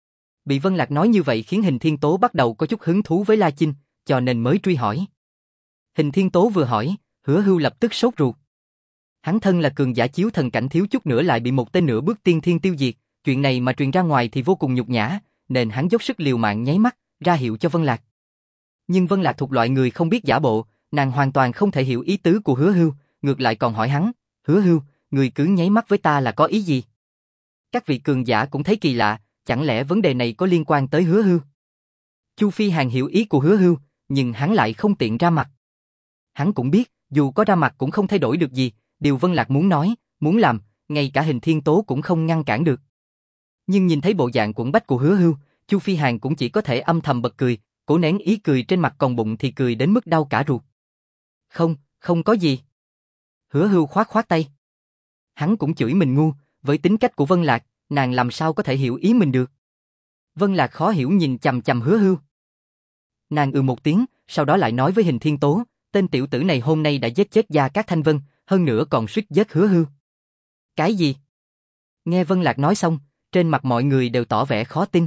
Bị Vân Lạc nói như vậy khiến Hình Thiên Tố bắt đầu có chút hứng thú với La Chinh, cho nên mới truy hỏi. Hình Thiên Tố vừa hỏi, Hứa Hưu lập tức sốt ruột. Hắn thân là cường giả chiếu thần cảnh thiếu chút nữa lại bị một tên nửa bước tiên thiên tiêu diệt, chuyện này mà truyền ra ngoài thì vô cùng nhục nhã, nên hắn dốc sức liều mạng nháy mắt, ra hiệu cho Vân Lạc. Nhưng Vân Lạc thuộc loại người không biết giả bộ, nàng hoàn toàn không thể hiểu ý tứ của Hứa Hưu, ngược lại còn hỏi hắn, Hứa Hưu, người cứ nháy mắt với ta là có ý gì? Các vị cường giả cũng thấy kỳ lạ, chẳng lẽ vấn đề này có liên quan tới Hứa Hưu? Chu Phi Hàn hiểu ý của Hứa Hưu, nhưng hắn lại không tiện ra mặt. Hắn cũng biết, dù có ra mặt cũng không thay đổi được gì, điều Vân Lạc muốn nói, muốn làm, ngay cả Hình Thiên Tố cũng không ngăn cản được. Nhưng nhìn thấy bộ dạng quẫn bách của Hứa Hưu, Chu Phi Hàn cũng chỉ có thể âm thầm bật cười, cố nén ý cười trên mặt còn bụng thì cười đến mức đau cả ruột. Không, không có gì. Hứa Hưu khoát khoát tay. Hắn cũng chửi mình ngu, với tính cách của Vân Lạc, nàng làm sao có thể hiểu ý mình được. Vân Lạc khó hiểu nhìn chằm chằm Hứa Hưu. Nàng ừ một tiếng, sau đó lại nói với Hình Thiên Tố, tên tiểu tử này hôm nay đã giết chết Gia Cát Thanh Vân, hơn nữa còn suýt giết Hứa Hưu. Cái gì? Nghe Vân Lạc nói xong, trên mặt mọi người đều tỏ vẻ khó tin.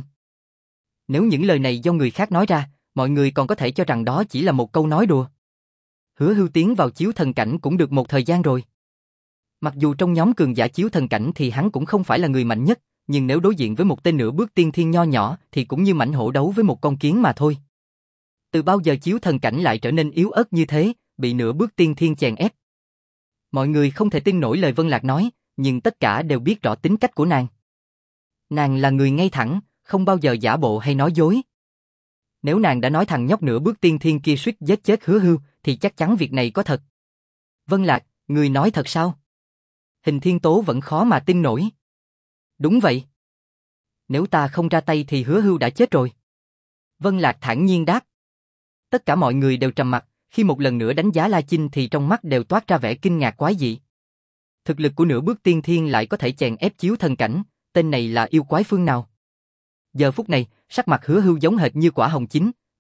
Nếu những lời này do người khác nói ra, mọi người còn có thể cho rằng đó chỉ là một câu nói đùa. Hứa Hưu tiến vào chiếu thần cảnh cũng được một thời gian rồi. Mặc dù trong nhóm cường giả chiếu thần cảnh thì hắn cũng không phải là người mạnh nhất, nhưng nếu đối diện với một tên nửa bước tiên thiên nho nhỏ thì cũng như mãnh hổ đấu với một con kiến mà thôi. Từ bao giờ chiếu thần cảnh lại trở nên yếu ớt như thế, bị nửa bước tiên thiên chèn ép. Mọi người không thể tin nổi lời Vân Lạc nói, nhưng tất cả đều biết rõ tính cách của nàng. Nàng là người ngay thẳng, không bao giờ giả bộ hay nói dối. Nếu nàng đã nói thằng nhóc nửa bước tiên thiên kia suýt giết chết Hứa Hưu, thì chắc chắn việc này có thật. Vân Lạc, người nói thật sao? Hình Thiên Tố vẫn khó mà tin nổi. Đúng vậy. Nếu ta không ra tay thì Hứa Hưu đã chết rồi. Vân Lạc thản nhiên đáp. Tất cả mọi người đều trầm mặc, khi một lần nữa đánh giá La Chinh thì trong mắt đều toát ra vẻ kinh ngạc quái dị. Thực lực của nửa bước tiên thiên lại có thể chèn ép chiếu thần cảnh, tên này là yêu quái phương nào? Giờ phút này, sắc mặt Hứa Hưu giống hệt như quả hồng chín,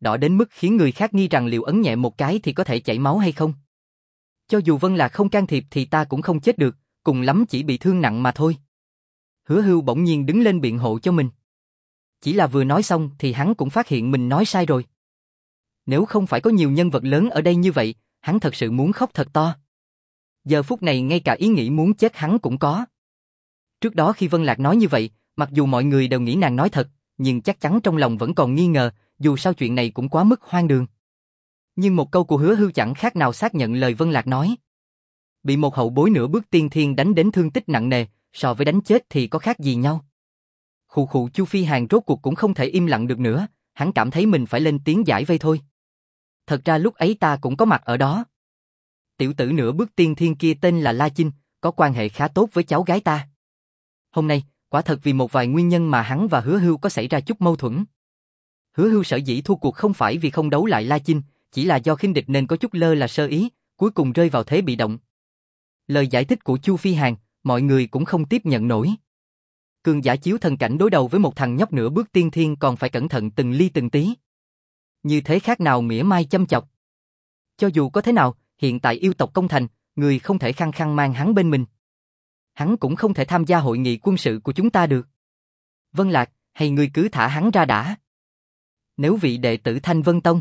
đỏ đến mức khiến người khác nghi rằng liệu ấn nhẹ một cái thì có thể chảy máu hay không. Cho dù Vân Lạc không can thiệp thì ta cũng không chết được, cùng lắm chỉ bị thương nặng mà thôi. Hứa Hưu bỗng nhiên đứng lên biện hộ cho mình. Chỉ là vừa nói xong thì hắn cũng phát hiện mình nói sai rồi. Nếu không phải có nhiều nhân vật lớn ở đây như vậy, hắn thật sự muốn khóc thật to. Giờ phút này ngay cả ý nghĩ muốn chết hắn cũng có. Trước đó khi Vân Lạc nói như vậy, mặc dù mọi người đều nghĩ nàng nói thật, nhưng chắc chắn trong lòng vẫn còn nghi ngờ, dù sao chuyện này cũng quá mức hoang đường. Nhưng một câu của Hứa Hưu chẳng khác nào xác nhận lời Vân Lạc nói. Bị một hậu bối nửa bước tiên thiên đánh đến thương tích nặng nề, so với đánh chết thì có khác gì nhau. Khụ khụ Chu Phi Hàn rốt cuộc cũng không thể im lặng được nữa, hắn cảm thấy mình phải lên tiếng giải vây thôi. Thật ra lúc ấy ta cũng có mặt ở đó. Tiểu tử nửa bước tiên thiên kia tên là La Chinh, có quan hệ khá tốt với cháu gái ta. Hôm nay, quả thật vì một vài nguyên nhân mà hắn và Hứa Hưu có xảy ra chút mâu thuẫn. Hứa Hưu sở dĩ thua cuộc không phải vì không đấu lại La Chinh, chỉ là do khinh địch nên có chút lơ là sơ ý, cuối cùng rơi vào thế bị động. Lời giải thích của Chu Phi Hàn, mọi người cũng không tiếp nhận nổi. Cường giả chiếu thần cảnh đối đầu với một thằng nhóc nửa bước tiên thiên còn phải cẩn thận từng ly từng tí. Như thế khác nào mỉa mai châm chọc. Cho dù có thế nào, hiện tại yêu tộc công thành, người không thể khăng khăng mang hắn bên mình. Hắn cũng không thể tham gia hội nghị quân sự của chúng ta được. Vân Lạc, hay ngươi cứ thả hắn ra đã. Nếu vị đệ tử Thanh Vân Tông,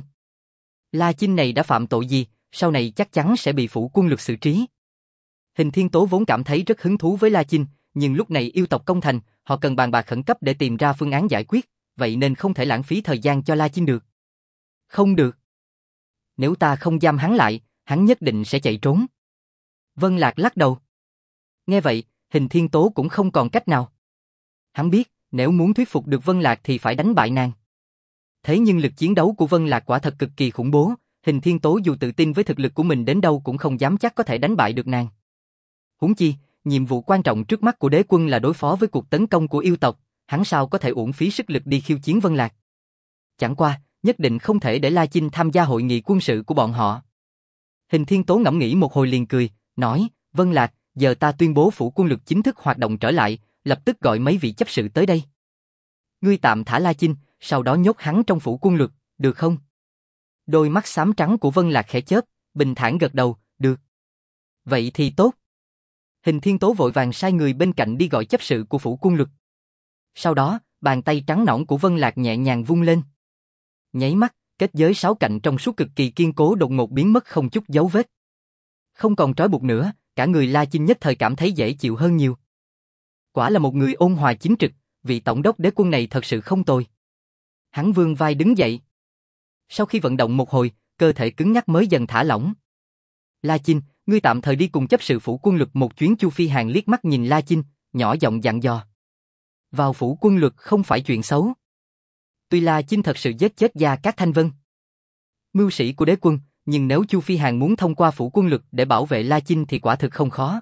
La Chinh này đã phạm tội gì, sau này chắc chắn sẽ bị phủ quân lực xử trí. Hình Thiên Tố vốn cảm thấy rất hứng thú với La Chinh, nhưng lúc này yêu tộc công thành, họ cần bàn bạc khẩn cấp để tìm ra phương án giải quyết, vậy nên không thể lãng phí thời gian cho La Chinh được. Không được. Nếu ta không giam hắn lại, hắn nhất định sẽ chạy trốn. Vân Lạc lắc đầu. Nghe vậy, Hình Thiên Tố cũng không còn cách nào. Hắn biết, nếu muốn thuyết phục được Vân Lạc thì phải đánh bại nàng. Thế nhưng lực chiến đấu của Vân Lạc quả thật cực kỳ khủng bố, Hình Thiên Tố dù tự tin với thực lực của mình đến đâu cũng không dám chắc có thể đánh bại được nàng. Huống chi, nhiệm vụ quan trọng trước mắt của đế quân là đối phó với cuộc tấn công của yêu tộc, hắn sao có thể uổng phí sức lực đi khiêu chiến Vân Lạc. Chẳng qua, nhất định không thể để La Chinh tham gia hội nghị quân sự của bọn họ. Hình Thiên Tố ngẫm nghĩ một hồi liền cười, nói, Vân Lạc, giờ ta tuyên bố phủ quân lực chính thức hoạt động trở lại, lập tức gọi mấy vị chấp sự tới đây. Ngươi tạm thả La Chinh, sau đó nhốt hắn trong phủ quân lực, được không? Đôi mắt xám trắng của Vân Lạc khẽ chớp, bình thản gật đầu, được. Vậy thì tốt. Hình Thiên Tố vội vàng sai người bên cạnh đi gọi chấp sự của phủ quân lực. Sau đó, bàn tay trắng nõn của Vân Lạc nhẹ nhàng vung lên. Nháy mắt, kết giới sáu cạnh trong suốt cực kỳ kiên cố đột ngột biến mất không chút dấu vết. Không còn trói buộc nữa, cả người La Chinh nhất thời cảm thấy dễ chịu hơn nhiều. Quả là một người ôn hòa chính trực, vị tổng đốc đế quân này thật sự không tồi. Hắn vươn vai đứng dậy. Sau khi vận động một hồi, cơ thể cứng nhắc mới dần thả lỏng. La Chinh, ngươi tạm thời đi cùng chấp sự phủ quân lực một chuyến. Chu Phi Hàn liếc mắt nhìn La Chinh, nhỏ giọng dặn dò. Vào phủ quân lực không phải chuyện xấu. Tuy La Chinh thật sự giết chết Gia Cát Thanh Vân, mưu sĩ của đế quân, nhưng nếu Chu Phi Hàn muốn thông qua phủ quân lực để bảo vệ La Chinh thì quả thực không khó.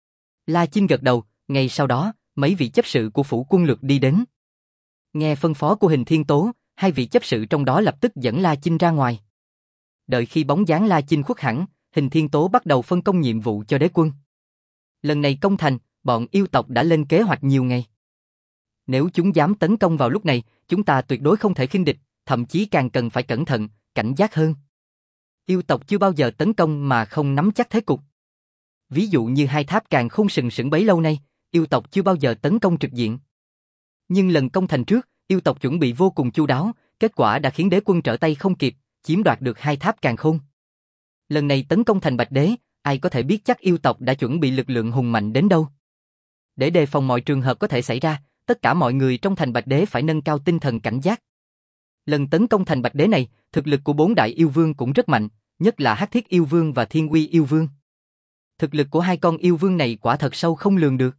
La Chinh gật đầu, ngay sau đó, mấy vị chấp sự của phủ quân lực đi đến. Nghe phân phó của Hình Thiên Tố, hai vị chấp sự trong đó lập tức dẫn La Chinh ra ngoài. Đợi khi bóng dáng La Chinh khuất hẳn, Hình Thiên Tố bắt đầu phân công nhiệm vụ cho đế quân. Lần này công thành, bọn yêu tộc đã lên kế hoạch nhiều ngày. Nếu chúng dám tấn công vào lúc này, chúng ta tuyệt đối không thể khinh địch, thậm chí càng cần phải cẩn thận, cảnh giác hơn. Yêu tộc chưa bao giờ tấn công mà không nắm chắc thế cục. Ví dụ như hai tháp Càn Khôn sừng sững bấy lâu nay, yêu tộc chưa bao giờ tấn công trực diện. Nhưng lần công thành trước, yêu tộc chuẩn bị vô cùng chu đáo, kết quả đã khiến đế quân trở tay không kịp, chiếm đoạt được hai tháp Càn Khôn. Lần này tấn công thành Bạch Đế, ai có thể biết chắc yêu tộc đã chuẩn bị lực lượng hùng mạnh đến đâu. Để đề phòng mọi trường hợp có thể xảy ra, tất cả mọi người trong thành Bạch Đế phải nâng cao tinh thần cảnh giác. Lần tấn công thành Bạch Đế này, thực lực của bốn đại yêu vương cũng rất mạnh, nhất là Hắc Thiết yêu vương và Thiên Uy yêu vương. Thực lực của hai con yêu vương này quả thật sâu không lường được.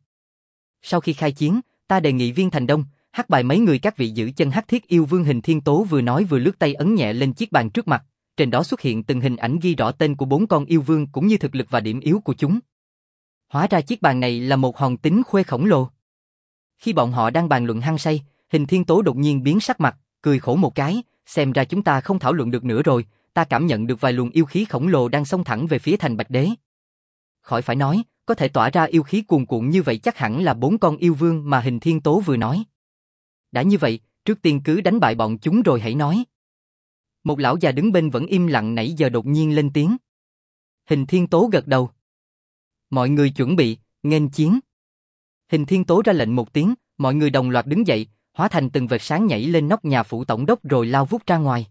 Sau khi khai chiến, ta đề nghị Viên Thành Đông, Hắc Bài mấy người các vị giữ chân Hắc Thiết yêu vương. Hình Thiên Tố vừa nói vừa lướt tay ấn nhẹ lên chiếc bàn trước mặt, trên đó xuất hiện từng hình ảnh ghi rõ tên của bốn con yêu vương cũng như thực lực và điểm yếu của chúng. Hóa ra chiếc bàn này là một hòn tín khuê khổng lồ. Khi bọn họ đang bàn luận hăng say, Hình Thiên Tố đột nhiên biến sắc mặt, cười khổ một cái, xem ra chúng ta không thảo luận được nữa rồi, ta cảm nhận được vài luồng yêu khí khổng lồ đang xông thẳng về phía thành Bạch Đế. Khỏi phải nói, có thể tỏa ra yêu khí cuồn cuộn như vậy chắc hẳn là bốn con yêu vương mà Hình Thiên Tố vừa nói. Đã như vậy, trước tiên cứ đánh bại bọn chúng rồi hãy nói. Một lão già đứng bên vẫn im lặng nãy giờ đột nhiên lên tiếng. Hình Thiên Tố gật đầu. Mọi người chuẩn bị, nghênh chiến. Hình Thiên Tố ra lệnh một tiếng, mọi người đồng loạt đứng dậy, hóa thành từng vệt sáng nhảy lên nóc nhà phủ tổng đốc rồi lao vút ra ngoài.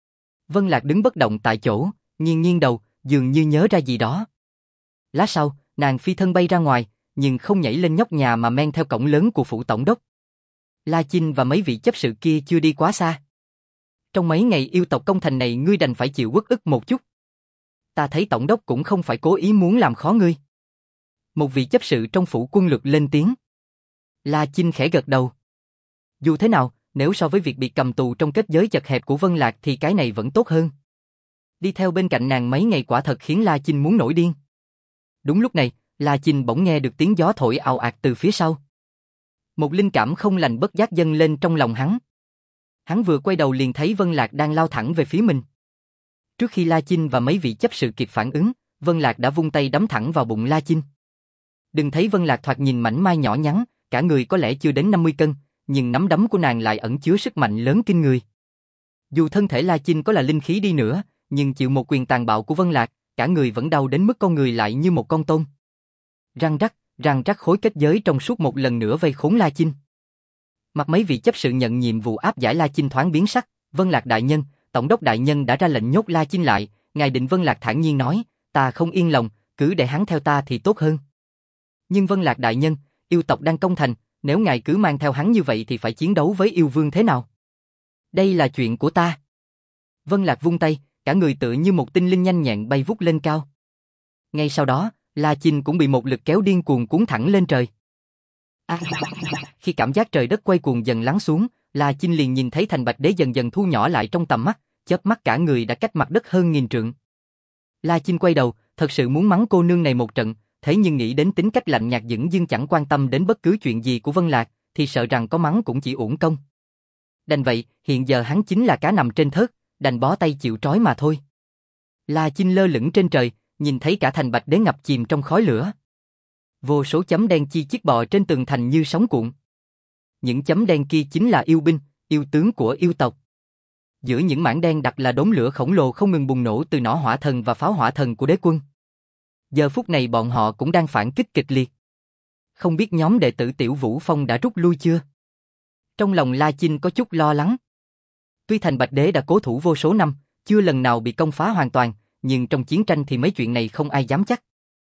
Vân Lạc đứng bất động tại chỗ, nghiêng nghiêng đầu, dường như nhớ ra gì đó. Lát sau, nàng phi thân bay ra ngoài, nhưng không nhảy lên nóc nhà mà men theo cổng lớn của phủ tổng đốc. La Chinh và mấy vị chấp sự kia chưa đi quá xa. Trong mấy ngày yêu tộc công thành này ngươi đành phải chịu uất ức một chút. Ta thấy tổng đốc cũng không phải cố ý muốn làm khó ngươi. Một vị chấp sự trong phủ quân luật lên tiếng. La Chinh khẽ gật đầu. Dù thế nào, nếu so với việc bị cầm tù trong kết giới chật hẹp của Vân Lạc thì cái này vẫn tốt hơn. Đi theo bên cạnh nàng mấy ngày quả thật khiến La Chinh muốn nổi điên. Đúng lúc này, La Chinh bỗng nghe được tiếng gió thổi ào ạt từ phía sau. Một linh cảm không lành bất giác dâng lên trong lòng hắn. Hắn vừa quay đầu liền thấy Vân Lạc đang lao thẳng về phía mình. Trước khi La Chinh và mấy vị chấp sự kịp phản ứng, Vân Lạc đã vung tay đấm thẳng vào bụng La Chinh. Đừng thấy Vân Lạc thoạt nhìn mảnh mai nhỏ nhắn, cả người có lẽ chưa đến năm mươi cân, nhưng nắm đấm của nàng lại ẩn chứa sức mạnh lớn kinh người. Dù thân thể La Chinh có là linh khí đi nữa, nhưng chịu một quyền tàn bạo của Vân Lạc, cả người vẫn đau đến mức con người lại như một con tôm. Răng rắc, răng rắc khối kết giới trong suốt một lần nữa vây khốn La Chinh. Mặt mấy vị chấp sự nhận nhiệm vụ áp giải La Chinh thoáng biến sắc. Vân Lạc đại nhân, tổng đốc đại nhân đã ra lệnh nhốt La Chinh lại. Ngài định Vân Lạc thản nhiên nói, ta không yên lòng, cứ để hắn theo ta thì tốt hơn. Nhưng Vân Lạc đại nhân, yêu tộc đang công thành, nếu ngài cứ mang theo hắn như vậy thì phải chiến đấu với yêu vương thế nào? Đây là chuyện của ta. Vân Lạc vung tay, cả người tựa như một tinh linh nhanh nhẹn bay vút lên cao. Ngay sau đó, La Chinh cũng bị một lực kéo điên cuồng cuốn thẳng lên trời. À, khi cảm giác trời đất quay cuồng dần lắng xuống, La Chinh liền nhìn thấy Thành Bạch Đế dần dần thu nhỏ lại trong tầm mắt, chớp mắt cả người đã cách mặt đất hơn nghìn trượng. La Chinh quay đầu, thật sự muốn mắng cô nương này một trận, thế nhưng nghĩ đến tính cách lạnh nhạt dửng dưng chẳng quan tâm đến bất cứ chuyện gì của Vân Lạc, thì sợ rằng có mắng cũng chỉ uổng công. Đành vậy, hiện giờ hắn chính là cá nằm trên thớt, đành bó tay chịu trói mà thôi. La Chinh lơ lửng trên trời, nhìn thấy cả Thành Bạch Đế ngập chìm trong khói lửa. Vô số chấm đen chi chiết bò trên tường thành như sóng cuộn. Những chấm đen kia chính là yêu binh, yêu tướng của yêu tộc. Giữa những mảng đen đặc là đốm lửa khổng lồ không ngừng bùng nổ từ nỏ hỏa thần và pháo hỏa thần của đế quân. Giờ phút này bọn họ cũng đang phản kích kịch liệt. Không biết nhóm đệ tử Tiểu Vũ Phong đã rút lui chưa? Trong lòng La Chinh có chút lo lắng. Tuy Thành Bạch Đế đã cố thủ vô số năm, chưa lần nào bị công phá hoàn toàn, nhưng trong chiến tranh thì mấy chuyện này không ai dám chắc.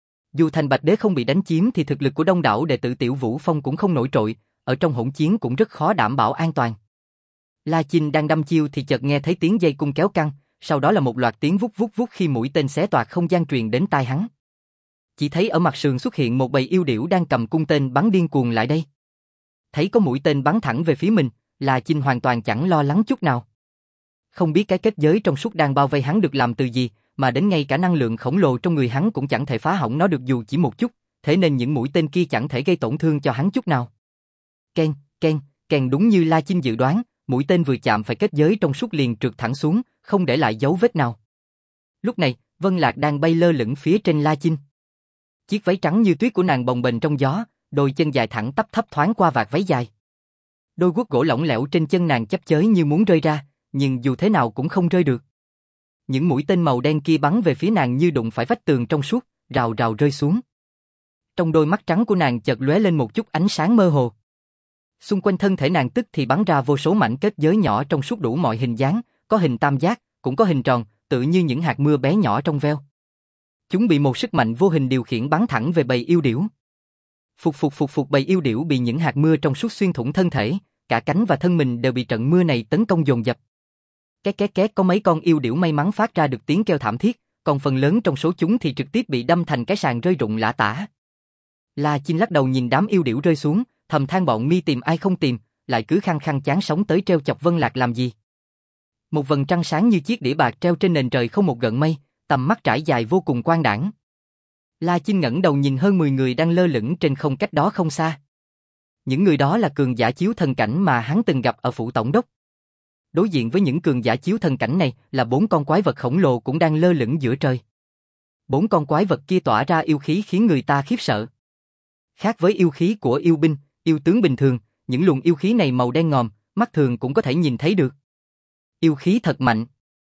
Dù Thành Bạch Đế không bị đánh chiếm thì thực lực của đông đảo đệ tử Tiểu Vũ Phong cũng không nổi trội, ở trong hỗn chiến cũng rất khó đảm bảo an toàn. La Chinh đang đâm chiêu thì chợt nghe thấy tiếng dây cung kéo căng, sau đó là một loạt tiếng vút vút vút khi mũi tên xé toạc không gian truyền đến tai hắn. Chỉ thấy ở mặt sườn xuất hiện một bầy yêu điểu đang cầm cung tên bắn điên cuồng lại đây. Thấy có mũi tên bắn thẳng về phía mình, La Chinh hoàn toàn chẳng lo lắng chút nào. Không biết cái kết giới trong suốt đang bao vây hắn được làm từ gì, mà đến ngay cả năng lượng khổng lồ trong người hắn cũng chẳng thể phá hỏng nó được dù chỉ một chút, thế nên những mũi tên kia chẳng thể gây tổn thương cho hắn chút nào. Ken, ken, ken đúng như La Chinh dự đoán, mũi tên vừa chạm phải kết giới trong suốt liền trượt thẳng xuống, không để lại dấu vết nào. Lúc này, Vân Lạc đang bay lơ lửng phía trên La Chinh. Chiếc váy trắng như tuyết của nàng bồng bềnh trong gió, đôi chân dài thẳng tắp thấp thoáng qua vạt váy dài. Đôi guốc gỗ lỏng lẻo trên chân nàng chắp chới như muốn rơi ra, nhưng dù thế nào cũng không rơi được. Những mũi tên màu đen kia bắn về phía nàng như đụng phải vách tường trong suốt, rào rào rơi xuống. Trong đôi mắt trắng của nàng chợt lóe lên một chút ánh sáng mơ hồ. Xung quanh thân thể nàng tức thì bắn ra vô số mảnh kết giới nhỏ trong suốt đủ mọi hình dáng, có hình tam giác, cũng có hình tròn, tựa như những hạt mưa bé nhỏ trong veo. Chúng bị một sức mạnh vô hình điều khiển bắn thẳng về bầy yêu điểu. Phục phục phục phục bầy yêu điểu bị những hạt mưa trong suốt xuyên thủng thân thể, cả cánh và thân mình đều bị trận mưa này tấn công dồn dập. Két két két có mấy con yêu điểu may mắn phát ra được tiếng kêu thảm thiết, còn phần lớn trong số chúng thì trực tiếp bị đâm thành cái sàn rơi rụng lả tả. La Chinh lắc đầu nhìn đám yêu điểu rơi xuống, thầm than bọn mi tìm ai không tìm, lại cứ khăng khăng chán sống tới treo chọc Vân Lạc làm gì. Một vầng trăng sáng như chiếc đĩa bạc treo trên nền trời không một gợn mây, tầm mắt trải dài vô cùng quang đãng. La Chinh ngẩng đầu nhìn hơn mười người đang lơ lửng trên không cách đó không xa. Những người đó là cường giả chiếu thần cảnh mà hắn từng gặp ở phủ tổng đốc. Đối diện với những cường giả chiếu thần cảnh này là bốn con quái vật khổng lồ cũng đang lơ lửng giữa trời. Bốn con quái vật kia tỏa ra yêu khí khiến người ta khiếp sợ. Khác với yêu khí của yêu binh, yêu tướng bình thường, những luồng yêu khí này màu đen ngòm, mắt thường cũng có thể nhìn thấy được. Yêu khí thật mạnh.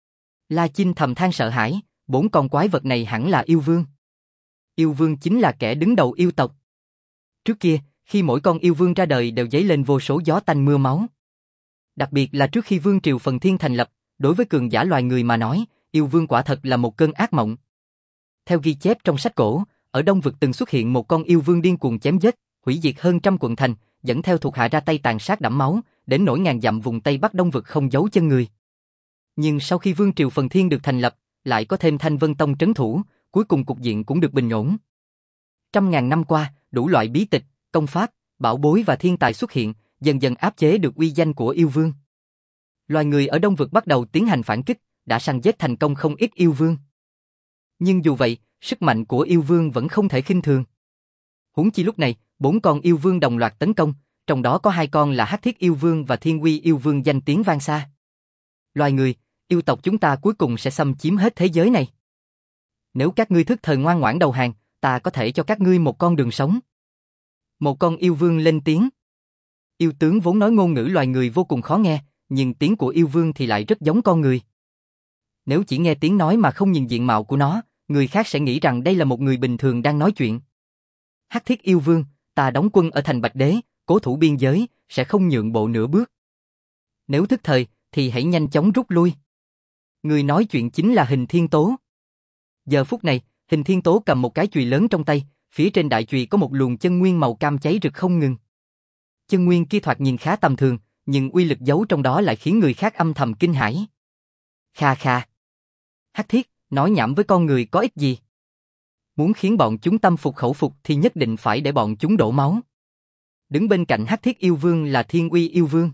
La Chinh thầm than sợ hãi, bốn con quái vật này hẳn là yêu vương. Yêu vương chính là kẻ đứng đầu yêu tộc. Trước kia, khi mỗi con yêu vương ra đời đều dấy lên vô số gió tanh mưa máu. Đặc biệt là trước khi vương triều Phần Thiên thành lập, đối với cường giả loài người mà nói, yêu vương quả thật là một cơn ác mộng. Theo ghi chép trong sách cổ, ở Đông Vực từng xuất hiện một con yêu vương điên cuồng chém giết, hủy diệt hơn trăm quận thành, dẫn theo thuộc hạ ra tay tàn sát đẫm máu, đến nỗi ngàn dặm vùng Tây Bắc Đông Vực không giấu chân người. Nhưng sau khi vương triều Phần Thiên được thành lập, lại có thêm Thanh Vân Tông trấn thủ, cuối cùng cục diện cũng được bình ổn. Trăm ngàn năm qua, đủ loại bí tịch, công pháp, bảo bối và thiên tài xuất hiện, dần dần áp chế được uy danh của yêu vương. Loài người ở Đông Vực bắt đầu tiến hành phản kích, đã săn giết thành công không ít yêu vương. Nhưng dù vậy, sức mạnh của yêu vương vẫn không thể khinh thường. Huống chi lúc này, bốn con yêu vương đồng loạt tấn công, trong đó có hai con là Hắc Thiết yêu vương và Thiên Uy yêu vương danh tiếng vang xa. Loài người, yêu tộc chúng ta cuối cùng sẽ xâm chiếm hết thế giới này. Nếu các ngươi thức thời ngoan ngoãn đầu hàng, ta có thể cho các ngươi một con đường sống. Một con yêu vương lên tiếng. Yêu tướng vốn nói ngôn ngữ loài người vô cùng khó nghe, nhưng tiếng của yêu vương thì lại rất giống con người. Nếu chỉ nghe tiếng nói mà không nhìn diện mạo của nó, người khác sẽ nghĩ rằng đây là một người bình thường đang nói chuyện. Hắc Thiết yêu vương, ta đóng quân ở thành Bạch Đế, cố thủ biên giới, sẽ không nhượng bộ nửa bước. Nếu thức thời, thì hãy nhanh chóng rút lui. Người nói chuyện chính là Hình Thiên Tố. Giờ phút này, Hình Thiên Tố cầm một cái chùy lớn trong tay, phía trên đại chùy có một luồng chân nguyên màu cam cháy rực không ngừng. Chân nguyên kia thoạt nhìn khá tầm thường, nhưng uy lực giấu trong đó lại khiến người khác âm thầm kinh hãi. Kha kha. Hắc Thiết, nói nhảm với con người có ích gì? Muốn khiến bọn chúng tâm phục khẩu phục thì nhất định phải để bọn chúng đổ máu. Đứng bên cạnh Hắc Thiết yêu vương là Thiên Uy yêu vương.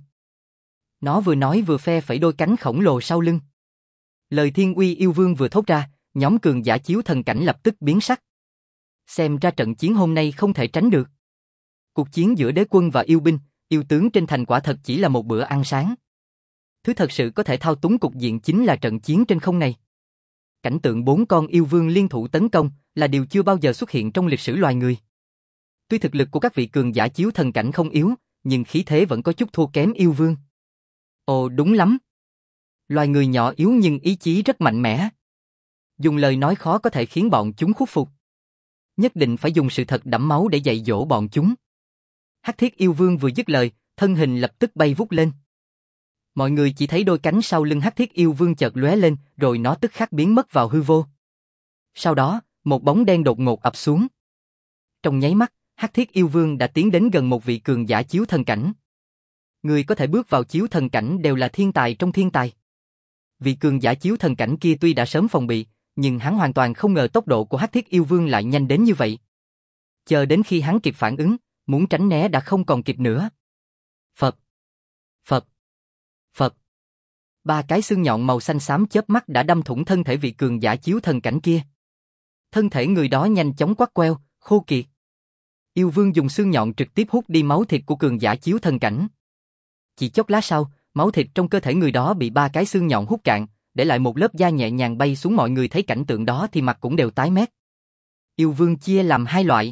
Nó vừa nói vừa phe phẩy đôi cánh khổng lồ sau lưng. Lời Thiên Uy yêu vương vừa thốt ra, nhóm cường giả chiếu thần cảnh lập tức biến sắc. Xem ra trận chiến hôm nay không thể tránh được. Cuộc chiến giữa đế quân và yêu binh, yêu tướng trên thành quả thật chỉ là một bữa ăn sáng. Thứ thật sự có thể thao túng cục diện chính là trận chiến trên không này. Cảnh tượng bốn con yêu vương liên thủ tấn công là điều chưa bao giờ xuất hiện trong lịch sử loài người. Tuy thực lực của các vị cường giả chiếu thần cảnh không yếu, nhưng khí thế vẫn có chút thua kém yêu vương. Ồ đúng lắm. Loài người nhỏ yếu nhưng ý chí rất mạnh mẽ. Dùng lời nói khó có thể khiến bọn chúng khuất phục. Nhất định phải dùng sự thật đẫm máu để dạy dỗ bọn chúng. Hắc Thiết yêu vương vừa dứt lời, thân hình lập tức bay vút lên. Mọi người chỉ thấy đôi cánh sau lưng Hắc Thiết yêu vương chợt lóe lên, rồi nó tức khắc biến mất vào hư vô. Sau đó, một bóng đen đột ngột ập xuống. Trong nháy mắt, Hắc Thiết yêu vương đã tiến đến gần một vị cường giả chiếu thần cảnh. Người có thể bước vào chiếu thần cảnh đều là thiên tài trong thiên tài. Vị cường giả chiếu thần cảnh kia tuy đã sớm phòng bị, nhưng hắn hoàn toàn không ngờ tốc độ của Hắc Thiết yêu vương lại nhanh đến như vậy. Chờ đến khi hắn kịp phản ứng, muốn tránh né đã không còn kịp nữa. Phật, Phật, Phật. Ba cái xương nhọn màu xanh xám chớp mắt đã đâm thủng thân thể vị cường giả chiếu thần cảnh kia. Thân thể người đó nhanh chóng quắt queo, khô kiệt. Yêu vương dùng xương nhọn trực tiếp hút đi máu thịt của cường giả chiếu thần cảnh. Chỉ chốc lát sau, máu thịt trong cơ thể người đó bị ba cái xương nhọn hút cạn, để lại một lớp da nhẹ nhàng bay xuống. Mọi người thấy cảnh tượng đó thì mặt cũng đều tái mét. Yêu vương chia làm hai loại.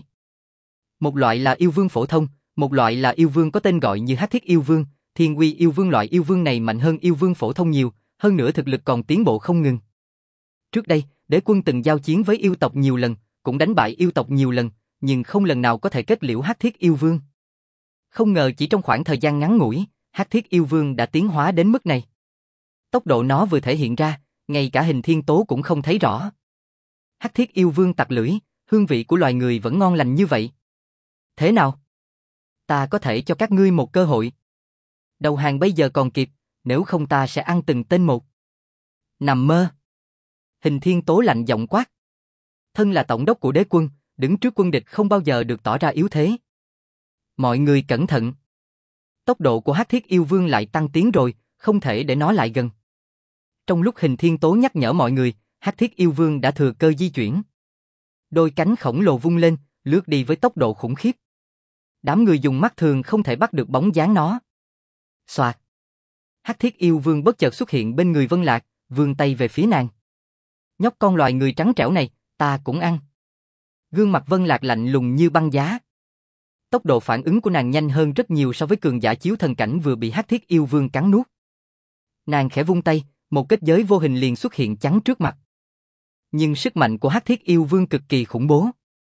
Một loại là yêu vương phổ thông, một loại là yêu vương có tên gọi như Hắc Thiết yêu vương, Thiên Uy yêu vương. Loại yêu vương này mạnh hơn yêu vương phổ thông nhiều, hơn nữa thực lực còn tiến bộ không ngừng. Trước đây, đế quân từng giao chiến với yêu tộc nhiều lần, cũng đánh bại yêu tộc nhiều lần, nhưng không lần nào có thể kết liễu Hắc Thiết yêu vương. Không ngờ chỉ trong khoảng thời gian ngắn ngủi, Hắc Thiết yêu vương đã tiến hóa đến mức này. Tốc độ nó vừa thể hiện ra, ngay cả Hình Thiên Tố cũng không thấy rõ. Hắc Thiết yêu vương tặc lưỡi, hương vị của loài người vẫn ngon lành như vậy. Thế nào? Ta có thể cho các ngươi một cơ hội. Đầu hàng bây giờ còn kịp, nếu không ta sẽ ăn từng tên một. Nằm mơ. Hình Thiên Tố lạnh giọng quát. Thân là tổng đốc của đế quân, đứng trước quân địch không bao giờ được tỏ ra yếu thế. Mọi người cẩn thận. Tốc độ của Hắc Thiết yêu vương lại tăng tiến rồi, không thể để nó lại gần. Trong lúc Hình Thiên Tố nhắc nhở mọi người, Hắc Thiết yêu vương đã thừa cơ di chuyển. Đôi cánh khổng lồ vung lên, lướt đi với tốc độ khủng khiếp. Đám người dùng mắt thường không thể bắt được bóng dáng nó. Xoạt. Hắc Thiết yêu vương bất chợt xuất hiện bên người Vân Lạc, vươn tay về phía nàng. Nhóc con loài người trắng trẻo này, ta cũng ăn. Gương mặt Vân Lạc lạnh lùng như băng giá. Tốc độ phản ứng của nàng nhanh hơn rất nhiều so với cường giả chiếu thần cảnh vừa bị Hắc Thiết yêu vương cắn nuốt. Nàng khẽ vung tay, một kết giới vô hình liền xuất hiện chắn trước mặt. Nhưng sức mạnh của Hắc Thiết Yêu Vương cực kỳ khủng bố.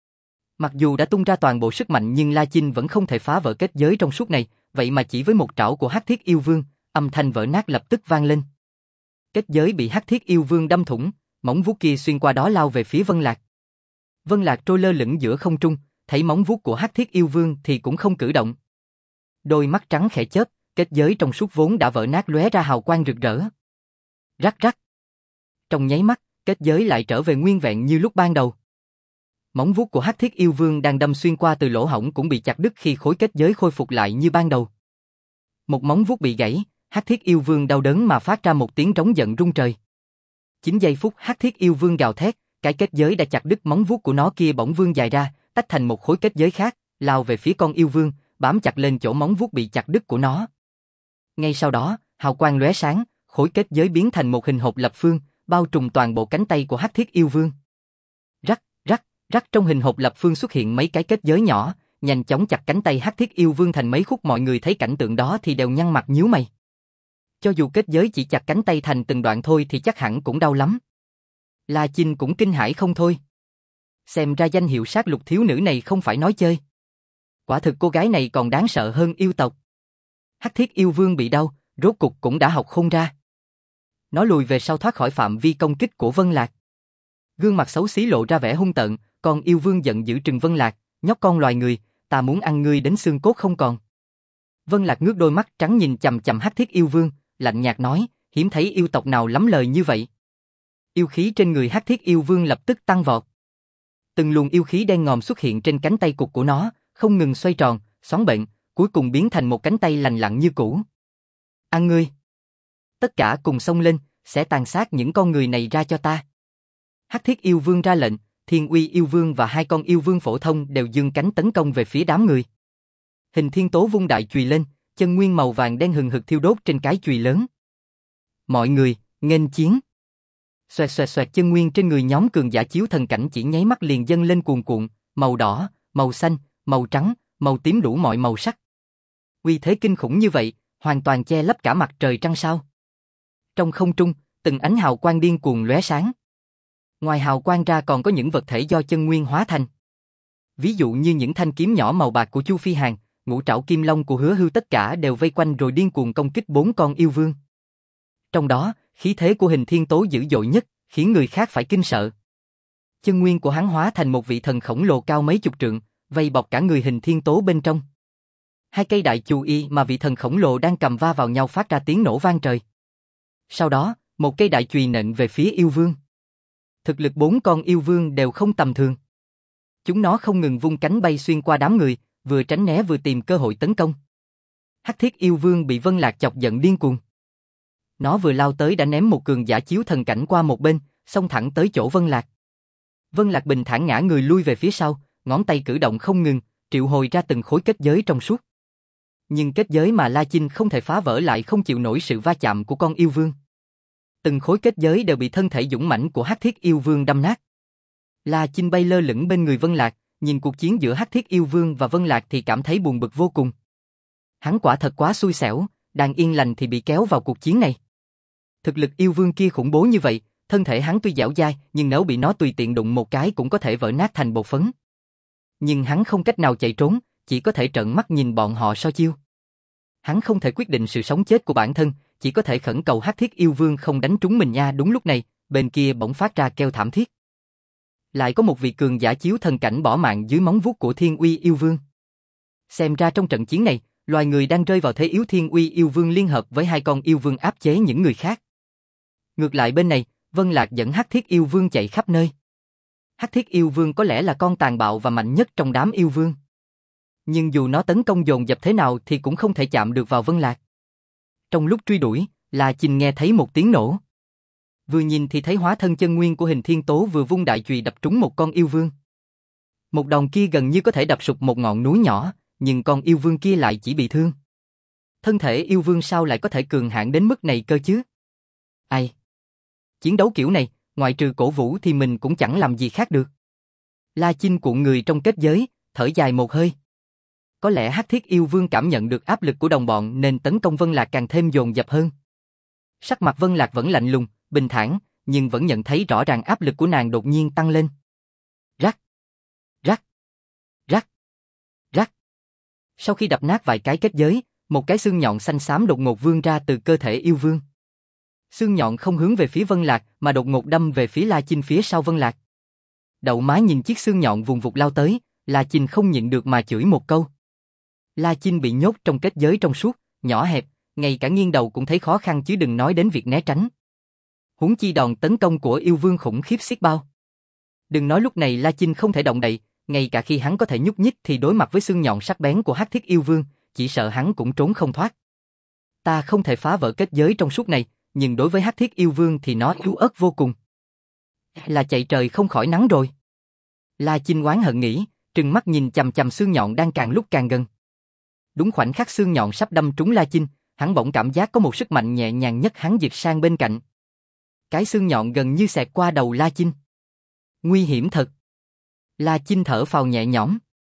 Mặc dù đã tung ra toàn bộ sức mạnh nhưng La Chinh vẫn không thể phá vỡ kết giới trong suốt này, vậy mà chỉ với một trảo của Hắc Thiết Yêu Vương, âm thanh vỡ nát lập tức vang lên. Kết giới bị Hắc Thiết Yêu Vương đâm thủng, móng vuốt kia xuyên qua đó lao về phía Vân Lạc. Vân Lạc trôi lơ lửng giữa không trung, thấy móng vuốt của Hắc Thiết Yêu Vương thì cũng không cử động. Đôi mắt trắng khẽ chớp, kết giới trong suốt vốn đã vỡ nát lóe ra hào quang rực rỡ. Rắc rắc. Trong nháy mắt, kết giới lại trở về nguyên vẹn như lúc ban đầu. Móng vuốt của Hắc Thiết Yêu Vương đang đâm xuyên qua từ lỗ hổng cũng bị chặt đứt khi khối kết giới khôi phục lại như ban đầu. Một móng vuốt bị gãy, Hắc Thiết Yêu Vương đau đớn mà phát ra một tiếng trống giận rung trời. Chính giây phút Hắc Thiết Yêu Vương gào thét, cái kết giới đã chặt đứt móng vuốt của nó kia bỗng vươn dài ra, tách thành một khối kết giới khác, lao về phía con yêu vương, bám chặt lên chỗ móng vuốt bị chặt đứt của nó. Ngay sau đó, hào quang lóe sáng, khối kết giới biến thành một hình hộp lập phương, bao trùm toàn bộ cánh tay của Hắc Thiết Yêu Vương. Rắc, rắc, rắc trong hình hộp lập phương xuất hiện mấy cái kết giới nhỏ, nhanh chóng chặt cánh tay Hắc Thiết Yêu Vương thành mấy khúc. Mọi người thấy cảnh tượng đó thì đều nhăn mặt nhíu mày. Cho dù kết giới chỉ chặt cánh tay thành từng đoạn thôi thì chắc hẳn cũng đau lắm. La Chinh cũng kinh hãi không thôi. Xem ra danh hiệu sát lục thiếu nữ này không phải nói chơi. Quả thực cô gái này còn đáng sợ hơn yêu tộc. Hắc Thiết Yêu Vương bị đau, rốt cục cũng đã học khôn ra. Nó lùi về sau thoát khỏi phạm vi công kích của Vân Lạc. Gương mặt xấu xí lộ ra vẻ hung tợn, con yêu vương giận dữ trừng Vân Lạc, nhóc con loài người, ta muốn ăn ngươi đến xương cốt không còn. Vân Lạc ngước đôi mắt trắng nhìn chằm chằm Hắc Thiết Yêu Vương, lạnh nhạt nói, hiếm thấy yêu tộc nào lắm lời như vậy. Yêu khí trên người Hắc Thiết Yêu Vương lập tức tăng vọt. Từng luồng yêu khí đen ngòm xuất hiện trên cánh tay cụt của nó, không ngừng xoay tròn, xoắn bệnh, cuối cùng biến thành một cánh tay lành lặn như cũ. Ăn ngươi! Tất cả cùng xông lên, sẽ tàn sát những con người này ra cho ta. Hắc Thiết Yêu Vương ra lệnh, Thiên Uy Yêu Vương và hai con yêu vương phổ thông đều giương cánh tấn công về phía đám người. Hình Thiên Tố vung đại chùy lên, chân nguyên màu vàng đen hừng hực thiêu đốt trên cái chùy lớn. Mọi người, nghênh chiến! Xoẹt xoẹt xoẹt, chân nguyên trên người nhóm cường giả chiếu thần cảnh chỉ nháy mắt liền dâng lên cuồn cuộn, màu đỏ, màu xanh, màu trắng, màu tím đủ mọi màu sắc. Uy thế kinh khủng như vậy, hoàn toàn che lấp cả mặt trời trăng sao. Trong không trung, từng ánh hào quang điên cuồng lóe sáng. Ngoài hào quang ra còn có những vật thể do chân nguyên hóa thành. Ví dụ như những thanh kiếm nhỏ màu bạc của Chu Phi Hàn, ngũ trảo kim long của Hứa Hưu, tất cả đều vây quanh rồi điên cuồng công kích bốn con yêu vương. Trong đó, khí thế của Hình Thiên Tố dữ dội nhất, khiến người khác phải kinh sợ. Chân nguyên của hắn hóa thành một vị thần khổng lồ cao mấy chục trượng, vây bọc cả người Hình Thiên Tố bên trong. Hai cây đại chù y mà vị thần khổng lồ đang cầm va vào nhau phát ra tiếng nổ vang trời. Sau đó, một cây đại chùy nện về phía yêu vương. Thực lực bốn con yêu vương đều không tầm thường. Chúng nó không ngừng vung cánh bay xuyên qua đám người, vừa tránh né vừa tìm cơ hội tấn công. Hắc Thiết Yêu Vương bị Vân Lạc chọc giận điên cuồng. Nó vừa lao tới đã ném một cường giả chiếu thần cảnh qua một bên, xông thẳng tới chỗ Vân Lạc. Vân Lạc bình thản ngã người lui về phía sau, ngón tay cử động không ngừng, triệu hồi ra từng khối kết giới trong suốt. Nhưng kết giới mà La Chinh không thể phá vỡ lại không chịu nổi sự va chạm của con yêu vương. Từng khối kết giới đều bị thân thể dũng mãnh của Hắc Thiết Yêu Vương đâm nát. La Chinh bay lơ lửng bên người Vân Lạc, nhìn cuộc chiến giữa Hắc Thiết Yêu Vương và Vân Lạc thì cảm thấy buồn bực vô cùng. Hắn quả thật quá xui xẻo, đang yên lành thì bị kéo vào cuộc chiến này. Thực lực yêu vương kia khủng bố như vậy, thân thể hắn tuy dẻo dai, nhưng nếu bị nó tùy tiện đụng một cái cũng có thể vỡ nát thành bột phấn. Nhưng hắn không cách nào chạy trốn, chỉ có thể trợn mắt nhìn bọn họ so chiêu. Hắn không thể quyết định sự sống chết của bản thân, chỉ có thể khẩn cầu Hắc Thiết Yêu Vương không đánh trúng mình nha. Đúng lúc này, bên kia bỗng phát ra kêu thảm thiết. Lại có một vị cường giả chiếu thần cảnh bỏ mạng dưới móng vuốt của Thiên Uy Yêu Vương. Xem ra trong trận chiến này, loài người đang rơi vào thế yếu. Thiên Uy Yêu Vương liên hợp với hai con yêu vương áp chế những người khác. Ngược lại bên này, Vân Lạc dẫn Hắc Thiết Yêu Vương chạy khắp nơi. Hắc Thiết Yêu Vương có lẽ là con tàn bạo và mạnh nhất trong đám yêu vương. Nhưng dù nó tấn công dồn dập thế nào thì cũng không thể chạm được vào Vân Lạc. Trong lúc truy đuổi, La Chinh nghe thấy một tiếng nổ. Vừa nhìn thì thấy hóa thân chân nguyên của Hình Thiên Tố vừa vung đại chùy đập trúng một con yêu vương. Một đòn kia gần như có thể đập sụp một ngọn núi nhỏ, nhưng con yêu vương kia lại chỉ bị thương. Thân thể yêu vương sao lại có thể cường hãn đến mức này cơ chứ? Ai? Chiến đấu kiểu này, ngoại trừ cổ vũ thì mình cũng chẳng làm gì khác được. La Chinh cuộn người trong kết giới, thở dài một hơi. Có lẽ Hắc Thiết Yêu Vương cảm nhận được áp lực của đồng bọn nên tấn công Vân Lạc càng thêm dồn dập hơn. Sắc mặt Vân Lạc vẫn lạnh lùng, bình thản, nhưng vẫn nhận thấy rõ ràng áp lực của nàng đột nhiên tăng lên. Rắc, rắc, rắc, rắc. Sau khi đập nát vài cái kết giới, một cái xương nhọn xanh xám đột ngột vươn ra từ cơ thể yêu vương. Xương nhọn không hướng về phía Vân Lạc mà đột ngột đâm về phía La Chinh phía sau Vân Lạc. Đậu má nhìn chiếc xương nhọn vùng vụt lao tới, La Chinh không nhịn được mà chửi một câu. La Chinh bị nhốt trong kết giới trong suốt, nhỏ hẹp, ngay cả nghiêng đầu cũng thấy khó khăn chứ đừng nói đến việc né tránh. Huống chi đòn tấn công của yêu vương khủng khiếp xiết bao. Đừng nói lúc này La Chinh không thể động đậy, ngay cả khi hắn có thể nhúc nhích thì đối mặt với xương nhọn sắc bén của Hắc Thiết yêu vương, chỉ sợ hắn cũng trốn không thoát. Ta không thể phá vỡ kết giới trong suốt này, nhưng đối với Hắc Thiết yêu vương thì nó yếu ớt vô cùng. Là chạy trời không khỏi nắng rồi. La Chinh oán hận nghĩ, trừng mắt nhìn chằm chằm xương nhọn đang càng lúc càng gần. Đúng khoảnh khắc xương nhọn sắp đâm trúng La Chinh, hắn bỗng cảm giác có một sức mạnh nhẹ nhàng nhất hắn giật sang bên cạnh. Cái xương nhọn gần như xẹt qua đầu La Chinh. Nguy hiểm thật. La Chinh thở phào nhẹ nhõm.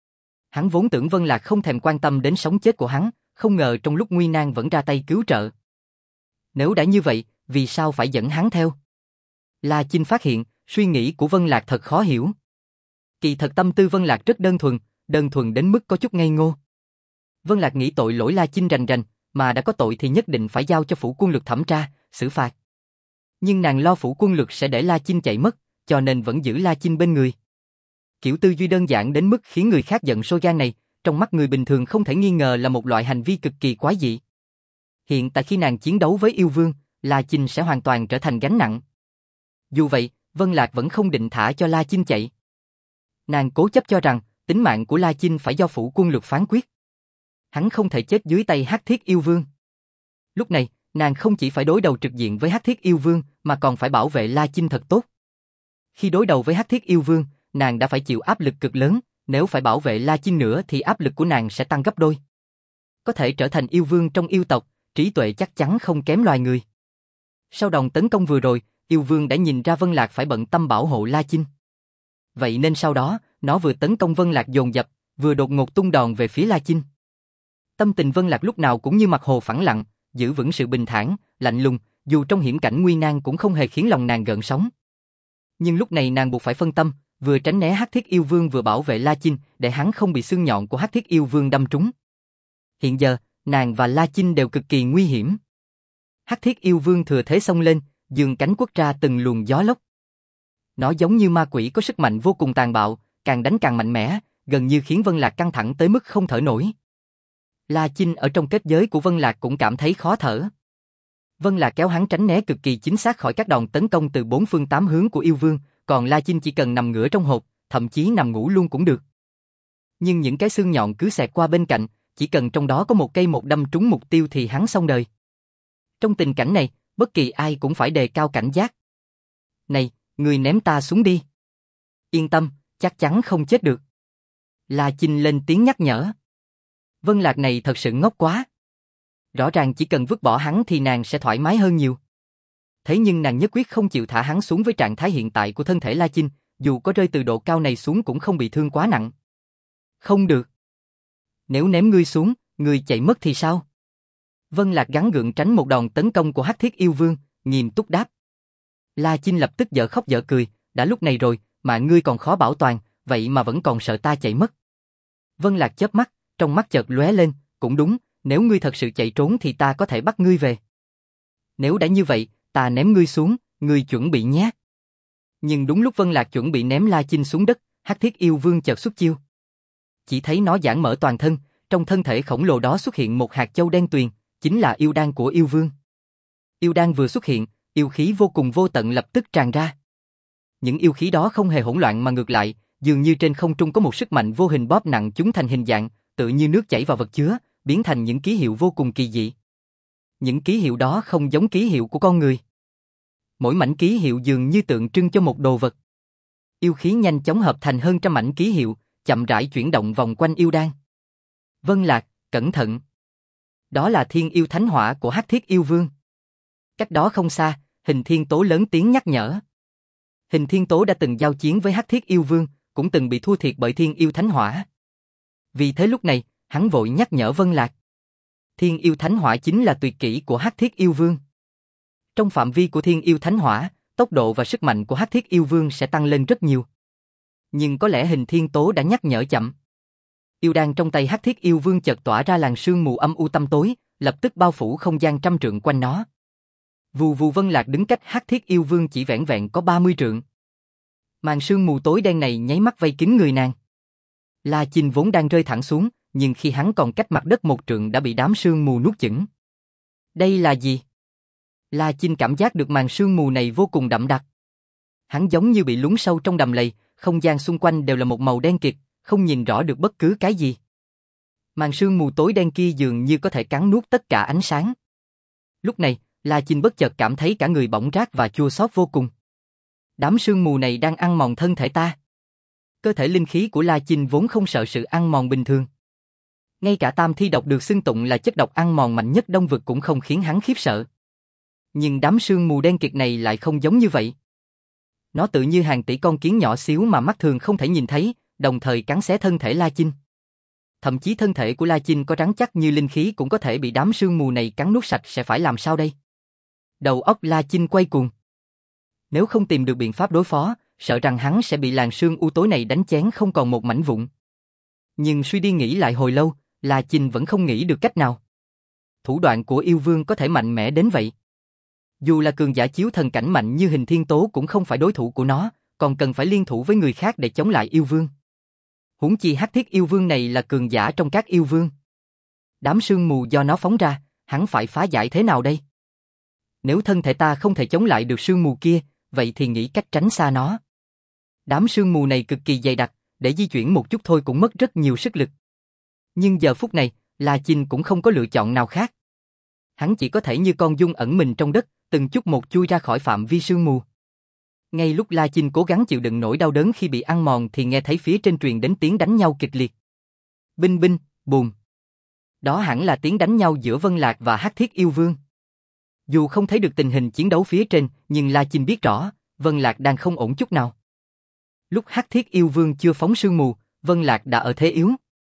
Hắn vốn tưởng Vân Lạc không thèm quan tâm đến sống chết của hắn, không ngờ trong lúc nguy nan vẫn ra tay cứu trợ. Nếu đã như vậy, vì sao phải dẫn hắn theo? La Chinh phát hiện, suy nghĩ của Vân Lạc thật khó hiểu. Kỳ thật tâm tư Vân Lạc rất đơn thuần, đơn thuần đến mức có chút ngây ngô. Vân Lạc nghĩ tội lỗi La Chinh rành rành, mà đã có tội thì nhất định phải giao cho phủ quân lực thẩm tra, xử phạt. Nhưng nàng lo phủ quân lực sẽ để La Chinh chạy mất, cho nên vẫn giữ La Chinh bên người. Kiểu tư duy đơn giản đến mức khiến người khác giận sôi gan này, trong mắt người bình thường không thể nghi ngờ là một loại hành vi cực kỳ quái dị. Hiện tại khi nàng chiến đấu với yêu vương, La Chinh sẽ hoàn toàn trở thành gánh nặng. Dù vậy, Vân Lạc vẫn không định thả cho La Chinh chạy. Nàng cố chấp cho rằng, tính mạng của La Chinh phải do phủ quân lực phán quyết. Hắn không thể chết dưới tay Hắc Thiết yêu vương. Lúc này, nàng không chỉ phải đối đầu trực diện với Hắc Thiết yêu vương, mà còn phải bảo vệ La Chinh thật tốt. Khi đối đầu với Hắc Thiết yêu vương, nàng đã phải chịu áp lực cực lớn, nếu phải bảo vệ La Chinh nữa thì áp lực của nàng sẽ tăng gấp đôi. Có thể trở thành yêu vương trong yêu tộc, trí tuệ chắc chắn không kém loài người. Sau đòn tấn công vừa rồi, yêu vương đã nhìn ra Vân Lạc phải bận tâm bảo hộ La Chinh. Vậy nên sau đó, nó vừa tấn công Vân Lạc dồn dập, vừa đột ngột tung đòn về phía La Chinh. Tâm tình Vân Lạc lúc nào cũng như mặt hồ phẳng lặng, giữ vững sự bình thản, lạnh lùng, dù trong hiểm cảnh nguy nan cũng không hề khiến lòng nàng gợn sóng. Nhưng lúc này nàng buộc phải phân tâm, vừa tránh né Hắc Thiết yêu vương vừa bảo vệ La Chinh, để hắn không bị xương nhọn của Hắc Thiết yêu vương đâm trúng. Hiện giờ, nàng và La Chinh đều cực kỳ nguy hiểm. Hắc Thiết yêu vương thừa thế xông lên, giương cánh quất ra từng luồng gió lốc. Nó giống như ma quỷ có sức mạnh vô cùng tàn bạo, càng đánh càng mạnh mẽ, gần như khiến Vân Lạc căng thẳng tới mức không thở nổi. La Chinh ở trong kết giới của Vân Lạc cũng cảm thấy khó thở. Vân Lạc kéo hắn tránh né cực kỳ chính xác khỏi các đòn tấn công từ bốn phương tám hướng của yêu vương, còn La Chinh chỉ cần nằm ngửa trong hộp, thậm chí nằm ngủ luôn cũng được. Nhưng những cái xương nhọn cứ xẹt qua bên cạnh, chỉ cần trong đó có một cây một đâm trúng mục tiêu thì hắn xong đời. Trong tình cảnh này, bất kỳ ai cũng phải đề cao cảnh giác. Này, người ném ta xuống đi. Yên tâm, chắc chắn không chết được. La Chinh lên tiếng nhắc nhở. Vân Lạc này thật sự ngốc quá. Rõ ràng chỉ cần vứt bỏ hắn thì nàng sẽ thoải mái hơn nhiều. Thế nhưng nàng nhất quyết không chịu thả hắn xuống với trạng thái hiện tại của thân thể La Chinh, dù có rơi từ độ cao này xuống cũng không bị thương quá nặng. Không được. Nếu ném ngươi xuống, ngươi chạy mất thì sao? Vân Lạc gắng gượng tránh một đòn tấn công của Hắc Thiết yêu vương, nghiêm túc đáp. La Chinh lập tức dở khóc dở cười, đã lúc này rồi, mà ngươi còn khó bảo toàn, vậy mà vẫn còn sợ ta chạy mất. Vân Lạc chớp mắt, trong mắt chợt lóe lên, cũng đúng, nếu ngươi thật sự chạy trốn thì ta có thể bắt ngươi về. Nếu đã như vậy, ta ném ngươi xuống, ngươi chuẩn bị nhé. Nhưng đúng lúc Vân Lạc chuẩn bị ném La Chinh xuống đất, Hắc Thiết yêu vương chợt xuất chiêu. Chỉ thấy nó giãn mở toàn thân, trong thân thể khổng lồ đó xuất hiện một hạt châu đen tuyền, chính là yêu đan của yêu vương. Yêu đan vừa xuất hiện, yêu khí vô cùng vô tận lập tức tràn ra. Những yêu khí đó không hề hỗn loạn mà ngược lại, dường như trên không trung có một sức mạnh vô hình bóp nặng chúng thành hình dạng, tự như nước chảy vào vật chứa, biến thành những ký hiệu vô cùng kỳ dị. Những ký hiệu đó không giống ký hiệu của con người. Mỗi mảnh ký hiệu dường như tượng trưng cho một đồ vật. Yêu khí nhanh chóng hợp thành hơn trăm mảnh ký hiệu, chậm rãi chuyển động vòng quanh yêu đan. Vân Lạc, cẩn thận. Đó là thiên yêu thánh hỏa của Hắc Thiết yêu vương. Cách đó không xa, Hình Thiên Tố lớn tiếng nhắc nhở. Hình Thiên Tố đã từng giao chiến với Hắc Thiết yêu vương, cũng từng bị thua thiệt bởi thiên yêu thánh hỏa. Vì thế lúc này, hắn vội nhắc nhở Vân Lạc. Thiên yêu thánh hỏa chính là tuyệt kỹ của Hắc Thiết yêu vương. Trong phạm vi của Thiên Yêu Thánh Hỏa, tốc độ và sức mạnh của Hắc Thiết Yêu Vương sẽ tăng lên rất nhiều. Nhưng có lẽ hình thiên tố đã nhắc nhở chậm. Yêu đan trong tay Hắc Thiết Yêu Vương chợt tỏa ra làn sương mù âm u tăm tối, lập tức bao phủ không gian trăm trượng quanh nó. Vù vù Vân Lạc đứng cách Hắc Thiết Yêu Vương chỉ vẻn vẹn có ba mươi trượng. Màn sương mù tối đen này nháy mắt vây kín người nàng. La Chinh vốn đang rơi thẳng xuống, nhưng khi hắn còn cách mặt đất một trượng đã bị đám sương mù nuốt chửng. Đây là gì? La Chinh cảm giác được màn sương mù này vô cùng đậm đặc. Hắn giống như bị lún sâu trong đầm lầy, không gian xung quanh đều là một màu đen kịt, không nhìn rõ được bất cứ cái gì. Màn sương mù tối đen kia dường như có thể cắn nuốt tất cả ánh sáng. Lúc này, La Chinh bất chợt cảm thấy cả người bỏng rát và chua xót vô cùng. Đám sương mù này đang ăn mòn thân thể ta. Cơ thể linh khí của La Chinh vốn không sợ sự ăn mòn bình thường. Ngay cả tam thi độc được xưng tụng là chất độc ăn mòn mạnh nhất Đông vực cũng không khiến hắn khiếp sợ. Nhưng đám sương mù đen kịt này lại không giống như vậy. Nó tự như hàng tỷ con kiến nhỏ xíu mà mắt thường không thể nhìn thấy, đồng thời cắn xé thân thể La Chinh. Thậm chí thân thể của La Chinh có rắn chắc như linh khí cũng có thể bị đám sương mù này cắn nuốt sạch, sẽ phải làm sao đây? Đầu óc La Chinh quay cuồng. Nếu không tìm được biện pháp đối phó, sợ rằng hắn sẽ bị làn sương u tối này đánh chén không còn một mảnh vụn. Nhưng suy đi nghĩ lại hồi lâu, La Chinh vẫn không nghĩ được cách nào. Thủ đoạn của yêu vương có thể mạnh mẽ đến vậy. Dù là cường giả chiếu thần cảnh mạnh như Hình Thiên Tố cũng không phải đối thủ của nó, còn cần phải liên thủ với người khác để chống lại yêu vương. Huống chi Hắc Thiết Yêu Vương này là cường giả trong các yêu vương. Đám sương mù do nó phóng ra, hắn phải phá giải thế nào đây? Nếu thân thể ta không thể chống lại được sương mù kia, vậy thì nghĩ cách tránh xa nó. Đám sương mù này cực kỳ dày đặc, để di chuyển một chút thôi cũng mất rất nhiều sức lực. Nhưng giờ phút này, La Chinh cũng không có lựa chọn nào khác. Hắn chỉ có thể như con giun ẩn mình trong đất, từng chút một chui ra khỏi phạm vi sương mù. Ngay lúc La Chinh cố gắng chịu đựng nỗi đau đớn khi bị ăn mòn thì nghe thấy phía trên truyền đến tiếng đánh nhau kịch liệt. Binh binh, bùm. Đó hẳn là tiếng đánh nhau giữa Vân Lạc và Hắc Thiết Yêu Vương. Dù không thấy được tình hình chiến đấu phía trên, nhưng La Chinh biết rõ, Vân Lạc đang không ổn chút nào. Lúc Hắc Thiết Yêu Vương chưa phóng sương mù, Vân Lạc đã ở thế yếu.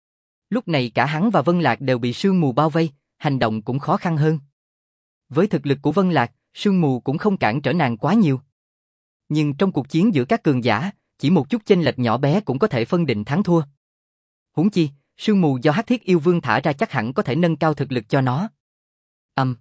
Lúc này cả hắn và Vân Lạc đều bị sương mù bao vây, hành động cũng khó khăn hơn. Với thực lực của Vân Lạc, sương mù cũng không cản trở nàng quá nhiều. Nhưng trong cuộc chiến giữa các cường giả, chỉ một chút chênh lệch nhỏ bé cũng có thể phân định thắng thua. Huống chi, sương mù do Hắc Thiết Yêu Vương thả ra chắc hẳn có thể nâng cao thực lực cho nó. Ầm. Um.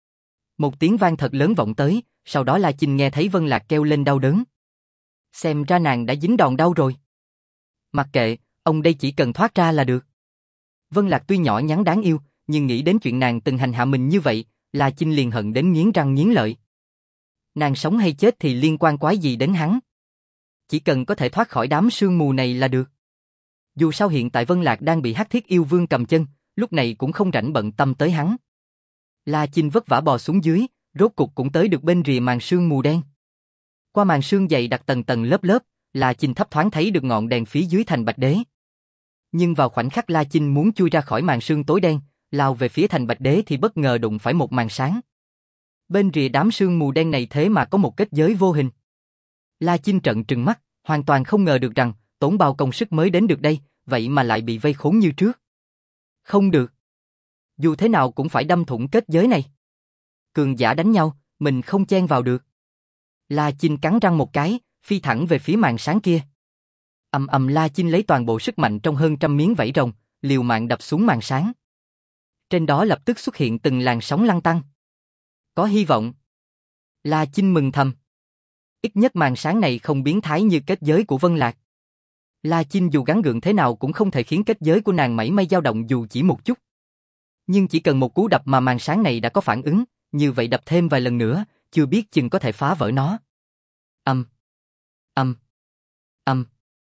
Một tiếng vang thật lớn vọng tới, sau đó La Chinh nghe thấy Vân Lạc kêu lên đau đớn. Xem ra nàng đã dính đòn đau rồi. Mặc kệ, ông đây chỉ cần thoát ra là được. Vân Lạc tuy nhỏ nhắn đáng yêu, nhưng nghĩ đến chuyện nàng từng hành hạ mình như vậy, La Chinh liền hận đến nghiến răng nghiến lợi. Nàng sống hay chết thì liên quan quái gì đến hắn? Chỉ cần có thể thoát khỏi đám sương mù này là được. Dù sao hiện tại Vân Lạc đang bị Hắc Thiết Yêu Vương cầm chân, lúc này cũng không rảnh bận tâm tới hắn. La Chinh vất vả bò xuống dưới, rốt cục cũng tới được bên rìa màn sương mù đen. Qua màn sương dày đặc tầng tầng lớp lớp, La Chinh thấp thoáng thấy được ngọn đèn phía dưới thành Bạch Đế. Nhưng vào khoảnh khắc La Chinh muốn chui ra khỏi màn sương tối đen, lao về phía thành Bạch Đế thì bất ngờ đụng phải một màn sáng. Bên rìa đám sương mù đen này thế mà có một kết giới vô hình. La Chinh trợn trừng mắt, hoàn toàn không ngờ được rằng tốn bao công sức mới đến được đây, vậy mà lại bị vây khốn như trước. Không được. Dù thế nào cũng phải đâm thủng kết giới này. Cường giả đánh nhau, mình không chen vào được. La Chinh cắn răng một cái, phi thẳng về phía màn sáng kia. Ầm ầm La Chinh lấy toàn bộ sức mạnh trong hơn trăm miếng vảy rồng, liều mạng đập xuống màn sáng. Trên đó lập tức xuất hiện từng làn sóng lăn tăn. Có hy vọng. La Chinh mừng thầm. Ít nhất màn sáng này không biến thái như kết giới của Vân Lạc. La Chinh dù gắng gượng thế nào cũng không thể khiến kết giới của nàng mảy may dao động dù chỉ một chút. Nhưng chỉ cần một cú đập mà màn sáng này đã có phản ứng, như vậy đập thêm vài lần nữa, chưa biết chừng có thể phá vỡ nó. Âm, âm, âm.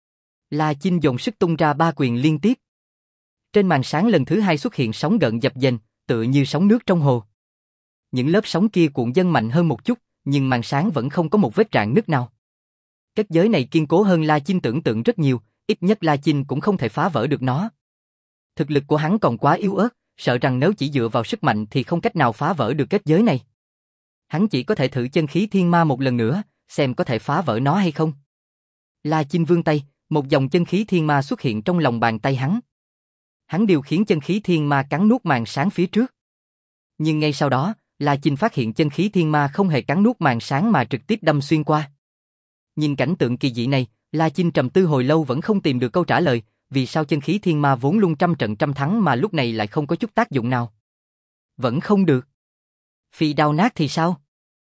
La Chinh dồn sức tung ra ba quyền liên tiếp. Trên màn sáng lần thứ hai xuất hiện sóng gợn dập dềnh, tựa như sóng nước trong hồ. Những lớp sóng kia cuộn dâng mạnh hơn một chút, nhưng màn sáng vẫn không có một vết rạn nứt nào. Kết giới này kiên cố hơn La Chinh tưởng tượng rất nhiều, ít nhất La Chinh cũng không thể phá vỡ được nó. Thực lực của hắn còn quá yếu ớt, sợ rằng nếu chỉ dựa vào sức mạnh thì không cách nào phá vỡ được kết giới này. Hắn chỉ có thể thử chân khí thiên ma một lần nữa, xem có thể phá vỡ nó hay không. La Chinh vươn tay, một dòng chân khí thiên ma xuất hiện trong lòng bàn tay hắn. Hắn điều khiển chân khí thiên ma cắn nuốt màn sáng phía trước. Nhưng ngay sau đó, La Chinh phát hiện chân khí thiên ma không hề cắn nuốt màn sáng mà trực tiếp đâm xuyên qua. Nhìn cảnh tượng kỳ dị này, La Chinh trầm tư hồi lâu vẫn không tìm được câu trả lời, vì sao chân khí thiên ma vốn luôn trăm trận trăm thắng mà lúc này lại không có chút tác dụng nào. Vẫn không được. Phi đao nát thì sao?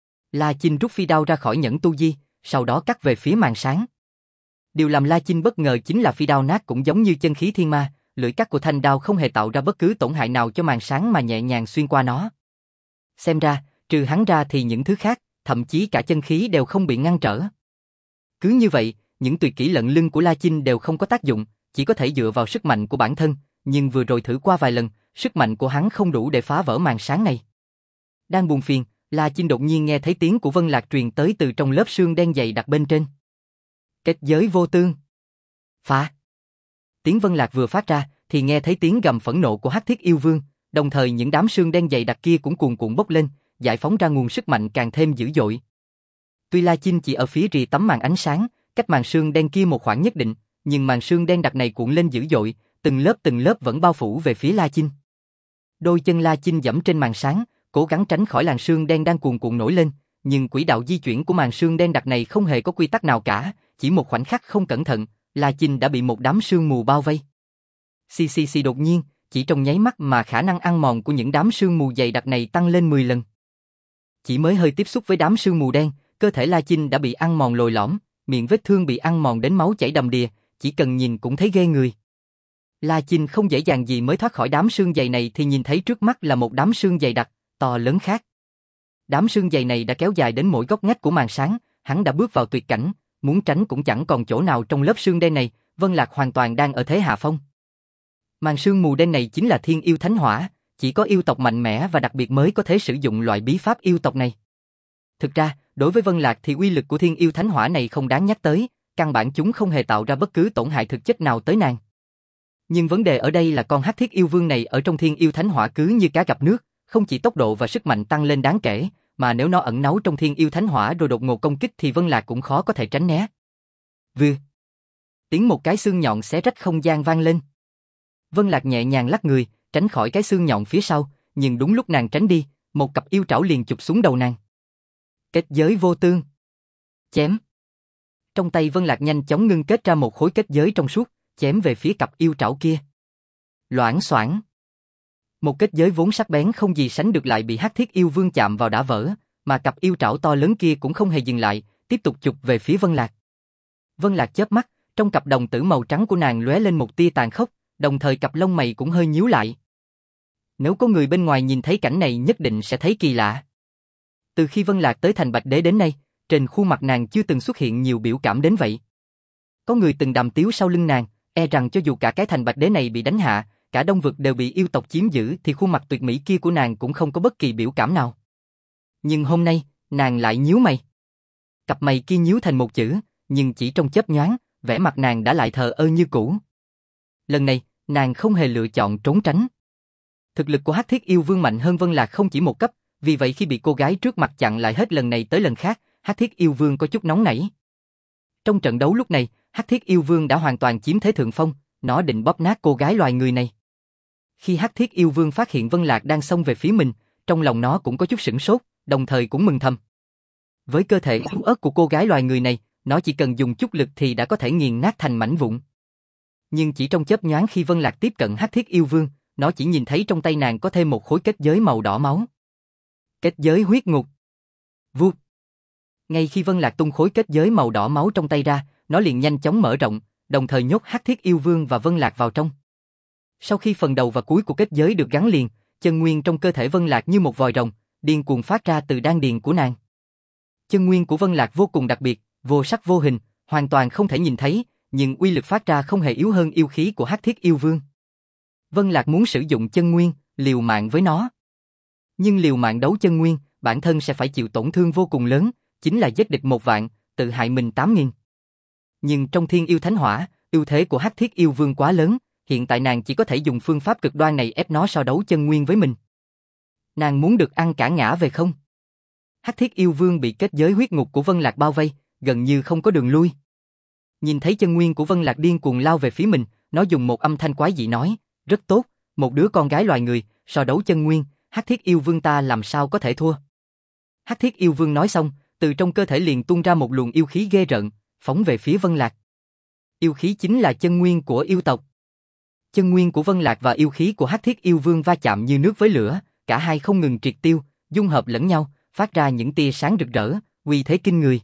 La Chinh rút phi đao ra khỏi nhẫn tu di, sau đó cắt về phía màn sáng. Điều làm La Chinh bất ngờ chính là phi đao nát cũng giống như chân khí thiên ma, lưỡi cắt của thanh đao không hề tạo ra bất cứ tổn hại nào cho màn sáng mà nhẹ nhàng xuyên qua nó. Xem ra, trừ hắn ra thì những thứ khác, thậm chí cả chân khí đều không bị ngăn trở. Cứ như vậy, những tuyệt kỹ lận lưng của La Chinh đều không có tác dụng, chỉ có thể dựa vào sức mạnh của bản thân, nhưng vừa rồi thử qua vài lần, sức mạnh của hắn không đủ để phá vỡ màn sáng này. Đang buồn phiền, La Chinh đột nhiên nghe thấy tiếng của Vân Lạc truyền tới từ trong lớp sương đen dày đặc bên trên. Kết giới vô tương. Phá. Tiếng Vân Lạc vừa phát ra, thì nghe thấy tiếng gầm phẫn nộ của Hắc Thiết Yêu Vương, đồng thời những đám sương đen dày đặc kia cũng cuồn cuộn bốc lên, giải phóng ra nguồn sức mạnh càng thêm dữ dội. Tuy La Chinh chỉ ở phía rìa tấm màn ánh sáng, cách màn sương đen kia một khoảng nhất định, nhưng màn sương đen đặc này cuộn lên dữ dội, từng lớp từng lớp vẫn bao phủ về phía La Chinh. Đôi chân La Chinh giẫm trên màn sáng, cố gắng tránh khỏi làn sương đen đang cuồn cuộn nổi lên, nhưng quỹ đạo di chuyển của màn sương đen đặc này không hề có quy tắc nào cả, chỉ một khoảnh khắc không cẩn thận, La Chinh đã bị một đám sương mù bao vây. Xì xì xì đột nhiên, chỉ trong nháy mắt mà khả năng ăn mòn của những đám sương mù dày đặc này tăng lên mười lần. Chỉ mới hơi tiếp xúc với đám sương mù đen, cơ thể La Chinh đã bị ăn mòn lồi lõm, miệng vết thương bị ăn mòn đến máu chảy đầm đìa, chỉ cần nhìn cũng thấy ghê người. La Chinh không dễ dàng gì mới thoát khỏi đám sương dày này thì nhìn thấy trước mắt là một đám sương dày đặc, to lớn khác. Đám sương dày này đã kéo dài đến mỗi góc ngách của màn sáng, hắn đã bước vào tuyệt cảnh, muốn tránh cũng chẳng còn chỗ nào trong lớp sương đen này, Vân Lạc hoàn toàn đang ở thế hạ phong. Màn sương mù đen này chính là thiên yêu thánh hỏa, chỉ có yêu tộc mạnh mẽ và đặc biệt mới có thể sử dụng loại bí pháp yêu tộc này. Thực ra, đối với Vân Lạc thì uy lực của thiên yêu thánh hỏa này không đáng nhắc tới, căn bản chúng không hề tạo ra bất cứ tổn hại thực chất nào tới nàng. Nhưng vấn đề ở đây là con Hắc Thiết Yêu Vương này ở trong thiên yêu thánh hỏa cứ như cá gặp nước, không chỉ tốc độ và sức mạnh tăng lên đáng kể, mà nếu nó ẩn náu trong thiên yêu thánh hỏa rồi đột ngột công kích thì Vân Lạc cũng khó có thể tránh né. Vừa. Tiếng một cái xương nhọn xé rách không gian vang lên. Vân Lạc nhẹ nhàng lắc người, tránh khỏi cái xương nhọn phía sau, nhưng đúng lúc nàng tránh đi, một cặp yêu trảo liền chụp xuống đầu nàng. Kết giới vô tương. Chém. Trong tay Vân Lạc nhanh chóng ngưng kết ra một khối kết giới trong suốt, chém về phía cặp yêu trảo kia. Loảng xoảng. Một kết giới vốn sắc bén không gì sánh được lại bị Hắc Thiết Yêu Vương chạm vào đã vỡ, mà cặp yêu trảo to lớn kia cũng không hề dừng lại, tiếp tục chụp về phía Vân Lạc. Vân Lạc chớp mắt, trong cặp đồng tử màu trắng của nàng lóe lên một tia tàn khốc, đồng thời cặp lông mày cũng hơi nhíu lại. Nếu có người bên ngoài nhìn thấy cảnh này nhất định sẽ thấy kỳ lạ. Từ khi Vân Lạc tới thành Bạch Đế đến nay, trên khuôn mặt nàng chưa từng xuất hiện nhiều biểu cảm đến vậy. Có người từng đàm tiếu sau lưng nàng, e rằng cho dù cả cái thành Bạch Đế này bị đánh hạ, cả Đông Vực đều bị yêu tộc chiếm giữ thì khuôn mặt tuyệt mỹ kia của nàng cũng không có bất kỳ biểu cảm nào. Nhưng hôm nay, nàng lại nhíu mày. Cặp mày kia nhíu thành một chữ, nhưng chỉ trong chớp nhoáng, vẻ mặt nàng đã lại thờ ơ như cũ. Lần này, nàng không hề lựa chọn trốn tránh. Thực lực của Hắc Thiết Yêu Vương mạnh hơn Vân Lạc không chỉ một cấp, vì vậy khi bị cô gái trước mặt chặn lại hết lần này tới lần khác, Hắc Thiết Yêu Vương có chút nóng nảy. Trong trận đấu lúc này, Hắc Thiết Yêu Vương đã hoàn toàn chiếm thế thượng phong, nó định bóp nát cô gái loài người này. Khi Hắc Thiết Yêu Vương phát hiện Vân Lạc đang xông về phía mình, trong lòng nó cũng có chút sửng sốt, đồng thời cũng mừng thầm. Với cơ thể yếu ớt của cô gái loài người này, nó chỉ cần dùng chút lực thì đã có thể nghiền nát thành mảnh vụn. Nhưng chỉ trong chớp nhoáng khi Vân Lạc tiếp cận Hắc Thiết Yêu Vương, nó chỉ nhìn thấy trong tay nàng có thêm một khối kết giới màu đỏ máu. Kết giới huyết ngục. Vụt. Ngay khi Vân Lạc tung khối kết giới màu đỏ máu trong tay ra, nó liền nhanh chóng mở rộng, đồng thời nhốt Hắc Thiết Yêu Vương và Vân Lạc vào trong. Sau khi phần đầu và cuối của kết giới được gắn liền, chân nguyên trong cơ thể Vân Lạc như một vòi rồng, điên cuồng phát ra từ đan điền của nàng. Chân nguyên của Vân Lạc vô cùng đặc biệt, vô sắc vô hình, hoàn toàn không thể nhìn thấy, nhưng uy lực phát ra không hề yếu hơn yêu khí của Hắc Thiết Yêu Vương. Vân Lạc muốn sử dụng chân nguyên, liều mạng với nó. Nhưng liều mạng đấu chân nguyên, bản thân sẽ phải chịu tổn thương vô cùng lớn, chính là giết địch một vạn, tự hại mình tám nghìn. Nhưng trong thiên yêu thánh hỏa, ưu thế của Hắc Thiết Yêu Vương quá lớn, hiện tại nàng chỉ có thể dùng phương pháp cực đoan này ép nó so đấu chân nguyên với mình. Nàng muốn được ăn cả ngã về không? Hắc Thiết Yêu Vương bị kết giới huyết ngục của Vân Lạc bao vây, gần như không có đường lui. Nhìn thấy chân nguyên của Vân Lạc điên cuồng lao về phía mình, nó dùng một âm thanh quái dị nói, rất tốt, một đứa con gái loài người, so đấu chân nguyên, Hắc Thiết Yêu Vương ta làm sao có thể thua. Hắc Thiết Yêu Vương nói xong, từ trong cơ thể liền tuôn ra một luồng yêu khí ghê rợn, phóng về phía Vân Lạc. Yêu khí chính là chân nguyên của yêu tộc. Chân nguyên của Vân Lạc và yêu khí của Hắc Thiết Yêu Vương va chạm như nước với lửa, cả hai không ngừng triệt tiêu, dung hợp lẫn nhau, phát ra những tia sáng rực rỡ, uy thế kinh người.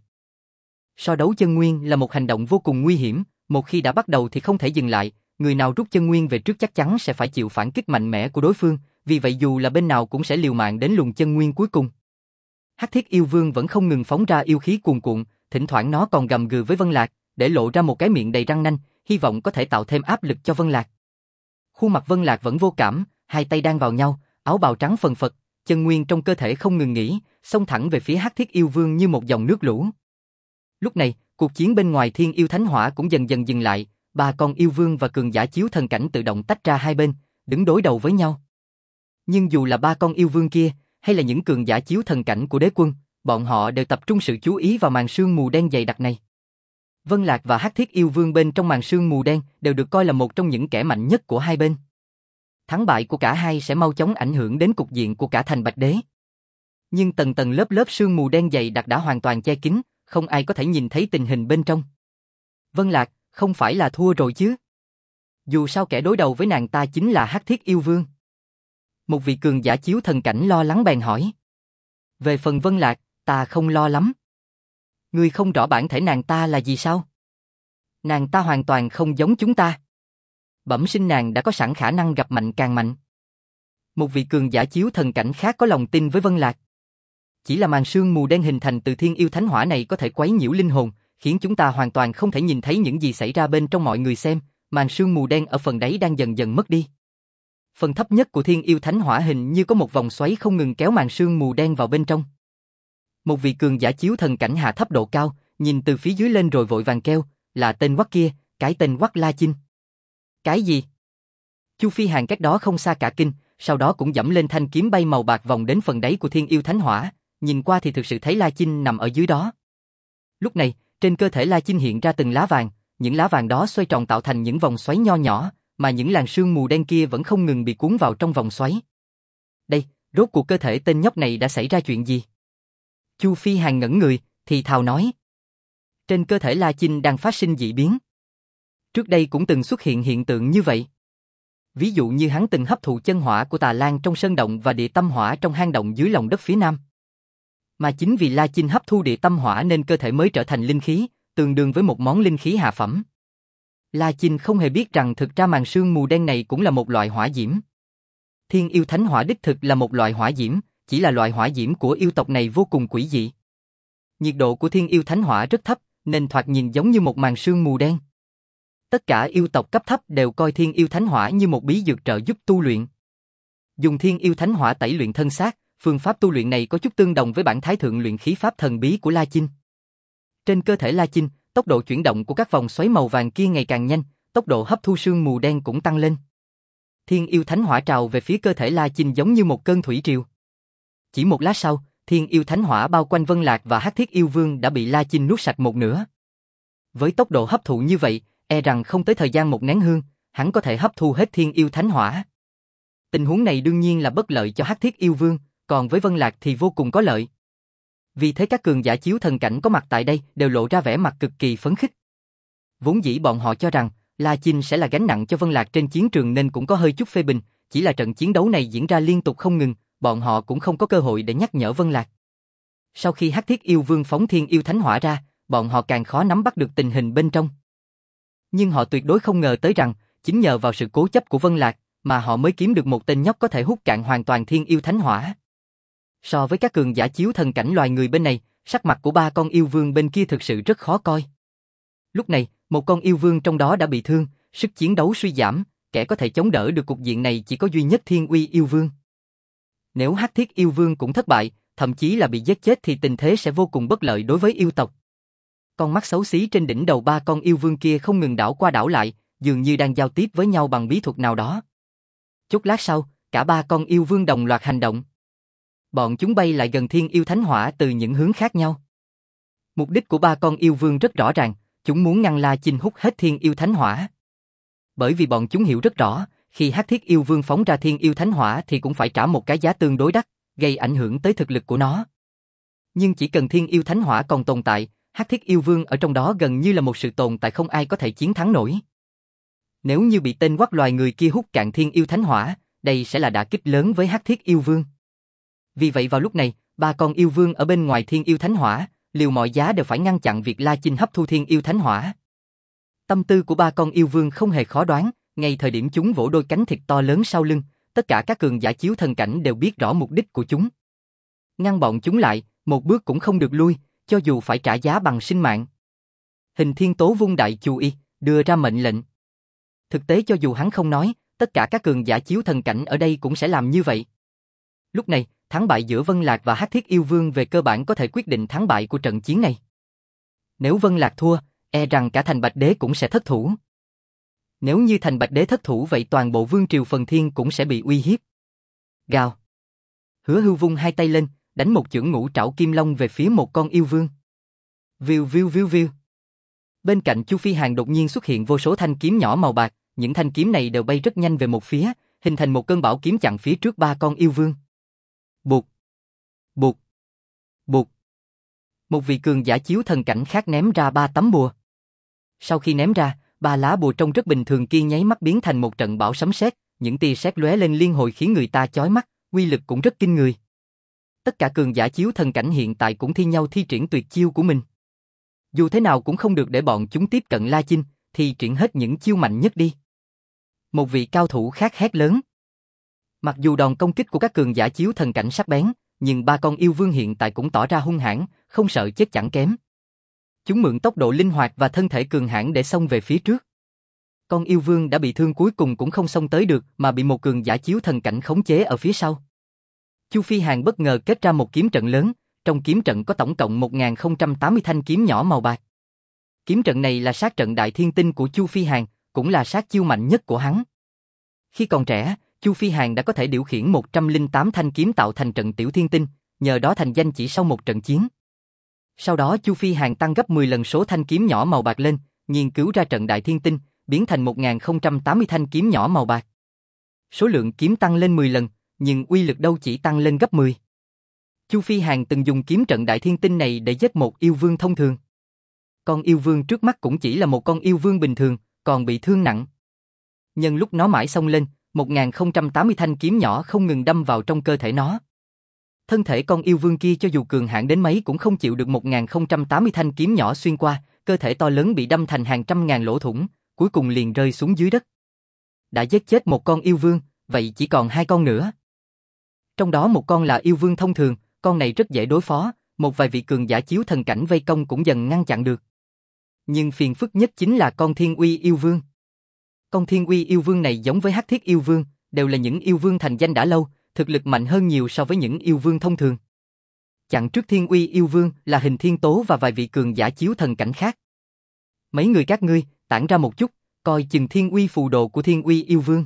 So đấu chân nguyên là một hành động vô cùng nguy hiểm, một khi đã bắt đầu thì không thể dừng lại, người nào rút chân nguyên về trước chắc chắn sẽ phải chịu phản kích mạnh mẽ của đối phương, vì vậy dù là bên nào cũng sẽ liều mạng đến luồng chân nguyên cuối cùng. Hắc Thiết Yêu Vương vẫn không ngừng phóng ra yêu khí cuồn cuộn, thỉnh thoảng nó còn gầm gừ với Vân Lạc, để lộ ra một cái miệng đầy răng nanh, hy vọng có thể tạo thêm áp lực cho Vân Lạc. Khuôn mặt Vân Lạc vẫn vô cảm, hai tay đang vào nhau, áo bào trắng phần phật, chân nguyên trong cơ thể không ngừng nghỉ, xông thẳng về phía Hắc Thiết Yêu Vương như một dòng nước lũ. Lúc này, cuộc chiến bên ngoài Thiên Yêu Thánh Hỏa cũng dần dần dừng lại, ba con yêu vương và cường giả chiếu thần cảnh tự động tách ra hai bên, đứng đối đầu với nhau. Nhưng dù là ba con yêu vương kia, hay là những cường giả chiếu thần cảnh của đế quân, bọn họ đều tập trung sự chú ý vào màn sương mù đen dày đặc này. Vân Lạc và Hắc Thiết Yêu Vương bên trong màn sương mù đen đều được coi là một trong những kẻ mạnh nhất của hai bên. Thắng bại của cả hai sẽ mau chóng ảnh hưởng đến cục diện của cả thành Bạch Đế. Nhưng tầng tầng lớp lớp sương mù đen dày đặc đã hoàn toàn che kín, không ai có thể nhìn thấy tình hình bên trong. Vân Lạc, không phải là thua rồi chứ? Dù sao kẻ đối đầu với nàng ta chính là Hắc Thiết Yêu Vương. Một vị cường giả chiếu thần cảnh lo lắng bèn hỏi. Về phần Vân Lạc, ta không lo lắm. Ngươi không rõ bản thể nàng ta là gì sao? Nàng ta hoàn toàn không giống chúng ta. Bẩm sinh nàng đã có sẵn khả năng gặp mạnh càng mạnh. Một vị cường giả chiếu thần cảnh khác có lòng tin với Vân Lạc. Chỉ là màn sương mù đen hình thành từ Thiên Yêu Thánh Hỏa này có thể quấy nhiễu linh hồn, khiến chúng ta hoàn toàn không thể nhìn thấy những gì xảy ra bên trong mọi người xem, màn sương mù đen ở phần đáy đang dần dần mất đi. Phần thấp nhất của Thiên Yêu Thánh Hỏa hình như có một vòng xoáy không ngừng kéo màn sương mù đen vào bên trong. Một vị cường giả chiếu thần cảnh hạ thấp độ cao, nhìn từ phía dưới lên rồi vội vàng kêu, là tên quắc kia, cái tên quắc La Chinh. Cái gì? Chu Phi Hàn cách đó không xa cả kinh, sau đó cũng dẫm lên thanh kiếm bay màu bạc vòng đến phần đáy của Thiên Yêu Thánh Hỏa, nhìn qua thì thực sự thấy La Chinh nằm ở dưới đó. Lúc này, trên cơ thể La Chinh hiện ra từng lá vàng, những lá vàng đó xoay tròn tạo thành những vòng xoáy nho nhỏ, mà những làn sương mù đen kia vẫn không ngừng bị cuốn vào trong vòng xoáy. Đây, rốt cuộc cơ thể tên nhóc này đã xảy ra chuyện gì? Chu Phi Hàn ngẩn người, thì thào nói. Trên cơ thể La Chinh đang phát sinh dị biến. Trước đây cũng từng xuất hiện hiện tượng như vậy. Ví dụ như hắn từng hấp thụ chân hỏa của Tà Lan trong sơn động và địa tâm hỏa trong hang động dưới lòng đất phía nam. Mà chính vì La Chinh hấp thu địa tâm hỏa nên cơ thể mới trở thành linh khí, tương đương với một món linh khí hạ phẩm. La Chinh không hề biết rằng thực ra màn sương mù đen này cũng là một loại hỏa diễm. Thiên Yêu Thánh Hỏa đích thực là một loại hỏa diễm, chỉ là loại hỏa diễm của yêu tộc này vô cùng quỷ dị. Nhiệt độ của Thiên Yêu Thánh Hỏa rất thấp, nên thoạt nhìn giống như một màn sương mù đen. Tất cả yêu tộc cấp thấp đều coi Thiên Yêu Thánh Hỏa như một bí dược trợ giúp tu luyện. Dùng Thiên Yêu Thánh Hỏa tẩy luyện thân xác, phương pháp tu luyện này có chút tương đồng với bản thái thượng luyện khí pháp thần bí của La Chinh. Trên cơ thể La Chinh, tốc độ chuyển động của các vòng xoáy màu vàng kia ngày càng nhanh, tốc độ hấp thu sương mù đen cũng tăng lên. Thiên Yêu Thánh Hỏa trào về phía cơ thể La Chinh giống như một cơn thủy triều. Chỉ một lát sau, Thiên Yêu Thánh Hỏa bao quanh Vân Lạc và Hắc Thiết Yêu Vương đã bị La Chinh nuốt sạch một nửa. Với tốc độ hấp thụ như vậy, e rằng không tới thời gian một nén hương, hắn có thể hấp thu hết Thiên Yêu Thánh Hỏa. Tình huống này đương nhiên là bất lợi cho Hắc Thiết Yêu Vương, còn với Vân Lạc thì vô cùng có lợi. Vì thế các cường giả chiếu thần cảnh có mặt tại đây đều lộ ra vẻ mặt cực kỳ phấn khích. Vốn dĩ bọn họ cho rằng La Chinh sẽ là gánh nặng cho Vân Lạc trên chiến trường nên cũng có hơi chút phê bình, chỉ là trận chiến đấu này diễn ra liên tục không ngừng, bọn họ cũng không có cơ hội để nhắc nhở Vân Lạc. Sau khi Hắc Thiết Yêu Vương phóng Thiên Yêu Thánh Hỏa ra, bọn họ càng khó nắm bắt được tình hình bên trong. Nhưng họ tuyệt đối không ngờ tới rằng, chính nhờ vào sự cố chấp của Vân Lạc, mà họ mới kiếm được một tên nhóc có thể hút cạn hoàn toàn Thiên Yêu Thánh Hỏa. So với các cường giả chiếu thần cảnh loài người bên này, sắc mặt của ba con yêu vương bên kia thực sự rất khó coi. Lúc này, một con yêu vương trong đó đã bị thương, sức chiến đấu suy giảm, kẻ có thể chống đỡ được cục diện này chỉ có duy nhất Thiên Uy Yêu Vương. Nếu Hắc Thiết Yêu Vương cũng thất bại, thậm chí là bị giết chết thì tình thế sẽ vô cùng bất lợi đối với yêu tộc. Con mắt xấu xí trên đỉnh đầu ba con yêu vương kia không ngừng đảo qua đảo lại, dường như đang giao tiếp với nhau bằng bí thuật nào đó. Chút lát sau, cả ba con yêu vương đồng loạt hành động. Bọn chúng bay lại gần Thiên Yêu Thánh Hỏa từ những hướng khác nhau. Mục đích của ba con yêu vương rất rõ ràng, chúng muốn ngăn La Chinh hút hết Thiên Yêu Thánh Hỏa. Bởi vì bọn chúng hiểu rất rõ, Khi Hắc Thiết Yêu Vương phóng ra Thiên Yêu Thánh Hỏa thì cũng phải trả một cái giá tương đối đắt, gây ảnh hưởng tới thực lực của nó. Nhưng chỉ cần Thiên Yêu Thánh Hỏa còn tồn tại, Hắc Thiết Yêu Vương ở trong đó gần như là một sự tồn tại không ai có thể chiến thắng nổi. Nếu như bị tên quắc loài người kia hút cạn Thiên Yêu Thánh Hỏa, đây sẽ là đả kích lớn với Hắc Thiết Yêu Vương. Vì vậy vào lúc này, ba con yêu vương ở bên ngoài Thiên Yêu Thánh Hỏa, liều mọi giá đều phải ngăn chặn việc La Chinh hấp thu Thiên Yêu Thánh Hỏa. Tâm tư của ba con yêu vương không hề khó đoán, ngay thời điểm chúng vỗ đôi cánh thịt to lớn sau lưng, tất cả các cường giả chiếu thần cảnh đều biết rõ mục đích của chúng. Ngăn bọn chúng lại, một bước cũng không được lui, cho dù phải trả giá bằng sinh mạng. Hình Thiên Tố vung đại chu y, đưa ra mệnh lệnh. Thực tế cho dù hắn không nói, tất cả các cường giả chiếu thần cảnh ở đây cũng sẽ làm như vậy. Lúc này, thắng bại giữa Vân Lạc và Hắc Thiết Yêu Vương về cơ bản có thể quyết định thắng bại của trận chiến này. Nếu Vân Lạc thua, e rằng cả thành Bạch Đế cũng sẽ thất thủ. Nếu như thành Bạch Đế thất thủ vậy toàn bộ vương triều Phần Thiên cũng sẽ bị uy hiếp. Gào. Hứa Hưu vung hai tay lên, đánh một chưởng ngũ trảo kim long về phía một con yêu vương. Viu viu viu viu. Bên cạnh Chu Phi Hàn đột nhiên xuất hiện vô số thanh kiếm nhỏ màu bạc, những thanh kiếm này đều bay rất nhanh về một phía, hình thành một cơn bão kiếm chặn phía trước ba con yêu vương. Bụt, bụt, bụt. Một vị cường giả chiếu thần cảnh khác ném ra ba tấm bùa. Sau khi ném ra, ba lá bùa trông rất bình thường kia nháy mắt biến thành một trận bão sấm sét, những tia sét lóe lên liên hồi khiến người ta chói mắt, uy lực cũng rất kinh người. Tất cả cường giả chiếu thần cảnh hiện tại cũng thi nhau thi triển tuyệt chiêu của mình. Dù thế nào cũng không được để bọn chúng tiếp cận La Chinh, thì triển hết những chiêu mạnh nhất đi. Một vị cao thủ khác hét lớn. Mặc dù đòn công kích của các cường giả chiếu thần cảnh sắc bén, nhưng ba con yêu vương hiện tại cũng tỏ ra hung hãn, không sợ chết chẳng kém. Chúng mượn tốc độ linh hoạt và thân thể cường hãn để xông về phía trước. Con yêu vương đã bị thương cuối cùng cũng không xông tới được mà bị một cường giả chiếu thần cảnh khống chế ở phía sau. Chu Phi Hàn bất ngờ kết ra một kiếm trận lớn, trong kiếm trận có tổng cộng một nghìn không trăm tám mươi thanh kiếm nhỏ màu bạc. Kiếm trận này là sát trận đại thiên tinh của Chu Phi Hàn, cũng là sát chiêu mạnh nhất của hắn. Khi còn trẻ, Chu Phi Hàn đã có thể điều khiển một trăm lẻ tám thanh kiếm tạo thành trận tiểu thiên tinh, nhờ đó thành danh chỉ sau một trận chiến. Sau đó Chu Phi Hàn tăng gấp mười lần số thanh kiếm nhỏ màu bạc lên, nghiên cứu ra trận đại thiên tinh, biến thành một nghìn không trăm tám mươi thanh kiếm nhỏ màu bạc. Số lượng kiếm tăng lên mười lần, nhưng uy lực đâu chỉ tăng lên gấp mười. Chu Phi Hàn từng dùng kiếm trận đại thiên tinh này để giết một yêu vương thông thường. Con yêu vương trước mắt cũng chỉ là một con yêu vương bình thường, còn bị thương nặng. Nhân lúc nó mãi xông lên, một nghìn không trăm tám mươi thanh kiếm nhỏ không ngừng đâm vào trong cơ thể nó. Thân thể con yêu vương kia cho dù cường hãn đến mấy cũng không chịu được một nghìn không trăm tám mươi thanh kiếm nhỏ xuyên qua, cơ thể to lớn bị đâm thành hàng trăm ngàn lỗ thủng, cuối cùng liền rơi xuống dưới đất. Đã giết chết một con yêu vương, vậy chỉ còn hai con nữa. Trong đó một con là yêu vương thông thường, con này rất dễ đối phó, một vài vị cường giả chiếu thần cảnh vây công cũng dần ngăn chặn được. Nhưng phiền phức nhất chính là con Thiên Uy yêu vương. Con Thiên Uy yêu vương này giống với Hắc Thiết yêu vương, đều là những yêu vương thành danh đã lâu, thực lực mạnh hơn nhiều so với những yêu vương thông thường. Chặn trước Thiên Uy yêu vương là Hình Thiên Tố và vài vị cường giả chiếu thần cảnh khác. Mấy người các ngươi, tản ra một chút, coi chừng Thiên Uy phù đồ của Thiên Uy yêu vương.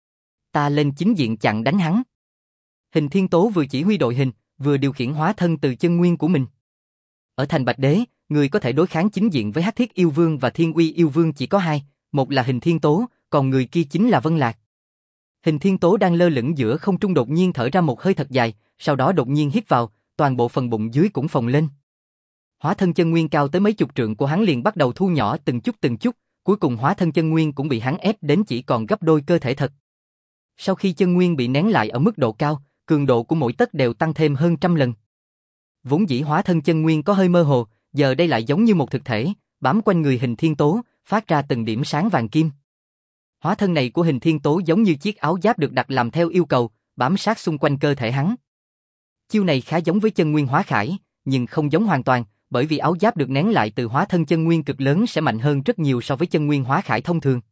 Ta lên chính diện chặn đánh hắn. Hình Thiên Tố vừa chỉ huy đội hình, vừa điều khiển hóa thân từ chân nguyên của mình. Ở thành Bạch Đế, người có thể đối kháng chính diện với Hắc Thiết yêu vương và Thiên Uy yêu vương chỉ có hai, một là Hình Thiên Tố, còn người kia chính là Vân Lạc. Hình Thiên Tố đang lơ lửng giữa không trung đột nhiên thở ra một hơi thật dài, sau đó đột nhiên hít vào, toàn bộ phần bụng dưới cũng phồng lên. Hóa thân chân nguyên cao tới mấy chục trượng của hắn liền bắt đầu thu nhỏ từng chút từng chút, cuối cùng hóa thân chân nguyên cũng bị hắn ép đến chỉ còn gấp đôi cơ thể thật. Sau khi chân nguyên bị nén lại ở mức độ cao, cường độ của mỗi tấc đều tăng thêm hơn trăm lần. Vốn dĩ hóa thân chân nguyên có hơi mơ hồ, giờ đây lại giống như một thực thể, bám quanh người Hình Thiên Tố, phát ra từng điểm sáng vàng kim. Hóa thân này của Hình Thiên Tố giống như chiếc áo giáp được đặt làm theo yêu cầu, bám sát xung quanh cơ thể hắn. Chiêu này khá giống với chân nguyên hóa khải, nhưng không giống hoàn toàn, bởi vì áo giáp được nén lại từ hóa thân chân nguyên cực lớn sẽ mạnh hơn rất nhiều so với chân nguyên hóa khải thông thường.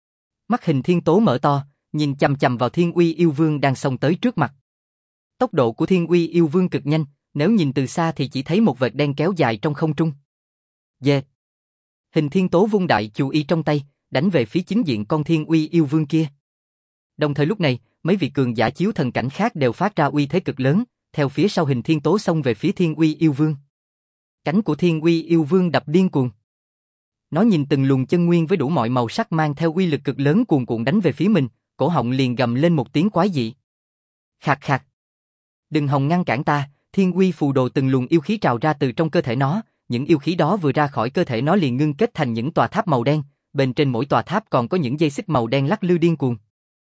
Mắt Hình Thiên Tố mở to, nhìn chằm chằm vào Thiên Uy yêu vương đang xông tới trước mặt. Tốc độ của Thiên Uy yêu vương cực nhanh, nếu nhìn từ xa thì chỉ thấy một vệt đen kéo dài trong không trung. Yeah. Hình Thiên Tố vung đại chu y trong tay, đánh về phía chính diện con Thiên Uy yêu vương kia. Đồng thời lúc này, mấy vị cường giả chiếu thần cảnh khác đều phát ra uy thế cực lớn, theo phía sau Hình Thiên Tố xông về phía Thiên Uy yêu vương. Cánh của Thiên Uy yêu vương đập điên cuồng. Nó nhìn từng luồng chân nguyên với đủ mọi màu sắc mang theo uy lực cực lớn cuồn cuộn đánh về phía mình, cổ họng liền gầm lên một tiếng quái dị. Khạc khạc. Đừng hòng ngăn cản ta, thiên uy phù đồ từng luồng yêu khí trào ra từ trong cơ thể nó, những yêu khí đó vừa ra khỏi cơ thể nó liền ngưng kết thành những tòa tháp màu đen, bên trên mỗi tòa tháp còn có những dây xích màu đen lắc lư điên cuồng.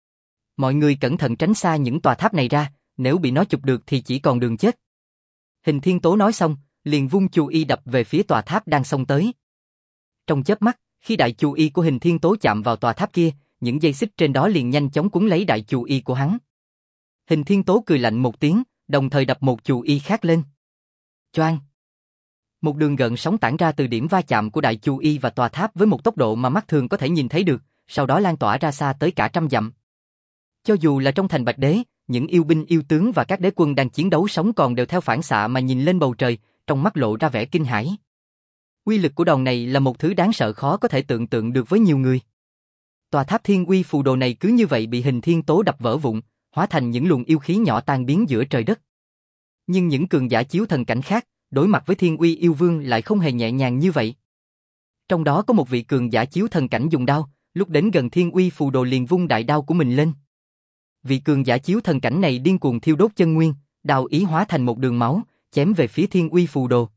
Mọi người cẩn thận tránh xa những tòa tháp này ra, nếu bị nó chụp được thì chỉ còn đường chết. Hình Thiên Tố nói xong, liền vung chu y đập về phía tòa tháp đang xông tới. Trong chớp mắt, khi đại chu y của Hình Thiên Tố chạm vào tòa tháp kia, những dây xích trên đó liền nhanh chóng cuốn lấy đại chu y của hắn. Hình Thiên Tố cười lạnh một tiếng, đồng thời đập một chu y khác lên. Choang! Một đường gợn sóng tản ra từ điểm va chạm của đại chu y và tòa tháp với một tốc độ mà mắt thường có thể nhìn thấy được, sau đó lan tỏa ra xa tới cả trăm dặm. Cho dù là trong thành Bạch Đế, những yêu binh yêu tướng và các đế quân đang chiến đấu sống còn đều theo phản xạ mà nhìn lên bầu trời, trong mắt lộ ra vẻ kinh hãi. Uy lực của đòn này là một thứ đáng sợ khó có thể tưởng tượng được với nhiều người. Tòa tháp thiên uy phù đồ này cứ như vậy bị Hình Thiên Tố đập vỡ vụn, hóa thành những luồng yêu khí nhỏ tan biến giữa trời đất. Nhưng những cường giả chiếu thần cảnh khác, đối mặt với thiên uy yêu vương lại không hề nhẹ nhàng như vậy. Trong đó có một vị cường giả chiếu thần cảnh dùng đao, lúc đến gần thiên uy phù đồ liền vung đại đao của mình lên. Vị cường giả chiếu thần cảnh này điên cuồng thiêu đốt chân nguyên, đao ý hóa thành một đường máu, chém về phía thiên uy phù đồ.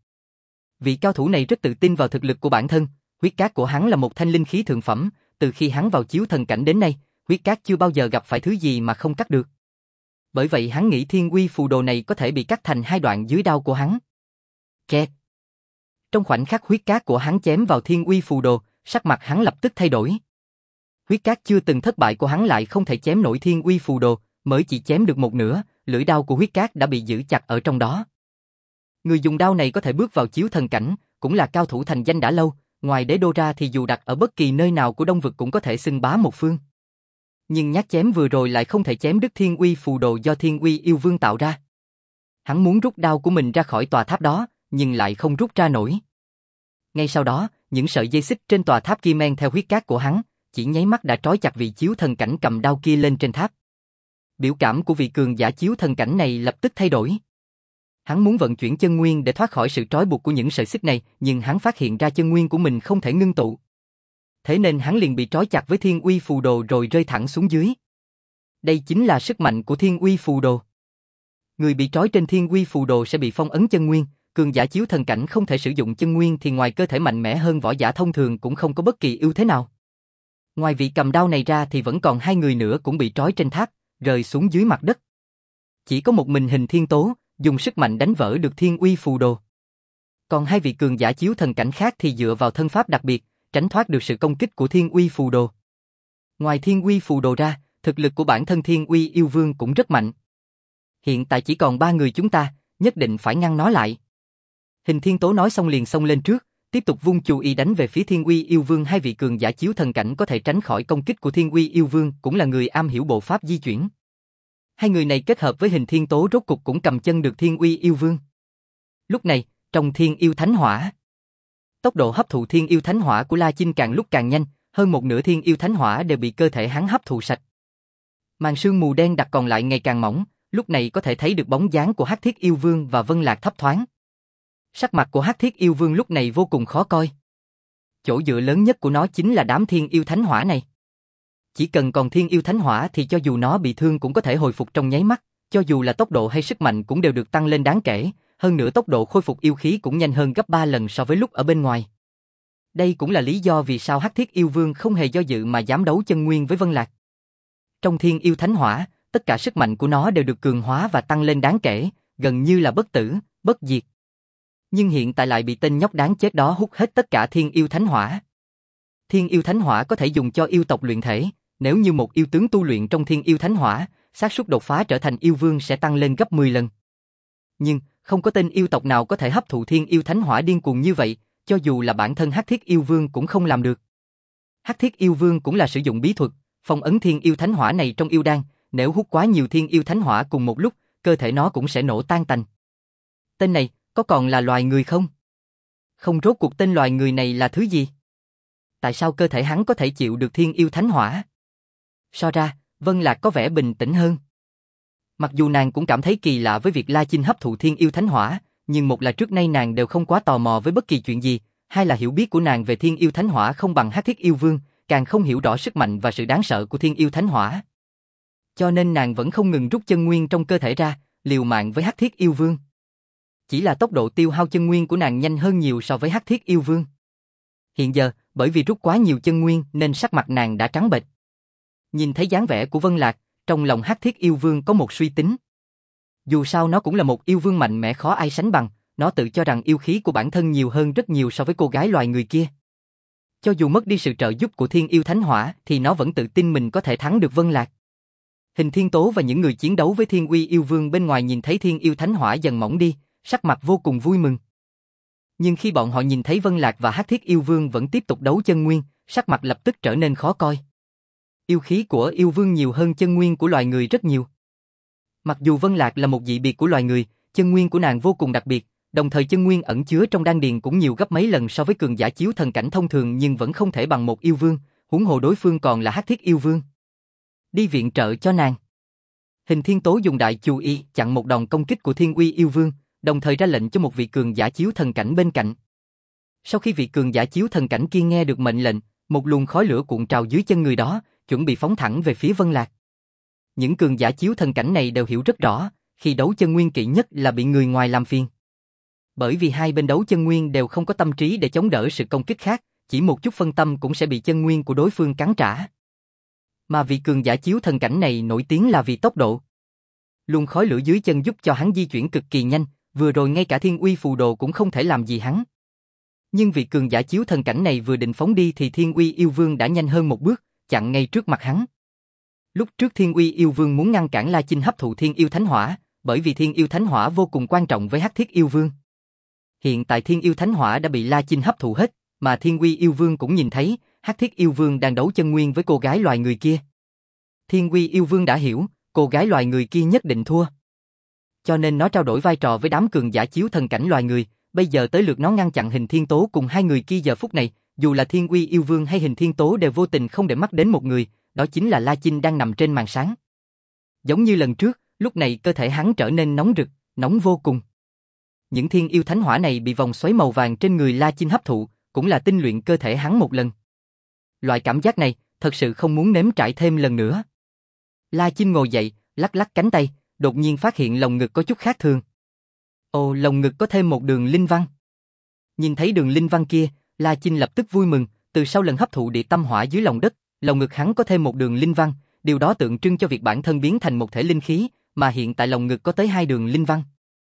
Vị cao thủ này rất tự tin vào thực lực của bản thân, huyết cát của hắn là một thanh linh khí thượng phẩm, từ khi hắn vào chiếu thần cảnh đến nay, huyết cát chưa bao giờ gặp phải thứ gì mà không cắt được. Bởi vậy hắn nghĩ thiên uy phù đồ này có thể bị cắt thành hai đoạn dưới đao của hắn. Kẹt. Trong khoảnh khắc huyết cát của hắn chém vào thiên uy phù đồ, sắc mặt hắn lập tức thay đổi. Huyết cát chưa từng thất bại của hắn lại không thể chém nổi thiên uy phù đồ, mới chỉ chém được một nửa, lưỡi đao của huyết cát đã bị giữ chặt ở trong đó. Người dùng đao này có thể bước vào chiếu thần cảnh, cũng là cao thủ thành danh đã lâu, ngoài đế đô ra thì dù đặt ở bất kỳ nơi nào của Đông Vực cũng có thể xưng bá một phương. Nhưng nhát chém vừa rồi lại không thể chém đứt thiên uy phù đồ do thiên uy yêu vương tạo ra. Hắn muốn rút đao của mình ra khỏi tòa tháp đó, nhưng lại không rút ra nổi. Ngay sau đó, những sợi dây xích trên tòa tháp kia men theo huyết cát của hắn, chỉ nháy mắt đã trói chặt vị chiếu thần cảnh cầm đao kia lên trên tháp. Biểu cảm của vị cường giả chiếu thần cảnh này lập tức thay đổi. Hắn muốn vận chuyển chân nguyên để thoát khỏi sự trói buộc của những sợi xích này, nhưng hắn phát hiện ra chân nguyên của mình không thể ngưng tụ. Thế nên hắn liền bị trói chặt với thiên uy phù đồ rồi rơi thẳng xuống dưới. Đây chính là sức mạnh của thiên uy phù đồ. Người bị trói trên thiên uy phù đồ sẽ bị phong ấn chân nguyên, cường giả chiếu thần cảnh không thể sử dụng chân nguyên thì ngoài cơ thể mạnh mẽ hơn võ giả thông thường cũng không có bất kỳ ưu thế nào. Ngoài vị cầm đao này ra thì vẫn còn hai người nữa cũng bị trói trên tháp, rơi xuống dưới mặt đất. Chỉ có một mình Hình Thiên Tố, dùng sức mạnh đánh vỡ được thiên uy phù đồ. Còn hai vị cường giả chiếu thần cảnh khác thì dựa vào thân pháp đặc biệt, tránh thoát được sự công kích của thiên uy phù đồ. Ngoài thiên uy phù đồ ra, thực lực của bản thân thiên uy yêu vương cũng rất mạnh. Hiện tại chỉ còn ba người chúng ta, nhất định phải ngăn nó lại. Hình Thiên Tố nói xong liền xông lên trước, tiếp tục vung chu y đánh về phía thiên uy yêu vương. Hai vị cường giả chiếu thần cảnh có thể tránh khỏi công kích của thiên uy yêu vương cũng là người am hiểu bộ pháp di chuyển. Hai người này kết hợp với Hình Thiên Tố rốt cục cũng cầm chân được thiên uy yêu vương. Lúc này, trong thiên yêu thánh hỏa, tốc độ hấp thụ thiên yêu thánh hỏa của La Chinh càng lúc càng nhanh, hơn một nửa thiên yêu thánh hỏa đều bị cơ thể hắn hấp thụ sạch. Màn sương mù đen đặc còn lại ngày càng mỏng, lúc này có thể thấy được bóng dáng của Hắc Thiết Yêu Vương và Vân Lạc thấp thoáng. Sắc mặt của Hắc Thiết Yêu Vương lúc này vô cùng khó coi. Chỗ dựa lớn nhất của nó chính là đám thiên yêu thánh hỏa này. Chỉ cần còn thiên yêu thánh hỏa thì cho dù nó bị thương cũng có thể hồi phục trong nháy mắt, cho dù là tốc độ hay sức mạnh cũng đều được tăng lên đáng kể, hơn nữa tốc độ khôi phục yêu khí cũng nhanh hơn gấp ba lần so với lúc ở bên ngoài. Đây cũng là lý do vì sao Hắc Thiết Yêu Vương không hề do dự mà dám đấu chân nguyên với Vân Lạc. Trong thiên yêu thánh hỏa, tất cả sức mạnh của nó đều được cường hóa và tăng lên đáng kể, gần như là bất tử, bất diệt. Nhưng hiện tại lại bị tên nhóc đáng chết đó hút hết tất cả thiên yêu thánh hỏa. Thiên yêu thánh hỏa có thể dùng cho yêu tộc luyện thể, nếu như một yêu tướng tu luyện trong thiên yêu thánh hỏa, xác suất đột phá trở thành yêu vương sẽ tăng lên gấp mười lần. Nhưng, không có tên yêu tộc nào có thể hấp thụ thiên yêu thánh hỏa điên cuồng như vậy, cho dù là bản thân Hắc Thiết Yêu Vương cũng không làm được. Hắc Thiết Yêu Vương cũng là sử dụng bí thuật, phong ấn thiên yêu thánh hỏa này trong yêu đan, nếu hút quá nhiều thiên yêu thánh hỏa cùng một lúc, cơ thể nó cũng sẽ nổ tan tành. Tên này, có còn là loài người không? Không, rốt cuộc tên loài người này là thứ gì? Tại sao cơ thể hắn có thể chịu được thiên yêu thánh hỏa? So ra, Vân Lạc có vẻ bình tĩnh hơn. Mặc dù nàng cũng cảm thấy kỳ lạ với việc La Chinh hấp thụ thiên yêu thánh hỏa, nhưng một là trước nay nàng đều không quá tò mò với bất kỳ chuyện gì, hai là hiểu biết của nàng về thiên yêu thánh hỏa không bằng Hắc Thiết Yêu Vương, càng không hiểu rõ sức mạnh và sự đáng sợ của thiên yêu thánh hỏa. Cho nên nàng vẫn không ngừng rút chân nguyên trong cơ thể ra, liều mạng với Hắc Thiết Yêu Vương. Chỉ là tốc độ tiêu hao chân nguyên của nàng nhanh hơn nhiều so với Hắc Thiết Yêu Vương. Hiện giờ, bởi vì rút quá nhiều chân nguyên nên sắc mặt nàng đã trắng bệch. Nhìn thấy dáng vẻ của Vân Lạc, trong lòng Hắc Thiết Yêu Vương có một suy tính. Dù sao nó cũng là một yêu vương mạnh mẽ khó ai sánh bằng, nó tự cho rằng yêu khí của bản thân nhiều hơn rất nhiều so với cô gái loài người kia. Cho dù mất đi sự trợ giúp của Thiên Yêu Thánh Hỏa thì nó vẫn tự tin mình có thể thắng được Vân Lạc. Hình Thiên Tố và những người chiến đấu với Thiên Uy Yêu Vương bên ngoài nhìn thấy Thiên Yêu Thánh Hỏa dần mỏng đi, sắc mặt vô cùng vui mừng. Nhưng khi bọn họ nhìn thấy Vân Lạc và Hắc Thiết Yêu Vương vẫn tiếp tục đấu chân nguyên, sắc mặt lập tức trở nên khó coi. Yêu khí của yêu vương nhiều hơn chân nguyên của loài người rất nhiều. Mặc dù Vân Lạc là một dị biệt của loài người, chân nguyên của nàng vô cùng đặc biệt, đồng thời chân nguyên ẩn chứa trong đan điền cũng nhiều gấp mấy lần so với cường giả chiếu thần cảnh thông thường nhưng vẫn không thể bằng một yêu vương, huống hồ đối phương còn là Hắc Thiết Yêu Vương. Đi viện trợ cho nàng. Hình Thiên Tố dùng đại chú ý chặn một đòn công kích của Thiên Uy Yêu Vương, đồng thời ra lệnh cho một vị cường giả chiếu thần cảnh bên cạnh. Sau khi vị cường giả chiếu thần cảnh kia nghe được mệnh lệnh, một luồng khói lửa cuộn trào dưới chân người đó, chuẩn bị phóng thẳng về phía Vân Lạc. Những cường giả chiếu thần cảnh này đều hiểu rất rõ, khi đấu chân nguyên kỵ nhất là bị người ngoài làm phiền. Bởi vì hai bên đấu chân nguyên đều không có tâm trí để chống đỡ sự công kích khác, chỉ một chút phân tâm cũng sẽ bị chân nguyên của đối phương cắn trả. Mà vị cường giả chiếu thần cảnh này nổi tiếng là vì tốc độ. Luồng khói lửa dưới chân giúp cho hắn di chuyển cực kỳ nhanh, vừa rồi ngay cả Thiên Uy phù đồ cũng không thể làm gì hắn. Nhưng vị cường giả chiếu thần cảnh này vừa định phóng đi thì Thiên Uy Yêu Vương đã nhanh hơn một bước, chặn ngay trước mặt hắn. Lúc trước Thiên Uy Yêu Vương muốn ngăn cản La Chinh hấp thụ Thiên Yêu Thánh Hỏa, bởi vì Thiên Yêu Thánh Hỏa vô cùng quan trọng với Hắc Thiết Yêu Vương. Hiện tại Thiên Yêu Thánh Hỏa đã bị La Chinh hấp thụ hết, mà Thiên Uy Yêu Vương cũng nhìn thấy, Hắc Thiết Yêu Vương đang đấu chân nguyên với cô gái loài người kia. Thiên Uy Yêu Vương đã hiểu, cô gái loài người kia nhất định thua. Cho nên nó trao đổi vai trò với đám cường giả chiếu thần cảnh loài người, bây giờ tới lượt nó ngăn chặn Hình Thiên Tố cùng hai người kia giờ phút này, dù là Thiên Uy Yêu Vương hay Hình Thiên Tố đều vô tình không để mắt đến một người, đó chính là La Chinh đang nằm trên màn sáng. Giống như lần trước, lúc này cơ thể hắn trở nên nóng rực, nóng vô cùng. Những Thiên Yêu Thánh Hỏa này bị vòng xoáy màu vàng trên người La Chinh hấp thụ, cũng là tinh luyện cơ thể hắn một lần. Loại cảm giác này, thật sự không muốn nếm trải thêm lần nữa. La Chinh ngồi dậy, lắc lắc cánh tay, đột nhiên phát hiện lồng ngực có chút khác thường. Ồ, lồng ngực có thêm một đường linh văn. Nhìn thấy đường linh văn kia, La Chinh lập tức vui mừng, từ sau lần hấp thụ địa tâm hỏa dưới lòng đất, lồng ngực hắn có thêm một đường linh văn, điều đó tượng trưng cho việc bản thân biến thành một thể linh khí, mà hiện tại lồng ngực có tới hai đường linh văn.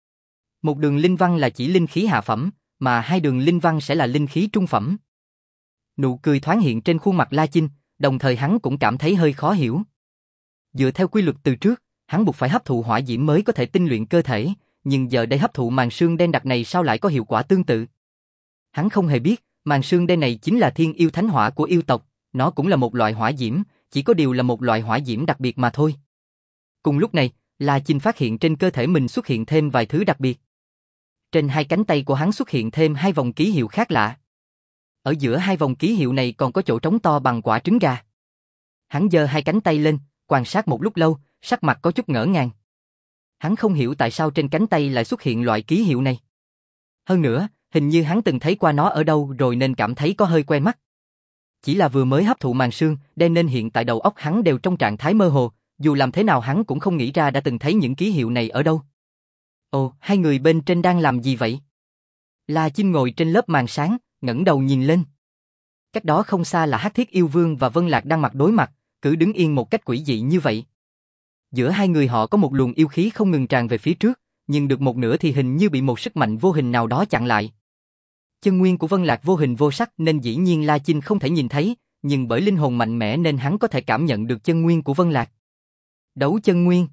Một đường linh văn là chỉ linh khí hạ phẩm, mà hai đường linh văn sẽ là linh khí trung phẩm. Nụ cười thoáng hiện trên khuôn mặt La Chinh, đồng thời hắn cũng cảm thấy hơi khó hiểu. Dựa theo quy luật từ trước, hắn buộc phải hấp thụ hỏa diễm mới có thể tinh luyện cơ thể, nhưng giờ đây hấp thụ màn sương đen đặc này sao lại có hiệu quả tương tự? Hắn không hề biết, màn sương đen này chính là Thiên Yêu Thánh Hỏa của yêu tộc, nó cũng là một loại hỏa diễm, chỉ có điều là một loại hỏa diễm đặc biệt mà thôi. Cùng lúc này, La Chinh phát hiện trên cơ thể mình xuất hiện thêm vài thứ đặc biệt. Trên hai cánh tay của hắn xuất hiện thêm hai vòng ký hiệu khác lạ. Ở giữa hai vòng ký hiệu này còn có chỗ trống to bằng quả trứng gà. Hắn giơ hai cánh tay lên, quan sát một lúc lâu, sắc mặt có chút ngỡ ngàng. Hắn không hiểu tại sao trên cánh tay lại xuất hiện loại ký hiệu này. Hơn nữa, hình như hắn từng thấy qua nó ở đâu rồi nên cảm thấy có hơi quen mắt. Chỉ là vừa mới hấp thụ màn sương, đen nên hiện tại đầu óc hắn đều trong trạng thái mơ hồ, dù làm thế nào hắn cũng không nghĩ ra đã từng thấy những ký hiệu này ở đâu. Ồ, hai người bên trên đang làm gì vậy? La Chinh ngồi trên lớp màn sáng, ngẩng đầu nhìn lên. Cách đó không xa là Hắc Thiết Yêu Vương và Vân Lạc đang mặt đối mặt, cứ đứng yên một cách quỷ dị như vậy. Giữa hai người họ có một luồng yêu khí không ngừng tràn về phía trước, nhưng được một nửa thì hình như bị một sức mạnh vô hình nào đó chặn lại. Chân nguyên của Vân Lạc vô hình vô sắc nên dĩ nhiên La Chinh không thể nhìn thấy, nhưng bởi linh hồn mạnh mẽ nên hắn có thể cảm nhận được chân nguyên của Vân Lạc. Đấu chân nguyên.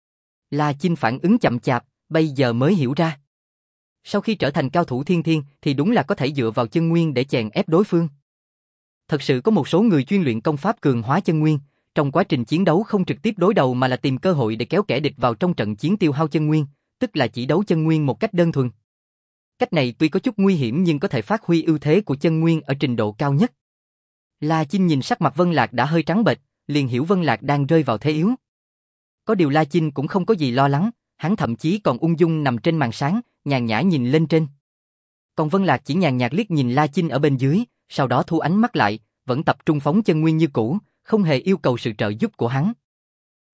La Chinh phản ứng chậm chạp, bây giờ mới hiểu ra. Sau khi trở thành cao thủ thiên thiên thì đúng là có thể dựa vào chân nguyên để chèn ép đối phương. Thật sự có một số người chuyên luyện công pháp cường hóa chân nguyên, trong quá trình chiến đấu không trực tiếp đối đầu mà là tìm cơ hội để kéo kẻ địch vào trong trận chiến tiêu hao chân nguyên, tức là chỉ đấu chân nguyên một cách đơn thuần. Cách này tuy có chút nguy hiểm nhưng có thể phát huy ưu thế của chân nguyên ở trình độ cao nhất. La Chinh nhìn sắc mặt Vân Lạc đã hơi trắng bệch, liền hiểu Vân Lạc đang rơi vào thế yếu. Có điều La Chinh cũng không có gì lo lắng, hắn thậm chí còn ung dung nằm trên màn sáng, nhàn nhã nhìn lên trên. Còn Vân Lạc chỉ nhàn nhạt liếc nhìn La Chinh ở bên dưới, sau đó thu ánh mắt lại, vẫn tập trung phóng chân nguyên như cũ, không hề yêu cầu sự trợ giúp của hắn.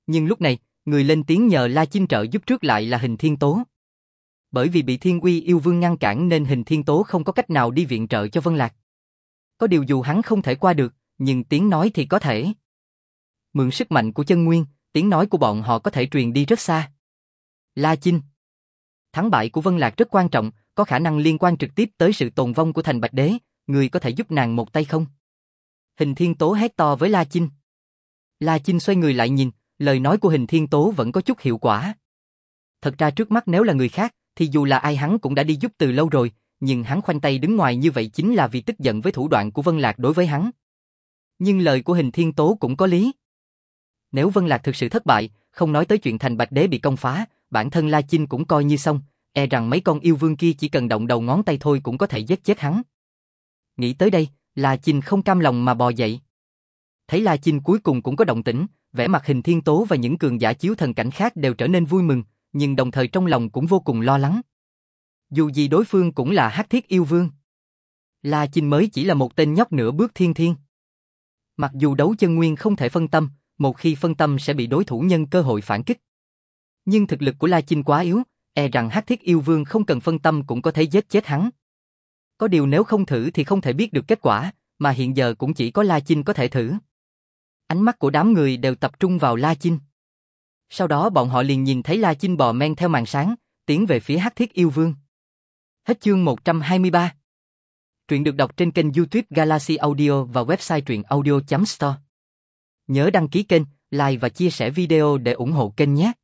Nhưng lúc này, người lên tiếng nhờ La Chinh trợ giúp trước lại là Hình Thiên Tố. Bởi vì bị Thiên Uy Yêu Vương ngăn cản nên Hình Thiên Tố không có cách nào đi viện trợ cho Vân Lạc. Có điều dù hắn không thể qua được, nhưng tiếng nói thì có thể. Mượn sức mạnh của chân nguyên, tiếng nói của bọn họ có thể truyền đi rất xa. La Chinh. Thắng bại của Vân Lạc rất quan trọng, có khả năng liên quan trực tiếp tới sự tồn vong của thành Bạch Đế, người có thể giúp nàng một tay không? Hình Thiên Tố hét to với La Chinh. La Chinh xoay người lại nhìn, lời nói của Hình Thiên Tố vẫn có chút hiệu quả. Thật ra trước mắt nếu là người khác, thì dù là ai hắn cũng đã đi giúp từ lâu rồi, nhưng hắn khoanh tay đứng ngoài như vậy chính là vì tức giận với thủ đoạn của Vân Lạc đối với hắn. Nhưng lời của Hình Thiên Tố cũng có lý. Nếu Vân Lạc thực sự thất bại, không nói tới chuyện thành Bạch Đế bị công phá, bản thân La Chinh cũng coi như xong, e rằng mấy con yêu vương kia chỉ cần động đầu ngón tay thôi cũng có thể giết chết hắn. Nghĩ tới đây, La Chinh không cam lòng mà bò dậy. Thấy La Chinh cuối cùng cũng có động tĩnh, vẻ mặt Hình Thiên Tố và những cường giả chiếu thần cảnh khác đều trở nên vui mừng, nhưng đồng thời trong lòng cũng vô cùng lo lắng. Dù gì đối phương cũng là Hắc Thiết Yêu Vương. La Chinh mới chỉ là một tên nhóc nửa bước thiên thiên. Mặc dù đấu chân nguyên không thể phân tâm, một khi phân tâm sẽ bị đối thủ nhân cơ hội phản kích. Nhưng thực lực của La Chinh quá yếu, e rằng Hắc Thiết Yêu Vương không cần phân tâm cũng có thể giết chết hắn. Có điều nếu không thử thì không thể biết được kết quả, mà hiện giờ cũng chỉ có La Chinh có thể thử. Ánh mắt của đám người đều tập trung vào La Chinh. Sau đó bọn họ liền nhìn thấy La Chinh bò men theo màn sáng, tiến về phía Hắc Thiết Yêu Vương. Hết chương một trăm hai mươi ba. Truyện được đọc trên kênh YouTube Galaxy Audio và website truyện audio chấm store. Nhớ đăng ký kênh, like và chia sẻ video để ủng hộ kênh nhé.